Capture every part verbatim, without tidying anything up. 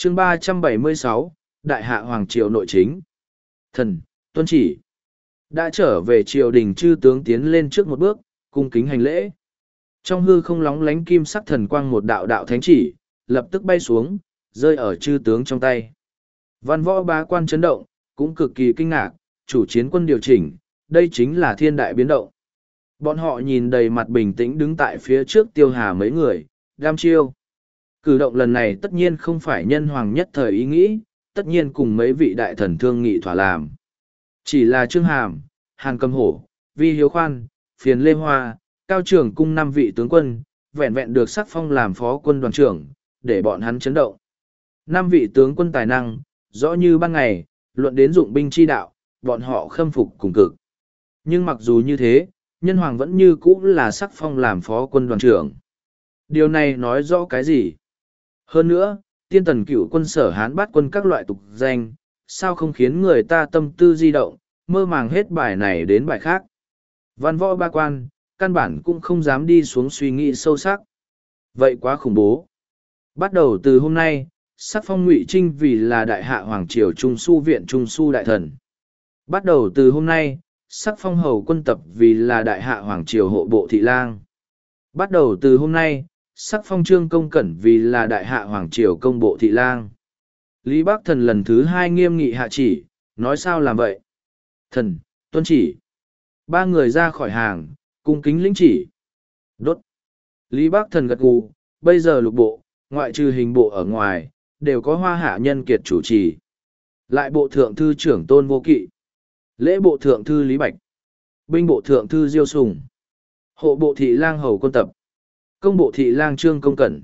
chương ba trăm bảy mươi sáu, Đại hạ Hoàng Triều nội chính. Thần, tuân chỉ. Đã trở về triều đình, chư tướng tiến lên trước một bước, cung kính hành lễ. Trong hư không lóng lánh kim sắc thần quang một đạo đạo thánh chỉ, lập tức bay xuống, rơi ở chư tướng trong tay. Văn võ bá quan chấn động, cũng cực kỳ kinh ngạc, chủ chiến quân điều chỉnh, đây chính là thiên đại biến động. Bọn họ nhìn đầy mặt bình tĩnh đứng tại phía trước Tiêu Hà mấy người, đam chiêu. Cử động lần này tất nhiên không phải nhân hoàng nhất thời ý nghĩ, tất nhiên cùng mấy vị đại thần thương nghị thỏa làm. Chỉ là Trương Hàm, Hàn Cầm Hổ, Vi Hiếu Khoan, Phiền Lê Hoa, Cao Trường cung năm vị tướng quân, vẹn vẹn được sắc phong làm phó quân đoàn trưởng, để bọn hắn chấn động. Năm vị tướng quân tài năng, rõ như ban ngày, luận đến dụng binh chi đạo, bọn họ khâm phục cùng cực. Nhưng mặc dù như thế, nhân hoàng vẫn như cũ là sắc phong làm phó quân đoàn trưởng. Điều này nói rõ cái gì? Hơn nữa, tiên tần cửu quân Sở Hán bắt quân các loại tục danh, sao không khiến người ta tâm tư di động, mơ màng hết bài này đến bài khác. Văn võ ba quan, căn bản cũng không dám đi xuống suy nghĩ sâu sắc. Vậy quá khủng bố. Bắt đầu từ hôm nay, sắc phong Ngụy Trinh vì là đại hạ hoàng triều trung su viện trung su đại thần. Bắt đầu từ hôm nay, sắc phong hầu quân tập vì là đại hạ hoàng triều hộ bộ thị lang. Bắt đầu từ hôm nay, sắc phong Trương Công Cẩn vì là đại hạ hoàng triều công bộ thị lang. Lý Bắc Thần lần thứ hai nghiêm nghị hạ chỉ, nói sao làm vậy? Thần, tuân chỉ. Ba người ra khỏi hàng, cung kính lĩnh chỉ. Đốt. Lý Bắc Thần gật gù, bây giờ lục bộ, ngoại trừ hình bộ ở ngoài, đều có Hoa Hạ Nhân Kiệt chủ trì. Lại bộ thượng thư trưởng Tôn Vô Kỵ. Lễ bộ thượng thư Lý Bạch. Binh bộ thượng thư Diêu Sùng. Hộ bộ thị lang hầu quân tập. Công bộ thị lang Trương Công Cẩn.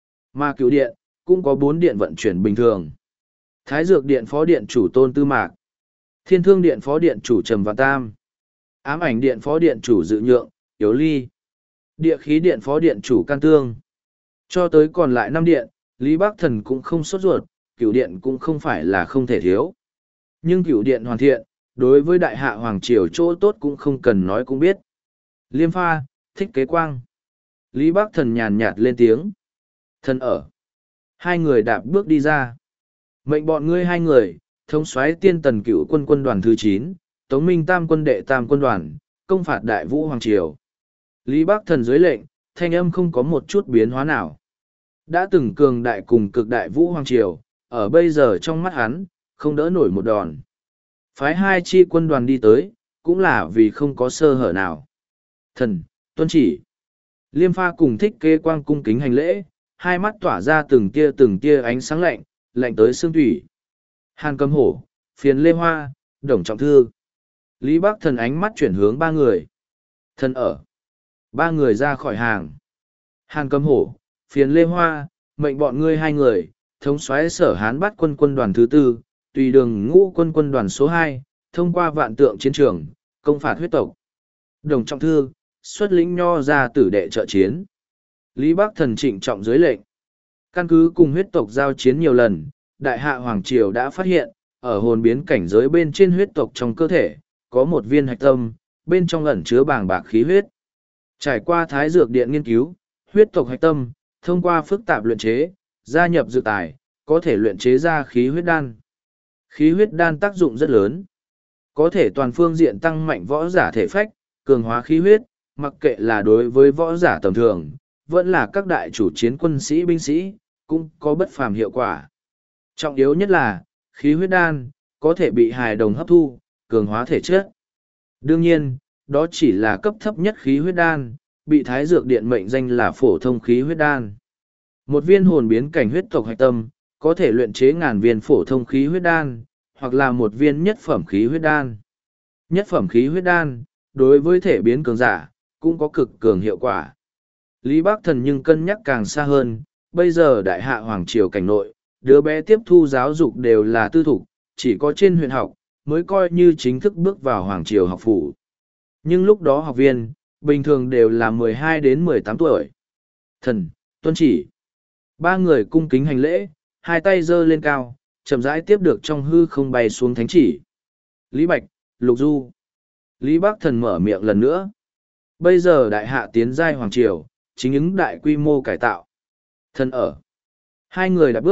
Mà cửu điện, cũng có bốn điện vận chuyển bình thường. Thái Dược điện phó điện chủ Tôn Tư Mạc. Thiên Thương điện phó điện chủ Trầm Vạn Tam. Ám ảnh điện phó điện chủ Dự Nhượng, Yếu Ly. Địa khí điện phó điện chủ Can Tương. Cho tới còn lại năm điện, Lý Bắc Thần cũng không sốt ruột, cửu điện cũng không phải là không thể thiếu. Nhưng cửu điện hoàn thiện, đối với đại hạ hoàng triều chỗ tốt cũng không cần nói cũng biết. Liêm Pha, Thích Kế Quang. Lý Bắc Thần nhàn nhạt lên tiếng. Thần ở. Hai người đạp bước đi ra. Mệnh bọn ngươi hai người, thống soái tiên tần cửu quân quân đoàn thứ chín, Tống Minh Tam quân đệ tam quân đoàn, công phạt đại vũ hoàng triều. Lý Bắc Thần dưới lệnh, thanh âm không có một chút biến hóa nào. Đã từng cường đại cùng cực đại vũ hoàng triều, ở bây giờ trong mắt hắn, không đỡ nổi một đòn. Phái hai chi quân đoàn đi tới, cũng là vì không có sơ hở nào. Thần, tuân chỉ. Liêm Pha cùng Thích Kế Quang cung kính hành lễ, hai mắt tỏa ra từng tia từng tia ánh sáng lạnh, lạnh tới xương thủy. Hàn Cầm Hổ, Phiền Lê Hoa, Đồng Trọng Thư. Lý Bắc Thần ánh mắt chuyển hướng ba người. Thần ở. Ba người ra khỏi hàng. Hàn Cầm Hổ, Phiền Lê Hoa, mệnh bọn ngươi hai người, thống soái Sở Hán bắt quân quân đoàn thứ tư, tùy đường ngũ quân quân đoàn số hai, thông qua vạn tượng chiến trường, công phạt huyết tộc. Đồng Trọng Thư, xuất lĩnh nho ra tử đệ trợ chiến. Lý Bắc Thần trịnh trọng dưới lệnh. Căn cứ cùng huyết tộc giao chiến nhiều lần, đại hạ hoàng triều đã phát hiện, ở hồn biến cảnh giới bên trên huyết tộc trong cơ thể, có một viên hạch tâm, bên trong ẩn chứa bàng bạc khí huyết. Trải qua Thái Dược điện nghiên cứu, huyết tộc hạch tâm, thông qua phức tạp luyện chế, gia nhập dược tài, có thể luyện chế ra khí huyết đan. Khí huyết đan tác dụng rất lớn, có thể toàn phương diện tăng mạnh võ giả thể phách, cường hóa khí huyết, mặc kệ là đối với võ giả tầm thường, vẫn là các đại chủ chiến quân sĩ binh sĩ, cũng có bất phàm hiệu quả. Trọng yếu nhất là, khí huyết đan, có thể bị hài đồng hấp thu, cường hóa thể chất. Đương nhiên, đó chỉ là cấp thấp nhất khí huyết đan, bị Thái Dược điện mệnh danh là phổ thông khí huyết đan. Một viên hồn biến cảnh huyết tộc hạch tâm, có thể luyện chế ngàn viên phổ thông khí huyết đan, hoặc là một viên nhất phẩm khí huyết đan. Nhất phẩm khí huyết đan, đối với thể biến cường giả, cũng có cực cường hiệu quả. Lý Bắc Thần nhưng cân nhắc càng xa hơn, bây giờ đại hạ hoàng triều cảnh nội, đứa bé tiếp thu giáo dục đều là tư thục, chỉ có trên huyện học, mới coi như chính thức bước vào hoàng triều học phủ. Nhưng lúc đó học viên, bình thường đều là mười hai đến mười tám tuổi. Thần, tuân chỉ. Ba người cung kính hành lễ, hai tay giơ lên cao, chậm rãi tiếp được trong hư không bay xuống thánh chỉ. Lý Bạch, Lục Du. Lý Bắc Thần mở miệng lần nữa. Bây giờ đại hạ tiến giai hoàng triều, chính ứng đại quy mô cải tạo. Thần ở. Hai người đã bước,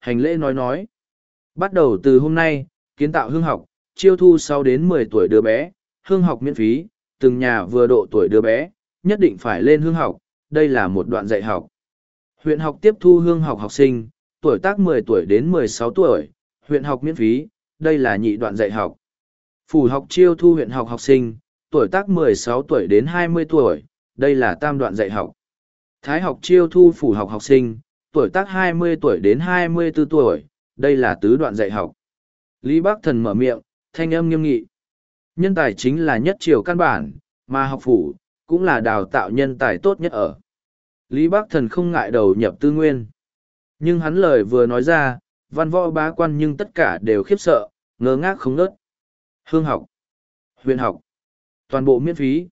hành lễ nói nói. Bắt đầu từ hôm nay, kiến tạo hương học, chiêu thu sáu đến mười tuổi đứa bé, hương học miễn phí, từng nhà vừa độ tuổi đứa bé, nhất định phải lên hương học, đây là một đoạn dạy học. Huyện học tiếp thu hương học học sinh, tuổi tác mười tuổi đến mười sáu tuổi, huyện học miễn phí, đây là nhị đoạn dạy học. Phủ học chiêu thu huyện học học sinh, tuổi tác mười sáu tuổi đến hai mươi tuổi, đây là tam đoạn dạy học. Thái học chiêu thu phủ học học sinh, tuổi tác hai mươi tuổi đến hai mươi tư tuổi, đây là tứ đoạn dạy học. Lý Bắc Thần mở miệng, thanh âm nghiêm nghị. Nhân tài chính là nhất triều căn bản, mà học phủ, cũng là đào tạo nhân tài tốt nhất ở. Lý Bắc Thần không ngại đầu nhập tư nguyên. Nhưng hắn lời vừa nói ra, văn võ bá quan nhưng tất cả đều khiếp sợ, ngơ ngác không ngớt. Hương học, huyện học, toàn bộ miễn phí.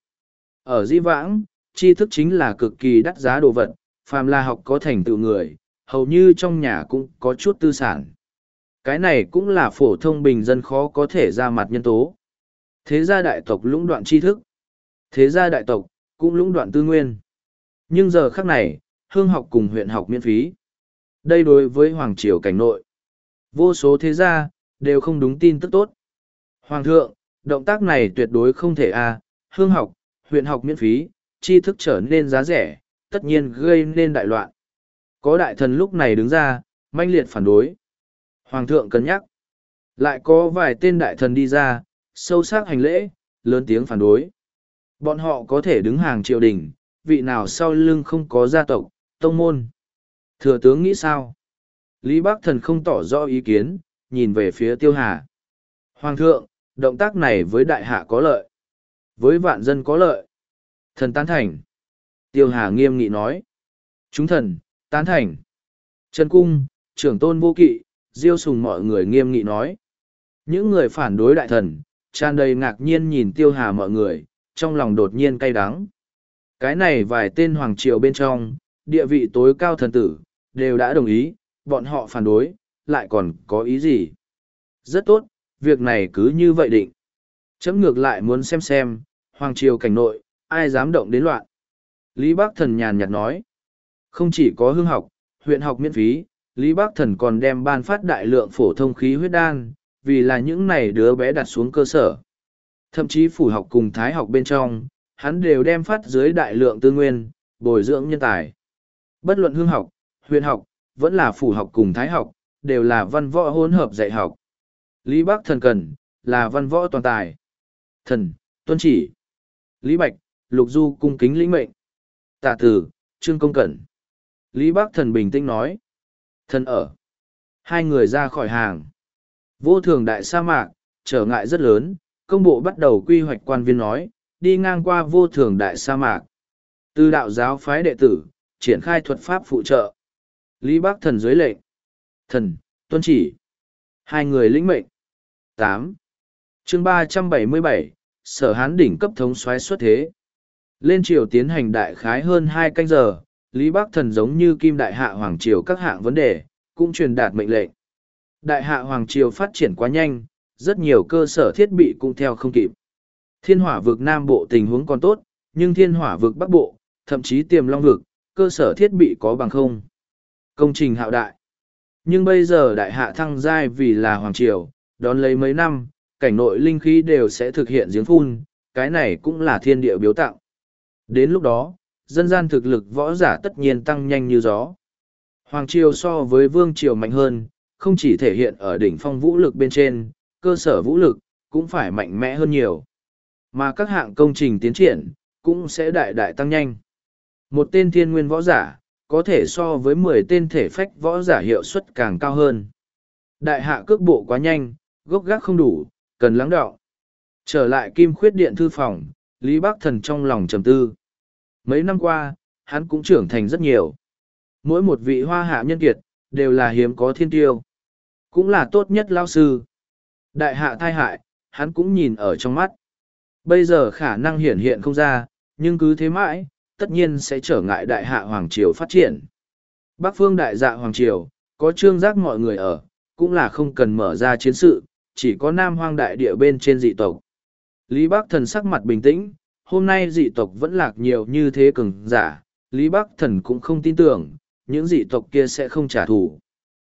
Ở Dĩ Vãng, tri thức chính là cực kỳ đắt giá đồ vật, phàm là học có thành tựu người, hầu như trong nhà cũng có chút tư sản. Cái này cũng là phổ thông bình dân khó có thể ra mặt nhân tố. Thế gia đại tộc lũng đoạn tri thức. Thế gia đại tộc cũng lũng đoạn tư nguyên. Nhưng giờ khắc này, hương học cùng huyện học miễn phí. Đây đối với Hoàng Triều cảnh nội. Vô số thế gia, đều không đúng tin tức tốt. Hoàng thượng, động tác này tuyệt đối không thể a. Hương học, huyện học miễn phí, tri thức trở nên giá rẻ, tất nhiên gây nên đại loạn. Có đại thần lúc này đứng ra, manh liệt phản đối. Hoàng thượng cân nhắc. Lại có vài tên đại thần đi ra, sâu sắc hành lễ, lớn tiếng phản đối. Bọn họ có thể đứng hàng triều đình, vị nào sau lưng không có gia tộc, tông môn. Thừa tướng nghĩ sao? Lý Bắc Thần không tỏ rõ ý kiến, nhìn về phía Tiêu Hà. Hoàng thượng, động tác này với đại hạ có lợi. Với vạn dân có lợi. Thần tán thành. Tiêu Hà nghiêm nghị nói. Chúng thần, tán thành. Trần Cung, trưởng tôn vô kỵ, Diêu Sùng mọi người nghiêm nghị nói. Những người phản đối đại thần, tràn đầy ngạc nhiên nhìn Tiêu Hà mọi người, trong lòng đột nhiên cay đắng. Cái này vài tên hoàng triều bên trong, địa vị tối cao thần tử, đều đã đồng ý, bọn họ phản đối, lại còn có ý gì? Rất tốt, việc này cứ như vậy định. Chấm ngược lại muốn xem xem, hoàng triều cảnh nội, ai dám động đến loạn. Lý Bắc Thần nhàn nhạt nói, không chỉ có hương học, huyện học miễn phí, Lý Bắc Thần còn đem ban phát đại lượng phổ thông khí huyết đan, vì là những này đứa bé đặt xuống cơ sở. Thậm chí phủ học cùng thái học bên trong, hắn đều đem phát dưới đại lượng tư nguyên, bồi dưỡng nhân tài. Bất luận hương học, huyện học, vẫn là phủ học cùng thái học, đều là văn võ hỗn hợp dạy học. Lý Bắc Thần cần, là văn võ toàn tài. Thần, tuân chỉ. Lý Bạch, Lục Du cung kính lĩnh mệnh. Tạ Tử, Trương Công Cẩn. Lý Bắc Thần bình tĩnh nói. Thần ở. Hai người ra khỏi hàng. Vô thường đại sa mạc, trở ngại rất lớn, công bộ bắt đầu quy hoạch quan viên nói, đi ngang qua vô thường đại sa mạc. Từ đạo giáo phái đệ tử, triển khai thuật pháp phụ trợ. Lý Bắc Thần dưới lệnh. Thần, tuân chỉ. Hai người lĩnh mệnh. tám. Chương ba trăm bảy mươi bảy, Sở Hán đỉnh cấp thống soái xuất thế. Lên triều tiến hành đại khái hơn hai canh giờ, Lý Bắc Thần giống như kim đại hạ hoàng triều các hạng vấn đề, cũng truyền đạt mệnh lệnh. Đại hạ hoàng triều phát triển quá nhanh, rất nhiều cơ sở thiết bị cũng theo không kịp. Thiên hỏa vực Nam Bộ tình huống còn tốt, nhưng thiên hỏa vực Bắc Bộ, thậm chí tiềm long vực, cơ sở thiết bị có bằng không. Công trình hạo đại. Nhưng bây giờ đại hạ thăng giai vì là hoàng triều, đón lấy mấy năm, cảnh nội linh khí đều sẽ thực hiện giếng phun, cái này cũng là thiên địa biếu tặng. Đến lúc đó, dân gian thực lực võ giả tất nhiên tăng nhanh như gió. Hoàng triều so với vương triều mạnh hơn, không chỉ thể hiện ở đỉnh phong vũ lực bên trên, cơ sở vũ lực, cũng phải mạnh mẽ hơn nhiều. Mà các hạng công trình tiến triển, cũng sẽ đại đại tăng nhanh. Một tên thiên nguyên võ giả, có thể so với mười tên thể phách võ giả hiệu suất càng cao hơn. Đại hạ cước bộ quá nhanh, gốc gác không đủ, cần lắng đọng. Trở lại Kim Khuyết Điện thư phòng, Lý Bắc Thần trong lòng trầm tư. Mấy năm qua, hắn cũng trưởng thành rất nhiều. Mỗi một vị hoa hạ nhân kiệt, đều là hiếm có thiên tiêu. Cũng là tốt nhất lao sư. Đại hạ thai hại, hắn cũng nhìn ở trong mắt. Bây giờ khả năng hiển hiện không ra, nhưng cứ thế mãi, tất nhiên sẽ trở ngại đại hạ hoàng triều phát triển. Bắc phương đại dạ hoàng triều, có trương giác mọi người ở, cũng là không cần mở ra chiến sự, chỉ có nam hoang đại địa bên trên dị tộc. Lý Bắc Thần sắc mặt bình tĩnh, hôm nay dị tộc vẫn lạc nhiều như thế cường giả, Lý Bắc Thần cũng không tin tưởng, những dị tộc kia sẽ không trả thù.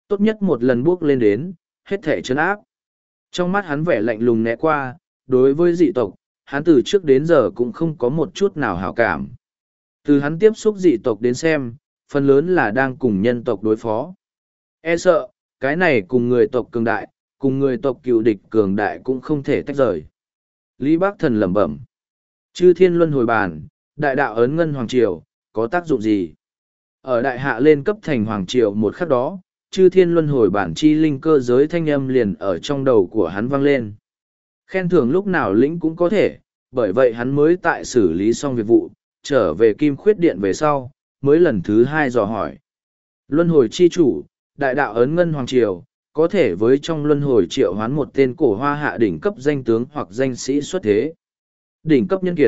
Tốt nhất một lần bước lên đến, hết thể chấn áp. Trong mắt hắn vẻ lạnh lùng né qua, đối với dị tộc, hắn từ trước đến giờ cũng không có một chút nào hảo cảm. Từ hắn tiếp xúc dị tộc đến xem, phần lớn là đang cùng nhân tộc đối phó. E sợ, cái này cùng người tộc cường đại, cùng người tộc cựu địch cường đại cũng không thể tách rời. Lý Bác Thần lẩm bẩm. Chư thiên luân hồi bàn, đại đạo ấn ngân hoàng triều, có tác dụng gì? Ở đại hạ lên cấp thành hoàng triều một khắc đó, chư thiên luân hồi bản chi linh cơ giới thanh âm liền ở trong đầu của hắn vang lên. Khen thưởng lúc nào lĩnh cũng có thể, bởi vậy hắn mới tại xử lý xong việc vụ, trở về Kim Khuyết Điện về sau, mới lần thứ hai dò hỏi. Luân hồi chi chủ, đại đạo ấn ngân hoàng triều, có thể với trong luân hồi triệu hoán một tên cổ hoa hạ đỉnh cấp danh tướng hoặc danh sĩ xuất thế. Đỉnh cấp nhân kiệt.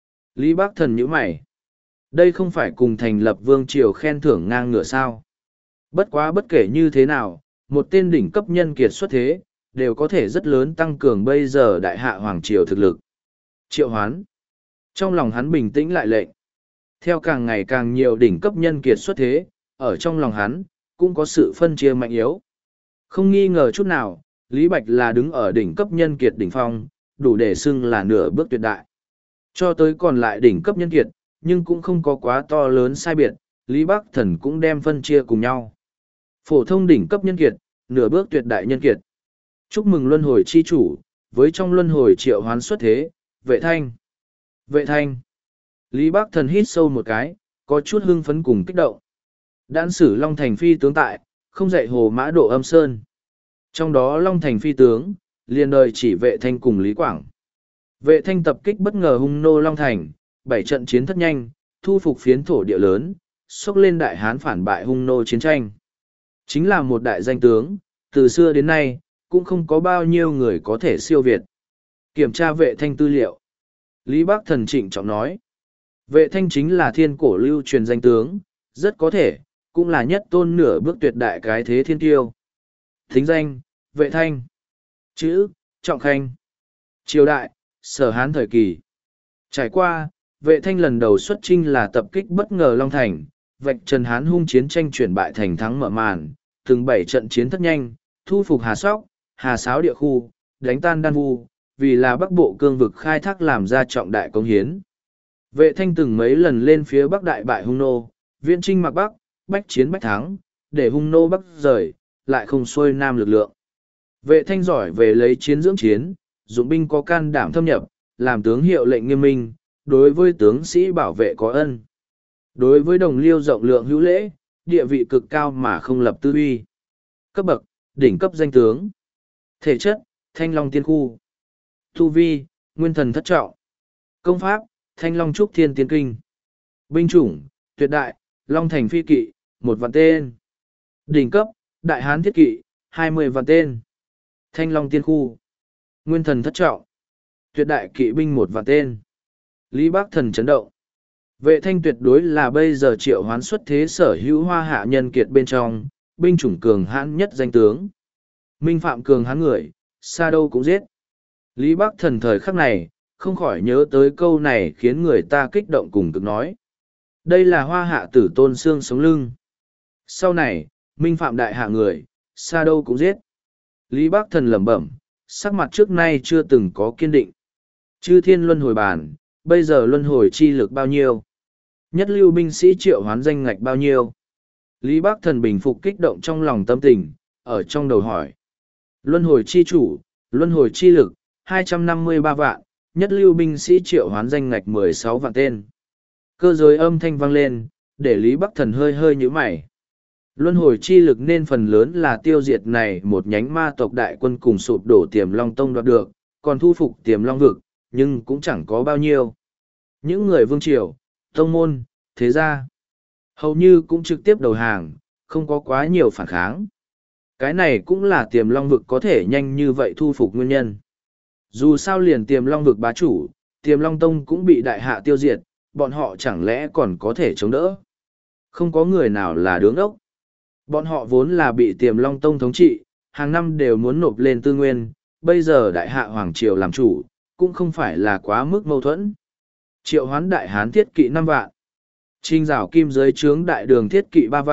Lý Bác Thần nhíu mày. Đây không phải cùng thành lập vương triều khen thưởng ngang ngửa sao. Bất quá bất kể như thế nào, một tên đỉnh cấp nhân kiệt xuất thế, đều có thể rất lớn tăng cường bây giờ đại hạ hoàng triều thực lực. Triệu hoán. Trong lòng hắn bình tĩnh lại lệnh. Theo càng ngày càng nhiều đỉnh cấp nhân kiệt xuất thế, ở trong lòng hắn, cũng có sự phân chia mạnh yếu. Không nghi ngờ chút nào, Lý Bạch là đứng ở đỉnh cấp nhân kiệt đỉnh phong, đủ để xưng là nửa bước tuyệt đại. Cho tới còn lại đỉnh cấp nhân kiệt, nhưng cũng không có quá to lớn sai biệt, Lý Bác Thần cũng đem phân chia cùng nhau. Phổ thông đỉnh cấp nhân kiệt, nửa bước tuyệt đại nhân kiệt. Chúc mừng luân hồi chi chủ, với trong luân hồi triệu hoán xuất thế, vệ thanh. Vệ thanh. Lý Bác Thần hít sâu một cái, có chút hưng phấn cùng kích động. Đãn sử Long Thành phi tướng tại, không dạy hồ mã độ âm sơn. Trong đó Long Thành phi tướng, liền đời chỉ vệ thanh cùng Lý Quảng. Vệ thanh tập kích bất ngờ hung nô Long Thành, bảy trận chiến thất nhanh, thu phục phiến thổ địa lớn, xốc lên đại hán phản bại hung nô chiến tranh. Chính là một đại danh tướng, từ xưa đến nay, cũng không có bao nhiêu người có thể siêu việt. Kiểm tra vệ thanh tư liệu. Lý Bác Thần trịnh trọng nói. Vệ thanh chính là thiên cổ lưu truyền danh tướng, rất có thể, cũng là nhất tôn nửa bước tuyệt đại cái thế thiên tiêu. Thính danh, vệ thanh. Chữ, trọng khanh. Triều đại, sở hán thời kỳ. Trải qua, vệ thanh lần đầu xuất chinh là tập kích bất ngờ Long Thành, vạch trần hán hung chiến tranh chuyển bại thành thắng mở màn, từng bảy trận chiến thất nhanh, thu phục Hà Sóc, Hà Sáo địa khu, đánh tan Đan Vu, vì là Bắc Bộ cương vực khai thác làm ra trọng đại công hiến. Vệ thanh từng mấy lần lên phía Bắc đại bại hung nô, viễn trinh mặc Bắc, bách chiến bách thắng, để hung nô Bắc rời, lại không xuôi nam lực lượng. Vệ thanh giỏi về lấy chiến dưỡng chiến, dụng binh có can đảm thâm nhập, làm tướng hiệu lệnh nghiêm minh, đối với tướng sĩ bảo vệ có ân. Đối với đồng liêu rộng lượng hữu lễ, địa vị cực cao mà không lập tư uy. Cấp bậc, đỉnh cấp danh tướng. Thể chất, thanh long tiên khu. Tu vi, nguyên thần thất trọng. Công pháp, thanh long trúc thiên tiên kinh. Binh chủng, tuyệt đại, long thành phi kỵ, một vạn tên. Đỉnh cấp, đại hán thiết kỵ, hai mươi vạn tên. Thanh long tiên khu. Nguyên thần thất trọng. Tuyệt đại kỵ binh một vạn tên. Lý Bác Thần chấn động. Vệ thanh tuyệt đối là bây giờ triệu hoán xuất thế sở hữu hoa hạ nhân kiệt bên trong, binh chủng cường hãn nhất danh tướng. Minh phạm cường hãn người, xa đâu cũng giết. Lý Bác Thần thời khắc này, không khỏi nhớ tới câu này khiến người ta kích động cùng cực nói. Đây là hoa hạ tử tôn xương sống lưng. Sau này, minh phạm đại hạ người, xa đâu cũng giết. Lý Bác Thần lẩm bẩm, sắc mặt trước nay chưa từng có kiên định. Chư thiên luân hồi bàn, bây giờ luân hồi chi lực bao nhiêu? Nhất lưu binh sĩ triệu hoán danh ngạch bao nhiêu? Lý Bác Thần bình phục kích động trong lòng tâm tình, ở trong đầu hỏi. Luân hồi chi chủ, luân hồi chi lực, hai trăm năm mươi ba vạn, nhất lưu binh sĩ triệu hoán danh ngạch mười sáu vạn tên. Cơ giới âm thanh vang lên, để Lý Bắc Thần hơi hơi nhíu mày. Luân hồi chi lực nên phần lớn là tiêu diệt này một nhánh ma tộc đại quân cùng sụp đổ Tiềm Long Tông đoạt được, còn thu phục Tiềm Long Vực, nhưng cũng chẳng có bao nhiêu. Những người vương triều, tông môn, thế gia, hầu như cũng trực tiếp đầu hàng, không có quá nhiều phản kháng. Cái này cũng là Tiềm Long Vực có thể nhanh như vậy thu phục nguyên nhân. Dù sao liền Tiềm Long Vực bá chủ, Tiềm Long Tông cũng bị đại hạ tiêu diệt, bọn họ chẳng lẽ còn có thể chống đỡ. Không có người nào là đứng ốc. Bọn họ vốn là bị Tiềm Long Tông thống trị, hàng năm đều muốn nộp lên tư nguyên, bây giờ đại hạ Hoàng Triều làm chủ, cũng không phải là quá mức mâu thuẫn. Triệu hoán đại hán thiết kỵ năm vạn. Trinh rào kim giới trướng đại đường thiết kỵ ba vạn,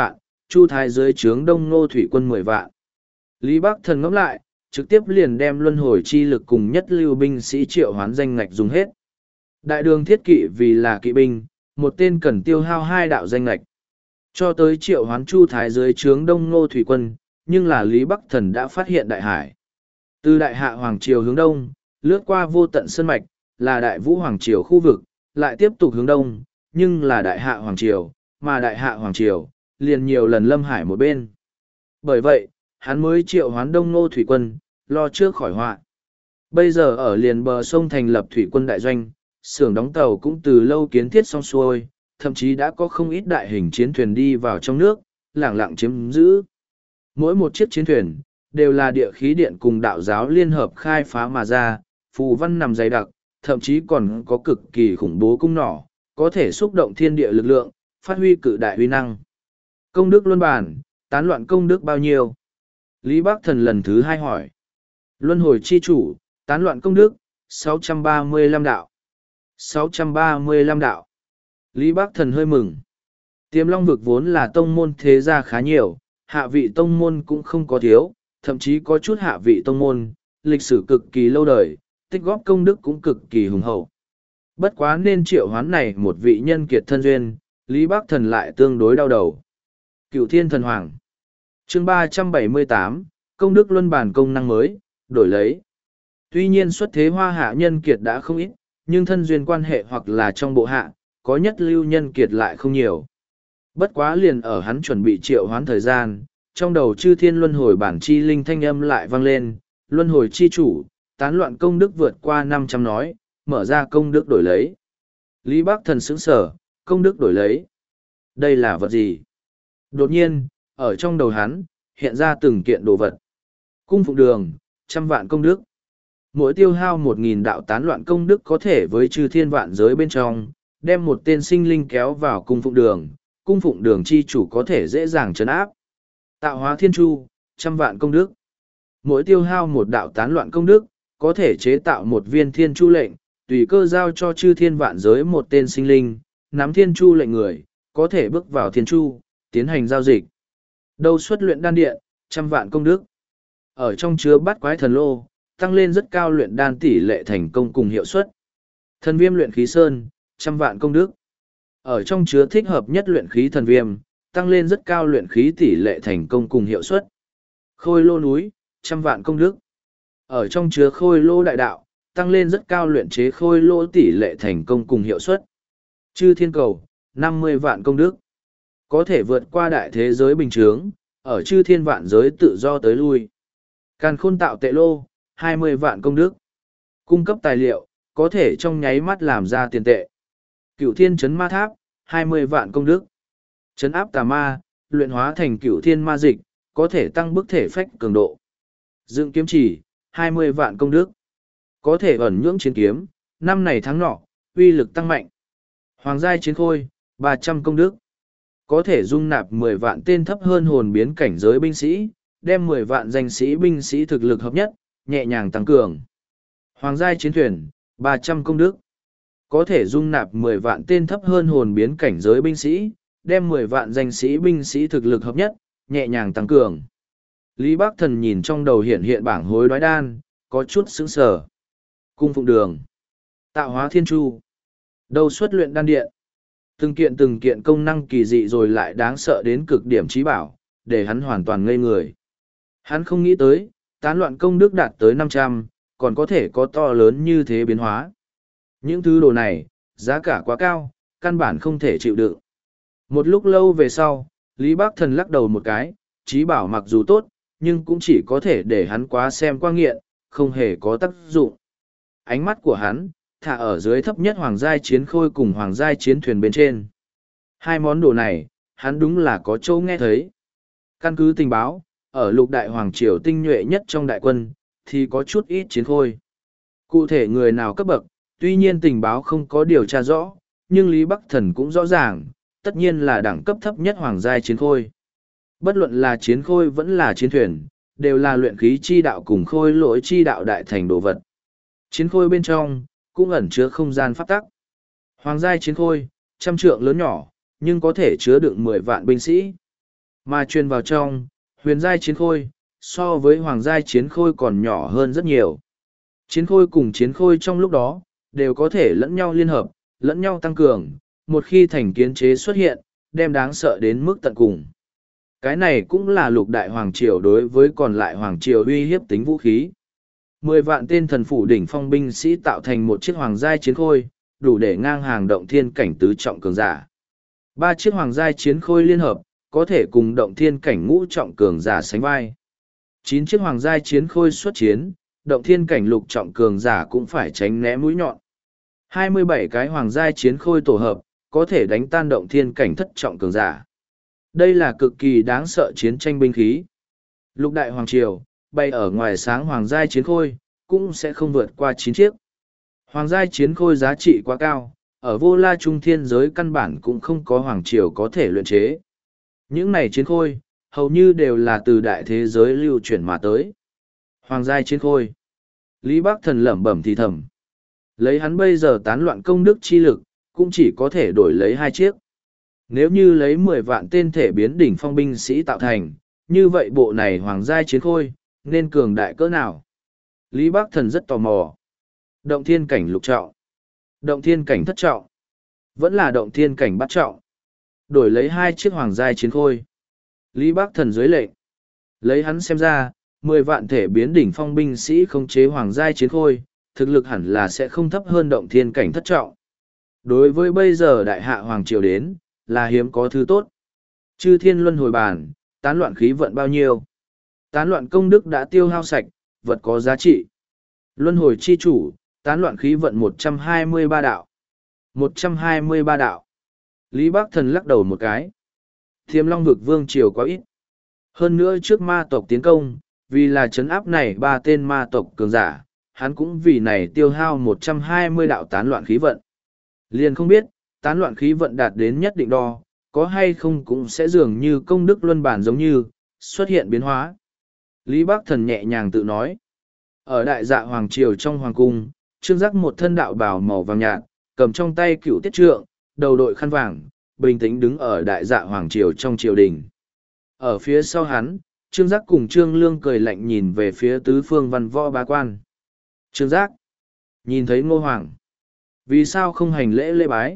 Chu Thái dưới trướng Đông Ngô thủy quân mười vạn. Lý Bắc Thần ngẫm lại, trực tiếp liền đem luân hồi chi lực cùng nhất lưu binh sĩ triệu hoán danh ngạch dùng hết. Đại đường thiết kỵ vì là kỵ binh, một tên cần tiêu hao hai đạo danh ngạch. Cho tới triệu hoán Chu Thái dưới trướng Đông Ngô thủy quân, nhưng là Lý Bắc Thần đã phát hiện đại hải. Từ đại hạ Hoàng Triều hướng đông, lướt qua vô tận sơn mạch, là đại vũ Hoàng Triều khu vực, lại tiếp tục hướng đông, nhưng là đại hạ Hoàng Triều, mà đại hạ Hoàng Triều, liền nhiều lần lâm hải một bên. Bởi vậy, hắn mới triệu hoán Đông Ngô thủy quân, lo trước khỏi họa. Bây giờ ở liền bờ sông thành lập thủy quân đại doanh, xưởng đóng tàu cũng từ lâu kiến thiết xong xuôi, thậm chí đã có không ít đại hình chiến thuyền đi vào trong nước, lẳng lặng chiếm giữ. Mỗi một chiếc chiến thuyền, đều là địa khí điện cùng đạo giáo liên hợp khai phá mà ra, phù văn nằm dày đặc, thậm chí còn có cực kỳ khủng bố cung nỏ, có thể xúc động thiên địa lực lượng, phát huy cự đại uy năng. Công đức luân bản, tán loạn công đức bao nhiêu? Lý Bắc Thần lần thứ hai hỏi. Luân hồi chi chủ, tán loạn công đức, sáu trăm ba mươi lăm đạo. sáu trăm ba mươi lăm đạo. Lý Bắc Thần hơi mừng. Tiềm Long vực vốn là tông môn thế gia khá nhiều, hạ vị tông môn cũng không có thiếu, thậm chí có chút hạ vị tông môn, lịch sử cực kỳ lâu đời, tích góp công đức cũng cực kỳ hùng hậu. Bất quá nên triệu hoán này một vị nhân kiệt thân duyên, Lý Bắc Thần lại tương đối đau đầu. Cựu Thiên Thần Hoàng chương ba trăm bảy mươi tám, công đức luân bản công năng mới, đổi lấy. Tuy nhiên xuất thế hoa hạ nhân kiệt đã không ít, nhưng thân duyên quan hệ hoặc là trong bộ hạ, có nhất lưu nhân kiệt lại không nhiều. Bất quá liền ở hắn chuẩn bị triệu hoán thời gian, trong đầu chư thiên luân hồi bản chi linh thanh âm lại vang lên, luân hồi chi chủ, tán loạn công đức vượt qua năm trăm nói, mở ra công đức đổi lấy. Lý Bắc Thần sững sở, công đức đổi lấy. Đây là vật gì? Đột nhiên, ở trong đầu hắn, hiện ra từng kiện đồ vật. Cung phụng đường, trăm vạn công đức. Mỗi tiêu hao một nghìn đạo tán loạn công đức có thể với chư thiên vạn giới bên trong, đem một tên sinh linh kéo vào cung phụng đường, cung phụng đường chi chủ có thể dễ dàng trấn áp. Tạo hóa thiên chu, trăm vạn công đức. Mỗi tiêu hao một đạo tán loạn công đức, có thể chế tạo một viên thiên chu lệnh, tùy cơ giao cho chư thiên vạn giới một tên sinh linh, nắm thiên chu lệnh người, có thể bước vào thiên chu, tiến hành giao dịch. Đâu xuất luyện đan điện, trăm vạn công đức. Ở trong chứa bát quái thần lô, tăng lên rất cao luyện đan tỷ lệ thành công cùng hiệu suất. Thần viêm luyện khí sơn, trăm vạn công đức. Ở trong chứa thích hợp nhất luyện khí thần viêm, tăng lên rất cao luyện khí tỷ lệ thành công cùng hiệu suất. Khôi lô núi, trăm vạn công đức. Ở trong chứa khôi lô đại đạo, tăng lên rất cao luyện chế khôi lô tỷ lệ thành công cùng hiệu suất. Chư thiên cầu, năm mươi vạn công đức. Có thể vượt qua đại thế giới bình thường, ở chư thiên vạn giới tự do tới lui. Càn khôn tạo tệ lô, hai mươi vạn công đức. Cung cấp tài liệu, có thể trong nháy mắt làm ra tiền tệ. Cửu thiên chấn ma tháp, hai mươi vạn công đức. Chấn áp tà ma, luyện hóa thành cửu thiên ma dịch, có thể tăng bức thể phách cường độ. Dựng kiếm chỉ, hai mươi vạn công đức. Có thể ẩn nhưỡng chiến kiếm, năm này tháng nọ, uy lực tăng mạnh. Hoàng giai chiến khôi, ba trăm công đức. Có thể dung nạp mười vạn tên thấp hơn hồn biến cảnh giới binh sĩ, đem mười vạn danh sĩ binh sĩ thực lực hợp nhất, nhẹ nhàng tăng cường. Hoàng giai chiến thuyền, ba trăm công đức. Có thể dung nạp mười vạn tên thấp hơn hồn biến cảnh giới binh sĩ, đem mười vạn danh sĩ binh sĩ thực lực hợp nhất, nhẹ nhàng tăng cường. Lý Bắc Thần nhìn trong đầu hiện hiện bảng hối đoái đan, có chút sững sờ. Cung phụng đường, tạo hóa thiên chu, đâu xuất luyện đan điện. Từng kiện từng kiện công năng kỳ dị rồi lại đáng sợ đến cực điểm trí bảo, để hắn hoàn toàn ngây người. Hắn không nghĩ tới, tán loạn công đức đạt tới năm trăm, còn có thể có to lớn như thế biến hóa. Những thứ đồ này, giá cả quá cao, căn bản không thể chịu đựng. Một lúc lâu về sau, Lý Bắc Thần lắc đầu một cái, trí bảo mặc dù tốt, nhưng cũng chỉ có thể để hắn quá xem qua nghiện, không hề có tác dụng. Ánh mắt của hắn, thả ở dưới thấp nhất hoàng giai chiến khôi cùng hoàng giai chiến thuyền bên trên. Hai món đồ này, hắn đúng là có chỗ nghe thấy. Căn cứ tình báo, ở lục đại hoàng triều tinh nhuệ nhất trong đại quân, thì có chút ít chiến khôi. Cụ thể người nào cấp bậc, tuy nhiên tình báo không có điều tra rõ, nhưng Lý Bắc Thần cũng rõ ràng, tất nhiên là đẳng cấp thấp nhất hoàng giai chiến khôi. Bất luận là chiến khôi vẫn là chiến thuyền, đều là luyện khí chi đạo cùng khôi lỗi chi đạo đại thành đồ vật. Chiến khôi bên trong, cũng ẩn chứa không gian pháp tắc. Hoàng giai chiến khôi, trăm trượng lớn nhỏ, nhưng có thể chứa đựng mười vạn binh sĩ. Mà truyền vào trong, huyền giai chiến khôi, so với hoàng giai chiến khôi còn nhỏ hơn rất nhiều. Chiến khôi cùng chiến khôi trong lúc đó, đều có thể lẫn nhau liên hợp, lẫn nhau tăng cường, một khi thành kiến chế xuất hiện, đem đáng sợ đến mức tận cùng. Cái này cũng là lục đại hoàng triều đối với còn lại hoàng triều uy hiếp tính vũ khí. Mười vạn tên thần phủ đỉnh phong binh sĩ tạo thành một chiếc hoàng giai chiến khôi, đủ để ngang hàng động thiên cảnh tứ trọng cường giả. Ba chiếc hoàng giai chiến khôi liên hợp, có thể cùng động thiên cảnh ngũ trọng cường giả sánh vai. Chín chiếc hoàng giai chiến khôi xuất chiến, động thiên cảnh lục trọng cường giả cũng phải tránh né mũi nhọn. hai mươi bảy cái hoàng giai chiến khôi tổ hợp, có thể đánh tan động thiên cảnh thất trọng cường giả. Đây là cực kỳ đáng sợ chiến tranh binh khí. Lục đại hoàng triều, bay ở ngoài sáng hoàng giai chiến khôi, cũng sẽ không vượt qua chín chiếc. Hoàng giai chiến khôi giá trị quá cao, ở vô la trung thiên giới căn bản cũng không có hoàng triều có thể luyện chế. Những này chiến khôi, hầu như đều là từ đại thế giới lưu chuyển mà tới. Hoàng giai chiến khôi. Lý Bắc Thần lẩm bẩm thì thầm. Lấy hắn bây giờ tán loạn công đức chi lực, cũng chỉ có thể đổi lấy hai chiếc. Nếu như lấy mười vạn tên thể biến đỉnh phong binh sĩ tạo thành, như vậy bộ này hoàng giai chiến khôi, nên cường đại cỡ nào? Lý Bắc Thần rất tò mò. Động thiên cảnh lục trọng. Động thiên cảnh thất trọng. Vẫn là động thiên cảnh bát trọng. Đổi lấy hai chiếc hoàng giai chiến khôi. Lý Bắc Thần dưới lệnh. Lấy hắn xem ra, mười vạn thể biến đỉnh phong binh sĩ khống chế hoàng giai chiến khôi, thực lực hẳn là sẽ không thấp hơn động thiên cảnh thất trọng. Đối với bây giờ đại hạ hoàng triều đến, là hiếm có thứ tốt. Chư thiên luân hồi bàn, tán loạn khí vận bao nhiêu? Tán loạn công đức đã tiêu hao sạch, vật có giá trị. Luân hồi chi chủ, tán loạn khí vận một trăm hai mươi ba đạo. một trăm hai mươi ba đạo. Lý Bắc Thần lắc đầu một cái. Thiềm Long vực vương triều quá ít. Hơn nữa trước ma tộc tiến công, vì là trấn áp này ba tên ma tộc cường giả, hắn cũng vì này tiêu hao một trăm hai mươi đạo tán loạn khí vận. Liền không biết, tán loạn khí vận đạt đến nhất định đo, có hay không cũng sẽ dường như công đức luân bản giống như, xuất hiện biến hóa. Lý Bắc Thần nhẹ nhàng tự nói. Ở đại dạ hoàng triều trong hoàng cung, Trương Giác một thân đạo bào màu vàng nhạt, cầm trong tay cựu tiết trượng, đầu đội khăn vàng, bình tĩnh đứng ở đại dạ hoàng triều trong triều đình. Ở phía sau hắn, Trương Giác cùng Trương Lương cười lạnh nhìn về phía tứ phương văn võ bá quan. Trương Giác, nhìn thấy Ngô Hoàng, vì sao không hành lễ lễ bái?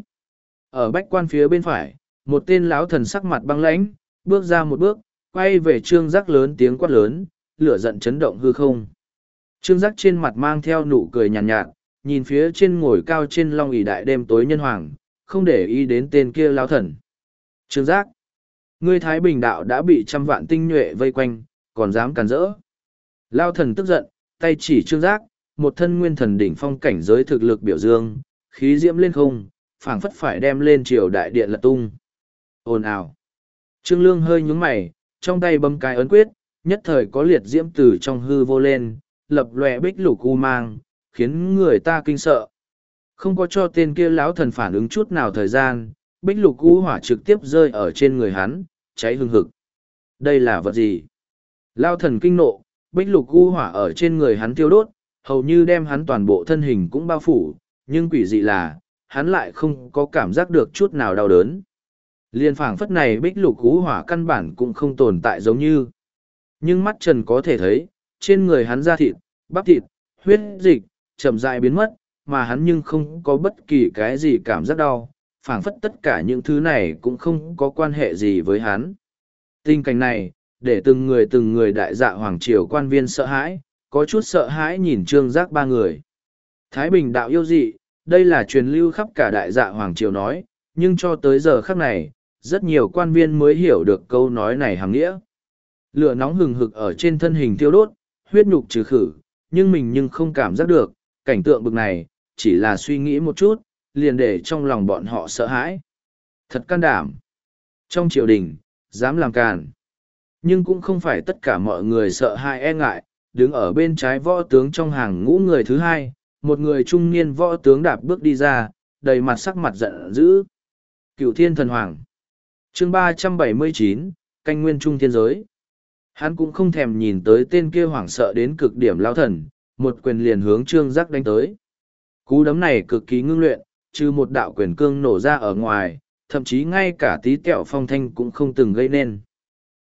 Ở bách quan phía bên phải, một tên lão thần sắc mặt băng lãnh, bước ra một bước, quay về Trương Giác lớn tiếng quát lớn, lửa giận chấn động hư không. Trương Giác trên mặt mang theo nụ cười nhàn nhạt, nhạt, nhìn phía trên ngồi cao trên long ỷ đại đêm tối nhân hoàng, không để ý đến tên kia lão thần. Trương Giác, ngươi Thái Bình đạo đã bị trăm vạn tinh nhuệ vây quanh, còn dám cản rỡ. Lão thần tức giận, tay chỉ Trương Giác, một thân nguyên thần đỉnh phong cảnh giới thực lực biểu dương, khí diễm lên không, phảng phất phải đem lên triều đại điện lật tung. Ồn ào. Trương Lương hơi nhúng mày, trong tay bấm cái ấn quyết, nhất thời có liệt diễm từ trong hư vô lên, lập lòe bích lục u mang, khiến người ta kinh sợ. Không có cho tên kia lão thần phản ứng chút nào thời gian, bích lục u hỏa trực tiếp rơi ở trên người hắn, cháy hừng hực. Đây là vật gì? Lão thần kinh nộ, bích lục u hỏa ở trên người hắn tiêu đốt, hầu như đem hắn toàn bộ thân hình cũng bao phủ, nhưng quỷ dị là, hắn lại không có cảm giác được chút nào đau đớn. Liên phảng phất này bích lục u hỏa căn bản cũng không tồn tại giống như. Nhưng mắt trần có thể thấy, trên người hắn da thịt, bắp thịt, huyết dịch, chậm rãi biến mất, mà hắn nhưng không có bất kỳ cái gì cảm giác đau, phảng phất tất cả những thứ này cũng không có quan hệ gì với hắn. Tình cảnh này, để từng người từng người đại dạ hoàng triều quan viên sợ hãi, có chút sợ hãi nhìn Trương Giác ba người. Thái Bình đạo yêu dị, đây là truyền lưu khắp cả đại dạ hoàng triều nói, nhưng cho tới giờ khắc này, rất nhiều quan viên mới hiểu được câu nói này hàm nghĩa. Lửa nóng hừng hực ở trên thân hình thiêu đốt, huyết nhục trừ khử, nhưng mình nhưng không cảm giác được, cảnh tượng bực này, chỉ là suy nghĩ một chút, liền để trong lòng bọn họ sợ hãi. Thật can đảm. Trong triều đình, dám làm càn. Nhưng cũng không phải tất cả mọi người sợ hãi e ngại, đứng ở bên trái võ tướng trong hàng ngũ người thứ hai, một người trung niên võ tướng đạp bước đi ra, đầy mặt sắc mặt giận dữ. Cửu Thiên Thần Hoàng. Chương ba trăm bảy mươi chín, canh nguyên trung thiên giới. Hắn cũng không thèm nhìn tới tên kia hoảng sợ đến cực điểm lao thần, một quyền liền hướng Trương Giác đánh tới. Cú đấm này cực kỳ ngưng luyện, trừ một đạo quyền cương nổ ra ở ngoài, thậm chí ngay cả tí tẹo phong thanh cũng không từng gây nên.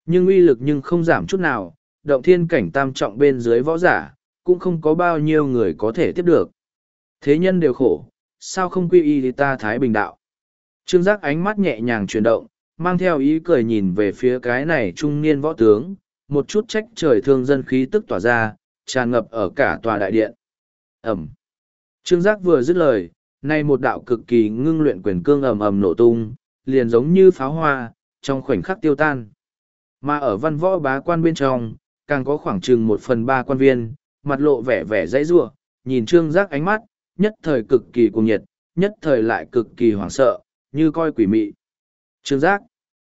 Nhưng uy lực nhưng không giảm chút nào, động thiên cảnh tam trọng bên dưới võ giả, cũng không có bao nhiêu người có thể tiếp được. Thế nhân đều khổ, sao không quy y ta Thái Bình đạo? Trương Giác ánh mắt nhẹ nhàng chuyển động, mang theo ý cười nhìn về phía cái này trung niên võ tướng, một chút trách trời thương dân khí tức tỏa ra, tràn ngập ở cả tòa đại điện. Ẩm. Trương Giác vừa dứt lời, nay một đạo cực kỳ ngưng luyện quyền cương ầm ầm nổ tung, liền giống như pháo hoa, trong khoảnh khắc tiêu tan. Mà ở văn võ bá quan bên trong, càng có khoảng chừng một phần ba quan viên, mặt lộ vẻ vẻ dãy rủa, nhìn Trương Giác ánh mắt, nhất thời cực kỳ cuồng nhiệt, nhất thời lại cực kỳ hoảng sợ, như coi quỷ mị. Trương Giác,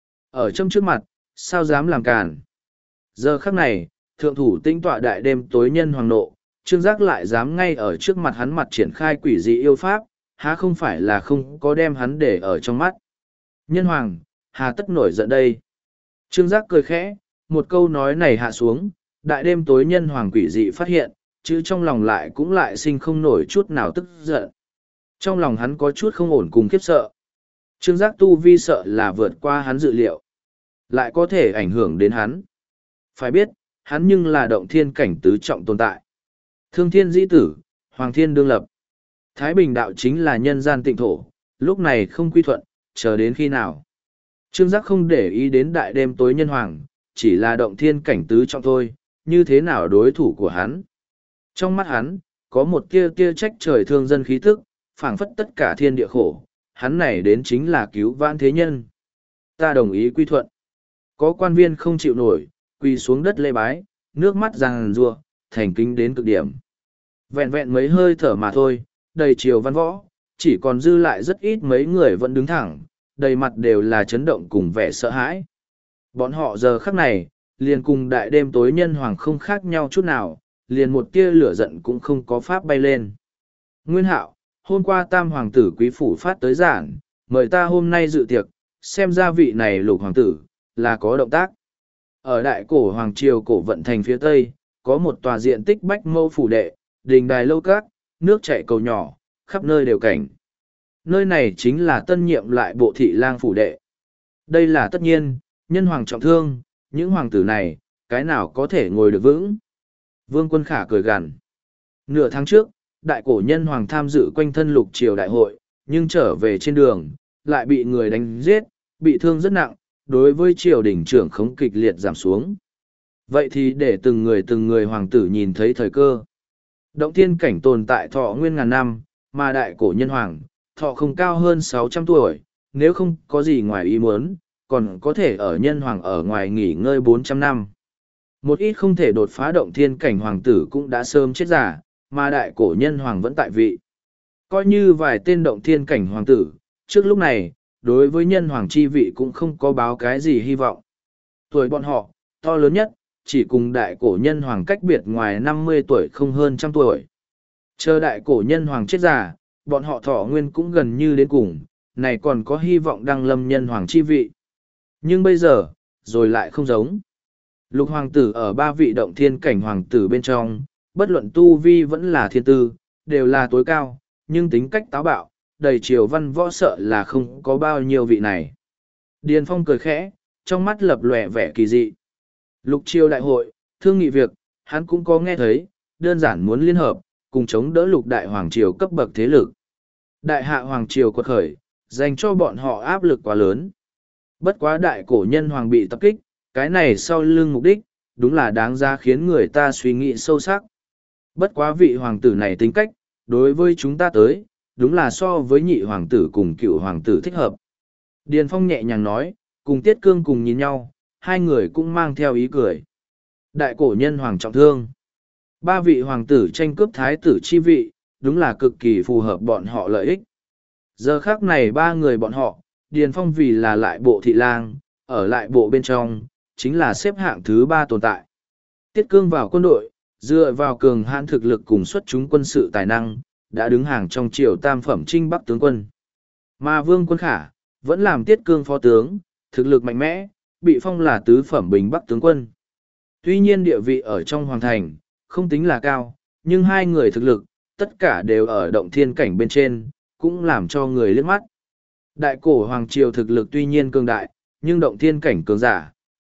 ở trong trước mặt, sao dám làm càn? Giờ khắc này, thượng thủ tinh tọa đại đêm tối nhân hoàng nộ, Trương Giác lại dám ngay ở trước mặt hắn mặt triển khai quỷ dị yêu pháp, há không phải là không có đem hắn để ở trong mắt. Nhân hoàng, hà tất nổi giận đây? Trương Giác cười khẽ, một câu nói này hạ xuống, đại đêm tối nhân hoàng quỷ dị phát hiện, chứ trong lòng lại cũng lại sinh không nổi chút nào tức giận. Trong lòng hắn có chút không ổn cùng khiếp sợ. Trương Giác tu vi sợ là vượt qua hắn dự liệu, lại có thể ảnh hưởng đến hắn. Phải biết, hắn nhưng là động thiên cảnh tứ trọng tồn tại. Thương thiên dĩ tử, hoàng thiên đương lập. Thái Bình đạo chính là nhân gian tịnh thổ, lúc này không quy thuận, chờ đến khi nào. Trương Giác không để ý đến đại đêm tối nhân hoàng, chỉ là động thiên cảnh tứ trọng thôi, như thế nào đối thủ của hắn. Trong mắt hắn, có một tia tia trách trời thương dân khí tức, phảng phất tất cả thiên địa khổ, hắn này đến chính là cứu vãn thế nhân. Ta đồng ý quy thuận. Có quan viên không chịu nổi, quỳ xuống đất lê bái, nước mắt ràng rùa, thành kính đến cực điểm. Vẹn vẹn mấy hơi thở mà thôi, đầy triều văn võ, chỉ còn dư lại rất ít mấy người vẫn đứng thẳng, đầy mặt đều là chấn động cùng vẻ sợ hãi. Bọn họ giờ khắc này, liền cùng đại đêm tối nhân hoàng không khác nhau chút nào, liền một tia lửa giận cũng không có pháp bay lên. Nguyên Hạo, hôm qua tam hoàng tử quý phủ phát tới giảng, mời ta hôm nay dự tiệc, xem ra vị này lục hoàng tử, là có động tác. Ở đại cổ hoàng triều cổ vận thành phía tây, có một tòa diện tích bách mâu phủ đệ, đình đài lâu các, nước chảy cầu nhỏ, khắp nơi đều cảnh. Nơi này chính là tân nhiệm lại bộ thị lang phủ đệ. Đây là tất nhiên, nhân hoàng trọng thương, những hoàng tử này, cái nào có thể ngồi được vững. Vương Quân Khả cười gằn. Nửa tháng trước, đại cổ nhân hoàng tham dự quanh thân lục triều đại hội, nhưng trở về trên đường, lại bị người đánh giết, bị thương rất nặng, đối với triều đình trưởng khống kịch liệt giảm xuống. Vậy thì để từng người từng người hoàng tử nhìn thấy thời cơ. Động thiên cảnh tồn tại thọ nguyên ngàn năm, mà đại cổ nhân hoàng, thọ không cao hơn sáu trăm tuổi, nếu không có gì ngoài ý muốn, còn có thể ở nhân hoàng ở ngoài nghỉ ngơi bốn trăm năm. Một ít không thể đột phá động thiên cảnh hoàng tử cũng đã sớm chết giả, mà đại cổ nhân hoàng vẫn tại vị. Coi như vài tên động thiên cảnh hoàng tử, trước lúc này, đối với nhân hoàng chi vị cũng không có báo cái gì hy vọng. Tuổi bọn họ, to lớn nhất, chỉ cùng đại cổ nhân hoàng cách biệt ngoài năm mươi tuổi không hơn trăm tuổi. Chờ đại cổ nhân hoàng chết giả, bọn họ thọ nguyên cũng gần như đến cùng, này còn có hy vọng đăng lâm nhân hoàng chi vị. Nhưng bây giờ, rồi lại không giống. Lục hoàng tử ở ba vị động thiên cảnh hoàng tử bên trong, bất luận tu vi vẫn là thiên tư, đều là tối cao, nhưng tính cách táo bạo, đầy triều văn võ sợ là không có bao nhiêu vị này. Điền Phong cười khẽ, trong mắt lập lòe vẻ kỳ dị. Lục triều đại hội, thương nghị việc, hắn cũng có nghe thấy, đơn giản muốn liên hợp, cùng chống đỡ lục đại hoàng triều cấp bậc thế lực. Đại hạ hoàng triều quật khởi, dành cho bọn họ áp lực quá lớn. Bất quá đại cổ nhân hoàng bị tập kích, cái này sau lưng mục đích, đúng là đáng ra khiến người ta suy nghĩ sâu sắc. Bất quá vị hoàng tử này tính cách, đối với chúng ta tới, đúng là so với nhị hoàng tử cùng cựu hoàng tử thích hợp. Điền Phong nhẹ nhàng nói, cùng Tiết Cương cùng nhìn nhau, hai người cũng mang theo ý cười. Đại cổ nhân hoàng trọng thương. Ba vị hoàng tử tranh cướp thái tử chi vị, đúng là cực kỳ phù hợp bọn họ lợi ích. Giờ khác này ba người bọn họ, Điền Phong vì là lại bộ thị lang, ở lại bộ bên trong, chính là xếp hạng thứ ba tồn tại. Tiết Cương vào quân đội, dựa vào cường hãn thực lực cùng xuất chúng quân sự tài năng, đã đứng hàng trong triều tam phẩm trinh bắc tướng quân. Mà Vương Quân Khả, vẫn làm Tiết Cương phó tướng, thực lực mạnh mẽ, bị phong là tứ phẩm bình bắc tướng quân. Tuy nhiên địa vị ở trong hoàng thành, không tính là cao, nhưng hai người thực lực, tất cả đều ở động thiên cảnh bên trên, cũng làm cho người liếc mắt. Đại cổ hoàng triều thực lực tuy nhiên cường đại, nhưng động thiên cảnh cường giả,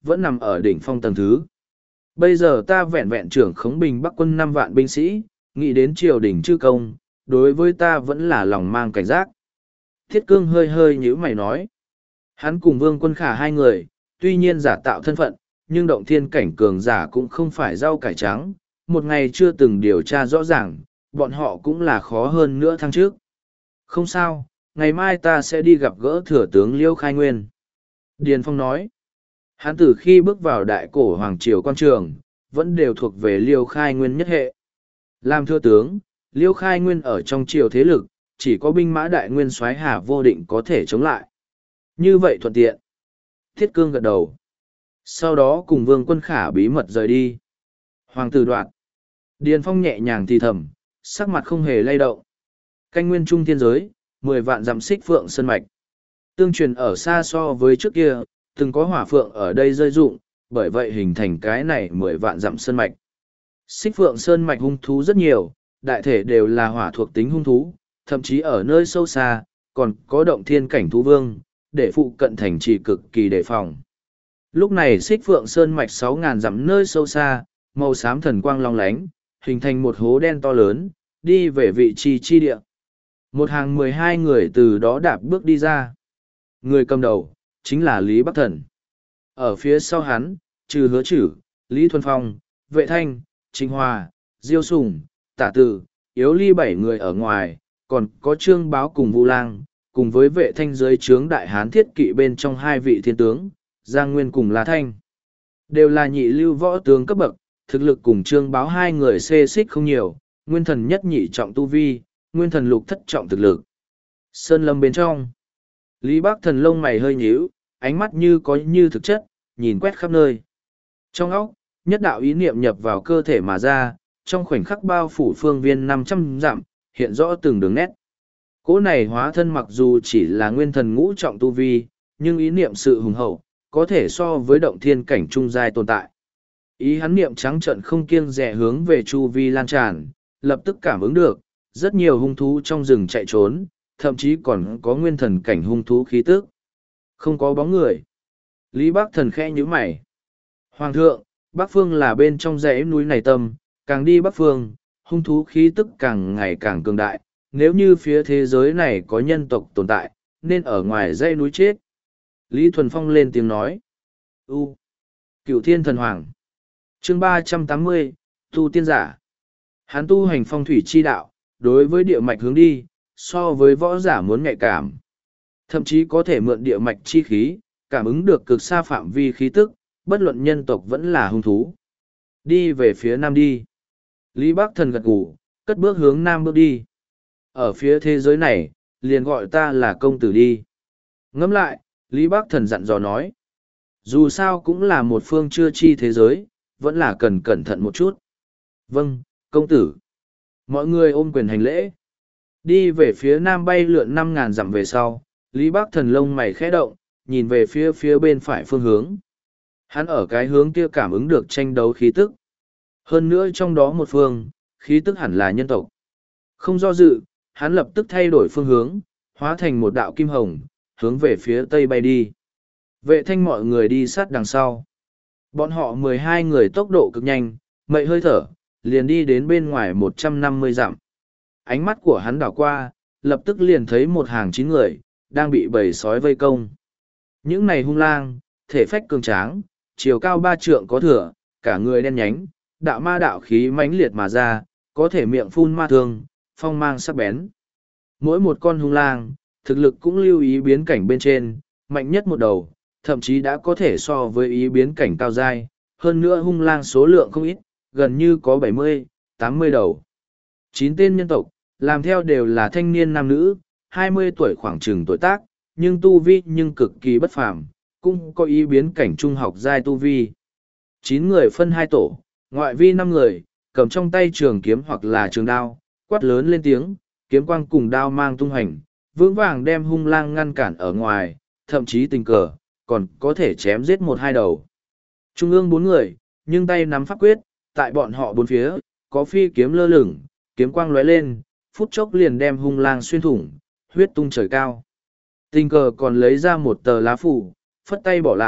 vẫn nằm ở đỉnh phong tầng thứ. Bây giờ ta vẹn vẹn trưởng khống bình Bắc quân năm vạn binh sĩ, nghĩ đến triều đình chư công, đối với ta vẫn là lòng mang cảnh giác. Thiết Cương hơi hơi nhíu mày nói. Hắn cùng Vương Quân Khả hai người, tuy nhiên giả tạo thân phận, nhưng động thiên cảnh cường giả cũng không phải rau cải trắng, một ngày chưa từng điều tra rõ ràng, bọn họ cũng là khó hơn nữa thăng trước. Không sao, ngày mai ta sẽ đi gặp gỡ thừa tướng Liêu Khai Nguyên. Điền Phong nói. Hắn từ khi bước vào đại cổ Hoàng Triều quan trường, vẫn đều thuộc về Liêu Khai Nguyên nhất hệ. Làm thừa tướng, Liêu Khai Nguyên ở trong triều thế lực, chỉ có binh mã đại nguyên soái Hà Vô Định có thể chống lại. Như vậy thuận tiện. Thiết Cương gật đầu. Sau đó cùng Vương Quân Khả bí mật rời đi. Hoàng tử Đoạn. Điền Phong nhẹ nhàng thì thầm, sắc mặt không hề lay động. Canh nguyên trung thiên giới, mười vạn dặm xích phượng sơn mạch. Tương truyền ở xa so với trước kia, từng có hỏa phượng ở đây rơi rụng, bởi vậy hình thành cái này mười vạn dặm sơn mạch. Xích phượng sơn mạch hung thú rất nhiều, đại thể đều là hỏa thuộc tính hung thú, thậm chí ở nơi sâu xa, còn có động thiên cảnh thú vương, để phụ cận thành trì cực kỳ đề phòng. Lúc này xích phượng sơn mạch sáu ngàn dặm nơi sâu xa, màu xám thần quang long lánh, hình thành một hố đen to lớn, đi về vị trí chi địa. Một hàng mười hai người từ đó đạp bước đi ra. Người cầm đầu, chính là Lý Bắc Thần. Ở phía sau hắn, trừ Hứa Chử, Lý Thuần Phong, Vệ Thanh, Trịnh Hòa, Diêu Sùng, Tả Tử, Yếu Ly bảy người ở ngoài, còn có Trương Báo cùng Vu Lang, cùng với Vệ Thanh dưới trướng đại hán thiết kỵ bên trong hai vị thiên tướng, Giang Nguyên cùng La Thanh. Đều là nhị lưu võ tướng cấp bậc, thực lực cùng Trương Báo hai người xê xích không nhiều, Nguyên Thần nhất nhị trọng tu vi, Nguyên Thần lục thất trọng thực lực. Sơn lâm bên trong, Lý Bắc Thần lông mày hơi nhíu, ánh mắt như có như thực chất, nhìn quét khắp nơi. Trong óc, nhất đạo ý niệm nhập vào cơ thể mà ra, trong khoảnh khắc bao phủ phương viên năm trăm dặm, hiện rõ từng đường nét. Cỗ này hóa thân mặc dù chỉ là Nguyên Thần ngũ trọng tu vi, nhưng ý niệm sự hùng hậu, có thể so với động thiên cảnh trung giai tồn tại. Ý hắn niệm trắng trợn không kiêng dè hướng về chu vi lan tràn, lập tức cảm ứng được, rất nhiều hung thú trong rừng chạy trốn, thậm chí còn có nguyên thần cảnh hung thú khí tức. Không có bóng người. Lý Bắc Thần khẽ nhíu mày. Hoàng thượng, Bắc Phương là bên trong dãy núi này tâm, càng đi Bắc Phương, hung thú khí tức càng ngày càng cường đại. Nếu như phía thế giới này có nhân tộc tồn tại, nên ở ngoài dãy núi chết. Lý Thuần Phong lên tiếng nói. U. Cửu Thiên Thần Hoàng. Chương ba trăm tám mươi, Tu Tiên Giả. Hắn tu hành phong thủy chi đạo, đối với địa mạch hướng đi, so với võ giả muốn nhạy cảm. Thậm chí có thể mượn địa mạch chi khí, cảm ứng được cực xa phạm vi khí tức, bất luận nhân tộc vẫn là hung thú. Đi về phía nam đi. Lý Bắc Thần gật gù, cất bước hướng nam bước đi. Ở phía thế giới này, liền gọi ta là công tử đi. Ngẫm lại, Lý Bắc Thần dặn dò nói. Dù sao cũng là một phương chưa chi thế giới, vẫn là cần cẩn thận một chút. Vâng, công tử. Mọi người ôm quyền hành lễ. Đi về phía nam bay lượn năm ngàn dặm về sau, Lý Bắc Thần lông mày khẽ động, nhìn về phía phía bên phải phương hướng. Hắn ở cái hướng kia cảm ứng được tranh đấu khí tức. Hơn nữa trong đó một phương, khí tức hẳn là nhân tộc. Không do dự, hắn lập tức thay đổi phương hướng, hóa thành một đạo kim hồng, hướng về phía tây bay đi. Vệ Thanh mọi người đi sát đằng sau. Bọn họ mười hai người tốc độ cực nhanh, mậy hơi thở, liền đi đến bên ngoài một trăm năm mươi dặm. Ánh mắt của hắn đảo qua, lập tức liền thấy một hàng chín người, đang bị bầy sói vây công. Những này hung lang, thể phách cường tráng, chiều cao ba trượng có thừa, cả người đen nhánh, đạo ma đạo khí mãnh liệt mà ra, có thể miệng phun ma thương, phong mang sắc bén. Mỗi một con hung lang, thực lực cũng lưu ý biến cảnh bên trên, mạnh nhất một đầu, thậm chí đã có thể so với ý biến cảnh cao giai, hơn nữa hung lang số lượng không ít, gần như có bảy mươi, tám mươi đầu. Chín tên nhân tộc, làm theo đều là thanh niên nam nữ, hai mươi tuổi khoảng chừng tuổi tác, nhưng tu vi nhưng cực kỳ bất phàm, cũng có ý biến cảnh trung học giai tu vi. Chín người phân hai tổ, ngoại vi năm người, cầm trong tay trường kiếm hoặc là trường đao, quát lớn lên tiếng, kiếm quang cùng đao mang tung hành, vững vàng đem hung lang ngăn cản ở ngoài, thậm chí tình cờ, còn có thể chém giết một hai đầu. Trung ương bốn người, nhưng tay nắm pháp quyết, tại bọn họ bốn phía, có phi kiếm lơ lửng, kiếm quang lóe lên, phút chốc liền đem hung lang xuyên thủng, huyết tung trời cao. Tình cờ còn lấy ra một tờ lá phủ, phất tay bỏ lại,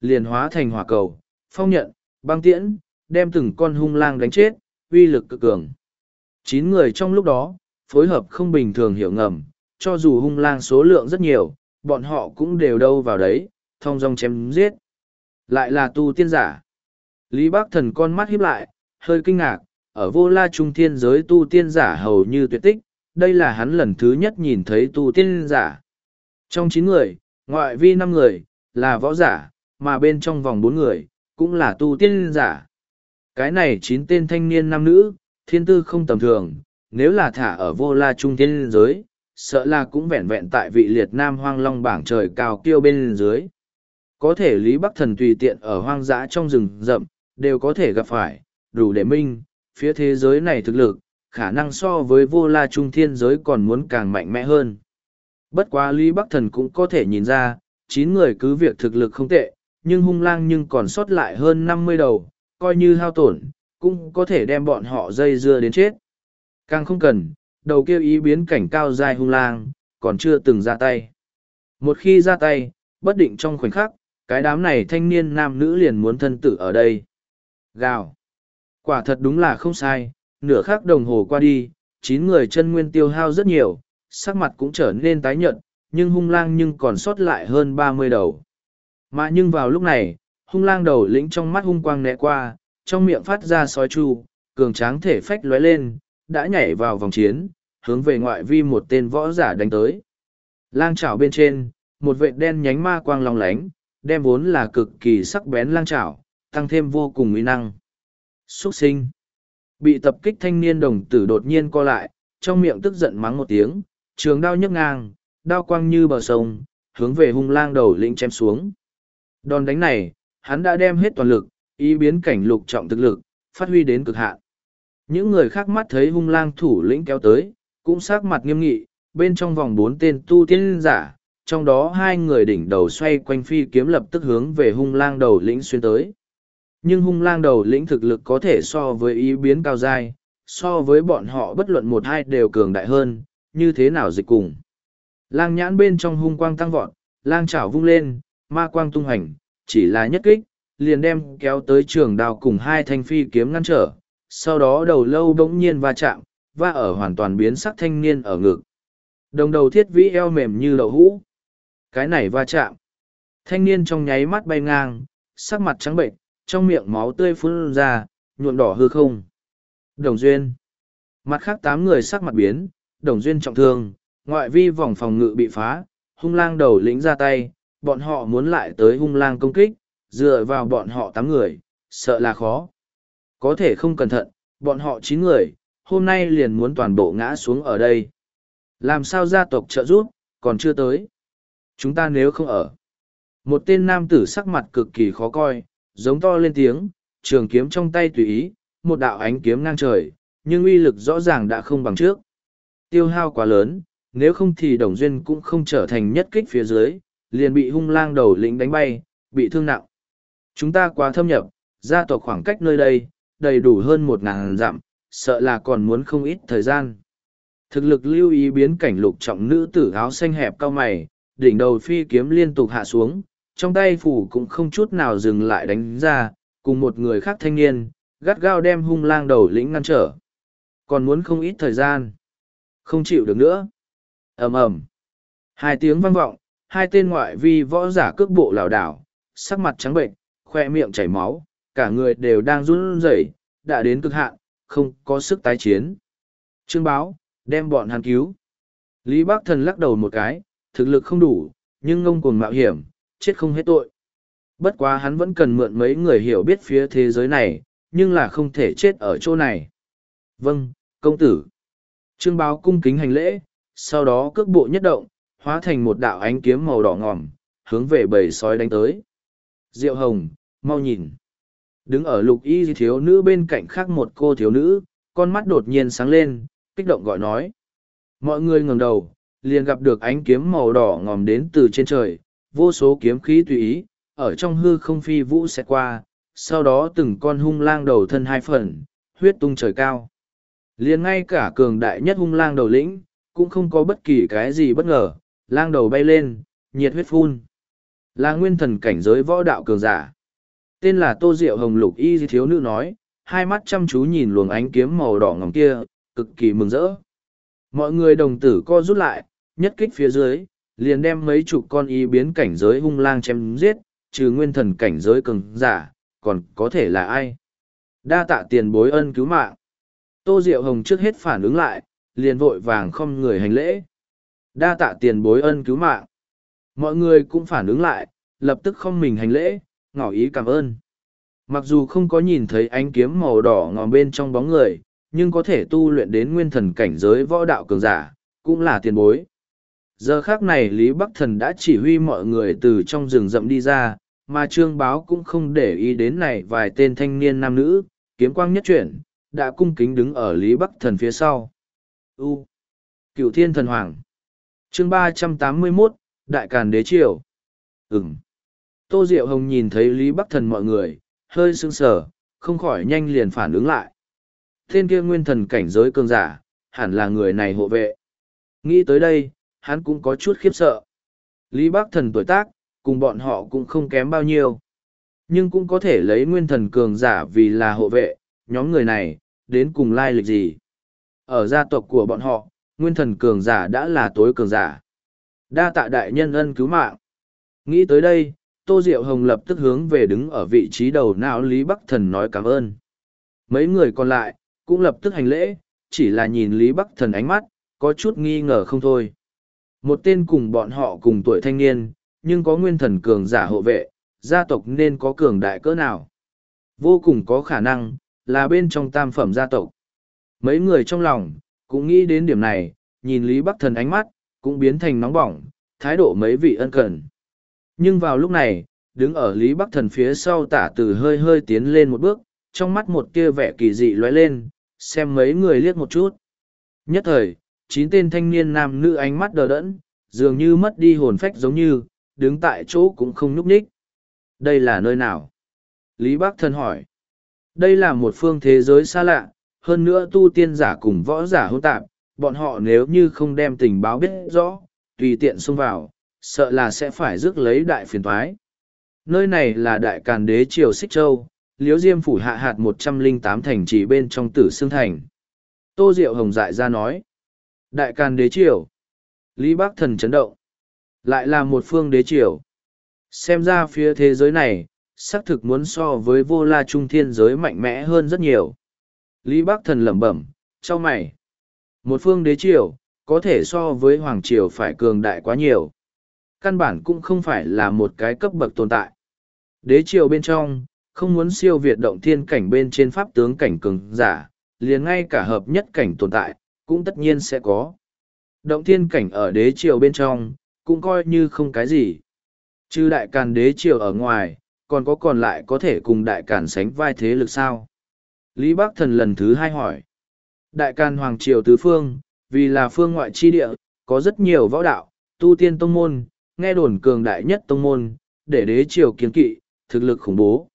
liền hóa thành hỏa cầu, phong nhận, băng tiễn, đem từng con hung lang đánh chết, uy lực cực cường. Chín người trong lúc đó, phối hợp không bình thường hiểu ngầm, cho dù hung lang số lượng rất nhiều, bọn họ cũng đều đâu vào đấy, thong dong chém giết. Lại là tu tiên giả. Lý Bác Thần con mắt híp lại, hơi kinh ngạc, ở vô la trung thiên giới tu tiên giả hầu như tuyệt tích, đây là hắn lần thứ nhất nhìn thấy tu tiên giả. Trong chín người, ngoại vi năm người, là võ giả, mà bên trong vòng bốn người, cũng là tu tiên giả. Cái này chín tên thanh niên nam nữ, thiên tư không tầm thường, nếu là thả ở vô la trung thiên giới, sợ là cũng vẹn vẹn tại vị liệt nam hoang long bảng trời cao kiêu bên dưới. Có thể Lý Bắc Thần tùy tiện ở hoang dã trong rừng rậm, đều có thể gặp phải, đủ để minh, phía thế giới này thực lực, khả năng so với vô la trung thiên giới còn muốn càng mạnh mẽ hơn. Bất quá Lý Bắc Thần cũng có thể nhìn ra, chín người cứ việc thực lực không tệ, nhưng hung lang nhưng còn sót lại hơn năm mươi đầu, coi như hao tổn, cũng có thể đem bọn họ dây dưa đến chết. Càng không cần, đầu kêu ý biến cảnh cao dài hung lang, còn chưa từng ra tay. Một khi ra tay, bất định trong khoảnh khắc, cái đám này thanh niên nam nữ liền muốn thân tử ở đây. Gào. Quả thật đúng là không sai, nửa khắc đồng hồ qua đi, chín người chân nguyên tiêu hao rất nhiều, sắc mặt cũng trở nên tái nhợt, nhưng hung lang nhưng còn sót lại hơn ba mươi đầu. Mà nhưng vào lúc này, hung lang đầu lĩnh trong mắt hung quang né qua, trong miệng phát ra sói chu, cường tráng thể phách lóe lên, đã nhảy vào vòng chiến, hướng về ngoại vi một tên võ giả đánh tới. Lang chảo bên trên, một vệt đen nhánh ma quang long lánh, đem vốn là cực kỳ sắc bén lang chảo, tăng thêm vô cùng uy năng. Xuất sinh. Bị tập kích thanh niên đồng tử đột nhiên co lại, trong miệng tức giận mắng một tiếng, trường đao nhấc ngang, đao quang như bờ sông, hướng về hung lang đầu lĩnh chém xuống. Đòn đánh này, hắn đã đem hết toàn lực, ý biến cảnh lục trọng thực lực, phát huy đến cực hạn. Những người khác mắt thấy hung lang thủ lĩnh kéo tới, cũng sắc mặt nghiêm nghị, bên trong vòng bốn tên tu tiên giả, trong đó hai người đỉnh đầu xoay quanh phi kiếm lập tức hướng về hung lang đầu lĩnh xuyên tới. Nhưng hung lang đầu lĩnh thực lực có thể so với ý biến cao dai, so với bọn họ bất luận một hai đều cường đại hơn, như thế nào dịch cùng. Lang nhãn bên trong hung quang tăng vọt, lang chảo vung lên, ma quang tung hành, chỉ là nhất kích, liền đem kéo tới trường đao cùng hai thanh phi kiếm ngăn trở, sau đó đầu lâu bỗng nhiên va chạm, va ở hoàn toàn biến sắc thanh niên ở ngực. Đồng đầu thiết vĩ eo mềm như đậu hũ. Cái này va chạm. Thanh niên trong nháy mắt bay ngang, sắc mặt trắng bệnh, trong miệng máu tươi phun ra, nhuộm đỏ hư không. Đồng Duyên. Mặt khác tám người sắc mặt biến, Đồng Duyên trọng thương, ngoại vi vòng phòng ngự bị phá, hung lang đầu lĩnh ra tay, bọn họ muốn lại tới hung lang công kích, dựa vào bọn họ tám người, sợ là khó. Có thể không cẩn thận, bọn họ chín người, hôm nay liền muốn toàn bộ ngã xuống ở đây. Làm sao gia tộc trợ giúp, còn chưa tới. Chúng ta nếu không ở. Một tên nam tử sắc mặt cực kỳ khó coi, giống to lên tiếng, trường kiếm trong tay tùy ý, một đạo ánh kiếm ngang trời, nhưng uy lực rõ ràng đã không bằng trước. Tiêu hao quá lớn, nếu không thì Đồng Duyên cũng không trở thành nhất kích phía dưới, liền bị hung lang đầu lĩnh đánh bay, bị thương nặng. Chúng ta quá thâm nhập, gia tộc khoảng cách nơi đây, đầy đủ hơn một ngàn dặm, sợ là còn muốn không ít thời gian. Thực lực lưu ý biến cảnh lục trọng nữ tử áo xanh hẹp cao mày, đỉnh đầu phi kiếm liên tục hạ xuống, trong tay phủ cũng không chút nào dừng lại đánh ra, cùng một người khác thanh niên, gắt gao đem hung lang đầu lĩnh ngăn trở. Còn muốn không ít thời gian. Không chịu được nữa. Ầm ầm. Hai tiếng vang vọng, hai tên ngoại vi võ giả cước bộ lảo đảo, sắc mặt trắng bệnh, khoe miệng chảy máu, cả người đều đang run rẩy, đã đến cực hạn, không có sức tái chiến. Trương Báo, đem bọn hắn cứu. Lý Bác Thần lắc đầu một cái, thực lực không đủ, nhưng ngông cuồng mạo hiểm, chết không hết tội. Bất quá hắn vẫn cần mượn mấy người hiểu biết phía thế giới này, nhưng là không thể chết ở chỗ này. Vâng, công tử. Trương Báo cung kính hành lễ, sau đó cước bộ nhất động, hóa thành một đạo ánh kiếm màu đỏ ngòm, hướng về bầy sói đánh tới. Diệu Hồng, mau nhìn. Đứng ở lục y thiếu nữ bên cạnh khác một cô thiếu nữ, con mắt đột nhiên sáng lên, kích động gọi nói. Mọi người ngẩng đầu, liền gặp được ánh kiếm màu đỏ ngòm đến từ trên trời, vô số kiếm khí tùy ý, ở trong hư không phi vũ sẽ qua, sau đó từng con hung lang đầu thân hai phần, huyết tung trời cao. Liền ngay cả cường đại nhất hung lang đầu lĩnh, cũng không có bất kỳ cái gì bất ngờ, lang đầu bay lên, nhiệt huyết phun. Là nguyên thần cảnh giới võ đạo cường giả. Tên là Tô Diệu Hồng, lục y thiếu nữ nói, hai mắt chăm chú nhìn luồng ánh kiếm màu đỏ ngòm kia, cực kỳ mừng rỡ. Mọi người đồng tử co rút lại, nhất kích phía dưới, liền đem mấy chục con y biến cảnh giới hung lang chém giết, trừ nguyên thần cảnh giới cường giả, còn có thể là ai? Đa tạ tiền bối ân cứu mạng. Tô Diệu Hồng trước hết phản ứng lại, liền vội vàng không người hành lễ. Đa tạ tiền bối ân cứu mạng. Mọi người cũng phản ứng lại, lập tức không mình hành lễ, ngỏ ý cảm ơn. Mặc dù không có nhìn thấy ánh kiếm màu đỏ ngòm bên trong bóng người, nhưng có thể tu luyện đến nguyên thần cảnh giới võ đạo cường giả, cũng là tiền bối. Giờ khác này Lý Bắc Thần đã chỉ huy mọi người từ trong rừng rậm đi ra, mà Trương Báo cũng không để ý đến này vài tên thanh niên nam nữ, kiếm quang nhất chuyển, đã cung kính đứng ở Lý Bắc Thần phía sau. U. Cửu Thiên Thần Hoàng. Chương ba trăm tám mươi mốt, Đại Càn Đế Triều. Ừm. Tô Diệu Hồng nhìn thấy Lý Bắc Thần mọi người, hơi sững sờ, không khỏi nhanh liền phản ứng lại. Tên kia nguyên thần cảnh giới cường giả, hẳn là người này hộ vệ. Nghĩ tới đây, hắn cũng có chút khiếp sợ. Lý Bắc Thần tuổi tác, cùng bọn họ cũng không kém bao nhiêu. Nhưng cũng có thể lấy nguyên thần cường giả vì là hộ vệ, nhóm người này, đến cùng lai lịch gì. Ở gia tộc của bọn họ, nguyên thần cường giả đã là tối cường giả. Đa tạ đại nhân ân cứu mạng. Nghĩ tới đây, Tô Diệu Hồng lập tức hướng về đứng ở vị trí đầu não Lý Bắc Thần nói cảm ơn. Mấy người còn lại, cũng lập tức hành lễ, chỉ là nhìn Lý Bắc Thần ánh mắt, có chút nghi ngờ không thôi. Một tên cùng bọn họ cùng tuổi thanh niên, nhưng có nguyên thần cường giả hộ vệ, gia tộc nên có cường đại cỡ nào. Vô cùng có khả năng, là bên trong tam phẩm gia tộc. Mấy người trong lòng, cũng nghĩ đến điểm này, nhìn Lý Bắc Thần ánh mắt, cũng biến thành nóng bỏng, thái độ mấy vị ân cần. Nhưng vào lúc này, đứng ở Lý Bắc Thần phía sau Tả Từ hơi hơi tiến lên một bước, trong mắt một tia vẻ kỳ dị lóe lên, xem mấy người liếc một chút. Nhất thời, chín tên thanh niên nam nữ ánh mắt đờ đẫn, dường như mất đi hồn phách giống như, đứng tại chỗ cũng không nhúc nhích. Đây là nơi nào? Lý Bắc Thần hỏi. Đây là một phương thế giới xa lạ, hơn nữa tu tiên giả cùng võ giả hỗn tạp, bọn họ nếu như không đem tình báo biết rõ, tùy tiện xông vào, sợ là sẽ phải rước lấy đại phiền toái. Nơi này là Đại Càn Đế Triều Xích Châu, Liễu Diêm phủ hạ hạt một trăm lẻ tám thành trì bên trong Tử Xương Thành. Tô Diệu Hồng dại ra nói. Đại Càn Đế Triều. Lý Bắc Thần chấn động. Lại là một phương đế triều. Xem ra phía thế giới này, xác thực muốn so với vô la trung thiên giới mạnh mẽ hơn rất nhiều. Lý Bắc Thần lẩm bẩm, cho mày. Một phương đế triều, có thể so với hoàng triều phải cường đại quá nhiều. Căn bản cũng không phải là một cái cấp bậc tồn tại. Đế triều bên trong, không muốn siêu việt động thiên cảnh bên trên pháp tướng cảnh cường giả, liền ngay cả hợp nhất cảnh tồn tại, cũng tất nhiên sẽ có. Động thiên cảnh ở đế triều bên trong, cũng coi như không cái gì. Chứ Đại Càn Đế Triều ở ngoài, còn có còn lại có thể cùng Đại Càn sánh vai thế lực sao? Lý Bắc Thần lần thứ hai hỏi. Đại Càn Hoàng Triều tứ phương, vì là phương ngoại chi địa, có rất nhiều võ đạo, tu tiên tông môn, nghe đồn cường đại nhất tông môn, để đế triều kiên kỵ, thực lực khủng bố.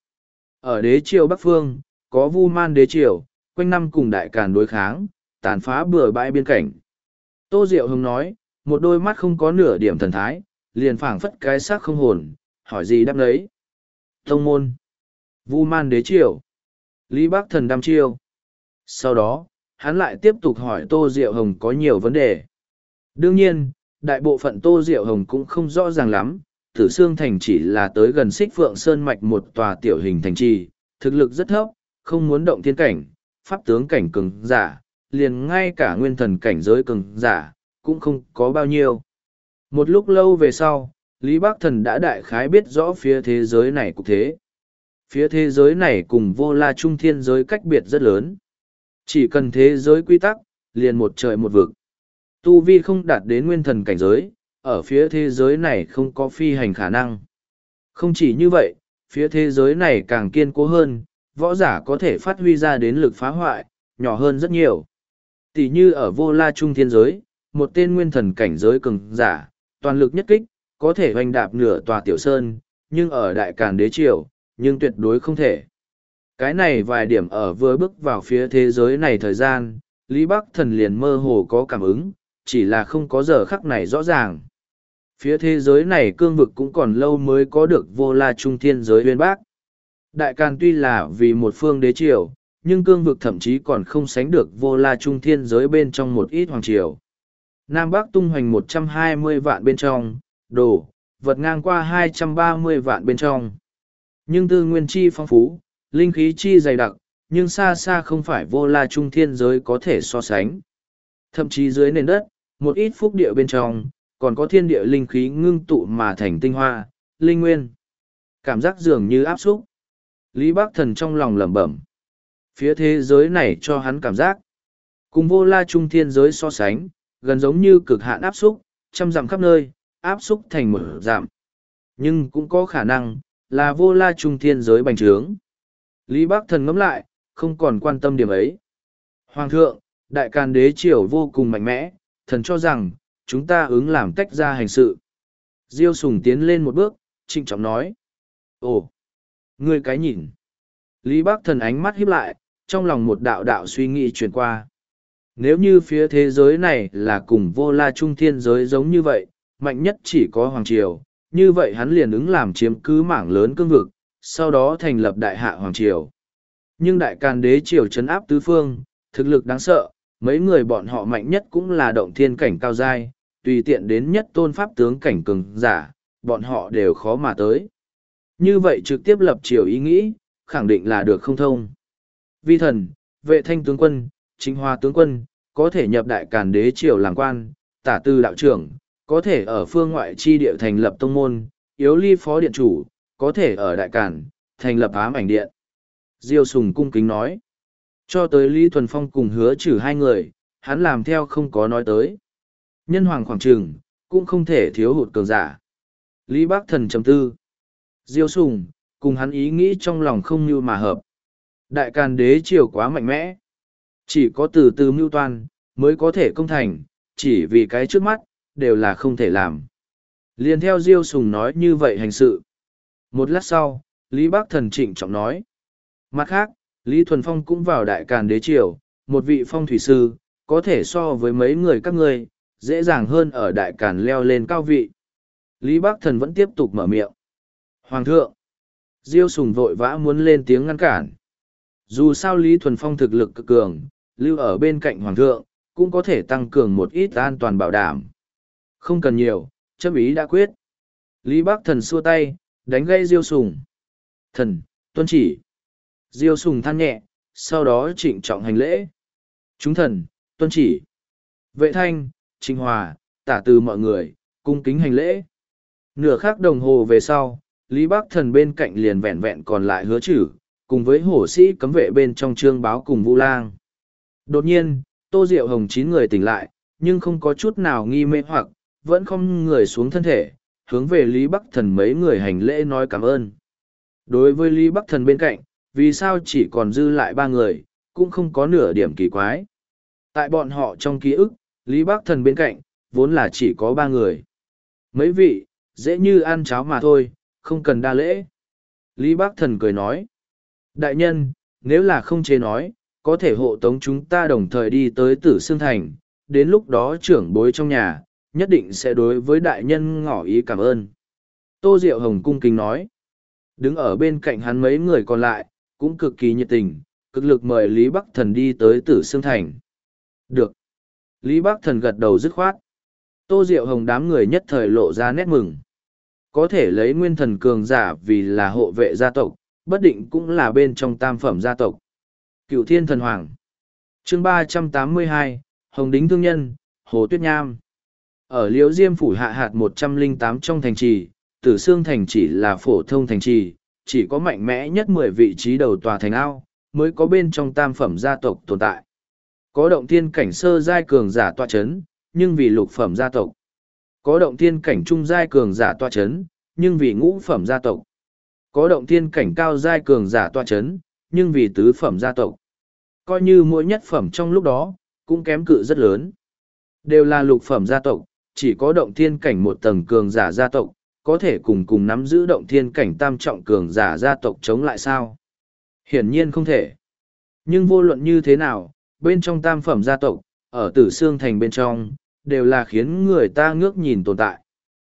Ở đế triều Bắc Phương, có Vu Man Đế Triều, quanh năm cùng Đại Càn đối kháng, tàn phá bừa bãi biên cảnh. Tô Diệu Hưng nói, một đôi mắt không có nửa điểm thần thái, liền phảng phất cái xác không hồn, hỏi gì đáp lấy. Tông môn. Vu Man Đế Triều. Lý Bắc Thần đăm chiêu. Sau đó, hắn lại tiếp tục hỏi Tô Diệu Hồng có nhiều vấn đề. Đương nhiên, đại bộ phận Tô Diệu Hồng cũng không rõ ràng lắm, Tử Xương Thành chỉ là tới gần Xích Phượng Sơn Mạch một tòa tiểu hình thành trì, thực lực rất thấp, không muốn động thiên cảnh, pháp tướng cảnh cường giả, liền ngay cả nguyên thần cảnh giới cường giả, cũng không có bao nhiêu. Một lúc lâu về sau, Lý Bắc Thần đã đại khái biết rõ phía thế giới này cục thế. Phía thế giới này cùng vô la trung thiên giới cách biệt rất lớn. Chỉ cần thế giới quy tắc, liền một trời một vực. Tu vi không đạt đến nguyên thần cảnh giới, ở phía thế giới này không có phi hành khả năng. Không chỉ như vậy, phía thế giới này càng kiên cố hơn, võ giả có thể phát huy ra đến lực phá hoại, nhỏ hơn rất nhiều. Tỷ như ở vô la trung thiên giới, một tên nguyên thần cảnh giới cường giả, toàn lực nhất kích, có thể hoành đạp nửa tòa tiểu sơn, nhưng ở Đại Càn Đế Triều, nhưng tuyệt đối không thể. Cái này vài điểm ở vừa bước vào phía thế giới này thời gian, Lý Bắc Thần liền mơ hồ có cảm ứng, chỉ là không có giờ khắc này rõ ràng. Phía thế giới này cương vực cũng còn lâu mới có được vô la trung thiên giới uyên bác. Đại Càn tuy là vì một phương đế triều, nhưng cương vực thậm chí còn không sánh được vô la trung thiên giới bên trong một ít hoàng triều. Nam Bắc tung hoành một trăm hai mươi vạn bên trong, đồ, vật ngang qua hai trăm ba mươi vạn bên trong. Nhưng tư nguyên chi phong phú, linh khí chi dày đặc, nhưng xa xa không phải vô la trung thiên giới có thể so sánh. Thậm chí dưới nền đất, một ít phúc địa bên trong, còn có thiên địa linh khí ngưng tụ mà thành tinh hoa, linh nguyên. Cảm giác dường như áp xúc. Lý Bắc Thần trong lòng lẩm bẩm. Phía thế giới này cho hắn cảm giác. Cùng vô la trung thiên giới so sánh, gần giống như cực hạn áp xúc, trăm dặm khắp nơi, áp xúc thành một dặm. Nhưng cũng có khả năng, là vô la trung thiên giới bành trướng. Lý Bắc Thần ngẫm lại, không còn quan tâm điểm ấy. Hoàng thượng, Đại Càn đế triều vô cùng mạnh mẽ, thần cho rằng, chúng ta ứng làm tách ra hành sự. Diêu Sùng tiến lên một bước, trịnh trọng nói. Ồ, ngươi cái nhìn. Lý Bắc Thần ánh mắt híp lại, trong lòng một đạo đạo suy nghĩ truyền qua. Nếu như phía thế giới này là cùng vô la trung thiên giới giống như vậy, mạnh nhất chỉ có Hoàng Triều, như vậy hắn liền ứng làm chiếm cứ mảng lớn cương vực, sau đó thành lập đại hạ Hoàng Triều. Nhưng Đại Càn đế triều trấn áp tứ phương, thực lực đáng sợ, mấy người bọn họ mạnh nhất cũng là động thiên cảnh cao giai, tùy tiện đến nhất tôn pháp tướng cảnh cường giả, bọn họ đều khó mà tới. Như vậy trực tiếp lập triều ý nghĩ, khẳng định là được không thông. Vi thần, vệ thanh tướng quân, chính hoa tướng quân, có thể nhập Đại Càn đế triều làm quan, tả tư đạo trưởng, có thể ở phương ngoại chi địa thành lập tông môn, yếu ly phó điện chủ, có thể ở Đại Càn, thành lập ám ảnh điện. Diêu Sùng cung kính nói. Cho tới Lý Thuần Phong cùng hứa trừ hai người, hắn làm theo không có nói tới. Nhân hoàng khoảng trường, cũng không thể thiếu hụt cường giả. Lý Bắc Thần chấm tư. Diêu Sùng, cùng hắn ý nghĩ trong lòng không như mà hợp. Đại Càn đế triều quá mạnh mẽ. Chỉ có từ từ mưu toan, mới có thể công thành, chỉ vì cái trước mắt, đều là không thể làm. Liền theo Diêu Sùng nói như vậy hành sự. Một lát sau, Lý Bắc Thần trịnh trọng nói. Mặt khác, Lý Thuần Phong cũng vào Đại Càn đế triều, một vị phong thủy sư, có thể so với mấy người các ngươi, dễ dàng hơn ở Đại Càn leo lên cao vị. Lý Bắc Thần vẫn tiếp tục mở miệng. Hoàng thượng! Diêu Sùng vội vã muốn lên tiếng ngăn cản. Dù sao Lý Thuần Phong thực lực cực cường, lưu ở bên cạnh Hoàng thượng, cũng có thể tăng cường một ít an toàn bảo đảm. Không cần nhiều, chấm ý đã quyết. Lý Bắc Thần xua tay, đánh gây Diêu Sùng. Thần, tuân chỉ. Diêu Sùng than nhẹ, sau đó trịnh trọng hành lễ. Chúng thần, tuân chỉ. Vệ thanh, Trịnh Hòa, tả từ mọi người, cung kính hành lễ. Nửa khắc đồng hồ về sau, Lý Bắc Thần bên cạnh liền vẹn vẹn còn lại hứa chử, cùng với hổ sĩ cấm vệ bên trong trương báo cùng Vu Lang. Đột nhiên, Tô Diệu Hồng chín người tỉnh lại, nhưng không có chút nào nghi mê hoặc, vẫn không người xuống thân thể, hướng về Lý Bắc Thần mấy người hành lễ nói cảm ơn. Đối với Lý Bắc Thần bên cạnh, vì sao chỉ còn dư lại ba người, cũng không có nửa điểm kỳ quái. Tại bọn họ trong ký ức, Lý Bắc Thần bên cạnh, vốn là chỉ có ba người. Mấy vị, dễ như ăn cháo mà thôi, không cần đa lễ. Lý Bắc Thần cười nói. Đại nhân, nếu là không chế nói, có thể hộ tống chúng ta đồng thời đi tới Tử Sương Thành, đến lúc đó trưởng bối trong nhà, nhất định sẽ đối với đại nhân ngỏ ý cảm ơn. Tô Diệu Hồng cung kính nói. Đứng ở bên cạnh hắn mấy người còn lại, cũng cực kỳ nhiệt tình, cực lực mời Lý Bắc Thần đi tới Tử Sương Thành. Được. Lý Bắc Thần gật đầu dứt khoát. Tô Diệu Hồng đám người nhất thời lộ ra nét mừng. Có thể lấy nguyên thần cường giả vì là hộ vệ gia tộc, bất định cũng là bên trong tam phẩm gia tộc. Cựu Thiên Thần Hoàng. Chương ba trăm tám mươi hai, Hồng Đính Thương Nhân, Hồ Tuyết Nham. Ở Liễu Diêm phủ hạ hạt một trăm lẻ tám trong thành trì, Tử Sương thành chỉ là phổ thông thành trì, chỉ có mạnh mẽ nhất mười vị trí đầu tòa thành ao, mới có bên trong tam phẩm gia tộc tồn tại. Có động thiên cảnh sơ giai cường giả tọa chấn, nhưng vì lục phẩm gia tộc. Có động thiên cảnh trung giai cường giả tọa chấn, nhưng vì ngũ phẩm gia tộc. Có động thiên cảnh cao giai cường giả tọa chấn, nhưng vì tứ phẩm gia tộc. Coi như mỗi nhất phẩm trong lúc đó, cũng kém cự rất lớn. Đều là lục phẩm gia tộc, chỉ có động thiên cảnh một tầng cường giả gia tộc, có thể cùng cùng nắm giữ động thiên cảnh tam trọng cường giả gia tộc chống lại sao? Hiển nhiên không thể. Nhưng vô luận như thế nào, bên trong tam phẩm gia tộc, ở Tử Sương thành bên trong, đều là khiến người ta ngước nhìn tồn tại.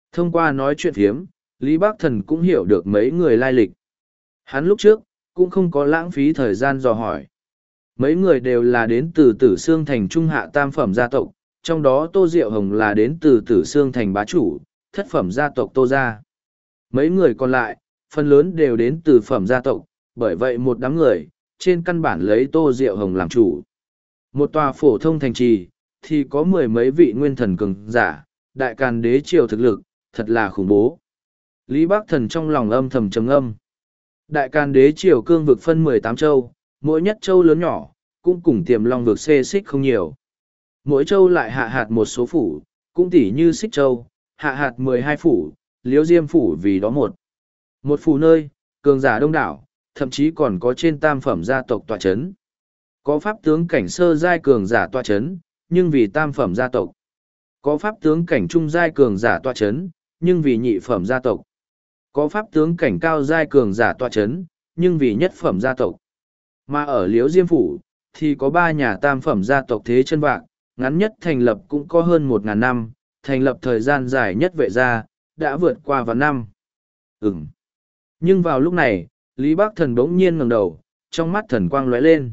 Thông qua nói chuyện phiếm, Lý Bác Thần cũng hiểu được mấy người lai lịch. Hắn lúc trước, cũng không có lãng phí thời gian dò hỏi. Mấy người đều là đến từ Tử Xương Thành trung hạ tam phẩm gia tộc, trong đó Tô Diệu Hồng là đến từ Tử Xương Thành bá chủ, thất phẩm gia tộc Tô Gia. Mấy người còn lại, phần lớn đều đến từ phẩm gia tộc, bởi vậy một đám người, trên căn bản lấy Tô Diệu Hồng làm chủ. Một tòa phổ thông thành trì, thì có mười mấy vị nguyên thần cường giả, đại càn đế triều thực lực, thật là khủng bố. Lý Bác Thần trong lòng âm thầm trầm âm. Đại càn đế triều cương vực phân mười tám châu, mỗi nhất châu lớn nhỏ, cũng cùng tiềm long vực xê xích không nhiều. Mỗi châu lại hạ hạt một số phủ, cũng tỉ như xích châu, hạ hạt mười hai phủ, liễu diêm phủ vì đó một. Một phủ nơi, cường giả đông đảo, thậm chí còn có trên tam phẩm gia tộc tọa chấn. Có pháp tướng cảnh sơ giai cường giả tọa chấn, nhưng vì tam phẩm gia tộc. Có pháp tướng cảnh trung giai cường giả tọa chấn, nhưng vì nhị phẩm gia tộc. Có pháp tướng cảnh cao giai cường giả tọa chấn, nhưng vì nhất phẩm gia tộc. Mà ở Liễu Diêm Phủ, thì có ba nhà tam phẩm gia tộc thế chân vạc, ngắn nhất thành lập cũng có hơn một ngàn năm, thành lập thời gian dài nhất vệ gia, đã vượt qua vạn năm. Ừm. Nhưng vào lúc này, Lý Bác Thần bỗng nhiên ngẩng đầu, trong mắt thần quang lóe lên.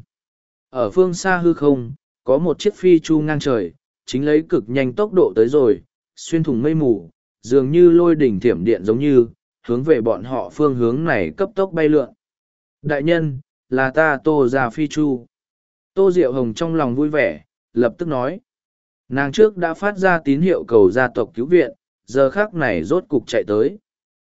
Ở phương xa hư không, có một chiếc phi chu ngang trời, chính lấy cực nhanh tốc độ tới rồi, xuyên thủng mây mù, dường như lôi đỉnh thiểm điện giống như, hướng về bọn họ phương hướng này cấp tốc bay lượn. Đại nhân, là ta Tô Gia phi chu. Tô Diệu Hồng trong lòng vui vẻ, lập tức nói. Nàng trước đã phát ra tín hiệu cầu gia tộc cứu viện, giờ khác này rốt cục chạy tới.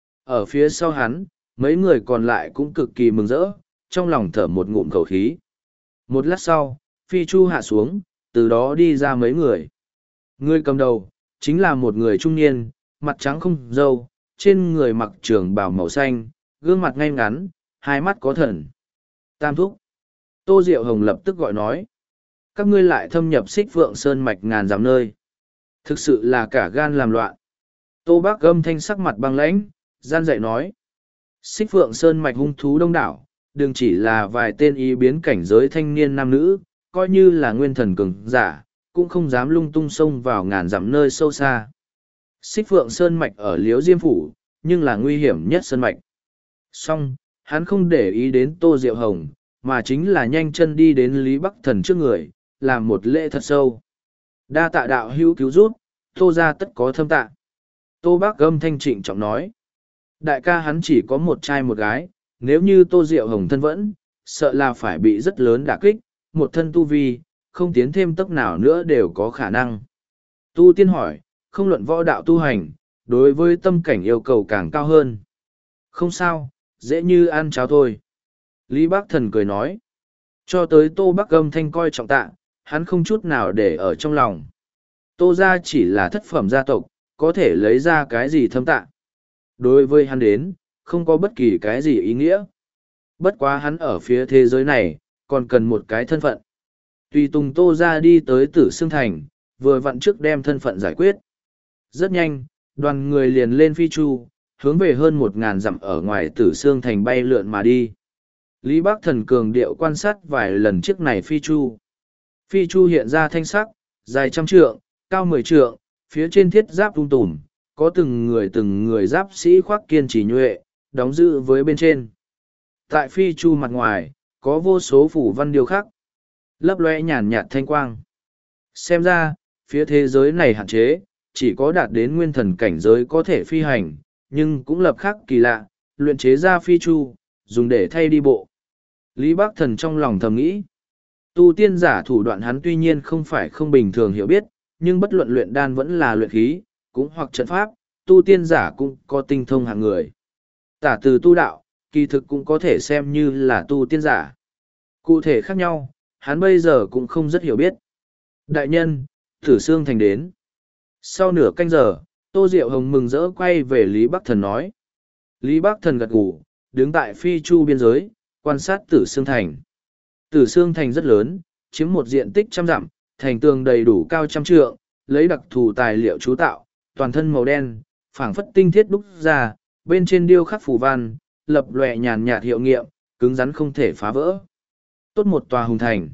Ở phía sau hắn, mấy người còn lại cũng cực kỳ mừng rỡ, trong lòng thở một ngụm khẩu khí. Một lát sau, phi chu hạ xuống, từ đó đi ra mấy người. Người cầm đầu, chính là một người trung niên, mặt trắng không râu, trên người mặc trường bào màu xanh, gương mặt ngay ngắn, hai mắt có thần. Tam thúc. Tô Diệu Hồng lập tức gọi nói. Các ngươi lại thâm nhập xích vượng sơn mạch ngàn dặm nơi. Thực sự là cả gan làm loạn. Tô Bác Gâm thanh sắc mặt băng lãnh, gian dạy nói. Xích vượng sơn mạch hung thú đông đảo, đừng chỉ là vài tên ý biến cảnh giới thanh niên nam nữ, coi như là nguyên thần cường giả, cũng không dám lung tung xông vào ngàn dặm nơi sâu xa. Xích Phượng Sơn Mạch ở Liễu Diêm Phủ, nhưng là nguy hiểm nhất Sơn Mạch. Song, hắn không để ý đến Tô Diệu Hồng, mà chính là nhanh chân đi đến Lý Bắc Thần trước người, làm một lễ thật sâu. Đa tạ đạo hữu cứu rút, Tô ra tất có thâm tạ. Tô Bác Gâm thanh trịnh trọng nói. Đại ca hắn chỉ có một trai một gái, nếu như Tô Diệu Hồng thân vẫn, sợ là phải bị rất lớn đả kích, một thân tu vi, không tiến thêm tốc nào nữa đều có khả năng. Tu tiên hỏi, không luận võ đạo tu hành, đối với tâm cảnh yêu cầu càng cao hơn. Không sao, dễ như ăn cháo thôi. Lý Bác Thần cười nói. Cho tới Tô Bắc Gâm thanh coi trọng tạ, hắn không chút nào để ở trong lòng. Tô gia chỉ là thất phẩm gia tộc, có thể lấy ra cái gì thâm tạ. Đối với hắn đến, không có bất kỳ cái gì ý nghĩa. Bất quá hắn ở phía thế giới này, còn cần một cái thân phận. Tùy tùng Tô gia đi tới Tử Xương Thành, vừa vặn trước đem thân phận giải quyết. Rất nhanh, đoàn người liền lên phi chu, hướng về hơn một ngàn dặm ở ngoài Tử Xương Thành bay lượn mà đi. Lý Bác Thần cường điệu quan sát vài lần chiếc này phi chu. Phi chu hiện ra thanh sắc, dài trăm trượng, cao mười trượng, phía trên thiết giáp tung tùm, có từng người từng người giáp sĩ khoác kiên trì nhuệ, đóng giữ với bên trên. Tại phi chu mặt ngoài, có vô số phủ văn điêu khắc, lấp lóe nhàn nhạt thanh quang. Xem ra, phía thế giới này hạn chế, chỉ có đạt đến nguyên thần cảnh giới có thể phi hành, nhưng cũng lập khắc kỳ lạ, luyện chế ra phi chu, dùng để thay đi bộ. Lý Bác Thần trong lòng thầm nghĩ, tu tiên giả thủ đoạn hắn tuy nhiên không phải không bình thường hiểu biết, nhưng bất luận luyện đan vẫn là luyện khí, cũng hoặc trận pháp, tu tiên giả cũng có tinh thông hạng người. Tả từ tu đạo, kỳ thực cũng có thể xem như là tu tiên giả. Cụ thể khác nhau, hắn bây giờ cũng không rất hiểu biết. Đại nhân, Tử Xương Thành đến. Sau nửa canh giờ, Tô Diệu Hồng mừng rỡ quay về Lý Bắc Thần nói. Lý Bắc Thần gật gù, đứng tại phi chu biên giới, quan sát Tử Xương Thành. Tử Xương Thành rất lớn, chiếm một diện tích trăm dặm, thành tường đầy đủ cao trăm trượng, lấy đặc thù tài liệu chú tạo, toàn thân màu đen, phảng phất tinh thiết đúc ra, bên trên điêu khắc phù văn, lập lòe nhàn nhạt hiệu nghiệm, cứng rắn không thể phá vỡ. Tốt một tòa hùng thành.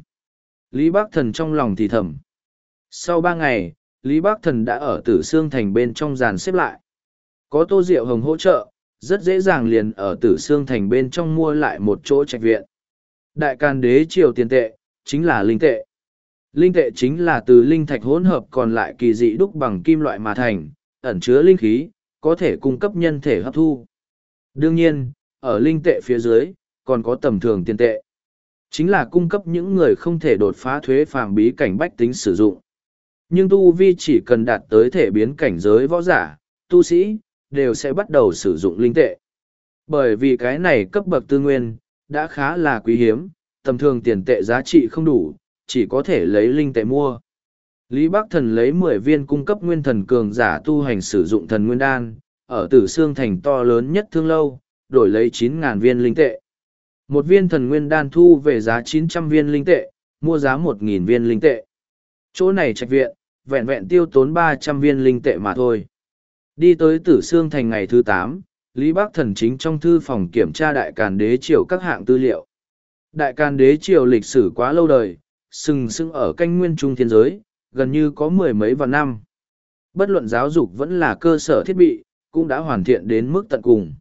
Lý Bác Thần trong lòng thì thầm. Sau ba ngày, Lý Bác Thần đã ở Tử Xương Thành bên trong dàn xếp lại. Có Tô Diệu Hồng hỗ trợ, rất dễ dàng liền ở Tử Xương Thành bên trong mua lại một chỗ trạch viện. Đại Càn Đế triều tiền tệ, chính là linh tệ. Linh tệ chính là từ linh thạch hỗn hợp còn lại kỳ dị đúc bằng kim loại mà thành, ẩn chứa linh khí, có thể cung cấp nhân thể hấp thu. Đương nhiên, ở linh tệ phía dưới, còn có tầm thường tiền tệ. Chính là cung cấp những người không thể đột phá thuế phàm bí cảnh bách tính sử dụng. Nhưng tu vi chỉ cần đạt tới thể biến cảnh giới võ giả, tu sĩ, đều sẽ bắt đầu sử dụng linh tệ. Bởi vì cái này cấp bậc tư nguyên, đã khá là quý hiếm, tầm thường tiền tệ giá trị không đủ, chỉ có thể lấy linh tệ mua. Lý Bắc Thần lấy mười viên cung cấp nguyên thần cường giả tu hành sử dụng thần nguyên đan, ở Tử Xương Thành to lớn nhất thương lâu, đổi lấy chín nghìn viên linh tệ. Một viên thần nguyên đan thu về giá chín trăm viên linh tệ, mua giá một nghìn viên linh tệ. Chỗ này trạch viện, vẹn vẹn tiêu tốn ba trăm viên linh tệ mà thôi. Đi tới Tử Xương Thành ngày thứ tám, Lý Bắc Thần chính trong thư phòng kiểm tra Đại Càn Đế triều các hạng tư liệu. Đại Càn Đế triều lịch sử quá lâu đời, sừng sững ở canh nguyên trung thiên giới, gần như có mười mấy vạn năm. Bất luận giáo dục vẫn là cơ sở thiết bị, cũng đã hoàn thiện đến mức tận cùng.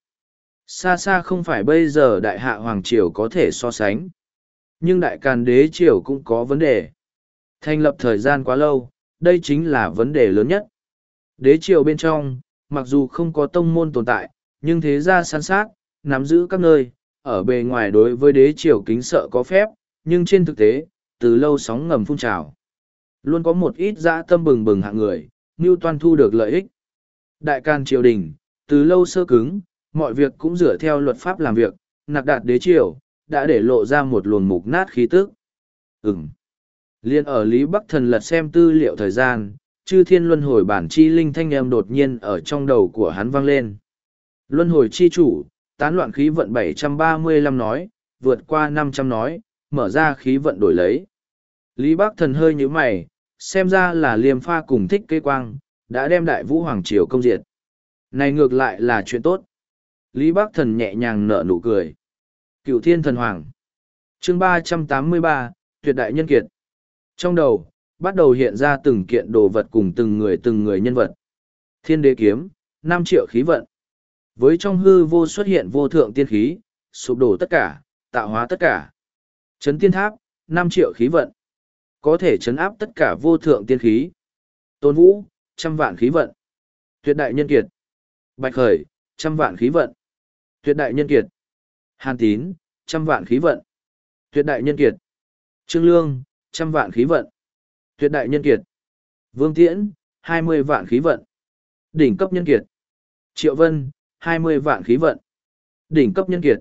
Xa xa không phải bây giờ Đại Hạ Hoàng triều có thể so sánh. Nhưng Đại Càn Đế triều cũng có vấn đề. Thành lập thời gian quá lâu, đây chính là vấn đề lớn nhất. Đế triều bên trong, mặc dù không có tông môn tồn tại, nhưng thế gia san sát, nắm giữ các nơi, ở bề ngoài đối với đế triều kính sợ có phép, nhưng trên thực tế, từ lâu sóng ngầm phun trào. Luôn có một ít dã tâm bừng bừng hạng người, mưu toan thu được lợi ích. Đại Càn triều đình, từ lâu sơ cứng, mọi việc cũng dựa theo luật pháp làm việc, nặc đạt đế triều, đã để lộ ra một luồng mục nát khí tức. Ừm. Liên ở Lý Bắc Thần lật xem tư liệu thời gian, chư thiên luân hồi bản chi linh thanh âm đột nhiên ở trong đầu của hắn vang lên. Luân hồi chi chủ, tán loạn khí vận bảy trăm ba mươi lăm nói, vượt qua năm trăm nói, mở ra khí vận đổi lấy. Lý Bắc Thần hơi nhíu mày, xem ra là Liêm Pha cùng Thích Kế Quang, đã đem Đại Vũ Hoàng triều công diệt. Này ngược lại là chuyện tốt. Lý Bắc Thần nhẹ nhàng nở nụ cười. Cựu Thiên Thần Hoàng. Chương ba trăm tám mươi ba, Tuyệt đại nhân kiệt. Trong đầu, bắt đầu hiện ra từng kiện đồ vật cùng từng người từng người nhân vật. Thiên Đế kiếm, năm triệu khí vận. Với trong hư vô xuất hiện vô thượng tiên khí, sụp đổ tất cả, tạo hóa tất cả. Chấn tiên tháp, năm triệu khí vận. Có thể chấn áp tất cả vô thượng tiên khí. Tôn Vũ, trăm vạn khí vận. Tuyệt đại nhân kiệt. Bạch Khởi, trăm vạn khí vận. Tuyệt đại nhân kiệt. Hàn Tín, trăm vạn khí vận. Tuyệt đại nhân kiệt. Trương Lương, trăm vạn khí vận. Tuyệt đại nhân kiệt. Vương Tiễn, hai mươi vạn khí vận. Đỉnh cấp nhân kiệt. Triệu Vân, hai mươi vạn khí vận. Đỉnh cấp nhân kiệt.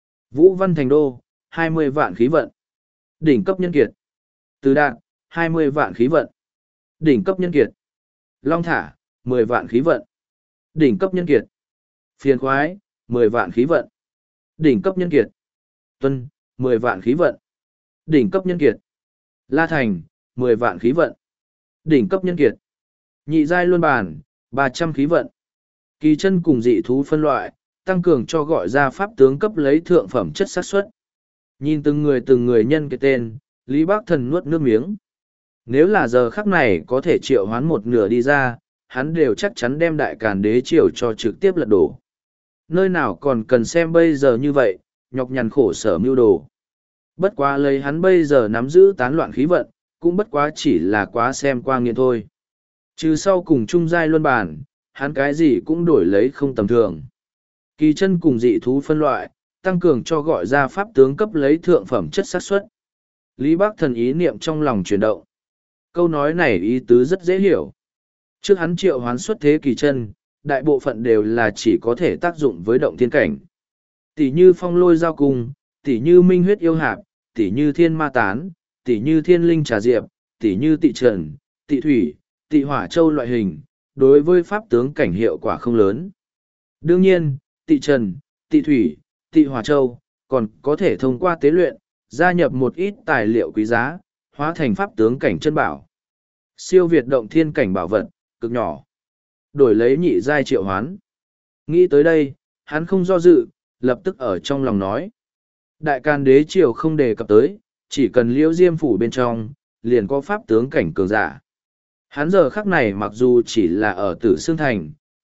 Vũ Văn Thành Đô, hai mươi vạn khí vận. Đỉnh cấp nhân kiệt. Từ Đạt, hai mươi vạn khí vận. Đỉnh cấp nhân kiệt. Long Thả, mười vạn khí vận. Đỉnh cấp nhân kiệt. Phiền Khoái, mười vạn khí vận. Đỉnh cấp nhân kiệt. Tuân, mười vạn khí vận. Đỉnh cấp nhân kiệt. La Thành, mười vạn khí vận. Đỉnh cấp nhân kiệt. Nhị giai luân bản, ba trăm khí vận. Kỳ chân cùng dị thú phân loại, tăng cường cho gọi ra pháp tướng cấp lấy thượng phẩm chất xác suất. Nhìn từng người từng người nhân cái tên, Lý Bắc Thần nuốt nước miếng. Nếu là giờ khắc này có thể triệu hoán một nửa đi ra, hắn đều chắc chắn đem Đại Càn Đế triều cho trực tiếp lật đổ. Nơi nào còn cần xem bây giờ như vậy, nhọc nhằn khổ sở mưu đồ. Bất quá lấy hắn bây giờ nắm giữ tán loạn khí vận, cũng bất quá chỉ là quá xem qua nghiện thôi. Trừ sau cùng trung giai luân bản, hắn cái gì cũng đổi lấy không tầm thường. Kỳ chân cùng dị thú phân loại, tăng cường cho gọi ra pháp tướng cấp lấy thượng phẩm chất xác suất. Lý Bắc Thần ý niệm trong lòng chuyển động. Câu nói này ý tứ rất dễ hiểu. Trước hắn triệu hoán xuất thế kỳ chân, đại bộ phận đều là chỉ có thể tác dụng với động thiên cảnh. Tỷ như phong lôi giao cung, tỷ như minh huyết yêu hạp, tỷ như thiên ma tán, tỷ như thiên linh trà diệp, tỷ như tị trần, tị thủy, tị hỏa châu loại hình, đối với pháp tướng cảnh hiệu quả không lớn. Đương nhiên, tị trần, tị thủy, tị hỏa châu, còn có thể thông qua tế luyện, gia nhập một ít tài liệu quý giá, hóa thành pháp tướng cảnh chân bảo. Siêu việt động thiên cảnh bảo vật, cực nhỏ. Đổi lấy nhị giai triệu hoán. Nghĩ tới đây, hắn không do dự, lập tức ở trong lòng nói. Đại Càn Đế triều không đề cập tới, chỉ cần liễu diêm phủ bên trong, liền có pháp tướng cảnh cường giả. Hắn giờ khắc này mặc dù chỉ là ở Tử Xương Thành,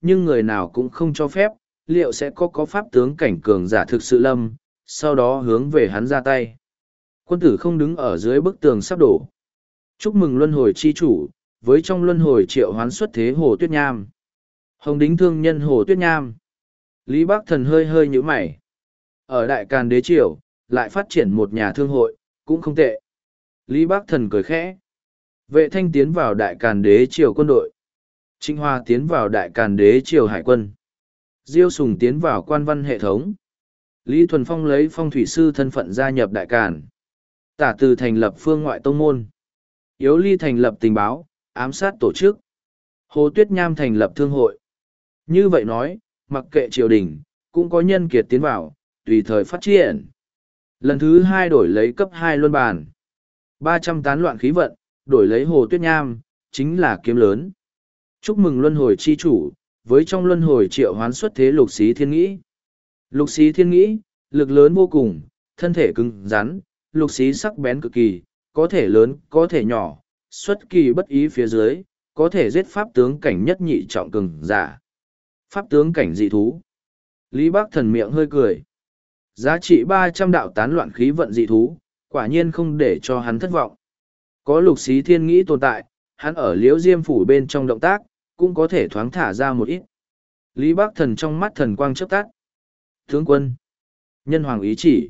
nhưng người nào cũng không cho phép, liệu sẽ có có pháp tướng cảnh cường giả thực sự lâm, sau đó hướng về hắn ra tay. Quân tử không đứng ở dưới bức tường sắp đổ. Chúc mừng luân hồi chi chủ, với trong luân hồi triệu hoán xuất thế Hồ Tuyết Nham. Hồng đính thương nhân Hồ Tuyết Nham. Lý Bắc Thần hơi hơi nhíu mày. Ở Đại Càn Đế Triều, lại phát triển một nhà thương hội, cũng không tệ. Lý Bắc Thần cười khẽ. Vệ Thanh tiến vào Đại Càn Đế Triều quân đội. Trịnh Hoa tiến vào Đại Càn Đế Triều hải quân. Diêu Sùng tiến vào quan văn hệ thống. Lý Thuần Phong lấy phong thủy sư thân phận gia nhập Đại Càn. Tả Từ thành lập phương ngoại tông môn. Yếu Ly thành lập tình báo, ám sát tổ chức. Hồ Tuyết Nham thành lập thương hội. Như vậy nói, mặc kệ triều đình, cũng có nhân kiệt tiến vào, tùy thời phát triển. Lần thứ hai đổi lấy cấp hai luân bàn. ba trăm tán loạn khí vận, đổi lấy Hồ Tuyết Nham, chính là kiếm lớn. Chúc mừng luân hồi chi chủ, với trong luân hồi triệu hoán xuất thế lục xí thiên nghĩ. Lục xí thiên nghĩ, lực lớn vô cùng, thân thể cứng rắn, lục xí sắc bén cực kỳ, có thể lớn, có thể nhỏ, xuất kỳ bất ý phía dưới, có thể giết pháp tướng cảnh nhất nhị trọng cường giả. Pháp tướng cảnh dị thú. Lý Bắc Thần miệng hơi cười. Giá trị ba trăm đạo tán loạn khí vận dị thú, quả nhiên không để cho hắn thất vọng. Có lục xí thiên nghĩ tồn tại, hắn ở liễu diêm phủ bên trong động tác, cũng có thể thoáng thả ra một ít. Lý Bắc Thần trong mắt thần quang chớp tắt. Tướng quân. Nhân hoàng ý chỉ.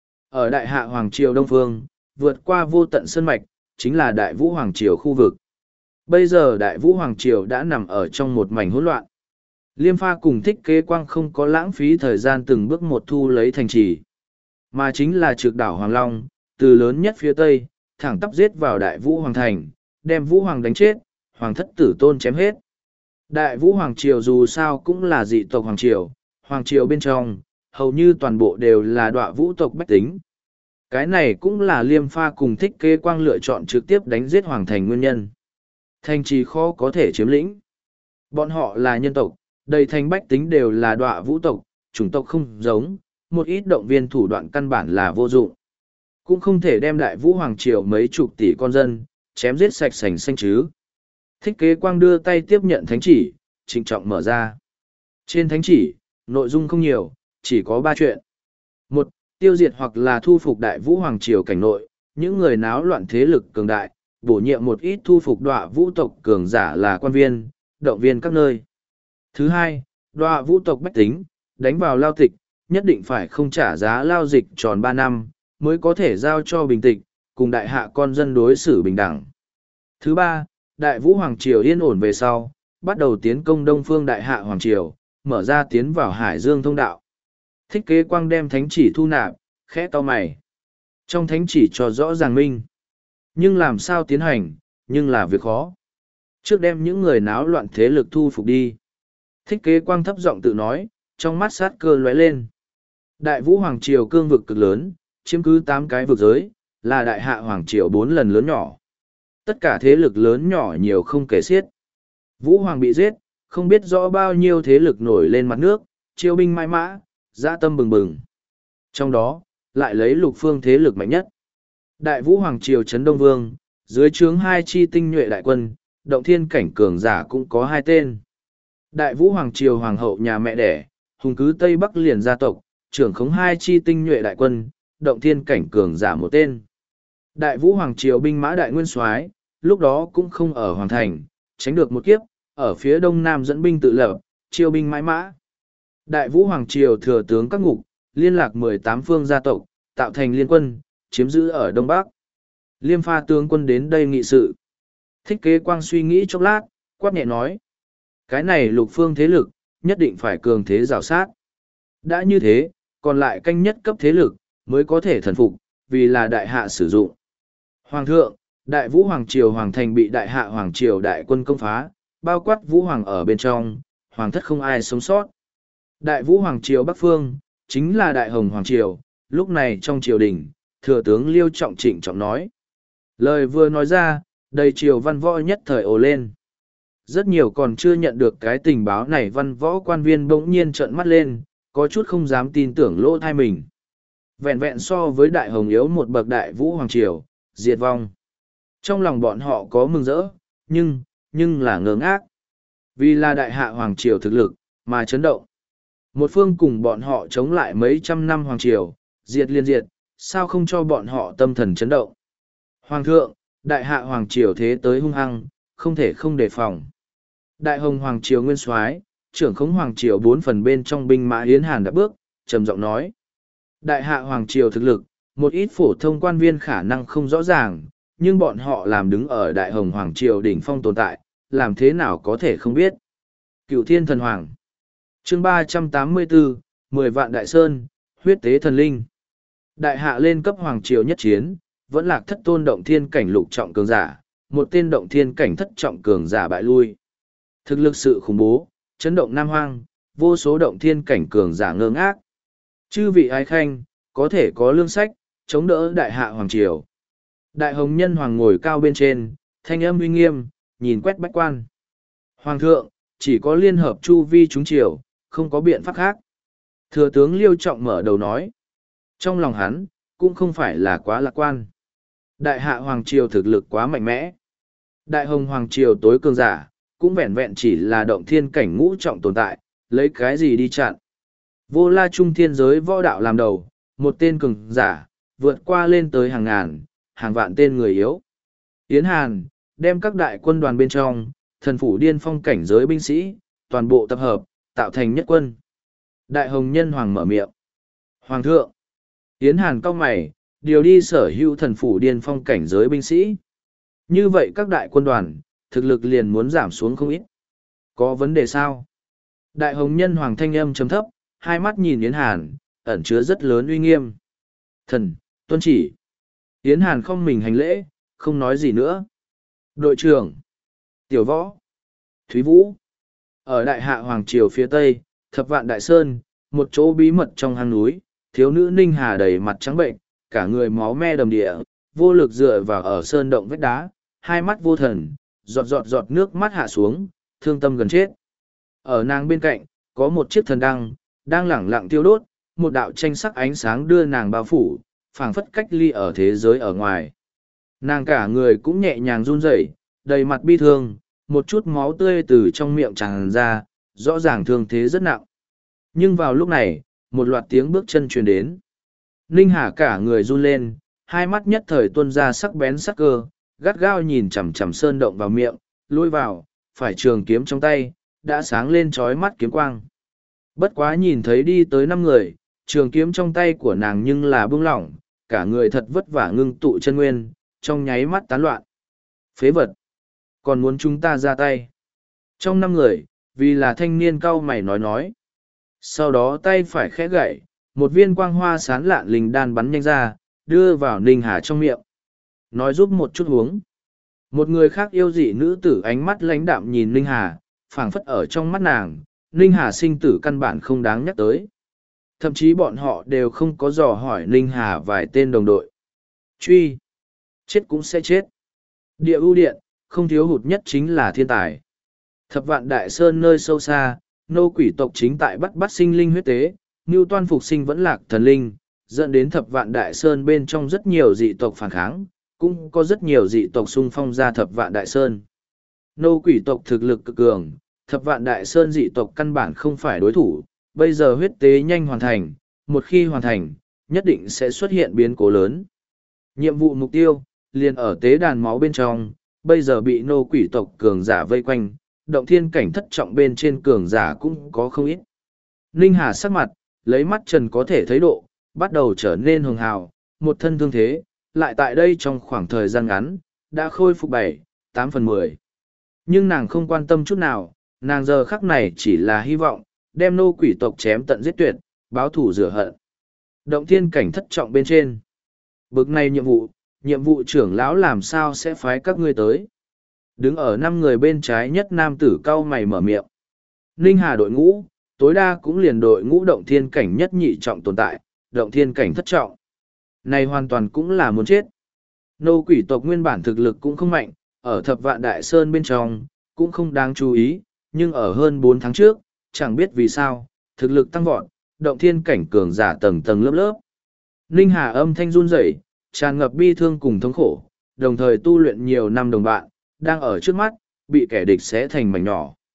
Ở đại hạ Hoàng Triều Đông Phương, vượt qua vô tận sơn mạch, chính là đại vũ Hoàng Triều khu vực. Bây giờ đại vũ Hoàng Triều đã nằm ở trong một mảnh hỗn loạn. Liêm Pha cùng Thích Kế Quang không có lãng phí thời gian từng bước một thu lấy thành trì, mà chính là trực đảo Hoàng Long, từ lớn nhất phía tây, thẳng tắp giết vào đại vũ Hoàng Thành, đem vũ hoàng đánh chết, hoàng thất tử tôn chém hết. Đại vũ Hoàng Triều dù sao cũng là dị tộc Hoàng Triều, Hoàng Triều bên trong, hầu như toàn bộ đều là đọa vũ tộc bách tính. Cái này cũng là Liêm Pha cùng Thích Kế Quang lựa chọn trực tiếp đánh giết Hoàng Thành nguyên nhân. Thành trì khó có thể chiếm lĩnh. Bọn họ là nhân tộc, đầy thành bách tính đều là đọa vũ tộc, chủng tộc không giống, một ít động viên thủ đoạn căn bản là vô dụng. Cũng không thể đem đại vũ Hoàng Triều mấy chục tỷ con dân, chém giết sạch sành xanh chứ. Thích Kế Quang đưa tay tiếp nhận thánh chỉ, trịnh trọng mở ra. Trên thánh chỉ, nội dung không nhiều, chỉ có ba chuyện. Một, tiêu diệt hoặc là thu phục đại vũ Hoàng Triều cảnh nội, những người náo loạn thế lực cường đại, bổ nhiệm một ít thu phục đọa vũ tộc cường giả là quan viên, động viên các nơi. Thứ hai, đọa vũ tộc bách tính, đánh vào lao tịch, nhất định phải không trả giá lao dịch tròn ba năm, mới có thể giao cho bình tịch, cùng đại hạ con dân đối xử bình đẳng. Thứ ba, đại vũ Hoàng Triều yên ổn về sau, bắt đầu tiến công đông phương đại hạ Hoàng Triều, mở ra tiến vào Hải Dương thông đạo. Thích Kế Quang đem thánh chỉ thu nạp, khẽ to mày. Trong thánh chỉ cho rõ ràng minh. Nhưng làm sao tiến hành, nhưng là việc khó. Trước đem những người náo loạn thế lực thu phục đi. Thích Kế Quang thấp giọng tự nói, trong mắt sát cơ lóe lên. Đại vũ Hoàng Triều cương vực cực lớn, chiếm cứ tám cái vực giới, là đại hạ Hoàng Triều bốn lần lớn nhỏ. Tất cả thế lực lớn nhỏ nhiều không kể xiết. Vũ Hoàng bị giết, không biết rõ bao nhiêu thế lực nổi lên mặt nước, chiêu binh mãi mã, dã tâm bừng bừng. Trong đó, lại lấy lục phương thế lực mạnh nhất. Đại vũ Hoàng Triều Trấn Đông Vương, dưới trướng hai chi tinh nhuệ đại quân, động thiên cảnh cường giả cũng có hai tên. Đại vũ Hoàng Triều Hoàng hậu nhà mẹ đẻ, hùng cứ Tây Bắc liền gia tộc, trưởng khống hai chi tinh nhuệ đại quân, động thiên cảnh cường giả một tên. Đại vũ Hoàng Triều binh mã đại nguyên soái, lúc đó cũng không ở Hoàng Thành, tránh được một kiếp, ở phía đông nam dẫn binh tự lập, chiêu binh mãi mã. Đại vũ Hoàng Triều thừa tướng các ngục, liên lạc mười tám phương gia tộc, tạo thành liên quân, chiếm giữ ở Đông Bắc. Liêm Pha tướng quân đến đây nghị sự. Thích Kế Quang suy nghĩ chốc lát, quát nhẹ nói. Cái này lục phương thế lực, nhất định phải cường thế rào sát. Đã như thế, còn lại canh nhất cấp thế lực, mới có thể thần phục, vì là đại hạ sử dụng. Hoàng thượng, đại vũ Hoàng Triều Hoàng Thành bị đại hạ Hoàng Triều đại quân công phá, bao quát vũ Hoàng ở bên trong, Hoàng thất không ai sống sót. Đại vũ Hoàng Triều Bắc Phương, chính là đại hồng Hoàng Triều, lúc này trong triều đình, thừa tướng Liêu Trọng trịnh trọng nói. Lời vừa nói ra, đầy triều văn võ nhất thời ồ lên. Rất nhiều còn chưa nhận được cái tình báo này văn võ quan viên bỗng nhiên trợn mắt lên, có chút không dám tin tưởng lỗ thai mình. Vẹn vẹn so với đại hồng yếu một bậc đại vũ Hoàng Triều, diệt vong. Trong lòng bọn họ có mừng rỡ, nhưng, nhưng là ngớ ngác. Vì là đại hạ Hoàng Triều thực lực, mà chấn động. Một phương cùng bọn họ chống lại mấy trăm năm Hoàng Triều, diệt liên diệt, sao không cho bọn họ tâm thần chấn động. Hoàng thượng, đại hạ Hoàng Triều thế tới hung hăng, không thể không đề phòng. Đại hồng Hoàng Triều nguyên soái, trưởng khống Hoàng Triều bốn phần bên trong binh mã Yến Hàn đã bước, trầm giọng nói. Đại hạ Hoàng Triều thực lực, một ít phổ thông quan viên khả năng không rõ ràng, nhưng bọn họ làm đứng ở Đại hồng Hoàng Triều đỉnh phong tồn tại, làm thế nào có thể không biết. Cựu Thiên Thần Hoàng chương ba trăm tám mươi bốn, mười vạn Đại Sơn, huyết tế thần linh. Đại hạ lên cấp Hoàng Triều nhất chiến, vẫn lạc thất tôn động thiên cảnh lục trọng cường giả, một tên động thiên cảnh thất trọng cường giả bại lui. Thực lực sự khủng bố, chấn động Nam Hoang, vô số động thiên cảnh cường giả ngơ ngác. Chư vị ái khanh, có thể có lương sách, chống đỡ đại hạ Hoàng Triều. Đại hồng nhân hoàng ngồi cao bên trên, thanh âm uy nghiêm, nhìn quét bách quan. Hoàng thượng, chỉ có liên hợp chu vi chúng triều, không có biện pháp khác. Thừa tướng Liêu Trọng mở đầu nói. Trong lòng hắn, cũng không phải là quá lạc quan. Đại hạ Hoàng Triều thực lực quá mạnh mẽ. Đại hồng Hoàng Triều tối cường giả, cũng vẹn vẹn chỉ là động thiên cảnh ngũ trọng tồn tại, lấy cái gì đi chặn. Vô la trung thiên giới võ đạo làm đầu, một tên cường giả, vượt qua lên tới hàng ngàn, hàng vạn tên người yếu. Yến Hàn, đem các đại quân đoàn bên trong, thần phủ điên phong cảnh giới binh sĩ, toàn bộ tập hợp, tạo thành nhất quân. Đại hồng nhân hoàng mở miệng. Hoàng thượng, Yến Hàn cau mày, điều đi sở hữu thần phủ điên phong cảnh giới binh sĩ. Như vậy các đại quân đoàn, thực lực liền muốn giảm xuống không ít. Có vấn đề sao? Đại hồng nhân hoàng thanh âm trầm thấp, hai mắt nhìn Yến Hàn, ẩn chứa rất lớn uy nghiêm. Thần, tuân chỉ. Yến Hàn không mình hành lễ, không nói gì nữa. Đội trưởng, Tiểu Võ, Thúy Vũ. Ở đại hạ Hoàng Triều phía tây, thập vạn đại sơn, một chỗ bí mật trong hang núi, thiếu nữ Ninh Hà đầy mặt trắng bệnh, cả người máu me đầm địa, vô lực dựa vào ở sơn động vách đá, hai mắt vô thần, giọt giọt giọt nước mắt hạ xuống, thương tâm gần chết. Ở nàng bên cạnh, có một chiếc thần đăng, đang lẳng lặng tiêu đốt, một đạo tranh sắc ánh sáng đưa nàng bao phủ, phảng phất cách ly ở thế giới ở ngoài. Nàng cả người cũng nhẹ nhàng run rẩy, đầy mặt bi thương, một chút máu tươi từ trong miệng tràn ra, rõ ràng thương thế rất nặng. Nhưng vào lúc này, một loạt tiếng bước chân truyền đến. Ninh Hà cả người run lên, hai mắt nhất thời tuôn ra sắc bén sắc cơ, gắt gao nhìn chằm chằm sơn động vào miệng, lôi vào, phải trường kiếm trong tay, đã sáng lên trói mắt kiếm quang. Bất quá nhìn thấy đi tới năm người, trường kiếm trong tay của nàng nhưng là bưng lỏng, cả người thật vất vả ngưng tụ chân nguyên, trong nháy mắt tán loạn. Phế vật! Còn muốn chúng ta ra tay? Trong năm người, vì là thanh niên cau mày nói nói. Sau đó tay phải khẽ gậy, một viên quang hoa sán lạn linh đan bắn nhanh ra, đưa vào Ninh Hà trong miệng. Nói giúp một chút uống. Một người khác yêu dị nữ tử ánh mắt lãnh đạm nhìn Ninh Hà, phảng phất ở trong mắt nàng, Ninh Hà sinh tử căn bản không đáng nhắc tới. Thậm chí bọn họ đều không có dò hỏi Ninh Hà vài tên đồng đội. Truy. Chết cũng sẽ chết. Địa ưu điện, không thiếu hụt nhất chính là thiên tài. Thập vạn đại sơn nơi sâu xa, nô quỷ tộc chính tại bắt bắt sinh linh huyết tế, Ngưu Toan phục sinh vẫn lạc thần linh, dẫn đến thập vạn đại sơn bên trong rất nhiều dị tộc phản kháng, cũng có rất nhiều dị tộc xung phong ra thập vạn đại sơn. Nô quỷ tộc thực lực cực cường, thập vạn đại sơn dị tộc căn bản không phải đối thủ, bây giờ huyết tế nhanh hoàn thành, một khi hoàn thành, nhất định sẽ xuất hiện biến cố lớn. Nhiệm vụ mục tiêu, liền ở tế đàn máu bên trong, bây giờ bị nô quỷ tộc cường giả vây quanh, động thiên cảnh thất trọng bên trên cường giả cũng có không ít. Ninh Hà sắc mặt, lấy mắt trần có thể thấy độ, bắt đầu trở nên hường hào, một thân thương thế, lại tại đây trong khoảng thời gian ngắn, đã khôi phục bảy, tám phần mười. Nhưng nàng không quan tâm chút nào, nàng giờ khắc này chỉ là hy vọng, đem nô quỷ tộc chém tận giết tuyệt, báo thủ rửa hận. Động thiên cảnh thất trọng bên trên. Bực này nhiệm vụ, nhiệm vụ trưởng lão làm sao sẽ phái các ngươi tới. Đứng ở năm người bên trái nhất nam tử cau mày mở miệng. Ninh Hà đội ngũ, tối đa cũng liền đội ngũ động thiên cảnh nhất nhị trọng tồn tại, động thiên cảnh thất trọng. Này hoàn toàn cũng là muốn chết. Nô quỷ tộc nguyên bản thực lực cũng không mạnh, ở thập vạn đại sơn bên trong, cũng không đáng chú ý, nhưng ở hơn bốn tháng trước, chẳng biết vì sao, thực lực tăng vọt, động thiên cảnh cường giả tầng tầng lớp lớp. Ninh Hà âm thanh run rẩy, tràn ngập bi thương cùng thống khổ, đồng thời tu luyện nhiều năm đồng bạn, đang ở trước mắt, bị kẻ địch xé thành mảnh nhỏ.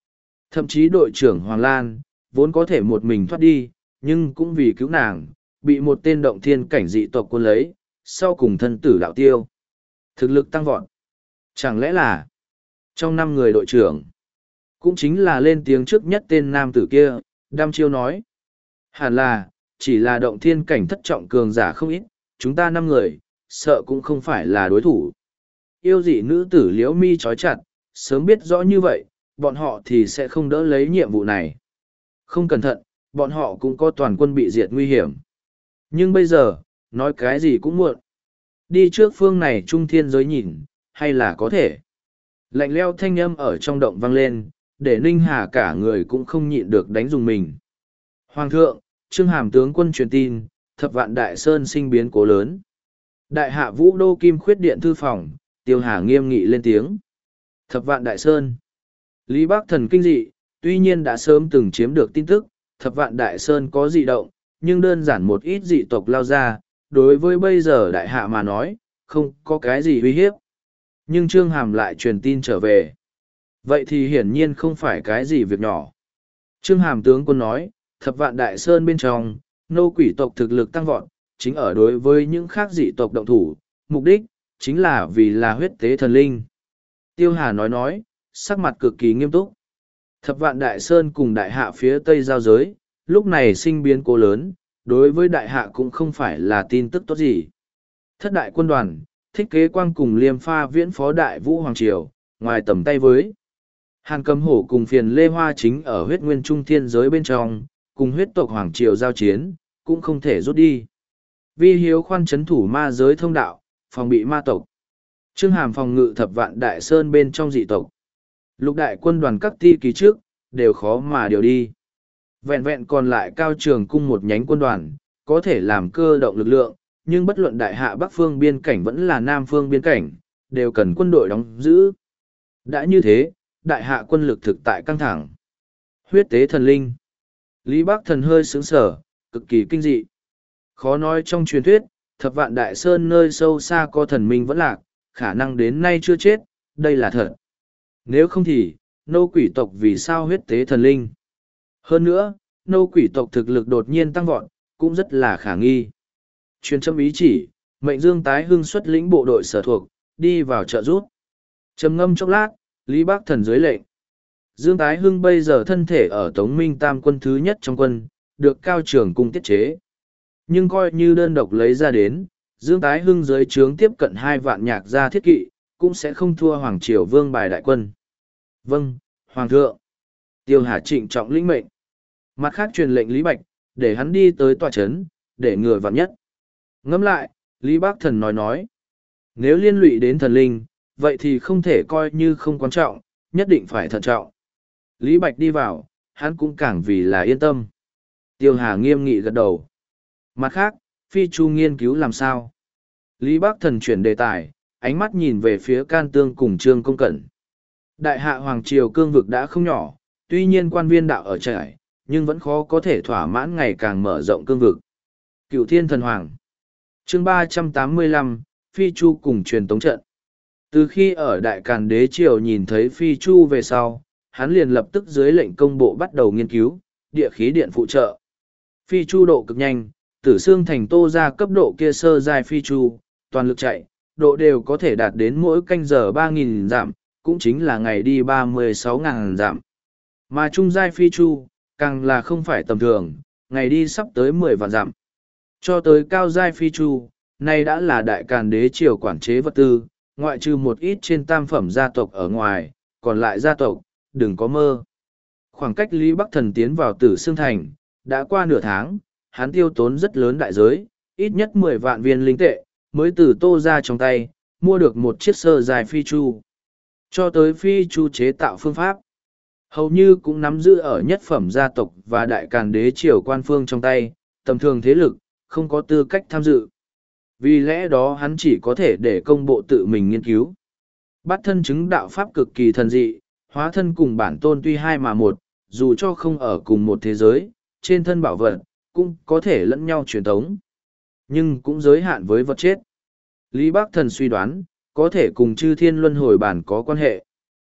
Thậm chí đội trưởng Hoàng Lan, vốn có thể một mình thoát đi, nhưng cũng vì cứu nàng, bị một tên động thiên cảnh dị tộc quân lấy, sau cùng thân tử đạo tiêu. Thực lực tăng vọt. Chẳng lẽ là, trong năm người đội trưởng, cũng chính là lên tiếng trước nhất tên nam tử kia, đam chiêu nói. Hẳn là, chỉ là động thiên cảnh thất trọng cường giả không ít, chúng ta năm người, sợ cũng không phải là đối thủ. Yêu dị nữ tử liễu mi trói chặt, sớm biết rõ như vậy, bọn họ thì sẽ không đỡ lấy nhiệm vụ này. Không cẩn thận, bọn họ cũng có toàn quân bị diệt nguy hiểm. Nhưng bây giờ, nói cái gì cũng muộn. Đi trước phương này trung thiên giới nhìn, hay là có thể. Lạnh leo thanh âm ở trong động vang lên, để Ninh Hà cả người cũng không nhịn được đánh dùng mình. Hoàng thượng, Trương Hàm tướng quân truyền tin, thập vạn đại sơn sinh biến cố lớn. Đại hạ vũ đô kim khuyết điện thư phòng, Tiêu Hà nghiêm nghị lên tiếng. Thập vạn đại sơn. Lý Bắc Thần kinh dị, tuy nhiên đã sớm từng chiếm được tin tức, thập vạn đại sơn có dị động, nhưng đơn giản một ít dị tộc lao ra, đối với bây giờ đại hạ mà nói, không có cái gì uy hiếp. Nhưng Trương Hàm lại truyền tin trở về. Vậy thì hiển nhiên không phải cái gì việc nhỏ. Trương Hàm tướng quân nói, thập vạn đại sơn bên trong, nô quỷ tộc thực lực tăng vọt, chính ở đối với những khác dị tộc động thủ, mục đích, chính là vì là huyết tế thần linh. Tiêu Hà nói nói, sắc mặt cực kỳ nghiêm túc. Thập vạn đại sơn cùng đại hạ phía tây giao giới, lúc này sinh biến cố lớn, đối với đại hạ cũng không phải là tin tức tốt gì. Thất đại quân đoàn, thích kế quang cùng liêm pha viễn phó đại vũ hoàng triều, ngoài tầm tay với. Hàn Cầm Hổ cùng phiền Lê Hoa chính ở huyết nguyên trung thiên giới bên trong, cùng huyết tộc hoàng triều giao chiến, cũng không thể rút đi. Vi Hiếu khoan chấn thủ ma giới thông đạo, phòng bị ma tộc. Trương Hàm phòng ngự thập vạn đại sơn bên trong dị tộc. Lục đại quân đoàn các ti kỳ trước, đều khó mà điều đi. Vẹn vẹn còn lại cao trường cung một nhánh quân đoàn, có thể làm cơ động lực lượng, nhưng bất luận đại hạ bắc phương biên cảnh vẫn là nam phương biên cảnh, đều cần quân đội đóng giữ. Đã như thế, đại hạ quân lực thực tại căng thẳng. Huyết tế thần linh. Lý Bắc Thần hơi sướng sở, cực kỳ kinh dị. Khó nói trong truyền thuyết, thập vạn đại sơn nơi sâu xa có thần minh vẫn lạc, khả năng đến nay chưa chết, đây là thật. Nếu không thì, nô quỷ tộc vì sao huyết tế thần linh? Hơn nữa, nô quỷ tộc thực lực đột nhiên tăng vọt, cũng rất là khả nghi. Truyền châm ý chỉ, mệnh Dương tái hưng xuất lĩnh bộ đội sở thuộc, đi vào trợ rút. Trầm ngâm chốc lát, Lý Bắc Thần dưới lệnh. Dương Tái Hưng bây giờ thân thể ở Tống Minh Tam quân thứ nhất trong quân, được cao trưởng cung tiết chế. Nhưng coi như đơn độc lấy ra đến, Dương Tái Hưng dưới trướng tiếp cận hai vạn nhạc gia thiết kỵ, cũng sẽ không thua Hoàng Triều Vương bài đại quân. Vâng, Hoàng thượng. Tiêu Hà trịnh trọng lĩnh mệnh. Mặt khác truyền lệnh Lý Bạch, để hắn đi tới tòa chấn, để ngừa vạn nhất. Ngẫm lại, Lý Bắc Thần nói nói. Nếu liên lụy đến thần linh, vậy thì không thể coi như không quan trọng, nhất định phải thận trọng. Lý Bạch đi vào, hắn cũng càng vì là yên tâm. Tiêu Hà nghiêm nghị gật đầu. Mặt khác, Phi Chu nghiên cứu làm sao? Lý Bắc Thần chuyển đề tài, ánh mắt nhìn về phía Can Tương cùng Trương Công Cẩn. Đại hạ Hoàng Triều cương vực đã không nhỏ, tuy nhiên quan viên đạo ở trải, nhưng vẫn khó có thể thỏa mãn ngày càng mở rộng cương vực. Cựu Thiên Thần Hoàng. Chương ba trăm tám mươi lăm, Phi Chu cùng truyền tống trận. Từ khi ở Đại Càn Đế Triều nhìn thấy Phi Chu về sau, hắn liền lập tức dưới lệnh công bộ bắt đầu nghiên cứu, địa khí điện phụ trợ. Phi Chu độ cực nhanh, Tử Xương Thành Tô ra cấp độ kia sơ giai Phi Chu, toàn lực chạy, độ đều có thể đạt đến mỗi canh giờ ba nghìn dặm, cũng chính là ngày đi ba mươi sáu nghìn dặm. Mà trung giai Phi Chu, càng là không phải tầm thường, ngày đi sắp tới mười vạn dặm. Cho tới cao giai Phi Chu, nay đã là Đại Càn Đế Triều quản chế vật tư, ngoại trừ một ít trên tam phẩm gia tộc ở ngoài, còn lại gia tộc, đừng có mơ. Khoảng cách Lý Bắc Thần tiến vào Tử Xương Thành, đã qua nửa tháng, hắn tiêu tốn rất lớn đại giới, ít nhất mười vạn viên linh tệ, mới từ Tô ra trong tay, mua được một chiếc sơ dài Phi Chu. Cho tới Phi Chu chế tạo phương pháp, hầu như cũng nắm giữ ở nhất phẩm gia tộc và Đại Càn Đế Triều quan phương trong tay, tầm thường thế lực, không có tư cách tham dự. Vì lẽ đó hắn chỉ có thể để công bộ tự mình nghiên cứu. Bát thân chứng đạo pháp cực kỳ thần dị, hóa thân cùng bản tôn tuy hai mà một, dù cho không ở cùng một thế giới, trên thân bảo vật, cũng có thể lẫn nhau truyền tống. Nhưng cũng giới hạn với vật chết. Lý Bắc Thần suy đoán, có thể cùng chư thiên luân hồi bản có quan hệ.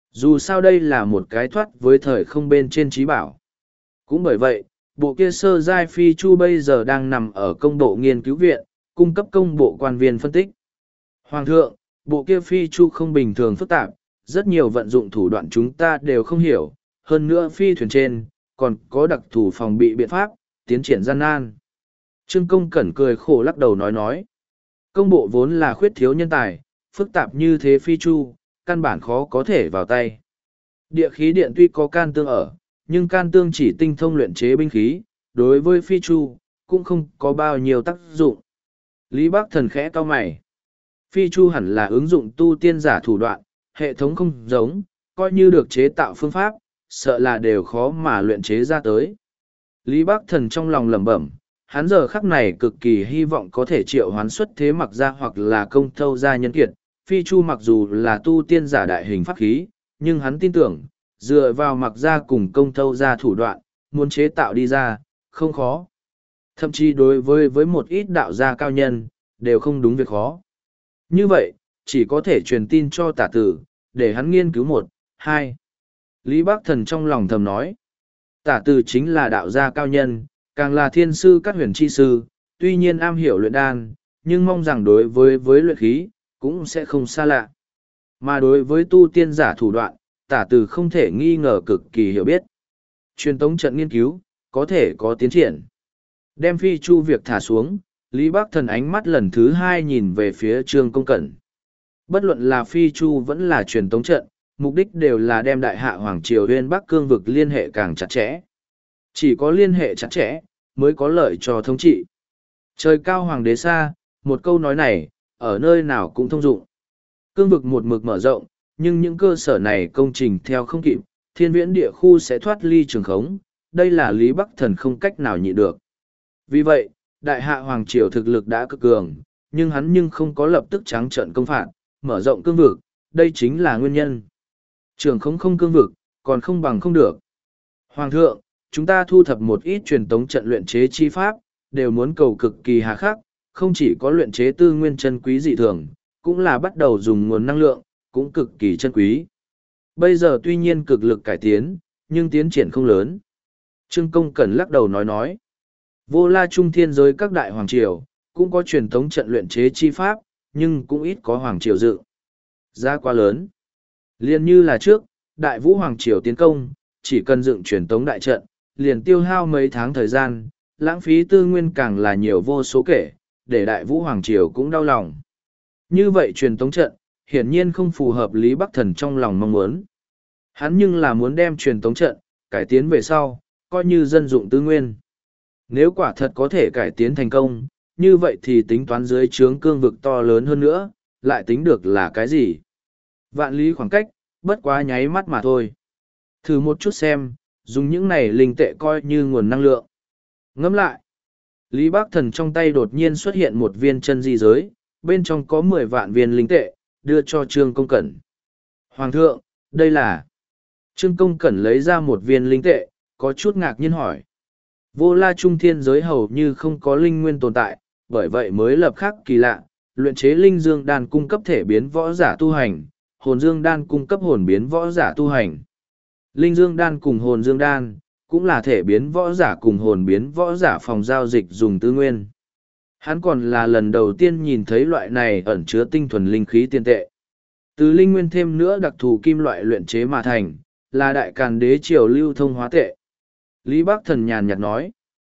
Dù sao đây là một cái thoát với thời không bên trên trí bảo. Cũng bởi vậy, bộ kia sơ giai phi chu bây giờ đang nằm ở công bộ nghiên cứu viện, cung cấp công bộ quan viên phân tích. Hoàng thượng, bộ kia phi chu không bình thường phức tạp, rất nhiều vận dụng thủ đoạn chúng ta đều không hiểu, hơn nữa phi thuyền trên, còn có đặc thù phòng bị biện pháp, tiến triển gian nan. Trương Công Cẩn cười khổ lắc đầu nói nói. Công bộ vốn là khuyết thiếu nhân tài, phức tạp như thế phi chu, căn bản khó có thể vào tay. Địa khí điện tuy có can tương ở, nhưng can tương chỉ tinh thông luyện chế binh khí, đối với phi chu, cũng không có bao nhiêu tác dụng. Lý Bắc Thần khẽ cau mày. Phi chu hẳn là ứng dụng tu tiên giả thủ đoạn, hệ thống không giống, coi như được chế tạo phương pháp, sợ là đều khó mà luyện chế ra tới. Lý Bắc Thần trong lòng lẩm bẩm, hắn giờ khắc này cực kỳ hy vọng có thể triệu hoán xuất thế mặc ra hoặc là công thâu ra nhân kiệt. Phi chu mặc dù là tu tiên giả đại hình pháp khí, nhưng hắn tin tưởng, dựa vào mặc ra cùng công thâu ra thủ đoạn, muốn chế tạo đi ra, không khó. Thậm chí đối với với một ít đạo gia cao nhân, đều không đúng việc khó. Như vậy, chỉ có thể truyền tin cho tả tử, để hắn nghiên cứu một, hai. Lý Bắc Thần trong lòng thầm nói, tả tử chính là đạo gia cao nhân, càng là thiên sư các huyền chi sư, tuy nhiên am hiểu luyện đan, nhưng mong rằng đối với với luyện khí, cũng sẽ không xa lạ. Mà đối với tu tiên giả thủ đoạn, tả tử không thể nghi ngờ cực kỳ hiểu biết. Truyền tống trận nghiên cứu, có thể có tiến triển. Đem phi chu việc thả xuống, Lý Bắc Thần ánh mắt lần thứ hai nhìn về phía Trương Công Cẩn. Bất luận là phi chu vẫn là truyền tống trận, mục đích đều là đem đại hạ Hoàng Triều Huyên Bắc cương vực liên hệ càng chặt chẽ. Chỉ có liên hệ chặt chẽ, mới có lợi cho thống trị. Trời cao hoàng đế xa, một câu nói này, ở nơi nào cũng thông dụng. Cương vực một mực mở rộng, nhưng những cơ sở này công trình theo không kịp, thiên viễn địa khu sẽ thoát ly trường khống, đây là Lý Bắc Thần không cách nào nhịn được. Vì vậy, đại hạ Hoàng Triều thực lực đã cực cường, nhưng hắn nhưng không có lập tức trắng trợn công phạt, mở rộng cương vực, đây chính là nguyên nhân. Trường khống không cương vực, còn không bằng không được. Hoàng thượng, chúng ta thu thập một ít truyền tống trận luyện chế chi pháp, đều muốn cầu cực kỳ hà khắc, không chỉ có luyện chế tư nguyên chân quý dị thường, cũng là bắt đầu dùng nguồn năng lượng, cũng cực kỳ chân quý. Bây giờ tuy nhiên cực lực cải tiến, nhưng tiến triển không lớn. Trương Công Cẩn lắc đầu nói nói. Vô la trung thiên giới các đại hoàng triều, cũng có truyền tống trận luyện chế chi pháp, nhưng cũng ít có hoàng triều dự. Giá quá lớn. Liên như là trước, đại vũ hoàng triều tiến công, chỉ cần dựng truyền tống đại trận, liền tiêu hao mấy tháng thời gian, lãng phí tư nguyên càng là nhiều vô số kể, để đại vũ hoàng triều cũng đau lòng. Như vậy truyền tống trận, hiển nhiên không phù hợp Lý Bắc Thần trong lòng mong muốn. Hắn nhưng là muốn đem truyền tống trận, cải tiến về sau, coi như dân dụng tư nguyên. Nếu quả thật có thể cải tiến thành công, như vậy thì tính toán dưới trướng cương vực to lớn hơn nữa, lại tính được là cái gì? Vạn lý khoảng cách, bất quá nháy mắt mà thôi. Thử một chút xem, dùng những này linh tệ coi như nguồn năng lượng. Ngẫm lại, Lý Bắc Thần trong tay đột nhiên xuất hiện một viên chân di giới, bên trong có mười vạn viên linh tệ, đưa cho Trương Công Cẩn. Hoàng thượng, đây là... Trương Công Cẩn lấy ra một viên linh tệ, có chút ngạc nhiên hỏi. Vô la trung thiên giới hầu như không có linh nguyên tồn tại, bởi vậy mới lập khắc kỳ lạ, luyện chế linh dương đan cung cấp thể biến võ giả tu hành, hồn dương đan cung cấp hồn biến võ giả tu hành. Linh dương đan cùng hồn dương đan, cũng là thể biến võ giả cùng hồn biến võ giả phòng giao dịch dùng tư nguyên. Hắn còn là lần đầu tiên nhìn thấy loại này ẩn chứa tinh thuần linh khí tiên tệ. Từ linh nguyên thêm nữa đặc thù kim loại luyện chế mà thành, là đại càn đế triều lưu thông hóa tệ. Lý Bắc Thần nhàn nhạt nói,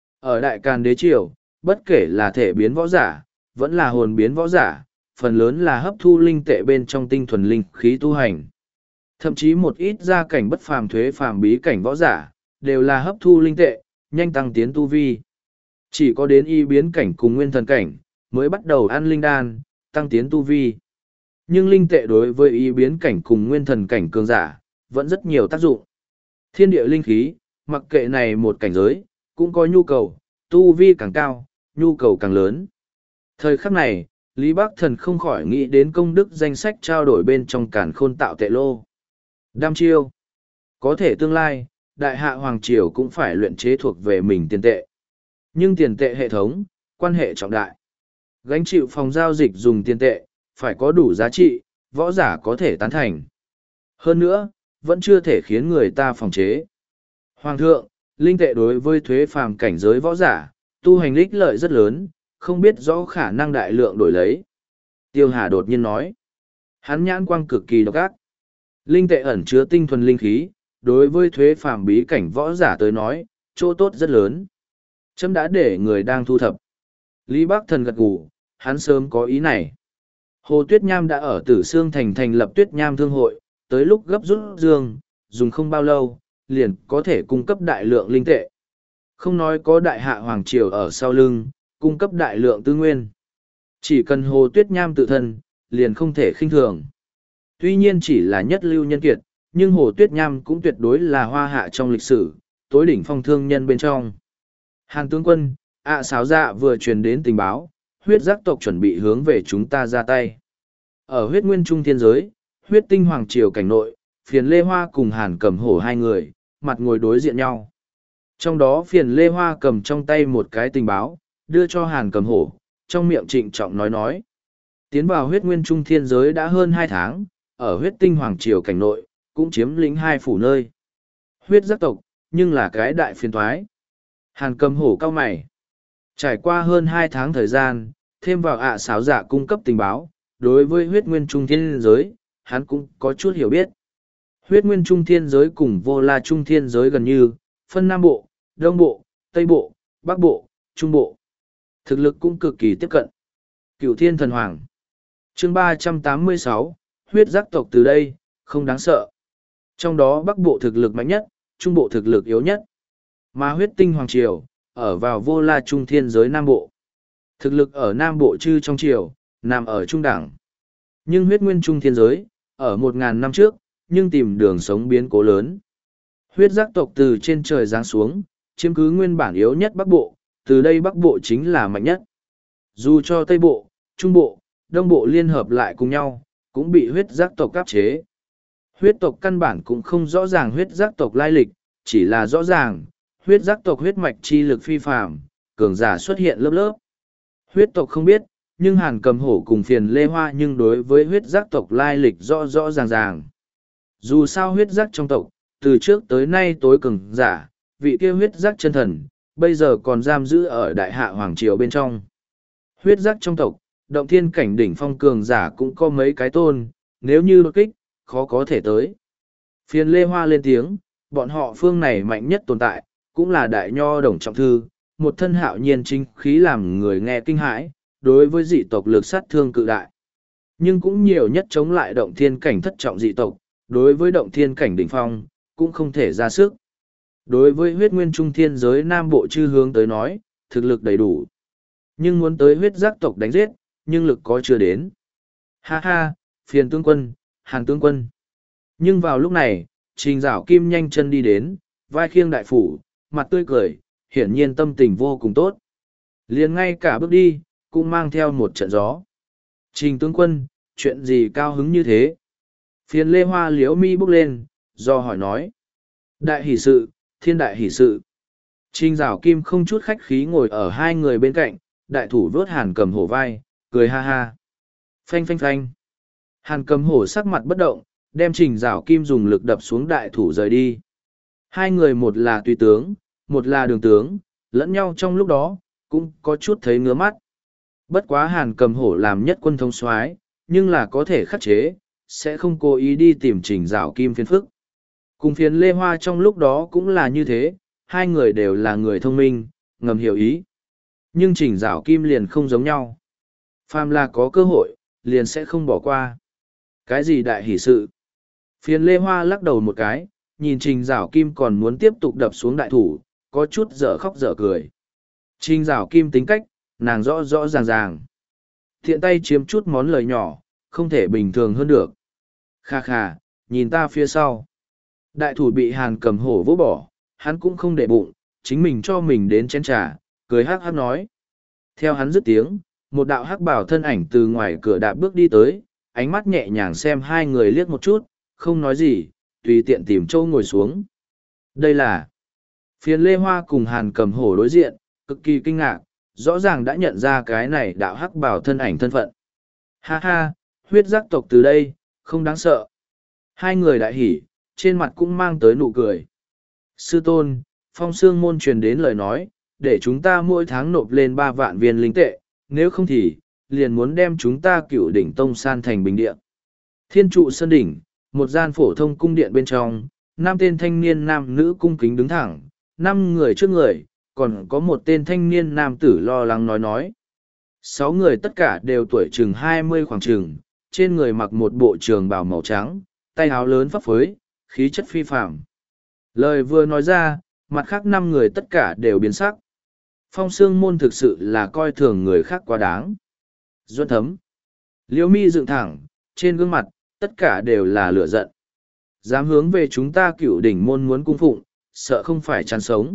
ở đại càn đế triều, bất kể là thể biến võ giả, vẫn là hồn biến võ giả, phần lớn là hấp thu linh tệ bên trong tinh thuần linh khí tu hành. Thậm chí một ít gia cảnh bất phàm thuế phàm bí cảnh võ giả, đều là hấp thu linh tệ, nhanh tăng tiến tu vi. Chỉ có đến y biến cảnh cùng nguyên thần cảnh, mới bắt đầu ăn linh đan, tăng tiến tu vi. Nhưng linh tệ đối với y biến cảnh cùng nguyên thần cảnh cường giả, vẫn rất nhiều tác dụng. Thiên địa linh khí, mặc kệ này một cảnh giới, cũng có nhu cầu, tu vi càng cao, nhu cầu càng lớn. Thời khắc này, Lý Bắc Thần không khỏi nghĩ đến công đức danh sách trao đổi bên trong càn khôn tạo tệ lô. Đam chiêu. Có thể tương lai, đại hạ Hoàng Triều cũng phải luyện chế thuộc về mình tiền tệ. Nhưng tiền tệ hệ thống, quan hệ trọng đại. Gánh chịu phòng giao dịch dùng tiền tệ, phải có đủ giá trị, võ giả có thể tán thành. Hơn nữa, vẫn chưa thể khiến người ta phòng chế. Hoàng thượng, linh tệ đối với thuế phàm cảnh giới võ giả, tu hành ích lợi rất lớn, không biết rõ khả năng đại lượng đổi lấy. Tiêu Hà đột nhiên nói. Hắn nhãn quang cực kỳ độc ác. Linh tệ ẩn chứa tinh thuần linh khí, đối với thuế phàm bí cảnh võ giả tới nói, chỗ tốt rất lớn. Chấm đã để người đang thu thập. Lý Bắc Thần gật gù, hắn sớm có ý này. Hồ Tuyết Nham đã ở Tử Sương Thành thành lập Tuyết Nham Thương hội, tới lúc gấp rút dương, dùng không bao lâu, liền có thể cung cấp đại lượng linh tệ. Không nói có đại hạ Hoàng Triều ở sau lưng, cung cấp đại lượng tư nguyên. Chỉ cần Hồ Tuyết Nham tự thân, liền không thể khinh thường. Tuy nhiên chỉ là nhất lưu nhân kiệt, nhưng Hồ Tuyết Nham cũng tuyệt đối là hoa hạ trong lịch sử, tối đỉnh phong thương nhân bên trong. Hàn tướng quân, ạ sáo dạ vừa truyền đến tình báo, huyết giác tộc chuẩn bị hướng về chúng ta ra tay. Ở huyết nguyên trung thiên giới, huyết tinh hoàng triều cảnh nội, phiền Lê Hoa cùng Hàn cầm hổ hai người, mặt ngồi đối diện nhau. Trong đó phiền Lê Hoa cầm trong tay một cái tình báo, đưa cho Hàn cầm hổ, trong miệng trịnh trọng nói nói. Tiến vào huyết nguyên trung thiên giới đã hơn hai tháng, ở huyết tinh hoàng triều cảnh nội, cũng chiếm lĩnh hai phủ nơi. Huyết giác tộc, nhưng là cái đại phiền thoái. Hàn cầm hổ cao mày. Trải qua hơn hai tháng thời gian, thêm vào ạ sáo giả cung cấp tình báo, đối với huyết nguyên trung thiên giới, hắn cũng có chút hiểu biết. Huyết nguyên trung thiên giới cùng vô la trung thiên giới gần như, phân Nam Bộ, Đông Bộ, Tây Bộ, Bắc Bộ, Trung Bộ. Thực lực cũng cực kỳ tiếp cận. Cửu Thiên Thần Hoàng. Chương ba trăm tám mươi sáu, huyết giác tộc từ đây, không đáng sợ. Trong đó Bắc Bộ thực lực mạnh nhất, Trung Bộ thực lực yếu nhất. Mà huyết tinh Hoàng Triều, ở vào vô la trung thiên giới Nam Bộ. Thực lực ở Nam Bộ chư trong triều, nằm ở trung đẳng. Nhưng huyết nguyên trung thiên giới, ở một ngàn năm trước, nhưng tìm đường sống biến cố lớn. Huyết giác tộc từ trên trời giáng xuống, chiếm cứ nguyên bản yếu nhất Bắc Bộ, từ đây Bắc Bộ chính là mạnh nhất. Dù cho Tây Bộ, Trung Bộ, Đông Bộ liên hợp lại cùng nhau, cũng bị huyết giác tộc áp chế. Huyết tộc căn bản cũng không rõ ràng huyết giác tộc lai lịch, chỉ là rõ ràng, huyết giác tộc huyết mạch chi lực phi phàm, cường giả xuất hiện lớp lớp. Huyết tộc không biết, nhưng Hàn cầm hổ cùng phiền Lê Hoa nhưng đối với huyết giác tộc lai lịch rõ rõ ràng ràng. Dù sao huyết giác trong tộc, từ trước tới nay tối cường giả, vị kia huyết giác chân thần, bây giờ còn giam giữ ở đại hạ hoàng triều bên trong. Huyết giác trong tộc, động thiên cảnh đỉnh phong cường giả cũng có mấy cái tôn, nếu như đột kích, khó có thể tới. Phiền Lê Hoa lên tiếng, bọn họ phương này mạnh nhất tồn tại, cũng là đại nho đồng trọng thư, một thân hạo nhiên chính khí làm người nghe kinh hãi, đối với dị tộc lực sát thương cự đại. Nhưng cũng nhiều nhất chống lại động thiên cảnh thất trọng dị tộc, đối với động thiên cảnh đỉnh phong, cũng không thể ra sức. Đối với huyết nguyên trung thiên giới Nam Bộ chư hướng tới nói, thực lực đầy đủ. Nhưng muốn tới huyết giác tộc đánh giết, nhưng lực có chưa đến. Ha ha, phiền tướng quân, Hàn tướng quân. Nhưng vào lúc này, Trình Giảo Kim nhanh chân đi đến, vai khiêng đại phủ, mặt tươi cười, hiển nhiên tâm tình vô cùng tốt. Liền ngay cả bước đi, cũng mang theo một trận gió. Trình tướng quân, chuyện gì cao hứng như thế? Phiền Lê Hoa liễu mi bước lên, do hỏi nói. Đại hỷ sự, thiên đại hỷ sự. Trình Giảo Kim không chút khách khí ngồi ở hai người bên cạnh, đại thủ vớt Hàn cầm hổ vai, cười ha ha. Phanh phanh phanh. Hàn cầm hổ sắc mặt bất động, đem Trình Giảo Kim dùng lực đập xuống đại thủ rời đi. Hai người một là tùy tướng, một là đường tướng, lẫn nhau trong lúc đó, cũng có chút thấy ngứa mắt. Bất quá Hàn cầm hổ làm nhất quân thống soái, nhưng là có thể khắc chế, sẽ không cố ý đi tìm Trình Giảo Kim phiền phức. Cùng phiền Lê Hoa trong lúc đó cũng là như thế, hai người đều là người thông minh, ngầm hiểu ý. Nhưng Trình Giảo Kim liền không giống nhau. Phàm là có cơ hội, liền sẽ không bỏ qua. Cái gì đại hỷ sự? Phiền Lê Hoa lắc đầu một cái, nhìn Trình Giảo Kim còn muốn tiếp tục đập xuống đại thủ, có chút dở khóc dở cười. Trình Giảo Kim tính cách, nàng rõ rõ ràng ràng. Thiện tay chiếm chút món lời nhỏ, không thể bình thường hơn được. Kha kha, nhìn ta phía sau. Đại thủ bị Hàn cầm hổ vỗ bỏ, hắn cũng không để bụng, chính mình cho mình đến chén trà, cười hắc hắc nói. Theo hắn dứt tiếng, một đạo hắc bảo thân ảnh từ ngoài cửa đạp bước đi tới, ánh mắt nhẹ nhàng xem hai người liếc một chút, không nói gì, tùy tiện tìm châu ngồi xuống. Đây là phiền Lê Hoa cùng Hàn cầm hổ đối diện, cực kỳ kinh ngạc, rõ ràng đã nhận ra cái này đạo hắc bảo thân ảnh thân phận. Ha ha, huyết giác tộc từ đây, không đáng sợ. Hai người đại hỉ, trên mặt cũng mang tới nụ cười. Sư tôn, Phong Sương Môn truyền đến lời nói, để chúng ta mỗi tháng nộp lên ba vạn viên linh tệ, nếu không thì, liền muốn đem chúng ta cựu đỉnh tông san thành bình địa. Thiên trụ sơn đỉnh, một gian phổ thông cung điện bên trong, năm tên thanh niên nam nữ cung kính đứng thẳng, năm người trước người, còn có một tên thanh niên nam tử lo lắng nói nói. Sáu người tất cả đều tuổi chừng hai mươi khoảng chừng, trên người mặc một bộ trường bào màu trắng, tay áo lớn phấp phới, khí chất phi phạm. Lời vừa nói ra, mặt khác năm người tất cả đều biến sắc. Phong Sương Môn thực sự là coi thường người khác quá đáng. Duân thấm. Liễu mi dựng thẳng, trên gương mặt, tất cả đều là lửa giận. Dám hướng về chúng ta cửu đỉnh môn muốn cung phụng, sợ không phải chán sống.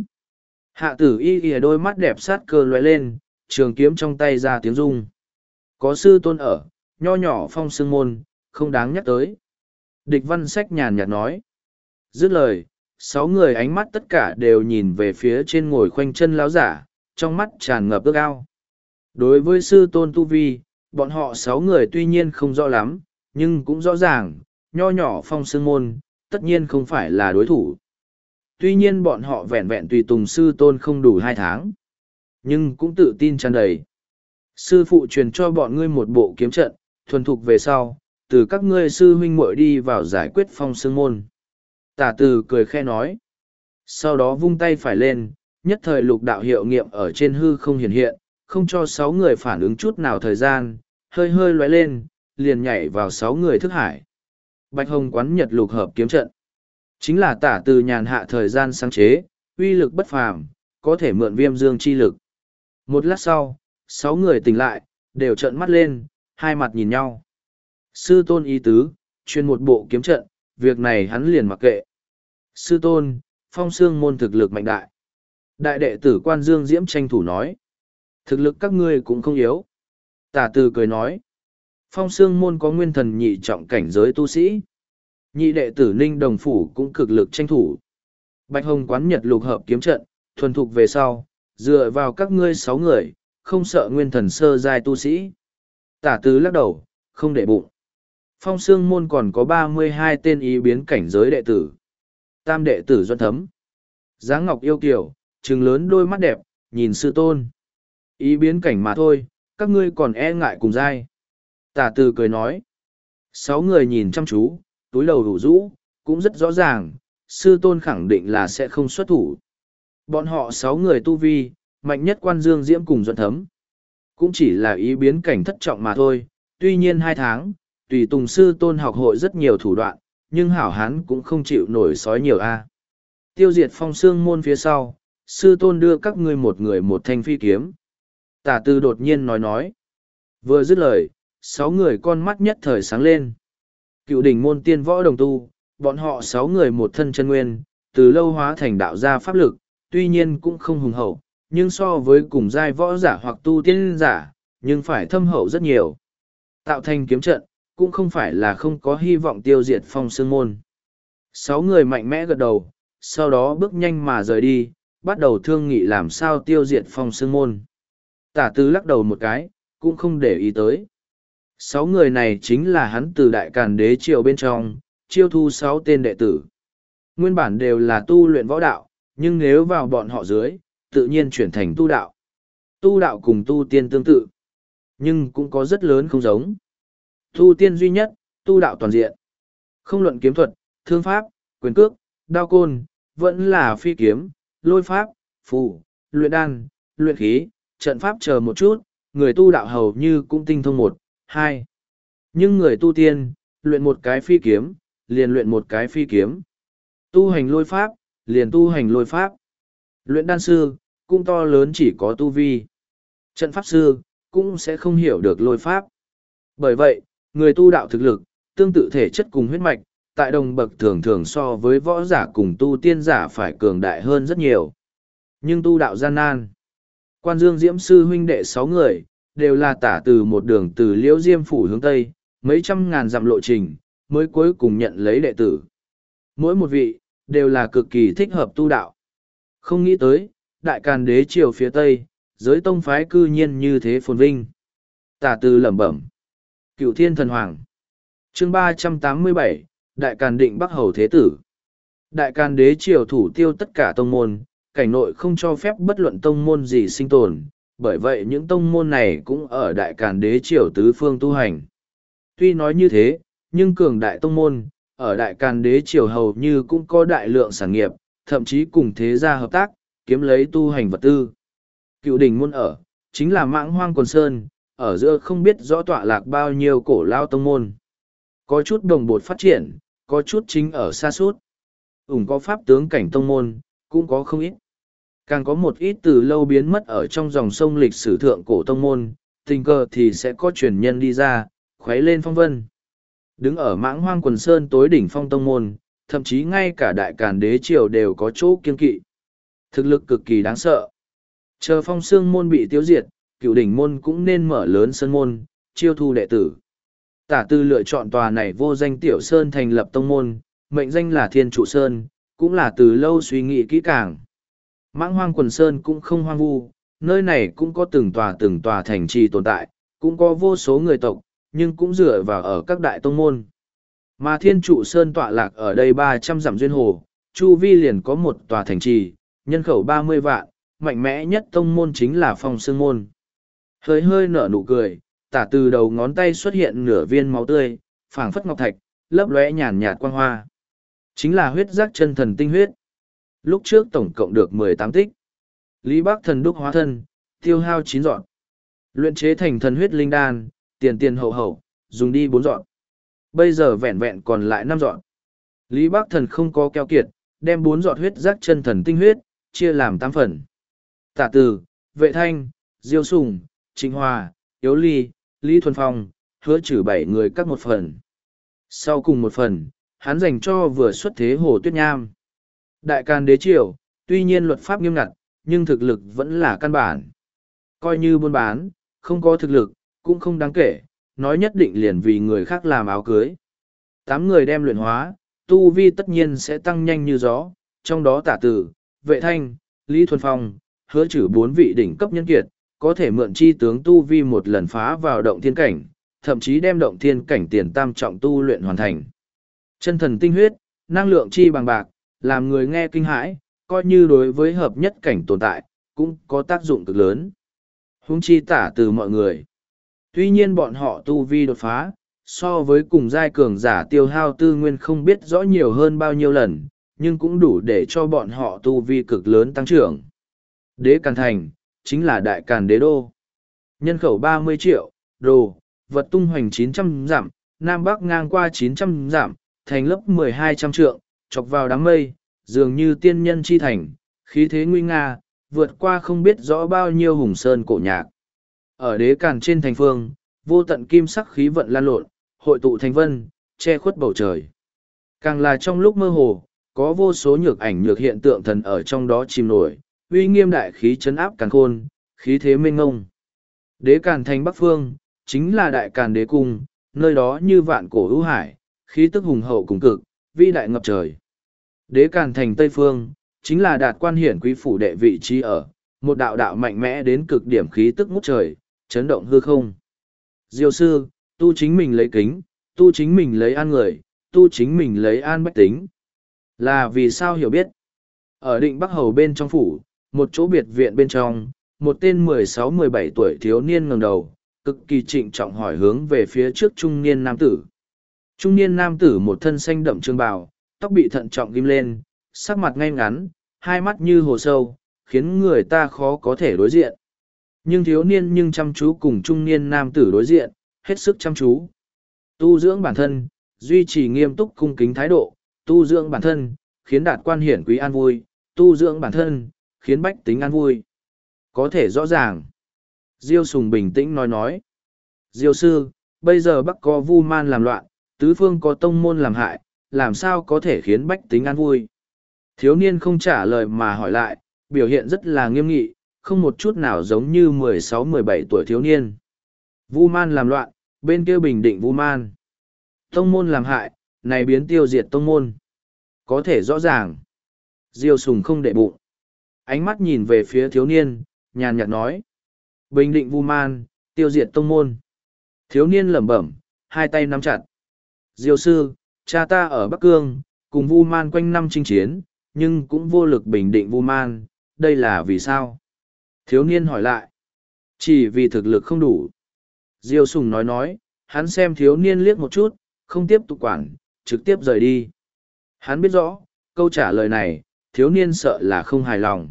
Hạ tử y ghìa đôi mắt đẹp sát cơ lóe lên, trường kiếm trong tay ra tiếng rung. Có sư tôn ở, nho nhỏ Phong Sương Môn, không đáng nhắc tới. Địch Văn Sách nhàn nhạt nói. Dứt lời, sáu người ánh mắt tất cả đều nhìn về phía trên ngồi khoanh chân láo giả, trong mắt tràn ngập ước ao. Đối với sư tôn tu vi, bọn họ sáu người tuy nhiên không rõ lắm, nhưng cũng rõ ràng, nho nhỏ Phong Sương Môn, tất nhiên không phải là đối thủ. Tuy nhiên bọn họ vẹn vẹn tùy tùng sư tôn không đủ hai tháng, nhưng cũng tự tin tràn đầy. Sư phụ truyền cho bọn ngươi một bộ kiếm trận, thuần thục về sau, từ các ngươi sư huynh muội đi vào giải quyết Phong Sương Môn. Tả Từ cười khe nói. Sau đó vung tay phải lên, nhất thời lục đạo hiệu nghiệm ở trên hư không hiện hiện, không cho sáu người phản ứng chút nào thời gian, hơi hơi lóe lên, liền nhảy vào sáu người thức hải. Bạch Hồng Quán Nhật lục hợp kiếm trận. Chính là Tả Từ nhàn hạ thời gian sáng chế, uy lực bất phàm, có thể mượn viêm dương chi lực. Một lát sau, sáu người tỉnh lại, đều trợn mắt lên, hai mặt nhìn nhau. Sư tôn ý tứ, chuyên một bộ kiếm trận, việc này hắn liền mặc kệ. Sư tôn, Phong Sương Môn thực lực mạnh đại. Đại đệ tử Quan Dương Diễm tranh thủ nói. Thực lực các ngươi cũng không yếu. Tả Từ cười nói. Phong Sương Môn có nguyên thần nhị trọng cảnh giới tu sĩ. Nhị đệ tử Ninh Đồng Phủ cũng cực lực tranh thủ. Bạch Hồng Quán Nhật lục hợp kiếm trận, thuần thục về sau, dựa vào các ngươi sáu người, không sợ nguyên thần sơ giai tu sĩ. Tả Từ lắc đầu, không để bụng. Phong Sương Môn còn có ba mươi hai tên ý biến cảnh giới đệ tử. Tam đệ tử Duân Thấm. Dáng ngọc yêu kiều, trừng lớn đôi mắt đẹp, nhìn sư tôn. Ý biến cảnh mà thôi, các ngươi còn e ngại cùng giai. Tả Từ cười nói. Sáu người nhìn chăm chú, túi đầu đủ rũ, cũng rất rõ ràng, sư tôn khẳng định là sẽ không xuất thủ. Bọn họ sáu người tu vi, mạnh nhất Quan Dương Diễm cùng Duân Thấm. Cũng chỉ là ý biến cảnh thất trọng mà thôi, tuy nhiên hai tháng, tùy tùng sư tôn học hội rất nhiều thủ đoạn, nhưng hảo hán cũng không chịu nổi sói nhiều a. Tiêu diệt Phong Sương Môn phía sau, sư tôn đưa các ngươi một người một thanh phi kiếm. Tả Từ đột nhiên nói nói. Vừa dứt lời, sáu người con mắt nhất thời sáng lên. Cựu đỉnh môn tiên võ đồng tu, bọn họ sáu người một thân chân nguyên, từ lâu hóa thành đạo gia pháp lực, tuy nhiên cũng không hùng hậu, nhưng so với cùng giai võ giả hoặc tu tiên giả, nhưng phải thâm hậu rất nhiều. Tạo thành kiếm trận, cũng không phải là không có hy vọng tiêu diệt Phong Sương Môn. Sáu người mạnh mẽ gật đầu, sau đó bước nhanh mà rời đi, bắt đầu thương nghị làm sao tiêu diệt Phong Sương Môn. Tả Từ lắc đầu một cái, cũng không để ý tới. Sáu người này chính là hắn từ Đại Càn Đế triều bên trong, chiêu thu sáu tên đệ tử. Nguyên bản đều là tu luyện võ đạo, nhưng nếu vào bọn họ dưới, tự nhiên chuyển thành tu đạo. Tu đạo cùng tu tiên tương tự, nhưng cũng có rất lớn không giống. Tu tiên duy nhất, tu đạo toàn diện. Không luận kiếm thuật, thương pháp, quyền cước, đao côn, vẫn là phi kiếm, lôi pháp, phù, luyện đan, luyện khí, trận pháp chờ một chút, người tu đạo hầu như cũng tinh thông một, hai. Nhưng người tu tiên, luyện một cái phi kiếm, liền luyện một cái phi kiếm. Tu hành lôi pháp, liền tu hành lôi pháp. Luyện đan sư, cũng to lớn chỉ có tu vi. Trận pháp sư, cũng sẽ không hiểu được lôi pháp. Bởi vậy, người tu đạo thực lực, tương tự thể chất cùng huyết mạch, tại đồng bậc thường thường so với võ giả cùng tu tiên giả phải cường đại hơn rất nhiều. Nhưng tu đạo gian nan. Quan Dương Diễm sư huynh đệ sáu người, đều là Tả Từ một đường từ Liễu Diêm phủ hướng Tây, mấy trăm ngàn dặm lộ trình, mới cuối cùng nhận lấy đệ tử. Mỗi một vị, đều là cực kỳ thích hợp tu đạo. Không nghĩ tới, Đại Càn Đế triều phía Tây, giới tông phái cư nhiên như thế phồn vinh. Tả Từ lẩm bẩm. Cựu Thiên Thần Hoàng. Chương ba trăm tám mươi bảy, Đại Càn Định Bắc Hầu Thế Tử. Đại Càn đế triều thủ tiêu tất cả tông môn, cảnh nội không cho phép bất luận tông môn gì sinh tồn, bởi vậy những tông môn này cũng ở Đại Càn đế triều tứ phương tu hành. Tuy nói như thế, nhưng cường đại tông môn, ở Đại Càn đế triều hầu như cũng có đại lượng sản nghiệp, thậm chí cùng thế gia hợp tác, kiếm lấy tu hành vật tư. Cựu đỉnh môn ở, chính là mãng hoang quần sơn, ở giữa không biết rõ tọa lạc bao nhiêu cổ lao tông môn. Có chút đồng bột phát triển, có chút chính ở xa suốt. Ủng có pháp tướng cảnh tông môn, cũng có không ít. Càng có một ít từ lâu biến mất ở trong dòng sông lịch sử thượng cổ tông môn, tình cờ thì sẽ có truyền nhân đi ra, khuấy lên phong vân. Đứng ở mãng hoang quần sơn tối đỉnh phong tông môn, thậm chí ngay cả đại càn đế triều đều có chỗ kiên kỵ. Thực lực cực kỳ đáng sợ. Chờ phong xương môn bị tiêu diệt, cựu đỉnh môn cũng nên mở lớn sân môn, chiêu thu đệ tử. Tả tư lựa chọn tòa này vô danh tiểu sơn thành lập tông môn, mệnh danh là Thiên Trụ Sơn, cũng là từ lâu suy nghĩ kỹ càng. Mãng hoang quần sơn cũng không hoang vu, nơi này cũng có từng tòa từng tòa thành trì tồn tại, cũng có vô số người tộc, nhưng cũng dựa vào ở các đại tông môn. Mà Thiên Trụ Sơn tọa lạc ở đây ba trăm dặm duyên hồ, chu vi liền có một tòa thành trì, nhân khẩu ba mươi vạn, mạnh mẽ nhất tông môn chính là Phong Sương Môn. Hơi hơi nở nụ cười, tả từ đầu ngón tay xuất hiện nửa viên máu tươi, phảng phất ngọc thạch, lấp lóe nhàn nhạt quang hoa. Chính là huyết giác chân thần tinh huyết. Lúc trước tổng cộng được mười tám tích. Lý Bắc thần đúc hóa thân, tiêu hao chín dọn. Luyện chế thành thần huyết linh đan, tiền tiền hậu hậu, dùng đi bốn dọn. Bây giờ vẹn vẹn còn lại năm dọn. Lý Bắc thần không có keo kiệt, đem bốn dọn huyết giác chân thần tinh huyết, chia làm tám phần. Tả Từ, Vệ Thanh, Diêu Sùng, Trịnh Hòa, Yếu Ly, Lý Thuần Phong, hứa trừ bảy người các một phần. Sau cùng một phần, hắn dành cho vừa xuất thế Hồ Tuyết Nham. Đại Càn đế triều, tuy nhiên luật pháp nghiêm ngặt, nhưng thực lực vẫn là căn bản. Coi như buôn bán, không có thực lực, cũng không đáng kể, nói nhất định liền vì người khác làm áo cưới. Tám người đem luyện hóa, tu vi tất nhiên sẽ tăng nhanh như gió, trong đó Tả Tử, Vệ Thanh, Lý Thuần Phong, hứa trừ bốn vị đỉnh cấp nhân kiệt, có thể mượn chi tướng tu vi một lần phá vào động thiên cảnh, thậm chí đem động thiên cảnh tiền tam trọng tu luyện hoàn thành. Chân thần tinh huyết, năng lượng chi bằng bạc, làm người nghe kinh hãi, coi như đối với hợp nhất cảnh tồn tại, cũng có tác dụng cực lớn. Huống chi Tả Từ mọi người. Tuy nhiên bọn họ tu vi đột phá, so với cùng giai cường giả tiêu hao tư nguyên không biết rõ nhiều hơn bao nhiêu lần, nhưng cũng đủ để cho bọn họ tu vi cực lớn tăng trưởng. Đế Càn Thành, chính là Đại Càn đế đô. Nhân khẩu ba mươi triệu, đồ, vật tung hoành chín trăm dặm, Nam Bắc ngang qua chín trăm dặm, thành lớp mười hai trăm trượng, chọc vào đám mây, dường như tiên nhân chi thành, khí thế nguy nga, vượt qua không biết rõ bao nhiêu hùng sơn cổ nhạc. Ở đế càn trên thành phương, vô tận kim sắc khí vận lan lộn, hội tụ thành vân, che khuất bầu trời. Càng là trong lúc mơ hồ, có vô số nhược ảnh nhược hiện tượng thần ở trong đó chìm nổi, uy nghiêm đại khí chấn áp càn khôn, khí thế mênh ngông. Đế càn thành bắc phương, chính là đại càn đế cung, nơi đó như vạn cổ hữu hải, khí tức hùng hậu cùng cực, vĩ đại ngập trời. Đế càn thành tây phương, chính là đạt quan hiển quý phủ đệ vị trí ở, một đạo đạo mạnh mẽ đến cực điểm khí tức ngút trời, chấn động hư không. Diêu sư, tu chính mình lấy kính, tu chính mình lấy an người, tu chính mình lấy an bách tính. Là vì sao hiểu biết? Ở định Bắc Hầu bên trong phủ, một chỗ biệt viện bên trong, một tên mười sáu mười bảy tuổi thiếu niên ngẩng đầu, cực kỳ trịnh trọng hỏi hướng về phía trước trung niên nam tử. Trung niên nam tử một thân xanh đậm trường bào, tóc bị thận trọng ghim lên, sắc mặt ngay ngắn, hai mắt như hồ sâu, khiến người ta khó có thể đối diện. Nhưng thiếu niên nhưng chăm chú cùng trung niên nam tử đối diện, hết sức chăm chú. Tu dưỡng bản thân, duy trì nghiêm túc cung kính thái độ, tu dưỡng bản thân, khiến đạt quan hiển quý an vui, tu dưỡng bản thân, khiến bách tính an vui. Có thể rõ ràng. Diêu Sùng bình tĩnh nói nói. Diêu sư, bây giờ Bắc có Vu Man làm loạn, tứ phương có tông môn làm hại, làm sao có thể khiến bách tính an vui? Thiếu niên không trả lời mà hỏi lại, biểu hiện rất là nghiêm nghị, không một chút nào giống như mười sáu mười bảy tuổi thiếu niên. Vu Man làm loạn, bên kia bình định Vu Man. Tông môn làm hại, này biến tiêu diệt tông môn. Có thể rõ ràng. Diêu Sùng không để bụng. Ánh mắt nhìn về phía thiếu niên, nhàn nhạt nói. Bình định Vu Man, tiêu diệt tông môn. Thiếu niên lẩm bẩm, hai tay nắm chặt. Diêu sư, cha ta ở Bắc Cương, cùng Vu Man quanh năm chinh chiến, nhưng cũng vô lực bình định Vu Man, đây là vì sao? Thiếu niên hỏi lại. Chỉ vì thực lực không đủ. Diêu Sùng nói nói, hắn xem thiếu niên liếc một chút, không tiếp tục quản, trực tiếp rời đi. Hắn biết rõ, câu trả lời này, thiếu niên sợ là không hài lòng.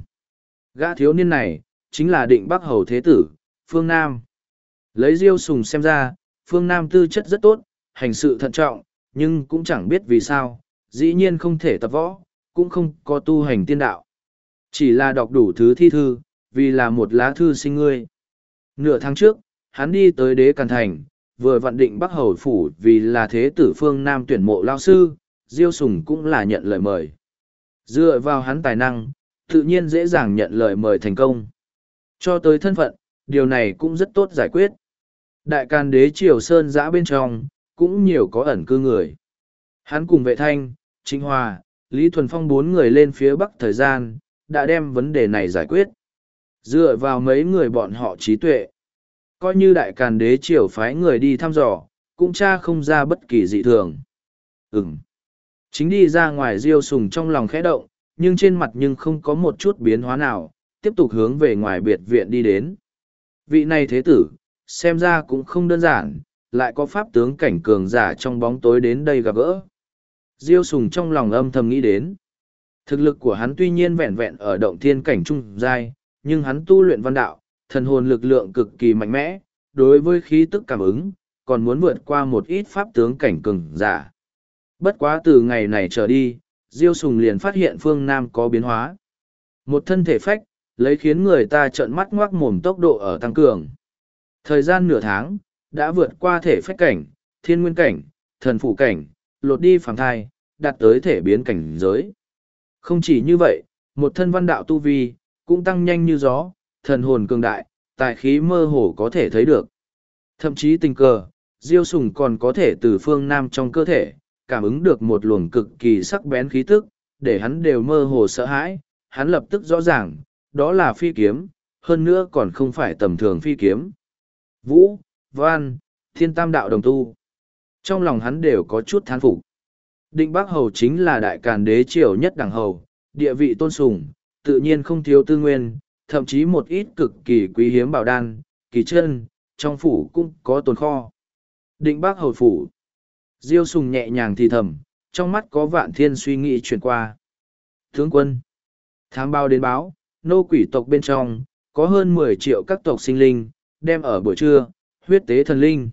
Gã thiếu niên này, chính là Định Bắc Hầu Thế Tử, Phương Nam. Lấy Diêu Sùng xem ra, Phương Nam tư chất rất tốt, hành sự thận trọng, nhưng cũng chẳng biết vì sao, dĩ nhiên không thể tập võ, cũng không có tu hành tiên đạo. Chỉ là đọc đủ thứ thi thư, vì là một lá thư sinh ngươi. Nửa tháng trước, hắn đi tới Đế Càn Thành, vừa vặn Định Bắc Hầu Phủ vì là Thế Tử Phương Nam tuyển mộ lao sư, Diêu Sùng cũng là nhận lời mời. Dựa vào hắn tài năng, tự nhiên dễ dàng nhận lời mời thành công. Cho tới thân phận, điều này cũng rất tốt giải quyết. Đại Càn Đế Triều Sơn giã bên trong, cũng nhiều có ẩn cư người. Hắn cùng Vệ Thanh, Trịnh Hòa, Lý Thuần Phong bốn người lên phía Bắc thời gian, đã đem vấn đề này giải quyết. Dựa vào mấy người bọn họ trí tuệ. Coi như Đại Càn Đế Triều phái người đi thăm dò, cũng tra không ra bất kỳ dị thường. Ừm. Chính đi ra ngoài Diêu Sùng trong lòng khẽ động, nhưng trên mặt nhưng không có một chút biến hóa nào, tiếp tục hướng về ngoài biệt viện đi đến. Vị này thế tử, xem ra cũng không đơn giản, lại có pháp tướng cảnh cường giả trong bóng tối đến đây gặp gỡ. Diêu Sùng trong lòng âm thầm nghĩ đến. Thực lực của hắn tuy nhiên vẹn vẹn ở động thiên cảnh trung giai, nhưng hắn tu luyện văn đạo, thần hồn lực lượng cực kỳ mạnh mẽ, đối với khí tức cảm ứng, còn muốn vượt qua một ít pháp tướng cảnh cường giả. Bất quá từ ngày này trở đi, Diêu Sùng liền phát hiện phương Nam có biến hóa. Một thân thể phách, lấy khiến người ta trợn mắt ngoác mồm tốc độ ở tăng cường. Thời gian nửa tháng, đã vượt qua thể phách cảnh, thiên nguyên cảnh, thần phủ cảnh, lột đi phàm thai, đạt tới thể biến cảnh giới. Không chỉ như vậy, một thân văn đạo tu vi, cũng tăng nhanh như gió, thần hồn cường đại, tài khí mơ hồ có thể thấy được. Thậm chí tình cờ, Diêu Sùng còn có thể từ phương Nam trong cơ thể, cảm ứng được một luồng cực kỳ sắc bén khí tức, để hắn đều mơ hồ sợ hãi, hắn lập tức rõ ràng, đó là phi kiếm, hơn nữa còn không phải tầm thường phi kiếm. Vũ, Văn, Thiên Tam đạo đồng tu. Trong lòng hắn đều có chút thán phục. Định Bắc Hầu chính là Đại Càn Đế Triều nhất đẳng hầu, địa vị tôn sùng, tự nhiên không thiếu tư nguyên, thậm chí một ít cực kỳ quý hiếm bảo đan, kỳ chân, trong phủ cũng có tồn kho. Định Bắc Hầu phủ. Diêu Sùng nhẹ nhàng thì thầm, trong mắt có vạn thiên suy nghĩ chuyển qua. Tướng quân. Thám báo đến báo, nô quỷ tộc bên trong, có hơn mười triệu các tộc sinh linh, đem ở buổi trưa, huyết tế thần linh.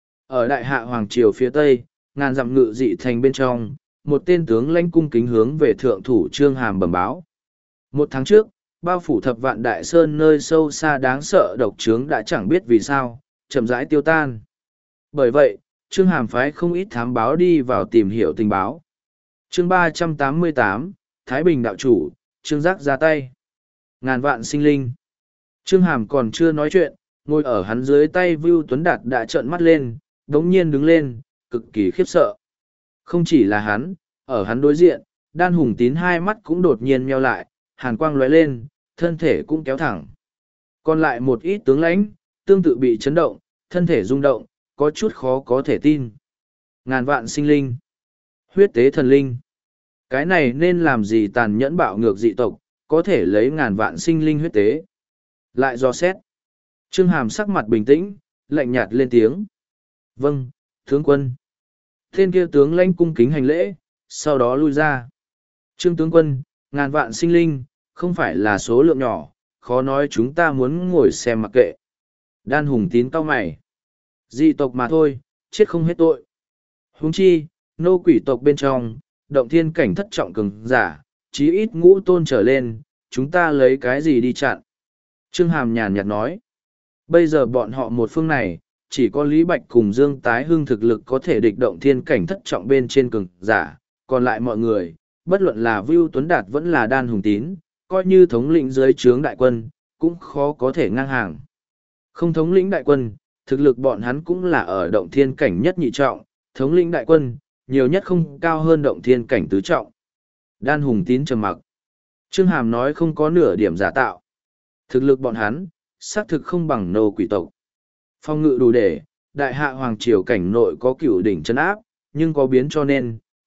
Ở đại hạ Hoàng Triều phía Tây, ngàn dặm ngự dị thành bên trong, một tên tướng lãnh cung kính hướng về thượng thủ Trương Hàm bẩm báo. Một tháng trước, bao phủ thập vạn đại sơn nơi sâu xa đáng sợ độc trướng đã chẳng biết vì sao, chậm rãi tiêu tan. Bởi vậy, Trương Hàm phái không ít thám báo đi vào tìm hiểu tình báo. Chương ba trăm tám mươi tám, Thái Bình đạo chủ, Trương Giác ra tay. Ngàn vạn sinh linh. Trương Hàm còn chưa nói chuyện, ngồi ở hắn dưới tay Vưu Tuấn Đạt đã trợn mắt lên, đống nhiên đứng lên, cực kỳ khiếp sợ. Không chỉ là hắn, ở hắn đối diện, Đan Hùng Tín hai mắt cũng đột nhiên nheo lại, hàn quang lóe lên, thân thể cũng kéo thẳng. Còn lại một ít tướng lãnh, tương tự bị chấn động, thân thể rung động, có chút khó có thể tin. Ngàn vạn sinh linh. Huyết tế thần linh. Cái này nên làm gì tàn nhẫn bạo ngược dị tộc, có thể lấy ngàn vạn sinh linh huyết tế. Lại do xét. Trương Hàm sắc mặt bình tĩnh, lạnh nhạt lên tiếng. Vâng, tướng quân. Tên kia tướng lãnh cung kính hành lễ, sau đó lui ra. Trương tướng quân, ngàn vạn sinh linh, không phải là số lượng nhỏ, khó nói chúng ta muốn ngồi xem mặc kệ. Đan Hùng Tín cau mày. Dị tộc mà thôi, chết không hết tội. Huống chi, nô quỷ tộc bên trong, động thiên cảnh thất trọng cường giả, chí ít ngũ tôn trở lên, chúng ta lấy cái gì đi chặn. Trương Hàm nhàn nhạt nói. Bây giờ bọn họ một phương này, chỉ có Lý Bạch cùng Dương Tái Hưng thực lực có thể địch động thiên cảnh thất trọng bên trên cường giả, còn lại mọi người, bất luận là Vưu Tuấn Đạt vẫn là Đan Hùng Tín, coi như thống lĩnh dưới trướng đại quân, cũng khó có thể ngang hàng. Không thống lĩnh đại quân, thực lực bọn hắn cũng là ở động thiên cảnh nhất nhị trọng, thống lĩnh đại quân, nhiều nhất không cao hơn động thiên cảnh tứ trọng. Đan Hùng Tín trầm mặc. Trương Hàm nói không có nửa điểm giả tạo. Thực lực bọn hắn, xác thực không bằng nô quỷ tộc. Phong ngự đủ để, đại hạ hoàng triều cảnh nội có cựu đỉnh chân áp, nhưng có biến cho nên,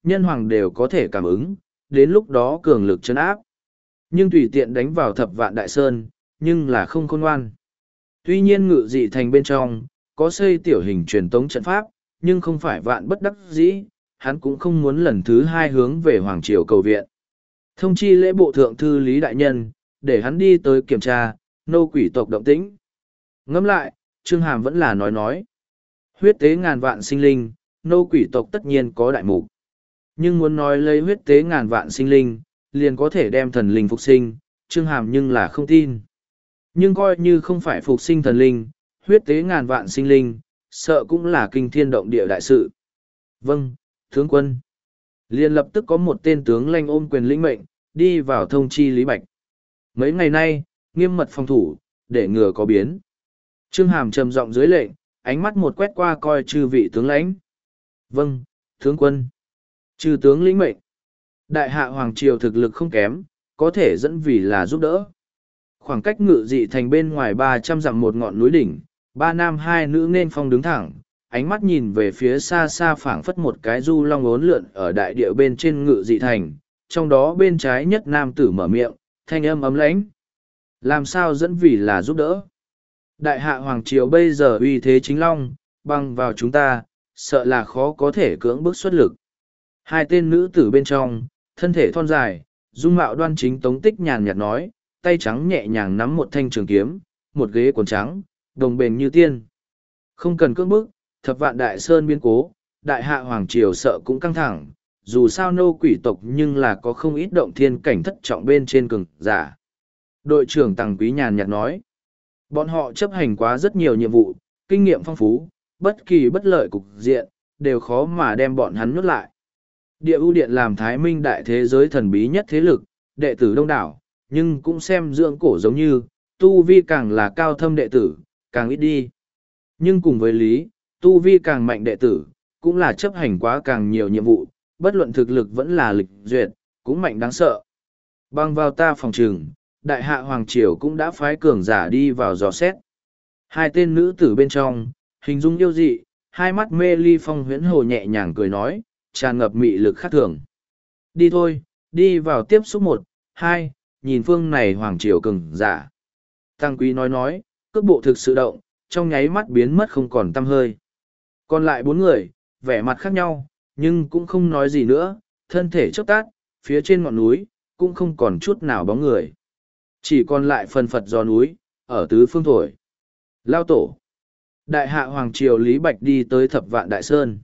nhân hoàng đều có thể cảm ứng, đến lúc đó cường lực chấn áp. Nhưng tùy tiện đánh vào thập vạn đại sơn, nhưng là không khôn ngoan. Tuy nhiên ngự dị thành bên trong, có xây tiểu hình truyền tống trận pháp, nhưng không phải vạn bất đắc dĩ, hắn cũng không muốn lần thứ hai hướng về Hoàng Triều cầu viện. Thông chi lễ bộ thượng thư Lý Đại Nhân, để hắn đi tới kiểm tra, nô quỷ tộc động tĩnh. Ngẫm lại, Trương Hàm vẫn là nói nói. Huyết tế ngàn vạn sinh linh, nô quỷ tộc tất nhiên có đại mục. Nhưng muốn nói lấy huyết tế ngàn vạn sinh linh, liền có thể đem thần linh phục sinh, Trương Hàm nhưng là không tin. Nhưng coi như không phải phục sinh thần linh, huyết tế ngàn vạn sinh linh, sợ cũng là kinh thiên động địa đại sự. Vâng, tướng quân. Liền lập tức có một tên tướng lanh ôm quyền lĩnh mệnh, đi vào thông chi Lý Bạch. Mấy ngày nay, nghiêm mật phòng thủ, để ngừa có biến. Trương Hàm trầm giọng dưới lệnh, ánh mắt một quét qua coi chư vị tướng lãnh. Vâng, tướng quân. Chư tướng lĩnh mệnh. Đại hạ Hoàng Triều thực lực không kém, có thể dẫn vì là giúp đỡ. Khoảng cách ngự dị thành bên ngoài ba trăm dặm một ngọn núi đỉnh, ba nam hai nữ nên phong đứng thẳng, ánh mắt nhìn về phía xa xa phảng phất một cái du long ốn lượn ở đại địa bên trên ngự dị thành, trong đó bên trái nhất nam tử mở miệng, thanh âm ấm lãnh. Làm sao dẫn vì là giúp đỡ? Đại hạ Hoàng Triều bây giờ uy thế chính long, băng vào chúng ta, sợ là khó có thể cưỡng bức xuất lực. Hai tên nữ tử bên trong, thân thể thon dài, dung mạo đoan chính Tống Tích nhàn nhạt nói, tay trắng nhẹ nhàng nắm một thanh trường kiếm, một ghế quần trắng, đồng bền như tiên. Không cần cưỡng bức, thập vạn đại sơn biến cố, đại hạ Hoàng Triều sợ cũng căng thẳng, dù sao nô quỷ tộc nhưng là có không ít động thiên cảnh thất trọng bên trên cường giả. Đội trưởng Tằng Quý nhàn nhạt nói, bọn họ chấp hành quá rất nhiều nhiệm vụ, kinh nghiệm phong phú, bất kỳ bất lợi cục diện, đều khó mà đem bọn hắn nhốt lại. Địa ưu điện làm thái minh đại thế giới thần bí nhất thế lực, đệ tử đông đảo, nhưng cũng xem dưỡng cổ giống như, tu vi càng là cao thâm đệ tử, càng ít đi. Nhưng cùng với lý, tu vi càng mạnh đệ tử, cũng là chấp hành quá càng nhiều nhiệm vụ, bất luận thực lực vẫn là lịch duyệt, cũng mạnh đáng sợ. Băng vào ta phòng trường, đại hạ Hoàng Triều cũng đã phái cường giả đi vào dò xét. Hai tên nữ tử bên trong, hình dung yêu dị, hai mắt mê ly phong huyễn hồ nhẹ nhàng cười nói, tràn ngập mị lực khác thường. Đi thôi, đi vào tiếp xúc một, hai, nhìn phương này Hoàng Triều cường giả. Tăng Quý nói nói, cước bộ thực sự động, trong nháy mắt biến mất không còn tăm hơi. Còn lại bốn người, vẻ mặt khác nhau, nhưng cũng không nói gì nữa, thân thể chốc tát, phía trên ngọn núi, cũng không còn chút nào bóng người. Chỉ còn lại phần phật gió núi, ở tứ phương thổi. Lao tổ. Đại hạ Hoàng Triều Lý Bạch đi tới thập vạn đại sơn.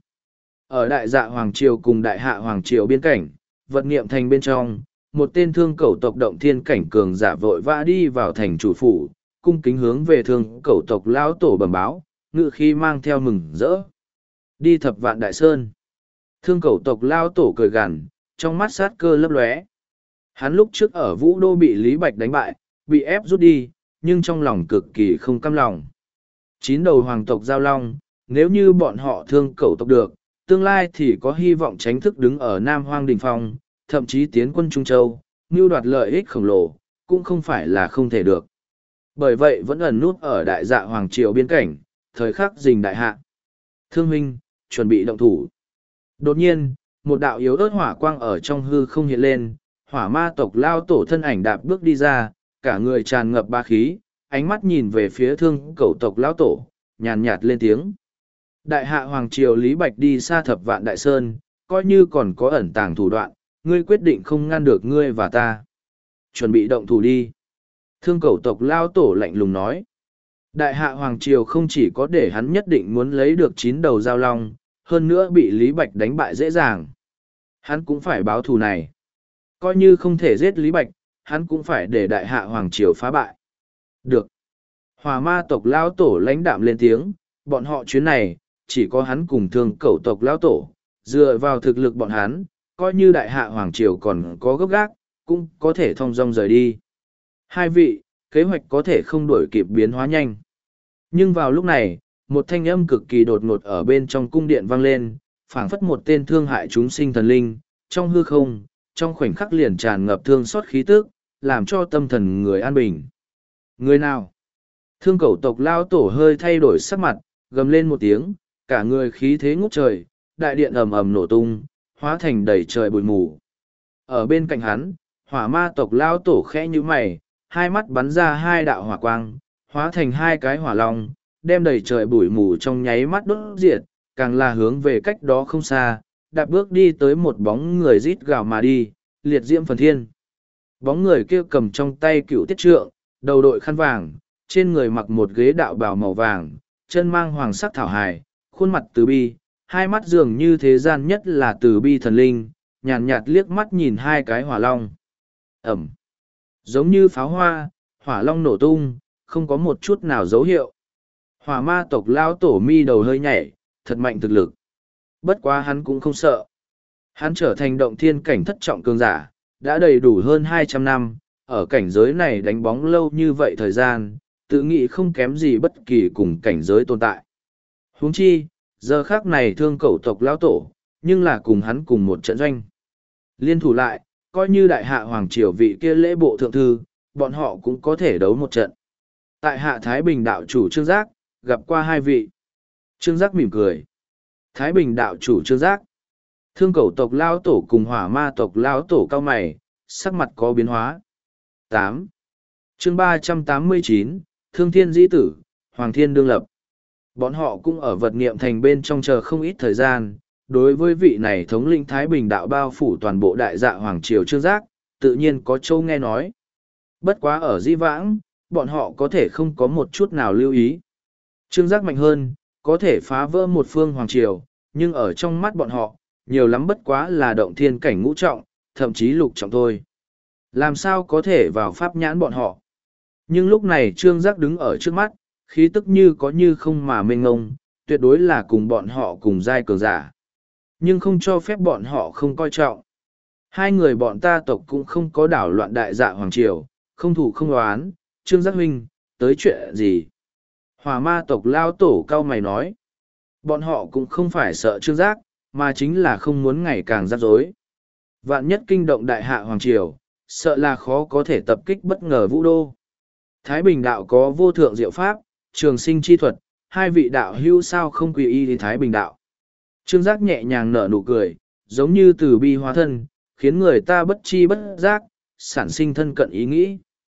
Ở đại dạ Hoàng Triều cùng đại hạ Hoàng Triều biên cảnh, vật nghiệm thành bên trong, một tên thương cẩu tộc động thiên cảnh cường giả vội vã đi vào thành chủ phủ, cung kính hướng về thương cẩu tộc Lao tổ bẩm báo, ngự khi mang theo mừng rỡ. Đi thập vạn đại sơn. Thương cẩu tộc Lao tổ cười gằn, trong mắt sát cơ lấp lóe. Hắn lúc trước ở Vũ Đô bị Lý Bạch đánh bại, bị ép rút đi, nhưng trong lòng cực kỳ không căm lòng. Chín đầu hoàng tộc Giao Long, nếu như bọn họ thương cẩu tộc được, tương lai thì có hy vọng tránh thức đứng ở Nam Hoang Đình Phong, thậm chí tiến quân Trung Châu, mưu đoạt lợi ích khổng lồ, cũng không phải là không thể được. Bởi vậy vẫn ẩn nút ở đại dạ Hoàng Triều biên cảnh, thời khắc rình đại hạ. Thương huynh, chuẩn bị động thủ. Đột nhiên, một đạo yếu ớt hỏa quang ở trong hư không hiện lên, hỏa ma tộc Lao tổ thân ảnh đạp bước đi ra, cả người tràn ngập ba khí, ánh mắt nhìn về phía thương cẩu tộc Lao tổ, nhàn nhạt lên tiếng. Đại hạ Hoàng Triều Lý Bạch đi xa thập vạn đại sơn, coi như còn có ẩn tàng thủ đoạn, ngươi quyết định không ngăn được ngươi và ta. Chuẩn bị động thủ đi. Thương cẩu tộc Lao tổ lạnh lùng nói. Đại hạ Hoàng Triều không chỉ có để hắn nhất định muốn lấy được chín đầu Giao Long, hơn nữa bị Lý Bạch đánh bại dễ dàng. Hắn cũng phải báo thù này. Coi như không thể giết Lý Bạch, hắn cũng phải để đại hạ Hoàng Triều phá bại. Được. Hỏa ma tộc Lao tổ lãnh đạm lên tiếng, bọn họ chuyến này, chỉ có hắn cùng thương cẩu tộc Lao tổ, dựa vào thực lực bọn hắn, coi như đại hạ Hoàng Triều còn có gấp gác, cũng có thể thong dong rời đi. Hai vị, kế hoạch có thể không đổi kịp biến hóa nhanh. Nhưng vào lúc này, một thanh âm cực kỳ đột ngột ở bên trong cung điện vang lên, phảng phất một tên thương hại chúng sinh thần linh, trong hư không, trong khoảnh khắc liền tràn ngập thương xót khí tức, làm cho tâm thần người an bình. Người nào? Thương cẩu tộc Lao tổ hơi thay đổi sắc mặt, gầm lên một tiếng, cả người khí thế ngút trời, đại điện ầm ầm nổ tung, hóa thành đầy trời bụi mù. Ở bên cạnh hắn, hỏa ma tộc lao tổ khẽ như mày, hai mắt bắn ra hai đạo hỏa quang, hóa thành hai cái hỏa long, đem đầy trời bụi mù trong nháy mắt đốt diệt, càng là hướng về cách đó không xa, đạp bước đi tới một bóng người rít gào mà đi, liệt diễm phần thiên. Bóng người kia cầm trong tay cựu tiết trượng, đầu đội khăn vàng, trên người mặc một ghế đạo bào màu vàng, chân mang hoàng sắc thảo hài, khuôn mặt từ bi, hai mắt dường như thế gian nhất là từ bi thần linh, nhàn nhạt, nhạt liếc mắt nhìn hai cái hỏa long. Ẩm. Giống như pháo hoa, hỏa long nổ tung, không có một chút nào dấu hiệu. Hỏa ma tộc lao tổ mi đầu hơi nhảy, thật mạnh thực lực. Bất quá hắn cũng không sợ. Hắn trở thành động thiên cảnh thất trọng cường giả, đã đầy đủ hơn hai trăm năm, ở cảnh giới này đánh bóng lâu như vậy thời gian, tự nghĩ không kém gì bất kỳ cùng cảnh giới tồn tại. Huống chi, giờ khác này thương cẩu tộc lao tổ, nhưng là cùng hắn cùng một trận doanh. Liên thủ lại, coi như đại hạ hoàng triều vị kia lễ bộ thượng thư, bọn họ cũng có thể đấu một trận. Tại hạ Thái Bình đạo chủ Trương Giác, gặp qua hai vị. Trương Giác mỉm cười. Thái Bình đạo chủ Trương Giác. Thương cẩu tộc lao tổ cùng hỏa ma tộc lao tổ cao mày, sắc mặt có biến hóa. tám. Chương ba trăm tám mươi chín, Thương Thiên Dĩ Tử, Hoàng Thiên Đương Lập. Bọn họ cũng ở vật nghiệm thành bên trong chờ không ít thời gian. Đối với vị này thống lĩnh Thái Bình đạo bao phủ toàn bộ đại dạ Hoàng Triều Trương Giác, tự nhiên có châu nghe nói. Bất quá ở di vãng, bọn họ có thể không có một chút nào lưu ý. Trương Giác mạnh hơn, có thể phá vỡ một phương Hoàng Triều, nhưng ở trong mắt bọn họ, nhiều lắm bất quá là động thiên cảnh ngũ trọng, thậm chí lục trọng thôi. Làm sao có thể vào pháp nhãn bọn họ? Nhưng lúc này Trương Giác đứng ở trước mắt, khí tức như có như không mà mênh ngông, tuyệt đối là cùng bọn họ cùng giai cường giả. Nhưng không cho phép bọn họ không coi trọng. Hai người bọn ta tộc cũng không có đảo loạn đại dạ Hoàng Triều, không thủ không đoán, Trương Giác huynh, tới chuyện gì? Hỏa ma tộc lao tổ cao mày nói. Bọn họ cũng không phải sợ Trương Giác, mà chính là không muốn ngày càng rắc rối. Vạn nhất kinh động đại hạ Hoàng Triều, sợ là khó có thể tập kích bất ngờ vũ đô. Thái Bình đạo có vô thượng diệu pháp, trường sinh chi thuật, hai vị đạo hưu sao không quy y thì Thái Bình đạo. Trương Giác nhẹ nhàng nở nụ cười, giống như từ bi hóa thân, khiến người ta bất chi bất giác, sản sinh thân cận ý nghĩ.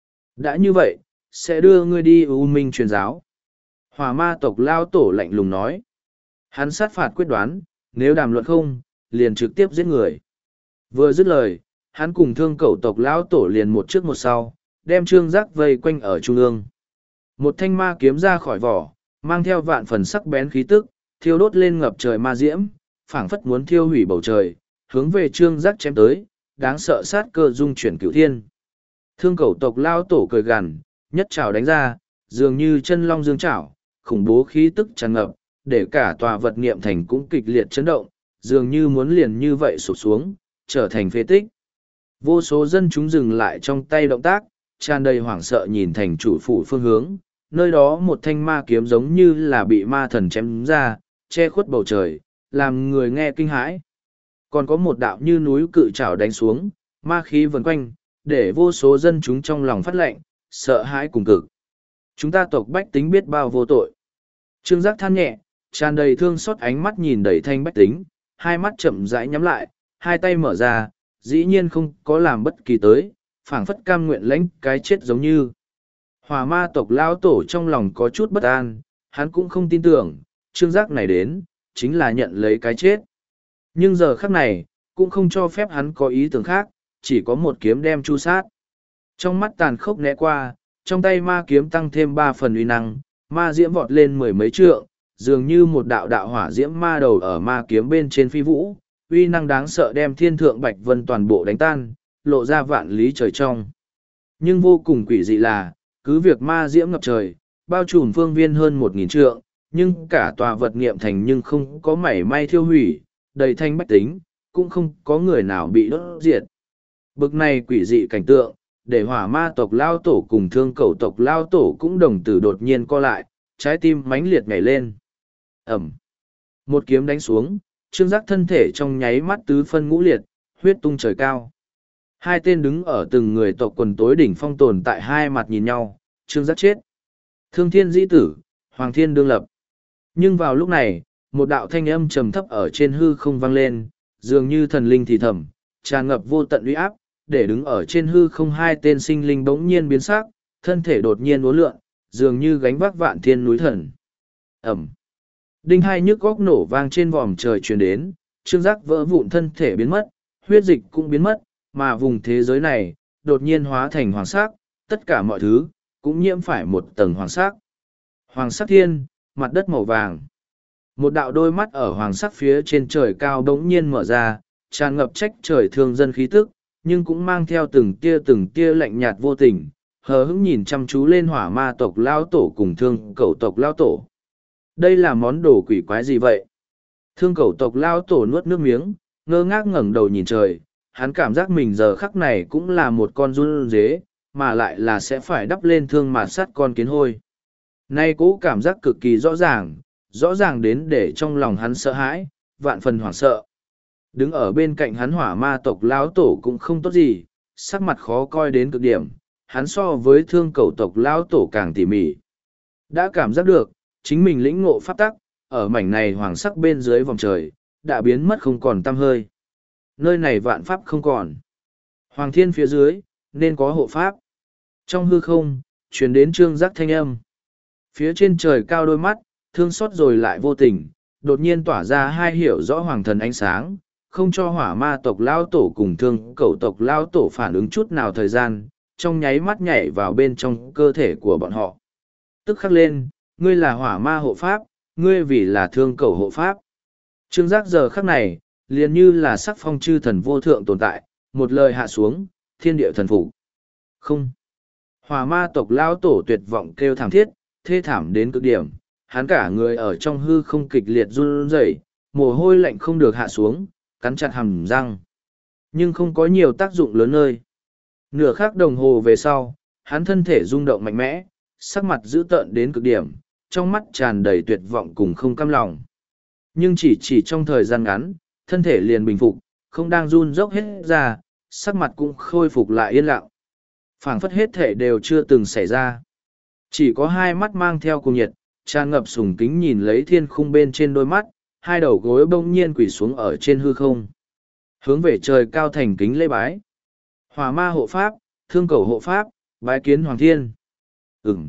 Đã như vậy, sẽ đưa ngươi đi U Minh truyền giáo. Hỏa ma tộc lao tổ lạnh lùng nói. Hắn sát phạt quyết đoán, nếu đàm luận không, liền trực tiếp giết người. Vừa dứt lời, hắn cùng thương cẩu tộc lao tổ liền một trước một sau, đem Trương Giác vây quanh ở trung ương. Một thanh ma kiếm ra khỏi vỏ, mang theo vạn phần sắc bén khí tức, thiêu đốt lên ngập trời ma diễm, phảng phất muốn thiêu hủy bầu trời, hướng về Trương Giác chém tới, đáng sợ sát cơ dung chuyển cửu thiên. Thương cẩu tộc lao tổ cười gằn, nhất trảo đánh ra, dường như chân long dương trảo, khủng bố khí tức tràn ngập, để cả tòa vật nghiệm thành cũng kịch liệt chấn động, dường như muốn liền như vậy sụp xuống, trở thành phế tích. Vô số dân chúng dừng lại trong tay động tác, tràn đầy hoảng sợ nhìn thành chủ phủ phương hướng, nơi đó một thanh ma kiếm giống như là bị ma thần chém ra, che khuất bầu trời, làm người nghe kinh hãi. Còn có một đạo như núi cự trảo đánh xuống, ma khí vần quanh, để vô số dân chúng trong lòng phát lệnh, sợ hãi cùng cực. Chúng ta tộc bách tính biết bao vô tội. Trương Giác than nhẹ, tràn đầy thương xót ánh mắt nhìn đầy thanh bách tính, hai mắt chậm rãi nhắm lại, hai tay mở ra, dĩ nhiên không có làm bất kỳ tới, phảng phất cam nguyện lãnh cái chết giống như. Hỏa ma tộc lao tổ trong lòng có chút bất an, hắn cũng không tin tưởng, Trương Giác này đến, chính là nhận lấy cái chết. Nhưng giờ khắc này, cũng không cho phép hắn có ý tưởng khác, chỉ có một kiếm đem chu sát. Trong mắt tàn khốc né qua, trong tay ma kiếm tăng thêm ba phần uy năng, ma diễm vọt lên mười mấy trượng, dường như một đạo đạo hỏa diễm ma đầu ở ma kiếm bên trên phi vũ, uy năng đáng sợ đem thiên thượng bạch vân toàn bộ đánh tan, lộ ra vạn lý trời trong. Nhưng vô cùng quỷ dị là, cứ việc ma diễm ngập trời, bao trùm phương viên hơn một nghìn trượng, nhưng cả tòa vật nghiệm thành nhưng không có mảy may thiêu hủy, đầy thanh bách tính, cũng không có người nào bị đốt diệt. Bực này quỷ dị cảnh tượng, để hỏa ma tộc lao tổ cùng thương cẩu tộc lao tổ cũng đồng tử đột nhiên co lại, trái tim mãnh liệt nhảy lên. Ẩm. Một kiếm đánh xuống, Trương Giác thân thể trong nháy mắt tứ phân ngũ liệt, huyết tung trời cao. Hai tên đứng ở từng người tộc quần tối đỉnh phong tồn tại hai mặt nhìn nhau, Trương Giác chết. Thương Thiên Dĩ Tử, Hoàng Thiên Đương Lập. Nhưng vào lúc này, một đạo thanh âm trầm thấp ở trên hư không vang lên, dường như thần linh thì thầm, tràn ngập vô tận uy áp, để đứng ở trên hư không hai tên sinh linh bỗng nhiên biến sắc, thân thể đột nhiên uốn lượn, dường như gánh vác vạn thiên núi thần. Ẩm. Đinh hai nhức góc nổ vang trên vòm trời truyền đến, Trương Giác vỡ vụn, thân thể biến mất, huyết dịch cũng biến mất, mà vùng thế giới này, đột nhiên hóa thành hoàng sắc, tất cả mọi thứ, cũng nhiễm phải một tầng hoàng sắc. Hoàng sắc thiên, mặt đất màu vàng. Một đạo đôi mắt ở hoàng sắc phía trên trời cao bỗng nhiên mở ra, tràn ngập trách trời thương dân khí tức, nhưng cũng mang theo từng tia từng tia lạnh nhạt vô tình, hờ hững nhìn chăm chú lên hỏa ma tộc lao tổ cùng thương cẩu tộc lao tổ. Đây là món đồ quỷ quái gì vậy? Thương cẩu tộc lao tổ nuốt nước miếng, ngơ ngác ngẩng đầu nhìn trời, hắn cảm giác mình giờ khắc này cũng là một con run dế, mà lại là sẽ phải đắp lên thương mà sát con kiến hôi. Nay cố cảm giác cực kỳ rõ ràng, rõ ràng đến để trong lòng hắn sợ hãi, vạn phần hoảng sợ. Đứng ở bên cạnh hắn hỏa ma tộc lão tổ cũng không tốt gì, sắc mặt khó coi đến cực điểm, hắn so với thương cầu tộc lão tổ càng tỉ mỉ. Đã cảm giác được, chính mình lĩnh ngộ pháp tắc, ở mảnh này hoàng sắc bên dưới vòng trời, đã biến mất không còn tăm hơi. Nơi này vạn pháp không còn. Hoàng thiên phía dưới, nên có hộ pháp. Trong hư không, truyền đến Trương Giác thanh âm. Phía trên trời cao đôi mắt, thương xót rồi lại vô tình, đột nhiên tỏa ra hai hiểu rõ hoàng thần ánh sáng, không cho hỏa ma tộc lao tổ cùng thương cẩu tộc lao tổ phản ứng chút nào thời gian, trong nháy mắt nhảy vào bên trong cơ thể của bọn họ. Tức khắc lên, ngươi là hỏa ma hộ pháp, ngươi vì là thương cẩu hộ pháp. Trương Giác giờ khắc này, liền như là sắc phong chư thần vô thượng tồn tại, một lời hạ xuống, thiên địa thần phục. Không. Hỏa ma tộc lao tổ tuyệt vọng kêu thảm thiết, thê thảm đến cực điểm, hắn cả người ở trong hư không kịch liệt run rẩy, mồ hôi lạnh không được hạ xuống, cắn chặt hàm răng. Nhưng không có nhiều tác dụng lớn nơi. Nửa khắc đồng hồ về sau, hắn thân thể rung động mạnh mẽ, sắc mặt dữ tợn đến cực điểm, trong mắt tràn đầy tuyệt vọng cùng không cam lòng. Nhưng chỉ chỉ trong thời gian ngắn, thân thể liền bình phục, không đang run rốc hết ra, sắc mặt cũng khôi phục lại yên lặng. Phảng phất hết thể đều chưa từng xảy ra. Chỉ có hai mắt mang theo cuồng nhiệt, tràn ngập sùng kính nhìn lấy thiên khung bên trên đôi mắt, hai đầu gối bỗng nhiên quỳ xuống ở trên hư không. Hướng về trời cao thành kính lễ bái. Hỏa ma hộ pháp, thương cầu hộ pháp, bái kiến hoàng thiên. Ừm.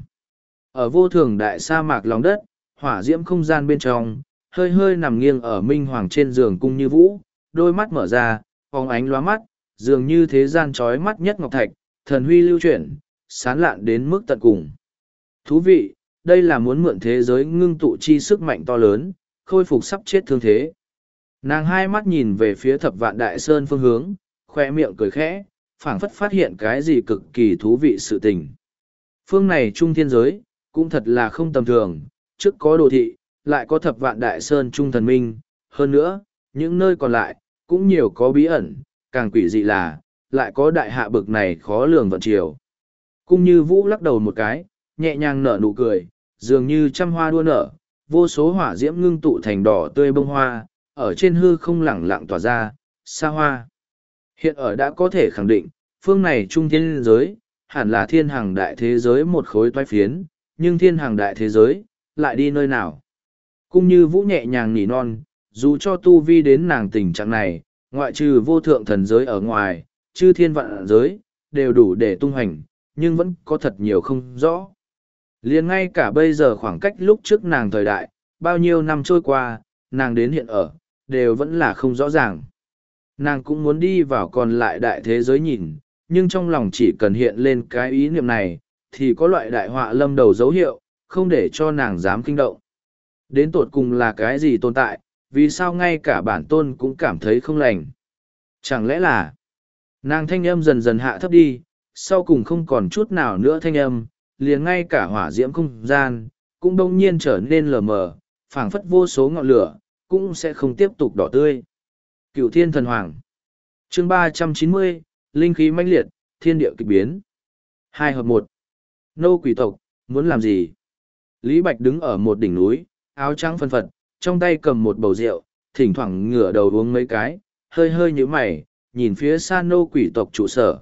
Ở vô thường đại sa mạc lòng đất, hỏa diễm không gian bên trong, hơi hơi nằm nghiêng ở minh hoàng trên giường cung như vũ, đôi mắt mở ra, phóng ánh lóa mắt, dường như thế gian trói mắt nhất ngọc thạch, thần huy lưu chuyển, sán lạn đến mức tận cùng. Thú vị, đây là muốn mượn thế giới ngưng tụ chi sức mạnh to lớn, khôi phục sắp chết thương thế. Nàng hai mắt nhìn về phía thập vạn đại sơn phương hướng, khoe miệng cười khẽ, phảng phất phát hiện cái gì cực kỳ thú vị sự tình. Phương này trung thiên giới, cũng thật là không tầm thường, trước có đồ thị, lại có thập vạn đại sơn trung thần minh, hơn nữa, những nơi còn lại, cũng nhiều có bí ẩn, càng quỷ dị là, lại có đại hạ bực này khó lường vận chiều. Cung như vũ lắc đầu một cái, nhẹ nhàng nở nụ cười, dường như trăm hoa đua nở, vô số hỏa diễm ngưng tụ thành đỏ tươi bông hoa, ở trên hư không lẳng lặng tỏa ra, xa hoa. Hiện ở đã có thể khẳng định, phương này trung thiên giới, hẳn là thiên hàng đại thế giới một khối toái phiến, nhưng thiên hàng đại thế giới, lại đi nơi nào? Cung như vũ nhẹ nhàng nỉ non, dù cho tu vi đến nàng tình trạng này, ngoại trừ vô thượng thần giới ở ngoài, chư thiên vạn giới, đều đủ để tung hành, nhưng vẫn có thật nhiều không rõ. Liền ngay cả bây giờ khoảng cách lúc trước nàng thời đại, bao nhiêu năm trôi qua, nàng đến hiện ở, đều vẫn là không rõ ràng. Nàng cũng muốn đi vào còn lại đại thế giới nhìn, nhưng trong lòng chỉ cần hiện lên cái ý niệm này, thì có loại đại họa lâm đầu dấu hiệu, không để cho nàng dám kinh động. Đến tột cùng là cái gì tồn tại, vì sao ngay cả bản tôn cũng cảm thấy không lành. Chẳng lẽ là, nàng thanh âm dần dần hạ thấp đi, sau cùng không còn chút nào nữa thanh âm, liền ngay cả hỏa diễm không gian, cũng đông nhiên trở nên lờ mờ, phảng phất vô số ngọn lửa, cũng sẽ không tiếp tục đỏ tươi. Cựu thiên thần hoàng. Chương ba trăm chín mươi, linh khí mãnh liệt, thiên địa kịch biến. Hai hợp một. Nô quỷ tộc, muốn làm gì? Lý Bạch đứng ở một đỉnh núi, áo trắng phân phật, trong tay cầm một bầu rượu, thỉnh thoảng ngửa đầu uống mấy cái, hơi hơi nhíu mày, nhìn phía xa nô quỷ tộc trụ sở.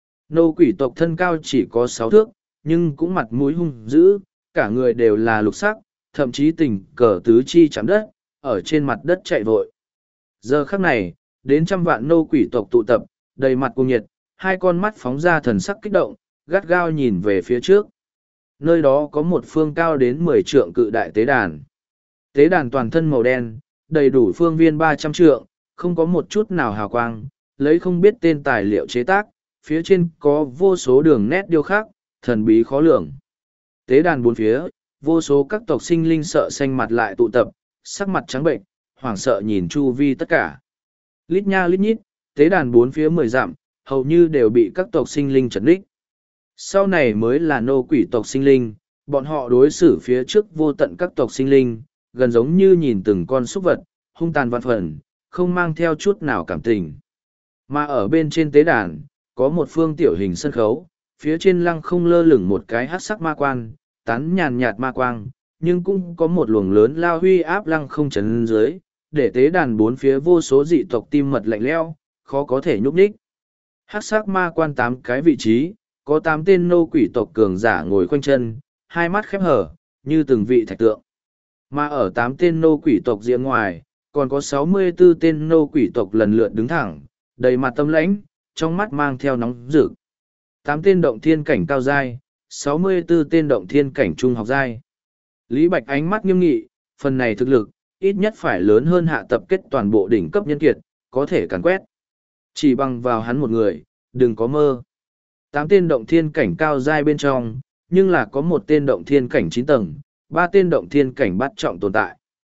Nô quỷ tộc thân cao chỉ có sáu thước, nhưng cũng mặt mũi hung dữ, cả người đều là lục sắc, thậm chí tình cờ tứ chi chạm đất, ở trên mặt đất chạy vội. Giờ khắc này, đến trăm vạn nô quỷ tộc tụ tập, đầy mặt cuồng nhiệt, hai con mắt phóng ra thần sắc kích động, gắt gao nhìn về phía trước. Nơi đó có một phương cao đến mười trượng cự đại tế đàn. Tế đàn toàn thân màu đen, đầy đủ phương viên ba trăm trượng, không có một chút nào hào quang, lấy không biết tên tài liệu chế tác, phía trên có vô số đường nét điêu khắc, thần bí khó lường. Tế đàn bốn phía, vô số các tộc sinh linh sợ xanh mặt lại tụ tập, sắc mặt trắng bệnh, hoảng sợ nhìn chu vi tất cả. Lít nha lít nhít, tế đàn bốn phía mười dặm, hầu như đều bị các tộc sinh linh trấn đích. Sau này mới là nô quỷ tộc sinh linh, bọn họ đối xử phía trước vô tận các tộc sinh linh, gần giống như nhìn từng con súc vật, hung tàn vạn phần, không mang theo chút nào cảm tình. Mà ở bên trên tế đàn, có một phương tiểu hình sân khấu, phía trên lăng không lơ lửng một cái hát sắc ma quan, tán nhàn nhạt ma quang, nhưng cũng có một luồng lớn lao huy áp lăng không chấn dưới, để tế đàn bốn phía vô số dị tộc tim mật lạnh leo, khó có thể nhúc nhích. Hát sắc ma quan tám cái vị trí, có tám tên nô quỷ tộc cường giả ngồi quanh chân, hai mắt khép hở, như từng vị thạch tượng. Mà ở tám tên nô quỷ tộc diện ngoài, còn có sáu mươi tư tên nô quỷ tộc lần lượt đứng thẳng, đầy mặt tâm lãnh, trong mắt mang theo nóng rực. Tám tên động thiên cảnh cao giai, sáu mươi tư tên động thiên cảnh trung học giai. Lý Bạch ánh mắt nghiêm nghị, phần này thực lực, ít nhất phải lớn hơn hạ tập kết toàn bộ đỉnh cấp nhân kiệt, có thể càn quét. Chỉ bằng vào hắn một người, đừng có mơ. Tám tên động thiên cảnh cao giai bên trong, nhưng là có một tên động thiên cảnh chín tầng, ba tên động thiên cảnh bát trọng tồn tại.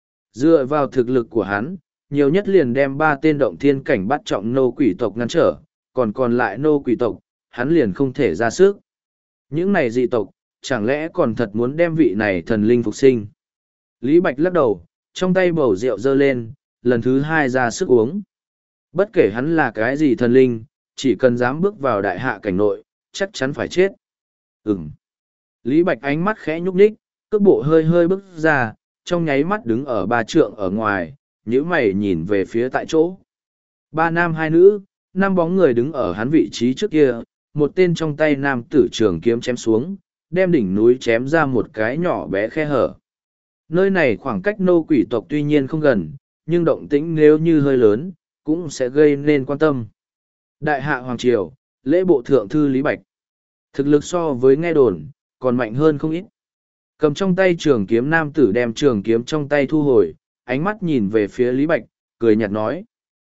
Dựa vào thực lực của hắn, nhiều nhất liền đem ba tên động thiên cảnh bát trọng nô quỷ tộc ngăn trở, còn còn lại nô quỷ tộc, hắn liền không thể ra sức. Những này dị tộc, chẳng lẽ còn thật muốn đem vị này thần linh phục sinh? Lý Bạch lắc đầu, trong tay bầu rượu dơ lên, lần thứ hai ra sức uống. Bất kể hắn là cái gì thần linh, chỉ cần dám bước vào đại hạ cảnh nội, chắc chắn phải chết. Ừm. Lý Bạch ánh mắt khẽ nhúc nhích, cước bộ hơi hơi bước ra, trong nháy mắt đứng ở ba trượng ở ngoài, nhíu mày nhìn về phía tại chỗ. Ba nam hai nữ, năm bóng người đứng ở hắn vị trí trước kia, một tên trong tay nam tử trường kiếm chém xuống, đem đỉnh núi chém ra một cái nhỏ bé khe hở. Nơi này khoảng cách nô quỷ tộc tuy nhiên không gần, nhưng động tĩnh nếu như hơi lớn, cũng sẽ gây nên quan tâm. Đại hạ Hoàng Triều, lễ bộ thượng thư Lý Bạch. Thực lực so với nghe đồn, còn mạnh hơn không ít. Cầm trong tay trường kiếm nam tử đem trường kiếm trong tay thu hồi, ánh mắt nhìn về phía Lý Bạch, cười nhạt nói.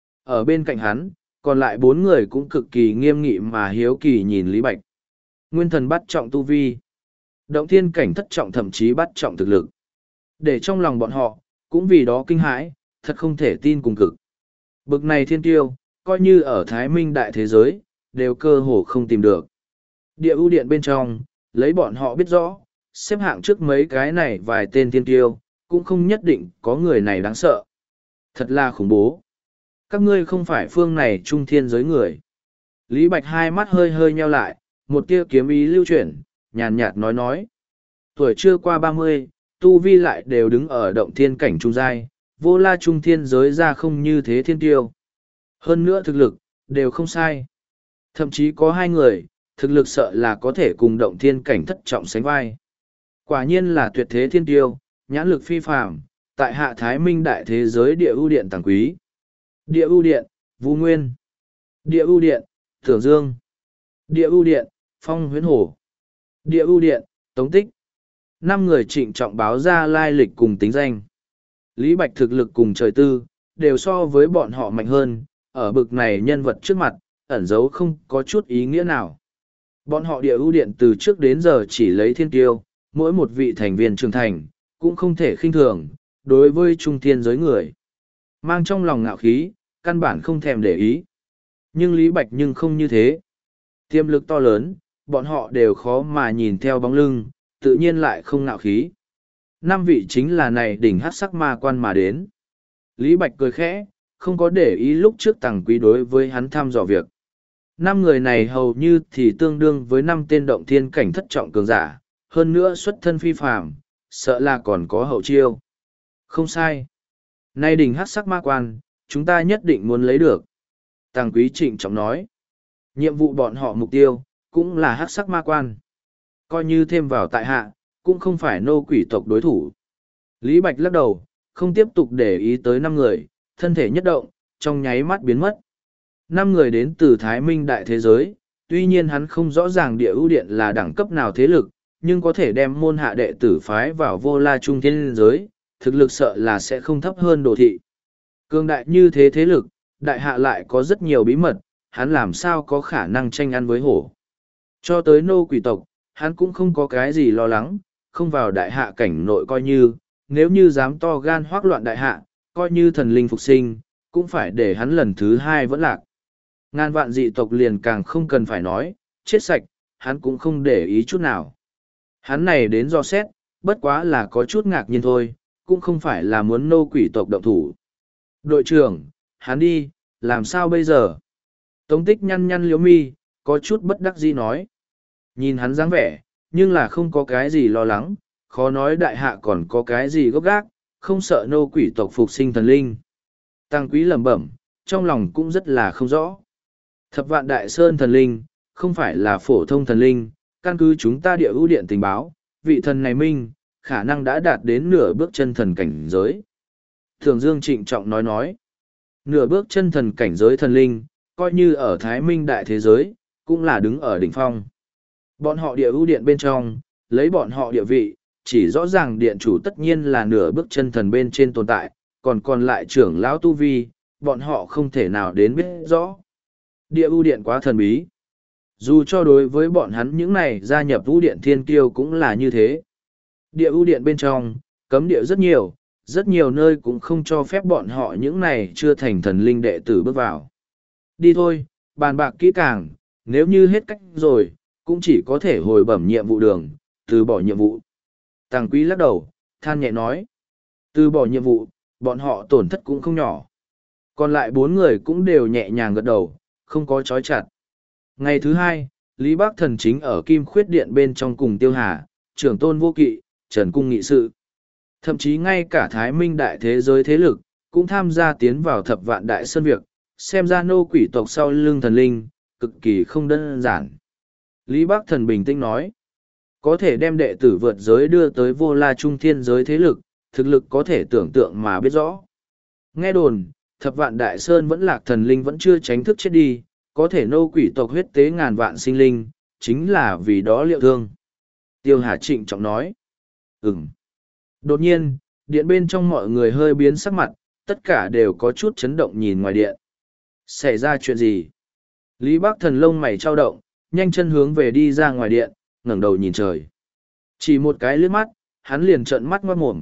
Ở bên cạnh hắn, còn lại bốn người cũng cực kỳ nghiêm nghị mà hiếu kỳ nhìn Lý Bạch. Nguyên thần bắt trọng tu vi. Động thiên cảnh thất trọng thậm chí bắt trọng thực lực. Để trong lòng bọn họ, cũng vì đó kinh hãi, thật không thể tin cùng cực. Bực này thiên tiêu, coi như ở Thái Minh đại thế giới, đều cơ hồ không tìm được. Địa ưu điện bên trong, lấy bọn họ biết rõ, xếp hạng trước mấy cái này vài tên thiên tiêu, cũng không nhất định có người này đáng sợ. Thật là khủng bố. Các ngươi không phải phương này trung thiên giới người. Lý Bạch hai mắt hơi hơi nheo lại, một tia kiếm ý lưu chuyển, nhàn nhạt nói nói. Tuổi chưa qua ba mươi, tu vi lại đều đứng ở động thiên cảnh trung giai, vô la trung thiên giới ra không như thế thiên tiêu. Hơn nữa thực lực, đều không sai. Thậm chí có hai người, thực lực sợ là có thể cùng động thiên cảnh thất trọng sánh vai. Quả nhiên là tuyệt thế thiên tiêu, nhãn lực phi phàm, tại hạ Thái Minh đại thế giới địa ưu điện tàng quý. Địa ưu điện, Vũ Nguyên. Địa ưu điện, Tưởng Dương. Địa ưu điện, Phong Huyễn Hổ. Địa ưu điện, Tống Tích. Năm người trịnh trọng báo ra lai lịch cùng tính danh. Lý Bạch thực lực cùng trời tư, đều so với bọn họ mạnh hơn, ở bực này nhân vật trước mặt, ẩn giấu không có chút ý nghĩa nào. Bọn họ địa ưu điện từ trước đến giờ chỉ lấy thiên tiêu, mỗi một vị thành viên trưởng thành, cũng không thể khinh thường, đối với trung thiên giới người. Mang trong lòng ngạo khí, căn bản không thèm để ý. Nhưng Lý Bạch nhưng không như thế. Tiềm lực to lớn, bọn họ đều khó mà nhìn theo bóng lưng, tự nhiên lại không ngạo khí. Năm vị chính là này đỉnh hắc sắc ma quan mà đến. Lý Bạch cười khẽ, không có để ý lúc trước Tằng Quý đối với hắn thăm dò việc. Năm người này hầu như thì tương đương với năm tên động thiên cảnh thất trọng cường giả, hơn nữa xuất thân phi phàm, sợ là còn có hậu chiêu. Không sai. Nay đỉnh hắc sắc ma quan, chúng ta nhất định muốn lấy được. Tằng Quý trịnh trọng nói. Nhiệm vụ bọn họ mục tiêu, cũng là hắc sắc ma quan. Coi như thêm vào tại hạ, cũng không phải nô quỷ tộc đối thủ. Lý Bạch lắc đầu, không tiếp tục để ý tới năm người, thân thể nhất động, trong nháy mắt biến mất. Năm người đến từ Thái Minh đại thế giới, tuy nhiên hắn không rõ ràng địa ưu điện là đẳng cấp nào thế lực, nhưng có thể đem môn hạ đệ tử phái vào vô la trung thiên giới, thực lực sợ là sẽ không thấp hơn đồ thị. Cương đại như thế thế lực, đại hạ lại có rất nhiều bí mật, hắn làm sao có khả năng tranh ăn với hổ. Cho tới nô quỷ tộc, hắn cũng không có cái gì lo lắng, không vào đại hạ cảnh nội coi như, nếu như dám to gan hoác loạn đại hạ, coi như thần linh phục sinh, cũng phải để hắn lần thứ hai vẫn lạc. Ngàn vạn dị tộc liền càng không cần phải nói, chết sạch, hắn cũng không để ý chút nào. Hắn này đến do xét, bất quá là có chút ngạc nhiên thôi, cũng không phải là muốn nô quỷ tộc động thủ. Đội trưởng, hắn đi, làm sao bây giờ? Tống tích nhăn nhăn liếu mi, có chút bất đắc dĩ nói. Nhìn hắn dáng vẻ, nhưng là không có cái gì lo lắng, khó nói đại hạ còn có cái gì gốc gác, không sợ nô quỷ tộc phục sinh thần linh. Tăng quý lẩm bẩm, trong lòng cũng rất là không rõ. Thập vạn đại sơn thần linh, không phải là phổ thông thần linh, căn cứ chúng ta địa ưu điện tình báo, vị thần này minh, khả năng đã đạt đến nửa bước chân thần cảnh giới. Thường Dương trịnh trọng nói nói, nửa bước chân thần cảnh giới thần linh, coi như ở Thái Minh đại thế giới, cũng là đứng ở đỉnh phong. Bọn họ địa ưu điện bên trong, lấy bọn họ địa vị, chỉ rõ ràng điện chủ tất nhiên là nửa bước chân thần bên trên tồn tại, còn còn lại trưởng lão tu vi, bọn họ không thể nào đến biết rõ. Địa ưu điện quá thần bí. Dù cho đối với bọn hắn những này gia nhập ưu điện thiên kiêu cũng là như thế. Địa ưu điện bên trong, cấm địa rất nhiều, rất nhiều nơi cũng không cho phép bọn họ những này chưa thành thần linh đệ tử bước vào. Đi thôi, bàn bạc kỹ càng, nếu như hết cách rồi, cũng chỉ có thể hồi bẩm nhiệm vụ đường, từ bỏ nhiệm vụ. Tàng Quý lắc đầu, than nhẹ nói. Từ bỏ nhiệm vụ, bọn họ tổn thất cũng không nhỏ. Còn lại bốn người cũng đều nhẹ nhàng gật đầu, không có trói chặt. Ngày thứ hai, Lý Bác Thần chính ở Kim Khuyết Điện bên trong cùng Tiêu Hà, trưởng tôn vô kỵ, Trần Cung nghị sự. Thậm chí ngay cả Thái Minh đại thế giới thế lực, cũng tham gia tiến vào thập vạn đại sơn việc, xem ra nô quỷ tộc sau lưng thần linh, cực kỳ không đơn giản. Lý Bác Thần bình tĩnh nói, có thể đem đệ tử vượt giới đưa tới vô la trung thiên giới thế lực, thực lực có thể tưởng tượng mà biết rõ. Nghe đồn, thập vạn đại sơn vẫn lạc thần linh vẫn chưa tránh thức chết đi, có thể nô quỷ tộc huyết tế ngàn vạn sinh linh, chính là vì đó liệu thương. Tiêu Hà trịnh trọng nói, ừm. Đột nhiên, điện bên trong mọi người hơi biến sắc mặt, tất cả đều có chút chấn động nhìn ngoài điện. Xảy ra chuyện gì? Lý Bác Thần lông mày trao động, nhanh chân hướng về đi ra ngoài điện, ngẩng đầu nhìn trời. Chỉ một cái liếc mắt, hắn liền trợn mắt ngoát mồm.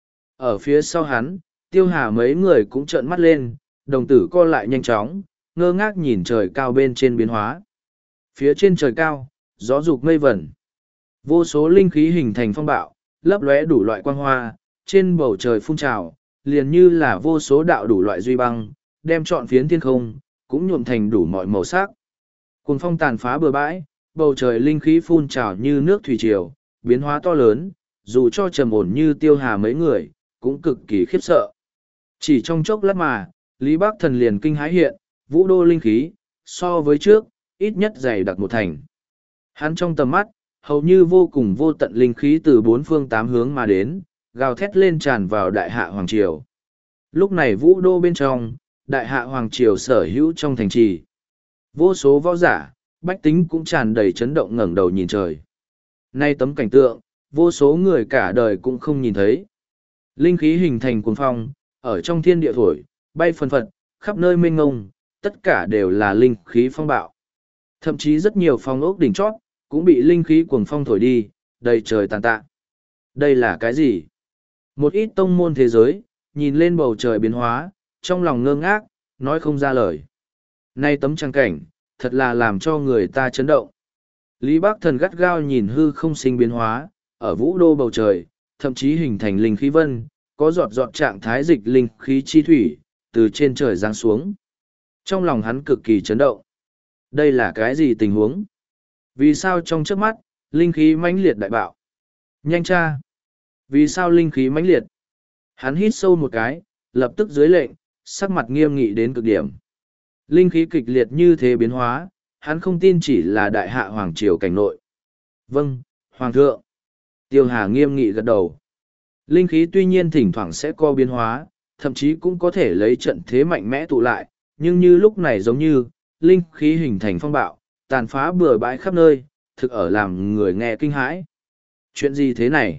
Ở phía sau hắn, Tiêu Hà mấy người cũng trợn mắt lên, đồng tử co lại nhanh chóng, ngơ ngác nhìn trời cao bên trên biến hóa. Phía trên trời cao, gió dục mây vẩn. Vô số linh khí hình thành phong bạo, lấp lóe đủ loại quang hoa, trên bầu trời phun trào, liền như là vô số đạo đủ loại duy băng, đem trọn phiến thiên không, cũng nhuộm thành đủ mọi màu sắc. Cuồng phong tàn phá bừa bãi, bầu trời linh khí phun trào như nước thủy triều, biến hóa to lớn, dù cho trầm ổn như Tiêu Hà mấy người, cũng cực kỳ khiếp sợ. Chỉ trong chốc lát mà, Lý Bác Thần liền kinh hãi hiện, vũ đô linh khí, so với trước, ít nhất dày đặc một thành. Hắn trong tầm mắt, hầu như vô cùng vô tận linh khí từ bốn phương tám hướng mà đến, gào thét lên tràn vào đại hạ Hoàng Triều. Lúc này vũ đô bên trong, đại hạ Hoàng Triều sở hữu trong thành trì. Vô số võ giả, bách tính cũng tràn đầy chấn động ngẩng đầu nhìn trời. Nay tấm cảnh tượng, vô số người cả đời cũng không nhìn thấy. Linh khí hình thành cuồng phong, ở trong thiên địa thổi, bay phần phật, khắp nơi mênh ngông, tất cả đều là linh khí phong bạo. Thậm chí rất nhiều phong ốc đỉnh chót, cũng bị linh khí cuồng phong thổi đi, đầy trời tàn tạ. Đây là cái gì? Một ít tông môn thế giới, nhìn lên bầu trời biến hóa, trong lòng ngơ ngác, nói không ra lời. Nay tấm trang cảnh, thật là làm cho người ta chấn động. Lý Bác Thần gắt gao nhìn hư không sinh biến hóa, ở vũ đô bầu trời, thậm chí hình thành linh khí vân, có giọt giọt trạng thái dịch linh khí chi thủy, từ trên trời giáng xuống. Trong lòng hắn cực kỳ chấn động. Đây là cái gì tình huống? Vì sao trong trước mắt, linh khí mãnh liệt đại bạo? Nhanh tra! Vì sao linh khí mãnh liệt? Hắn hít sâu một cái, lập tức dưới lệnh, sắc mặt nghiêm nghị đến cực điểm. Linh khí kịch liệt như thế biến hóa, hắn không tin chỉ là đại hạ Hoàng Triều cảnh nội. Vâng, Hoàng thượng. Tiêu Hà nghiêm nghị gật đầu. Linh khí tuy nhiên thỉnh thoảng sẽ có biến hóa, thậm chí cũng có thể lấy trận thế mạnh mẽ tụ lại, nhưng như lúc này giống như, linh khí hình thành phong bạo, tàn phá bừa bãi khắp nơi, thực ở làm người nghe kinh hãi. Chuyện gì thế này?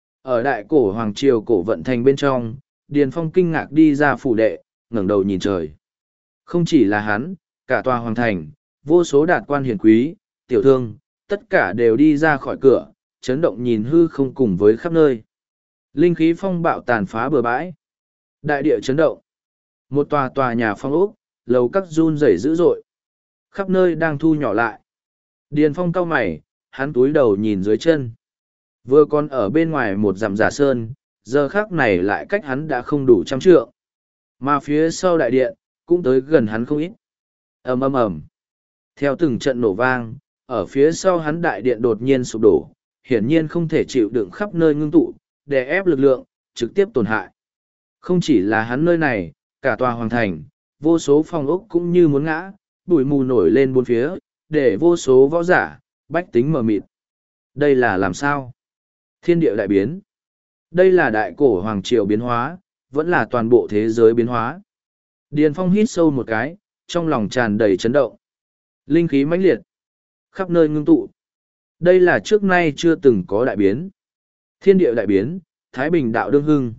Ở đại cổ Hoàng Triều cổ vận thành bên trong, Điền Phong kinh ngạc đi ra phủ đệ, ngẩng đầu nhìn trời. Không chỉ là hắn, cả tòa Hoàng Thành, vô số đạt quan hiền quý, tiểu thương, tất cả đều đi ra khỏi cửa, chấn động nhìn hư không cùng với khắp nơi. Linh khí phong bạo tàn phá bừa bãi. Đại địa chấn động. Một tòa tòa nhà phong ốc, lầu các run rẩy dữ dội. Khắp nơi đang thu nhỏ lại. Điền Phong cau mày, hắn túi đầu nhìn dưới chân. Vừa còn ở bên ngoài một dặm giả sơn, giờ khác này lại cách hắn đã không đủ trăm trượng. Mà phía sau đại điện, cũng tới gần hắn không ít. ầm ầm ầm. Theo từng trận nổ vang, ở phía sau hắn đại điện đột nhiên sụp đổ, hiển nhiên không thể chịu đựng khắp nơi ngưng tụ, đè ép lực lượng, trực tiếp tổn hại. Không chỉ là hắn nơi này, cả tòa hoàng thành, vô số phòng ốc cũng như muốn ngã, bụi mù nổi lên bốn phía, để vô số võ giả, bách tính mờ mịt. Đây là làm sao? Thiên địa đại biến. Đây là đại cổ hoàng triều biến hóa, vẫn là toàn bộ thế giới biến hóa. Điền Phong hít sâu một cái, trong lòng tràn đầy chấn động. Linh khí mãnh liệt, khắp nơi ngưng tụ. Đây là trước nay chưa từng có đại biến. Thiên địa đại biến, Thái Bình đạo đương hưng.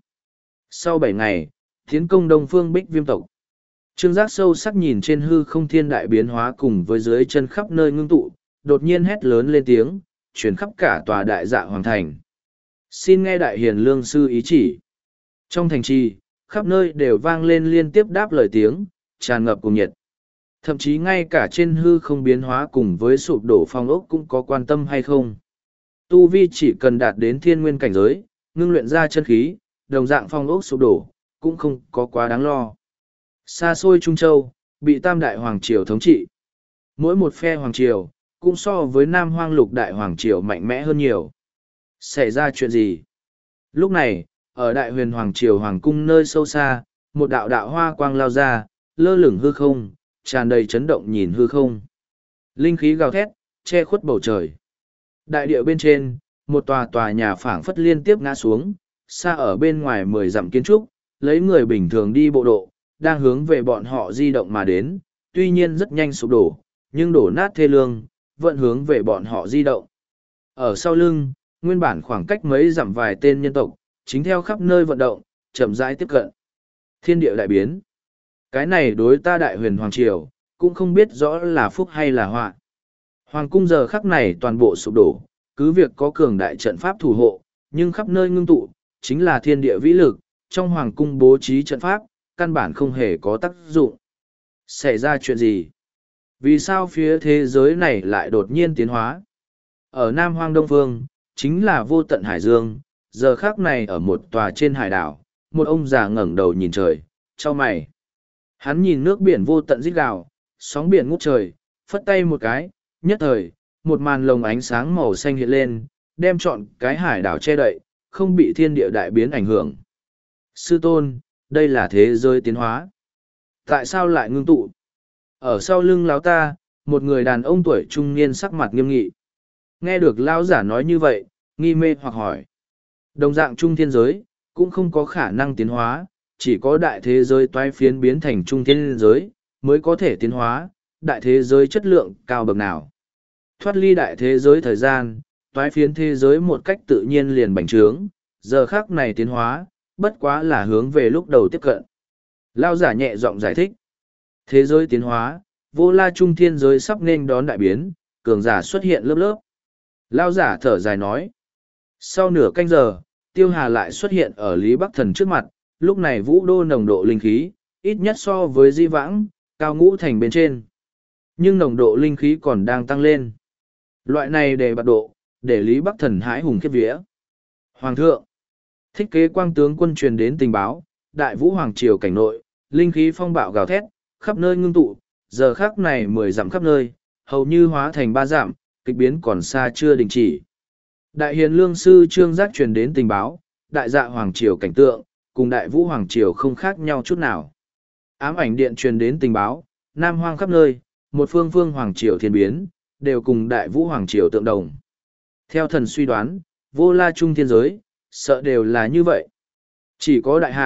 Sau bảy ngày, tiến công Đông Phương Bích Viêm tộc. Trương Giác sâu sắc nhìn trên hư không thiên đại biến hóa cùng với dưới chân khắp nơi ngưng tụ, đột nhiên hét lớn lên tiếng, truyền khắp cả tòa đại dạ hoàng thành. Xin nghe đại hiền lương sư ý chỉ. Trong thành trì, khắp nơi đều vang lên liên tiếp đáp lời tiếng, tràn ngập cùng nhiệt. Thậm chí ngay cả trên hư không biến hóa cùng với sụp đổ phong ốc cũng có quan tâm hay không. Tu vi chỉ cần đạt đến thiên nguyên cảnh giới, ngưng luyện ra chân khí, đồng dạng phong ốc sụp đổ, cũng không có quá đáng lo. Xa xôi Trung Châu, bị tam đại hoàng triều thống trị. Mỗi một phe hoàng triều, cũng so với nam hoang lục đại hoàng triều mạnh mẽ hơn nhiều. Xảy ra chuyện gì? Lúc này, ở đại huyền hoàng triều hoàng cung nơi sâu xa, một đạo đạo hoa quang lao ra, lơ lửng hư không, tràn đầy chấn động nhìn hư không. Linh khí gào thét, che khuất bầu trời. Đại địa bên trên, một tòa tòa nhà phảng phất liên tiếp ngã xuống, xa ở bên ngoài mười dặm kiến trúc, lấy người bình thường đi bộ độ, đang hướng về bọn họ di động mà đến, tuy nhiên rất nhanh sụp đổ, nhưng đổ nát thê lương, vẫn hướng về bọn họ di động. Ở sau lưng, nguyên bản khoảng cách mấy dặm vài tên nhân tộc, chính theo khắp nơi vận động, chậm rãi tiếp cận. Thiên địa đại biến. Cái này đối ta đại huyền hoàng triều, cũng không biết rõ là phúc hay là họa. Hoàng cung giờ khắc này toàn bộ sụp đổ, cứ việc có cường đại trận pháp thủ hộ, nhưng khắp nơi ngưng tụ, chính là thiên địa vĩ lực, trong hoàng cung bố trí trận pháp, căn bản không hề có tác dụng. Xảy ra chuyện gì? Vì sao phía thế giới này lại đột nhiên tiến hóa? Ở Nam Hoang Đông Phương, chính là vô tận hải dương, giờ khắc này ở một tòa trên hải đảo, một ông già ngẩng đầu nhìn trời, chau mày. Hắn nhìn nước biển vô tận rít gào, sóng biển ngút trời, phất tay một cái, nhất thời, một màn lồng ánh sáng màu xanh hiện lên, đem trọn cái hải đảo che đậy, không bị thiên địa đại biến ảnh hưởng. Sư tôn, đây là thế giới tiến hóa. Tại sao lại ngưng tụ? Ở sau lưng lão ta, một người đàn ông tuổi trung niên sắc mặt nghiêm nghị. Nghe được lão giả nói như vậy, nghi mê hoặc hỏi. Đồng dạng trung thiên giới, cũng không có khả năng tiến hóa, chỉ có đại thế giới toái phiến biến thành trung thiên giới, mới có thể tiến hóa, đại thế giới chất lượng cao bậc nào. Thoát ly đại thế giới thời gian, toái phiến thế giới một cách tự nhiên liền bành trướng, giờ khác này tiến hóa, bất quá là hướng về lúc đầu tiếp cận. Lao giả nhẹ giọng giải thích. Thế giới tiến hóa, vô la trung thiên giới sắp nên đón đại biến, cường giả xuất hiện lớp lớp. Lao giả thở dài nói. Sau nửa canh giờ, Tiêu Hà lại xuất hiện ở Lý Bắc Thần trước mặt, lúc này vũ đô nồng độ linh khí, ít nhất so với di vãng, cao ngũ thành bên trên. Nhưng nồng độ linh khí còn đang tăng lên. Loại này để bạt độ, để Lý Bắc Thần hãi hùng khiếp vía. Hoàng thượng, thích kế quang tướng quân truyền đến tình báo, đại vũ hoàng triều cảnh nội, linh khí phong bạo gào thét, khắp nơi ngưng tụ, giờ khắc này mười dặm khắp nơi, hầu như hóa thành ba dặm, kịch biến còn xa chưa đình chỉ. Đại hiền lương sư Trương Giác truyền đến tình báo, đại dạ hoàng triều cảnh tượng, cùng đại vũ hoàng triều không khác nhau chút nào. Ám ảnh điện truyền đến tình báo, nam hoang khắp nơi, một phương phương hoàng triều thiên biến, đều cùng đại vũ hoàng triều tượng đồng. Theo thần suy đoán, vô la trung thiên giới, sợ đều là như vậy. Chỉ có đại hạ,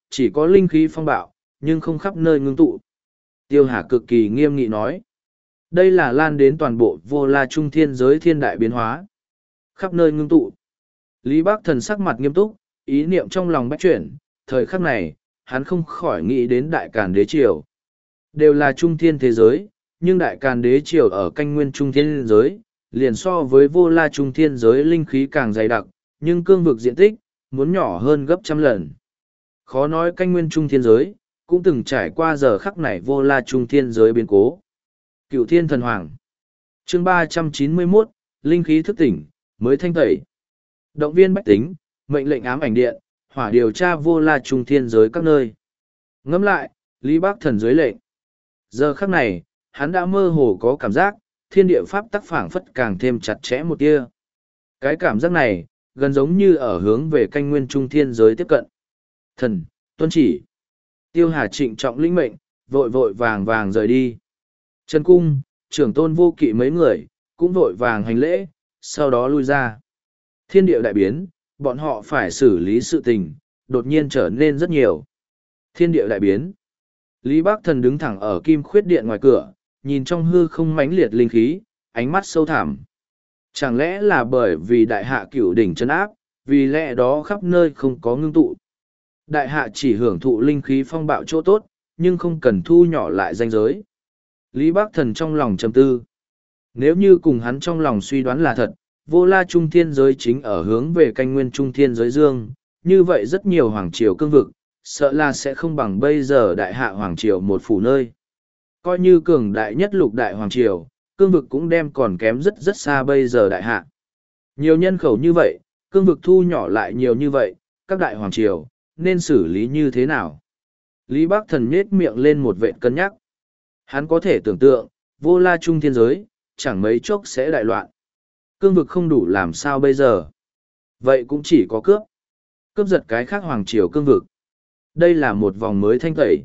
chỉ có linh khí phong bạo, nhưng không khắp nơi ngưng tụ. Tiêu Hà cực kỳ nghiêm nghị nói. Đây là lan đến toàn bộ vô la trung thiên giới thiên đại biến hóa. Khắp nơi ngưng tụ. Lý Bác Thần sắc mặt nghiêm túc, ý niệm trong lòng bách chuyển, thời khắc này, hắn không khỏi nghĩ đến đại càn đế triều. Đều là trung thiên thế giới, nhưng đại càn đế triều ở canh nguyên trung thiên giới, liền so với vô la trung thiên giới linh khí càng dày đặc, nhưng cương vực diện tích, muốn nhỏ hơn gấp trăm lần. Khó nói canh nguyên trung thiên giới, cũng từng trải qua giờ khắc này vô la trung thiên giới biến cố. Cựu thiên thần hoàng. Chương ba trăm chín mươi mốt, linh khí thức tỉnh, mới thanh tẩy. Động viên bách tính, mệnh lệnh ám ảnh điện, hỏa điều tra vô la trung thiên giới các nơi. Ngẫm lại, Lý Bác Thần dưới lệnh. Giờ khắc này, hắn đã mơ hồ có cảm giác, thiên địa pháp tắc phảng phất càng thêm chặt chẽ một tia. Cái cảm giác này, gần giống như ở hướng về canh nguyên trung thiên giới tiếp cận. Thần, tuân chỉ. Tiêu Hà trịnh trọng lĩnh mệnh, vội vội vàng vàng rời đi. Trần Cung, trưởng tôn vô kỵ mấy người, cũng vội vàng hành lễ, sau đó lui ra. Thiên địa đại biến, bọn họ phải xử lý sự tình, đột nhiên trở nên rất nhiều. Thiên địa đại biến. Lý Bác Thần đứng thẳng ở kim khuyết điện ngoài cửa, nhìn trong hư không mãnh liệt linh khí, ánh mắt sâu thẳm. Chẳng lẽ là bởi vì đại hạ cửu đỉnh chân áp, vì lẽ đó khắp nơi không có ngưng tụ. Đại hạ chỉ hưởng thụ linh khí phong bạo chỗ tốt, nhưng không cần thu nhỏ lại danh giới. Lý Bác Thần trong lòng trầm tư. Nếu như cùng hắn trong lòng suy đoán là thật, vô la trung thiên giới chính ở hướng về canh nguyên trung thiên giới dương, như vậy rất nhiều hoàng triều cương vực, sợ là sẽ không bằng bây giờ đại hạ hoàng triều một phủ nơi. Coi như cường đại nhất lục đại hoàng triều, cương vực cũng đem còn kém rất rất xa bây giờ đại hạ. Nhiều nhân khẩu như vậy, cương vực thu nhỏ lại nhiều như vậy, các đại hoàng triều, nên xử lý như thế nào? Lý Bác Thần nhết miệng lên một vệt cân nhắc. Hắn có thể tưởng tượng, vô la trung thiên giới, chẳng mấy chốc sẽ đại loạn. Cương vực không đủ làm sao bây giờ? Vậy cũng chỉ có cướp. Cướp giật cái khác hoàng triều cương vực. Đây là một vòng mới thanh tẩy.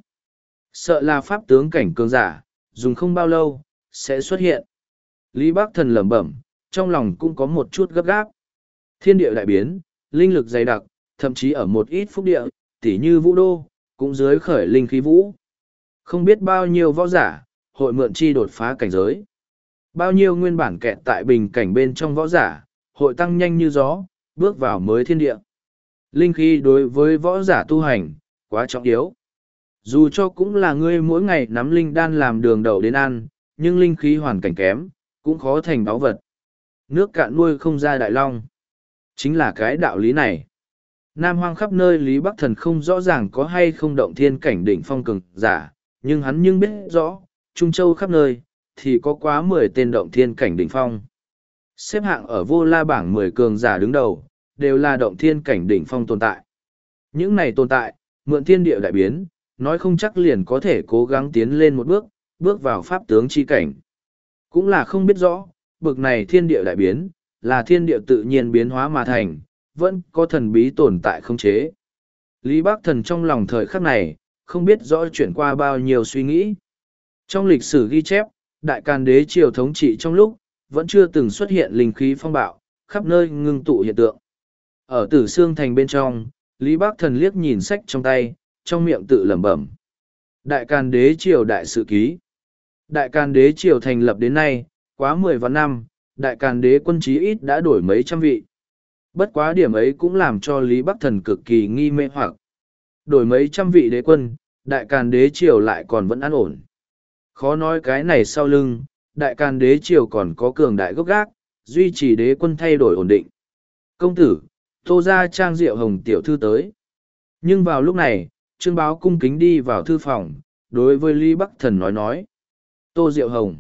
Sợ là pháp tướng cảnh cường giả, dùng không bao lâu, sẽ xuất hiện. Lý Bác Thần lẩm bẩm, trong lòng cũng có một chút gấp gáp. Thiên địa đại biến, linh lực dày đặc, thậm chí ở một ít phúc địa, tỉ như vũ đô, cũng dưới khởi linh khí vũ. Không biết bao nhiêu võ giả, hội mượn chi đột phá cảnh giới. Bao nhiêu nguyên bản kẹt tại bình cảnh bên trong võ giả, hội tăng nhanh như gió, bước vào mới thiên địa. Linh khí đối với võ giả tu hành, quá trọng yếu. Dù cho cũng là ngươi mỗi ngày nắm linh đan làm đường đầu đến ăn, nhưng linh khí hoàn cảnh kém, cũng khó thành báu vật. Nước cạn nuôi không ra đại long. Chính là cái đạo lý này. Nam hoang khắp nơi Lý Bắc Thần không rõ ràng có hay không động thiên cảnh đỉnh phong cường giả, nhưng hắn nhưng biết rõ, Trung Châu khắp nơi, thì có quá mười tên động thiên cảnh đỉnh phong. Xếp hạng ở vô la bảng mười cường giả đứng đầu, đều là động thiên cảnh đỉnh phong tồn tại. Những này tồn tại, mượn thiên địa đại biến, nói không chắc liền có thể cố gắng tiến lên một bước, bước vào pháp tướng chi cảnh. Cũng là không biết rõ, bực này thiên địa đại biến, là thiên địa tự nhiên biến hóa mà thành, vẫn có thần bí tồn tại không chế. Lý Bác Thần trong lòng thời khắc này, không biết rõ chuyển qua bao nhiêu suy nghĩ. Trong lịch sử ghi chép, Đại Càn Đế triều thống trị trong lúc, vẫn chưa từng xuất hiện linh khí phong bạo, khắp nơi ngưng tụ hiện tượng. Ở Tử Xương Thành bên trong, Lý Bác Thần liếc nhìn sách trong tay, trong miệng tự lẩm bẩm. Đại Càn Đế triều đại sự ký. Đại Càn Đế triều thành lập đến nay, quá mười vạn năm, Đại Càn Đế quân chí ít đã đổi mấy trăm vị. Bất quá điểm ấy cũng làm cho Lý Bắc Thần cực kỳ nghi mê hoặc. Đổi mấy trăm vị đế quân, Đại Càn Đế triều lại còn vẫn an ổn. Khó nói cái này sau lưng, Đại Càn Đế triều còn có cường đại gốc gác, duy trì đế quân thay đổi ổn định. Công tử, Tô gia Trang Diệu Hồng tiểu thư tới. Nhưng vào lúc này, Trương Báo cung kính đi vào thư phòng, đối với Lý Bắc Thần nói nói. Tô Diệu Hồng.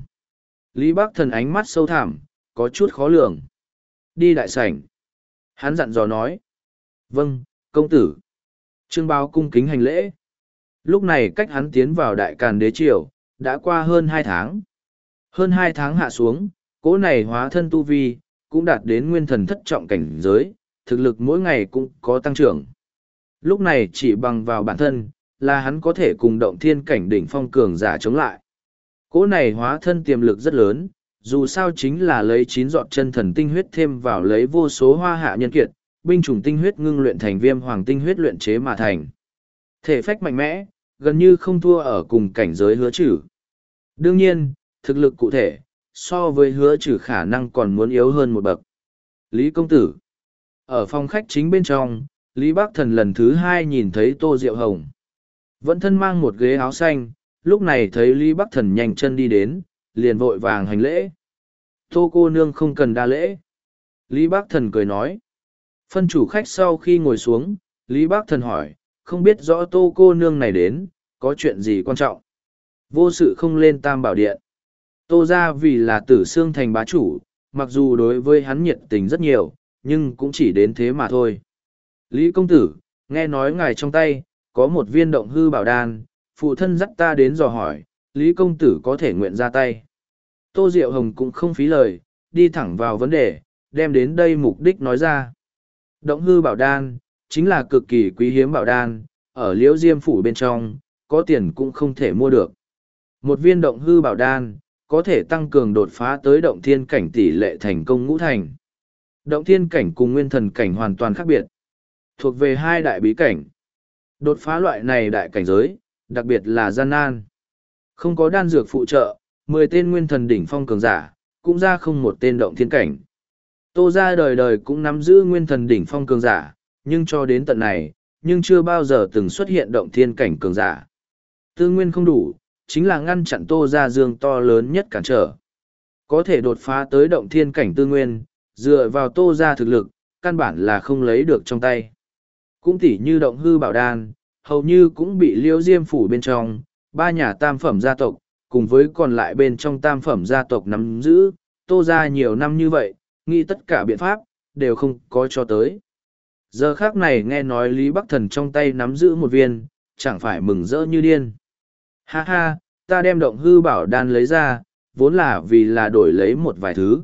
Lý Bắc Thần ánh mắt sâu thẳm, có chút khó lường. Đi đại sảnh. Hắn dặn dò nói. Vâng, công tử. Trương Báo cung kính hành lễ. Lúc này cách hắn tiến vào Đại Càn Đế triều, đã qua hơn hai tháng. Hơn hai tháng hạ xuống, cỗ này hóa thân tu vi, cũng đạt đến nguyên thần thất trọng cảnh giới, thực lực mỗi ngày cũng có tăng trưởng. Lúc này chỉ bằng vào bản thân, là hắn có thể cùng động thiên cảnh đỉnh phong cường giả chống lại. Cỗ này hóa thân tiềm lực rất lớn, dù sao chính là lấy chín giọt chân thần tinh huyết thêm vào lấy vô số hoa hạ nhân kiệt, binh chủng tinh huyết ngưng luyện thành viêm hoàng tinh huyết luyện chế mà thành. Thể phách mạnh mẽ, gần như không thua ở cùng cảnh giới hứa trừ. Đương nhiên, thực lực cụ thể, so với hứa trừ khả năng còn muốn yếu hơn một bậc. Lý công tử. Ở phòng khách chính bên trong, Lý Bắc Thần lần thứ hai nhìn thấy Tô Diệu Hồng. Vẫn thân mang một ghế áo xanh, lúc này thấy Lý Bắc Thần nhanh chân đi đến, liền vội vàng hành lễ. Tô cô nương không cần đa lễ. Lý Bắc Thần cười nói. Phân chủ khách sau khi ngồi xuống, Lý Bắc Thần hỏi, không biết rõ Tô cô nương này đến, có chuyện gì quan trọng. Vô sự không lên Tam Bảo Điện. Tô ra vì là Tử Xương thành bá chủ, mặc dù đối với hắn nhiệt tình rất nhiều, nhưng cũng chỉ đến thế mà thôi. Lý công tử, nghe nói ngài trong tay, có một viên động hư bảo đan, phụ thân dắt ta đến dò hỏi, Lý công tử có thể nguyện ra tay. Tô Diệu Hồng cũng không phí lời, đi thẳng vào vấn đề, đem đến đây mục đích nói ra. Động hư bảo đan, chính là cực kỳ quý hiếm bảo đan, ở liễu diêm phủ bên trong, có tiền cũng không thể mua được. Một viên động hư bảo đan, có thể tăng cường đột phá tới động thiên cảnh tỷ lệ thành công ngũ thành. Động thiên cảnh cùng nguyên thần cảnh hoàn toàn khác biệt, thuộc về hai đại bí cảnh. Đột phá loại này đại cảnh giới, đặc biệt là gian nan. Không có đan dược phụ trợ, mười tên nguyên thần đỉnh phong cường giả, cũng ra không một tên động thiên cảnh. Tô ra đời đời cũng nắm giữ nguyên thần đỉnh phong cường giả, nhưng cho đến tận này, nhưng chưa bao giờ từng xuất hiện động thiên cảnh cường giả. Tư nguyên không đủ, chính là ngăn chặn Tô ra dương to lớn nhất cản trở. Có thể đột phá tới động thiên cảnh tư nguyên, dựa vào Tô ra thực lực, căn bản là không lấy được trong tay. Cũng tỉ như động hư bảo đan, hầu như cũng bị liễu diêm phủ bên trong, ba nhà tam phẩm gia tộc, cùng với còn lại bên trong tam phẩm gia tộc nắm giữ, Tô ra nhiều năm như vậy, nghĩ tất cả biện pháp, đều không có cho tới. Giờ khác này nghe nói Lý Bắc Thần trong tay nắm giữ một viên, chẳng phải mừng rỡ như điên. Ha ha, ta đem động hư bảo đan lấy ra, vốn là vì là đổi lấy một vài thứ.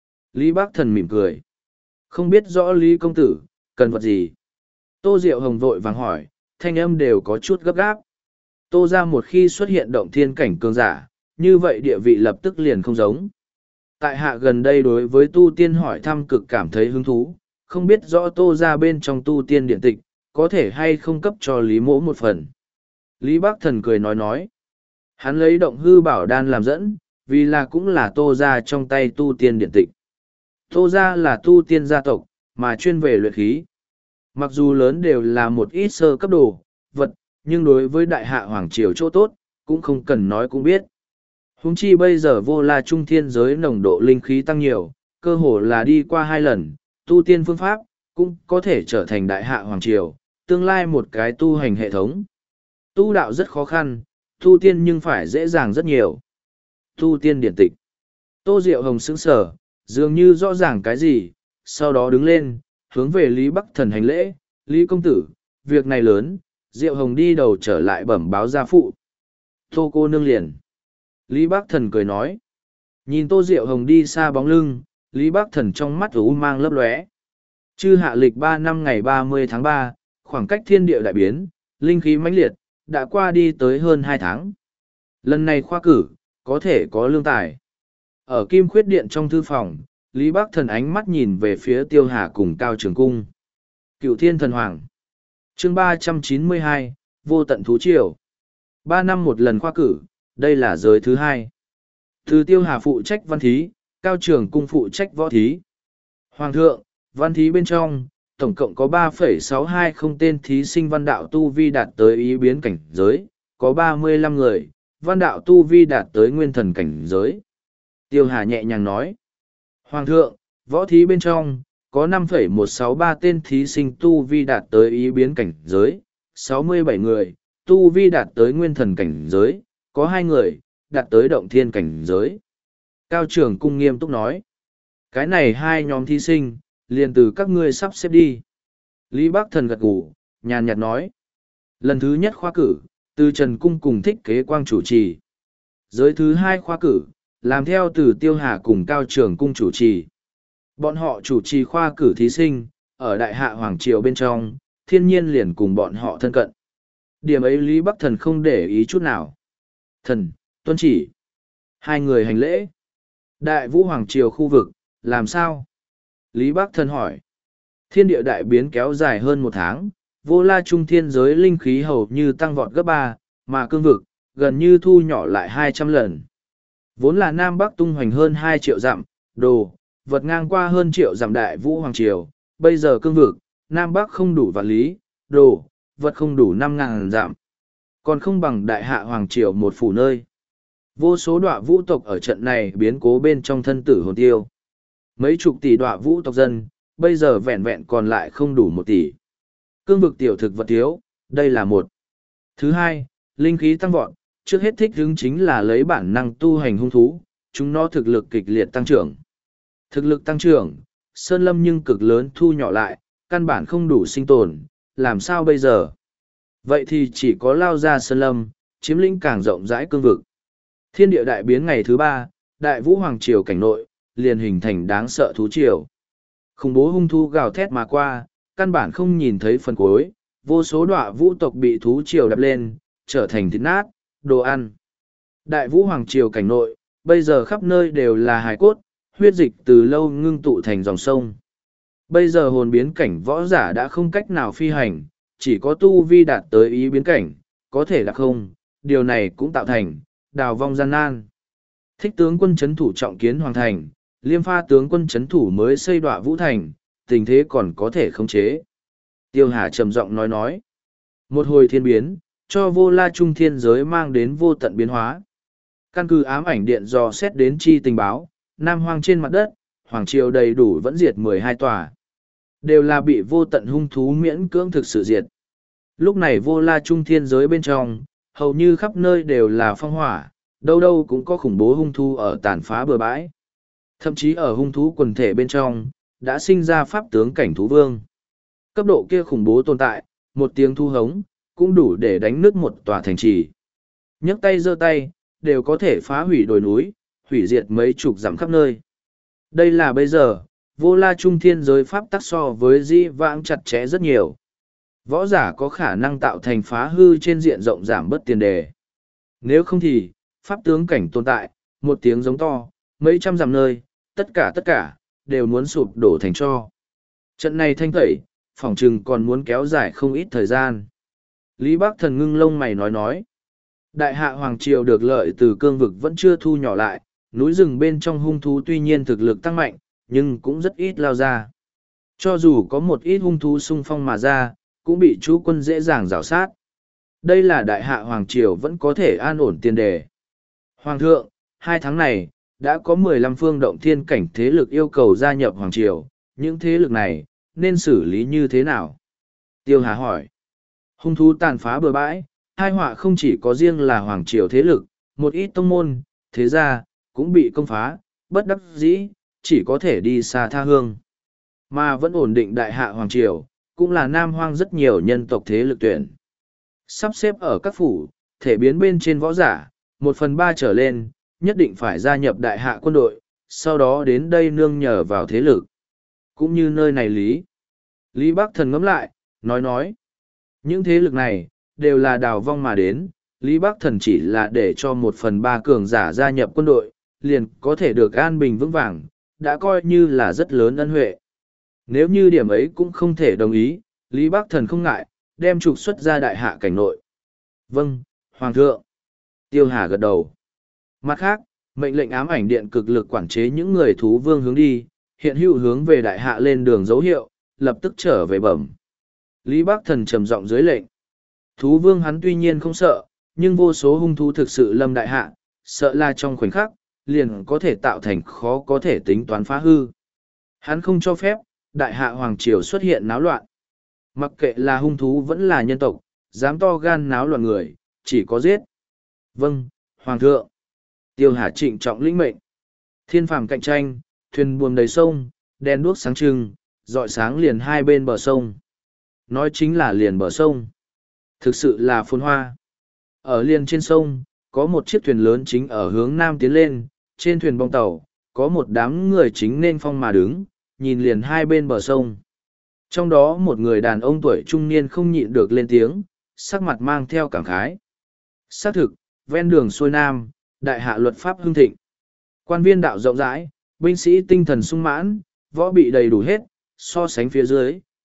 Lý Bắc Thần mỉm cười. Không biết rõ Lý công tử, cần vật gì? Tô Diệu Hồng vội vàng hỏi, thanh âm đều có chút gấp gáp. Tô ra một khi xuất hiện động thiên cảnh cường giả, như vậy địa vị lập tức liền không giống. Tại hạ gần đây đối với tu tiên hỏi thăm cực cảm thấy hứng thú, không biết rõ Tô ra bên trong tu tiên điện tịch, có thể hay không cấp cho Lý mỗ một phần. Lý Bắc Thần cười nói nói. Hắn lấy động hư bảo đan làm dẫn, vì là cũng là Tô ra trong tay tu tiên điện tịch. Tô ra là tu tiên gia tộc, mà chuyên về luyện khí. Mặc dù lớn đều là một ít sơ cấp đồ, vật, nhưng đối với đại hạ hoàng triều chỗ tốt, cũng không cần nói cũng biết. Huống chi bây giờ vô la trung thiên giới nồng độ linh khí tăng nhiều, cơ hồ là đi qua hai lần, tu tiên phương pháp, cũng có thể trở thành đại hạ hoàng triều, tương lai một cái tu hành hệ thống. Tu đạo rất khó khăn, tu tiên nhưng phải dễ dàng rất nhiều. Tu tiên điển tịch. Tô Diệu Hồng sững sờ, dường như rõ ràng cái gì, sau đó đứng lên, hướng về Lý Bắc Thần hành lễ, Lý công tử, việc này lớn, Diệu Hồng đi đầu trở lại bẩm báo gia phụ. Tô cô nương liền. Lý Bắc Thần cười nói. Nhìn Tô Diệu Hồng đi xa bóng lưng, Lý Bắc Thần trong mắt u mang lấp lóe. Chư hạ lịch ba năm ngày ba mươi tháng ba, khoảng cách thiên địa đại biến, linh khí mãnh liệt, đã qua đi tới hơn hai tháng. Lần này khoa cử, có thể có lương tài. Ở Kim Khuyết Điện trong thư phòng, Lý Bắc Thần ánh mắt nhìn về phía Tiêu Hà cùng Cao Trường Cung. Cựu Thiên Thần Hoàng. Chương ba trăm chín mươi hai, Vô tận thú triều. Ba năm một lần khoa cử, đây là giới thứ hai. Từ Tiêu Hà phụ trách văn thí, Cao Trường Cung phụ trách võ thí. Hoàng thượng, văn thí bên trong, tổng cộng có ba phẩy sáu hai không tên thí sinh văn đạo tu vi đạt tới ý biến cảnh giới, có ba mươi lăm người, văn đạo tu vi đạt tới nguyên thần cảnh giới. Tiêu Hà nhẹ nhàng nói. Hoàng thượng, võ thí bên trong, có năm phẩy một sáu ba tên thí sinh tu vi đạt tới ý biến cảnh giới, sáu mươi bảy người, tu vi đạt tới nguyên thần cảnh giới, có hai người, đạt tới động thiên cảnh giới. Cao Trường Cung nghiêm túc nói. Cái này hai nhóm thí sinh, liền từ các ngươi sắp xếp đi. Lý Bắc Thần gật gù, nhàn nhạt nói. Lần thứ nhất khoa cử, từ Trần Cung cùng Thích Kế Quang chủ trì. Giới thứ hai khoa cử, làm theo từ Tiêu Hà cùng Cao Trường Cung chủ trì. Bọn họ chủ trì khoa cử thí sinh, ở Đại Hạ Hoàng Triều bên trong, thiên nhiên liền cùng bọn họ thân cận. Điểm ấy Lý Bắc Thần không để ý chút nào. Thần, tuân chỉ. Hai người hành lễ. Đại Vũ Hoàng Triều khu vực, làm sao? Lý Bắc Thần hỏi. Thiên địa đại biến kéo dài hơn một tháng, vô la trung thiên giới linh khí hầu như tăng vọt gấp ba, mà cương vực, gần như thu nhỏ lại hai trăm lần. Vốn là Nam Bắc tung hoành hơn hai triệu dặm, đồ, vật ngang qua hơn triệu dặm đại vũ hoàng triều, bây giờ cương vực, Nam Bắc không đủ vạn lý, đồ, vật không đủ năm ngàn dặm. Còn không bằng đại hạ hoàng triều một phủ nơi. Vô số đọa vũ tộc ở trận này biến cố bên trong thân tử hồn tiêu. Mấy chục tỷ đọa vũ tộc dân, bây giờ vẹn vẹn còn lại không đủ một tỷ. Cương vực tiểu thực vật thiếu, đây là một. Thứ hai, linh khí tăng vọt, trước hết thích hứng chính là lấy bản năng tu hành hung thú, chúng nó thực lực kịch liệt tăng trưởng. Thực lực tăng trưởng, sơn lâm nhưng cực lớn thu nhỏ lại, căn bản không đủ sinh tồn, làm sao bây giờ? Vậy thì chỉ có lao ra sơn lâm, chiếm lĩnh càng rộng rãi cương vực. Thiên địa đại biến ngày thứ ba, đại vũ hoàng triều cảnh nội, liền hình thành đáng sợ thú triều. Khủng bố hung thú gào thét mà qua, căn bản không nhìn thấy phần cuối, vô số đọa vũ tộc bị thú triều đập lên, trở thành thịt nát, đồ ăn. Đại vũ hoàng triều cảnh nội, bây giờ khắp nơi đều là hài cốt, huyết dịch từ lâu ngưng tụ thành dòng sông. Bây giờ hồn biến cảnh võ giả đã không cách nào phi hành, chỉ có tu vi đạt tới ý biến cảnh, có thể là không, điều này cũng tạo thành, đào vong gian nan. Thích tướng quân chấn thủ trọng kiến hoàng thành, liêm pha tướng quân chấn thủ mới xây đọa vũ thành, tình thế còn có thể khống chế. Tiêu Hà trầm giọng nói nói. Một hồi thiên biến, cho vô la trung thiên giới mang đến vô tận biến hóa. Căn cứ ám ảnh điện dò xét đến chi tình báo, Nam Hoang trên mặt đất, Hoàng Triều đầy đủ vẫn diệt mười hai tòa. Đều là bị vô tận hung thú miễn cưỡng thực sự diệt. Lúc này vô la trung thiên giới bên trong, hầu như khắp nơi đều là phong hỏa, đâu đâu cũng có khủng bố hung thú ở tàn phá bừa bãi. Thậm chí ở hung thú quần thể bên trong, đã sinh ra pháp tướng cảnh thú vương. Cấp độ kia khủng bố tồn tại, một tiếng thu hống, cũng đủ để đánh nứt một tòa thành trì. Nhấc tay giơ tay, đều có thể phá hủy đồi núi, hủy diệt mấy chục dặm khắp nơi. Đây là bây giờ, vô la trung thiên giới pháp tắc so với di vãng chặt chẽ rất nhiều. Võ giả có khả năng tạo thành phá hư trên diện rộng giảm bớt tiền đề. Nếu không thì, pháp tướng cảnh tồn tại, một tiếng giống to, mấy trăm dặm nơi, tất cả tất cả, đều muốn sụp đổ thành tro. Trận này thanh tẩy, phỏng chừng còn muốn kéo dài không ít thời gian. Lý Bắc Thần ngưng lông mày nói nói. Đại hạ Hoàng Triều được lợi từ cương vực vẫn chưa thu nhỏ lại, núi rừng bên trong hung thú tuy nhiên thực lực tăng mạnh, nhưng cũng rất ít lao ra. Cho dù có một ít hung thú xung phong mà ra, cũng bị chú quân dễ dàng rào sát. Đây là đại hạ Hoàng Triều vẫn có thể an ổn tiền đề. Hoàng thượng, hai tháng này, đã có mười lăm phương động thiên cảnh thế lực yêu cầu gia nhập Hoàng Triều, những thế lực này, nên xử lý như thế nào? Tiêu Hà hỏi. Hung thú tàn phá bừa bãi, hai họa không chỉ có riêng là Hoàng Triều thế lực, một ít tông môn, thế gia, cũng bị công phá, bất đắc dĩ, chỉ có thể đi xa tha hương. Mà vẫn ổn định đại hạ Hoàng Triều, cũng là Nam Hoang rất nhiều nhân tộc thế lực tuyển. Sắp xếp ở các phủ, thể biến bên trên võ giả, một phần ba trở lên, nhất định phải gia nhập đại hạ quân đội, sau đó đến đây nương nhờ vào thế lực. Cũng như nơi này Lý. Lý Bắc Thần ngẫm lại, nói nói. Những thế lực này, đều là đào vong mà đến, Lý Bắc Thần chỉ là để cho một phần ba cường giả gia nhập quân đội, liền có thể được an bình vững vàng, đã coi như là rất lớn ân huệ. Nếu như điểm ấy cũng không thể đồng ý, Lý Bắc Thần không ngại, đem trục xuất ra đại hạ cảnh nội. Vâng, Hoàng thượng. Tiêu Hà gật đầu. Mặt khác, mệnh lệnh ám ảnh điện cực lực quản chế những người thú vương hướng đi, hiện hữu hướng về đại hạ lên đường dấu hiệu, lập tức trở về bẩm. Lý Bắc Thần trầm giọng dưới lệnh. Thú vương hắn tuy nhiên không sợ, nhưng vô số hung thú thực sự lâm đại hạ, sợ là trong khoảnh khắc, liền có thể tạo thành khó có thể tính toán phá hư. Hắn không cho phép, đại hạ Hoàng Triều xuất hiện náo loạn. Mặc kệ là hung thú vẫn là nhân tộc, dám to gan náo loạn người, chỉ có giết. Vâng, Hoàng thượng. Tiêu Hà trịnh trọng lĩnh mệnh. Thiên phàm cạnh tranh, thuyền buồm đầy sông, đèn đuốc sáng trưng, rọi sáng liền hai bên bờ sông. Nói chính là liền bờ sông. Thực sự là phồn hoa. Ở liền trên sông, có một chiếc thuyền lớn chính ở hướng nam tiến lên, trên thuyền bong tàu, có một đám người chính nên phong mà đứng, nhìn liền hai bên bờ sông. Trong đó một người đàn ông tuổi trung niên không nhịn được lên tiếng, sắc mặt mang theo cảm khái. Xác thực, ven đường xuôi nam, đại hạ luật pháp hưng thịnh. Quan viên đạo rộng rãi, binh sĩ tinh thần sung mãn, võ bị đầy đủ hết, so sánh phía dưới,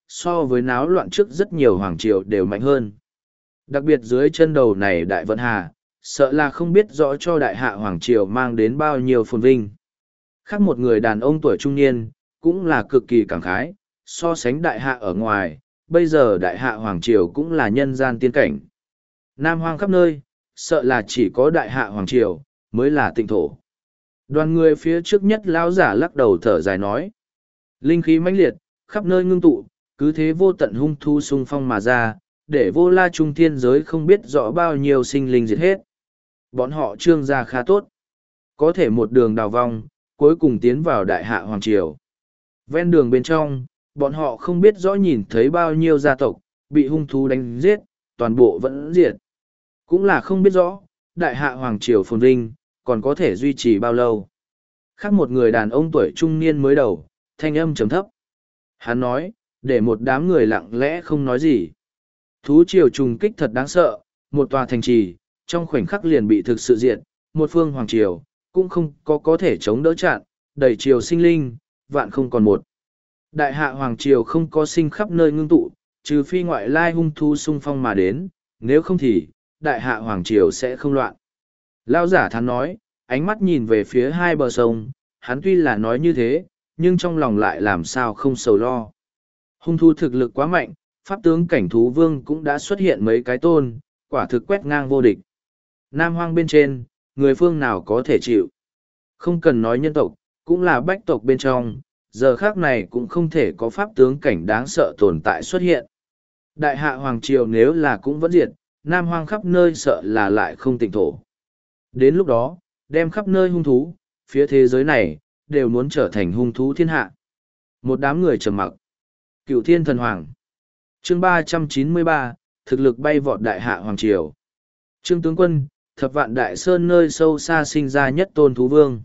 so với náo loạn trước rất nhiều hoàng triều đều mạnh hơn. Đặc biệt dưới chân đầu này đại vận hà, sợ là không biết rõ cho đại hạ hoàng triều mang đến bao nhiêu phồn vinh. Khác một người đàn ông tuổi trung niên, cũng là cực kỳ cảm khái, so sánh đại hạ ở ngoài, bây giờ đại hạ hoàng triều cũng là nhân gian tiên cảnh. Nam hoang khắp nơi, sợ là chỉ có đại hạ hoàng triều, mới là tịnh thổ. Đoàn người phía trước nhất lão giả lắc đầu thở dài nói. Linh khí mãnh liệt, khắp nơi ngưng tụ, cứ thế vô tận hung thu xung phong mà ra, để vô la trung thiên giới không biết rõ bao nhiêu sinh linh diệt hết. Bọn họ trương gia khá tốt. Có thể một đường đào vong, cuối cùng tiến vào đại hạ hoàng triều. Ven đường bên trong, bọn họ không biết rõ nhìn thấy bao nhiêu gia tộc, bị hung thú đánh giết, toàn bộ vẫn diệt. Cũng là không biết rõ, đại hạ hoàng triều phồn vinh, còn có thể duy trì bao lâu. Khác một người đàn ông tuổi trung niên mới đầu, thanh âm trầm thấp. Hắn nói, để một đám người lặng lẽ không nói gì. Thú triều trùng kích thật đáng sợ, một tòa thành trì, trong khoảnh khắc liền bị thực sự diệt, một phương hoàng triều, cũng không có có thể chống đỡ chặn, đầy triều sinh linh, vạn không còn một. Đại hạ hoàng triều không có sinh khắp nơi ngưng tụ, trừ phi ngoại lai hung thú xung phong mà đến, nếu không thì, đại hạ hoàng triều sẽ không loạn. Lao giả thắn nói, ánh mắt nhìn về phía hai bờ sông, hắn tuy là nói như thế, nhưng trong lòng lại làm sao không sầu lo. Hung thú thực lực quá mạnh, pháp tướng cảnh thú vương cũng đã xuất hiện mấy cái tôn, quả thực quét ngang vô địch. Nam hoang bên trên, người phương nào có thể chịu. Không cần nói nhân tộc, cũng là bách tộc bên trong, giờ khác này cũng không thể có pháp tướng cảnh đáng sợ tồn tại xuất hiện. Đại hạ hoàng triều nếu là cũng vẫn diệt, Nam hoang khắp nơi sợ là lại không tịnh thổ. Đến lúc đó, đem khắp nơi hung thú, phía thế giới này, đều muốn trở thành hung thú thiên hạ. Một đám người trầm mặc. Cựu thiên thần hoàng. Chương ba trăm chín mươi ba, thực lực bay vọt đại hạ hoàng triều. Trương tướng quân, thập vạn đại sơn nơi sâu xa sinh ra nhất tôn thú vương.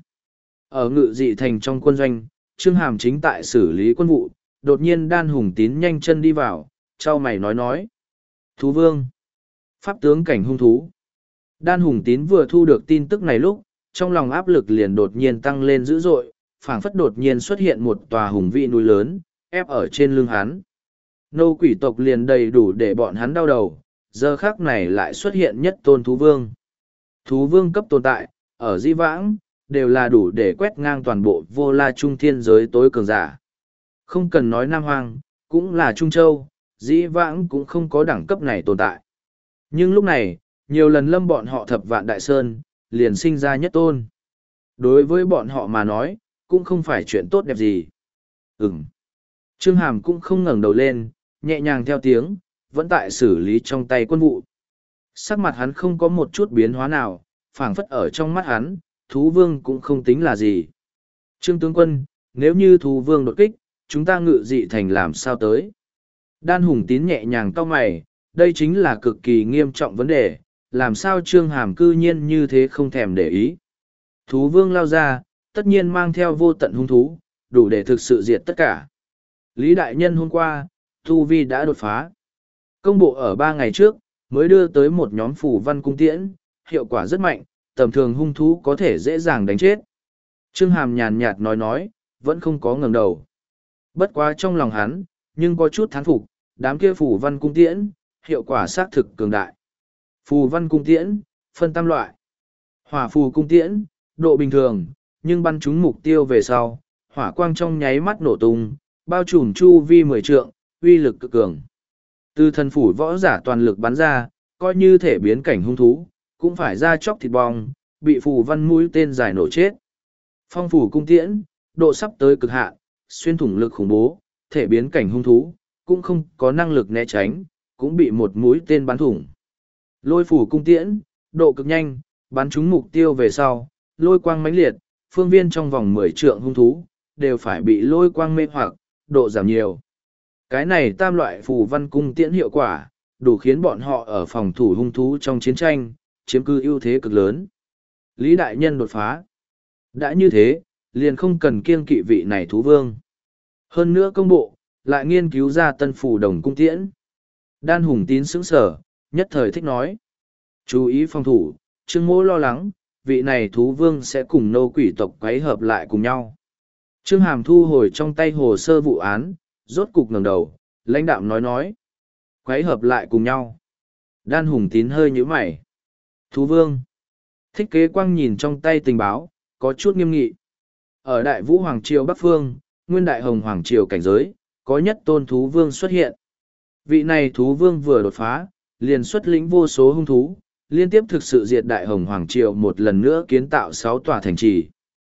Ở ngự dị thành trong quân doanh, Trương Hàm chính tại xử lý quân vụ, đột nhiên Đan Hùng Tín nhanh chân đi vào, trao mày nói nói. Thú vương. Pháp tướng cảnh hung thú. Đan Hùng Tín vừa thu được tin tức này lúc, trong lòng áp lực liền đột nhiên tăng lên dữ dội, phảng phất đột nhiên xuất hiện một tòa hùng vĩ núi lớn, ép ở trên lưng hắn. Nô quỷ tộc liền đầy đủ để bọn hắn đau đầu, giờ khác này lại xuất hiện nhất tôn thú vương. Thú vương cấp tồn tại, ở di vãng, đều là đủ để quét ngang toàn bộ vô la trung thiên giới tối cường giả. Không cần nói Nam Hoang, cũng là Trung Châu, di vãng cũng không có đẳng cấp này tồn tại. Nhưng lúc này, nhiều lần lâm bọn họ thập vạn đại sơn, liền sinh ra nhất tôn. Đối với bọn họ mà nói, cũng không phải chuyện tốt đẹp gì. Ừm. Trương Hàm cũng không ngẩng đầu lên, nhẹ nhàng theo tiếng, vẫn tại xử lý trong tay quân vụ. Sắc mặt hắn không có một chút biến hóa nào, phảng phất ở trong mắt hắn, thú vương cũng không tính là gì. Trương tướng quân, nếu như thú vương đột kích, chúng ta ngự dị thành làm sao tới? Đan Hùng Tín nhẹ nhàng cau mày, đây chính là cực kỳ nghiêm trọng vấn đề, làm sao Trương Hàm cư nhiên như thế không thèm để ý. Thú vương lao ra, tất nhiên mang theo vô tận hung thú, đủ để thực sự diệt tất cả. Lý Đại Nhân hôm qua, Tu Vi đã đột phá. Công bộ ở ba ngày trước, mới đưa tới một nhóm phù văn cung tiễn, hiệu quả rất mạnh, tầm thường hung thú có thể dễ dàng đánh chết. Trương Hàm nhàn nhạt nói nói, vẫn không có ngẩng đầu. Bất quá trong lòng hắn, nhưng có chút thán phục, đám kia phù văn cung tiễn, hiệu quả xác thực cường đại. Phù văn cung tiễn, phân tam loại. Hỏa phù cung tiễn, độ bình thường, nhưng bắn trúng mục tiêu về sau, hỏa quang trong nháy mắt nổ tung, bao trùm chu vi mười trượng, uy lực cực cường. Từ thần phủ võ giả toàn lực bắn ra, coi như thể biến cảnh hung thú, cũng phải ra chóc thịt bong, bị phù văn mũi tên dài nổ chết. Phong phủ cung tiễn, độ sắp tới cực hạn, xuyên thủng lực khủng bố, thể biến cảnh hung thú, cũng không có năng lực né tránh, cũng bị một mũi tên bắn thủng. Lôi phủ cung tiễn, độ cực nhanh, bắn trúng mục tiêu về sau, lôi quang mãnh liệt, phương viên trong vòng mười trượng hung thú, đều phải bị lôi quang mê hoặc, độ giảm nhiều. Cái này tam loại phù văn cung tiễn hiệu quả, đủ khiến bọn họ ở phòng thủ hung thú trong chiến tranh, chiếm cư ưu thế cực lớn. Lý Đại Nhân đột phá. Đã như thế, liền không cần kiêng kỵ vị này thú vương. Hơn nữa công bộ, lại nghiên cứu ra tân phù đồng cung tiễn. Đan Hùng Tín sững sở, nhất thời thích nói. Chú ý phòng thủ, Trương Mỗ lo lắng, vị này thú vương sẽ cùng nô quỷ tộc quấy hợp lại cùng nhau. Trương Hàm thu hồi trong tay hồ sơ vụ án, rốt cục ngẩng đầu, Lãnh đạm nói nói. Quấy hợp lại cùng nhau. Đan Hùng Tín hơi nhíu mày. Thú vương. Thích Kế Quang nhìn trong tay tình báo, có chút nghiêm nghị. Ở Đại Vũ Hoàng Triều Bắc Phương, Nguyên Đại Hồng Hoàng Triều cảnh giới, có nhất tôn thú vương xuất hiện. Vị này thú vương vừa đột phá, liền xuất lĩnh vô số hung thú, liên tiếp thực sự diệt Đại Hồng Hoàng Triều một lần nữa kiến tạo sáu tòa thành trì.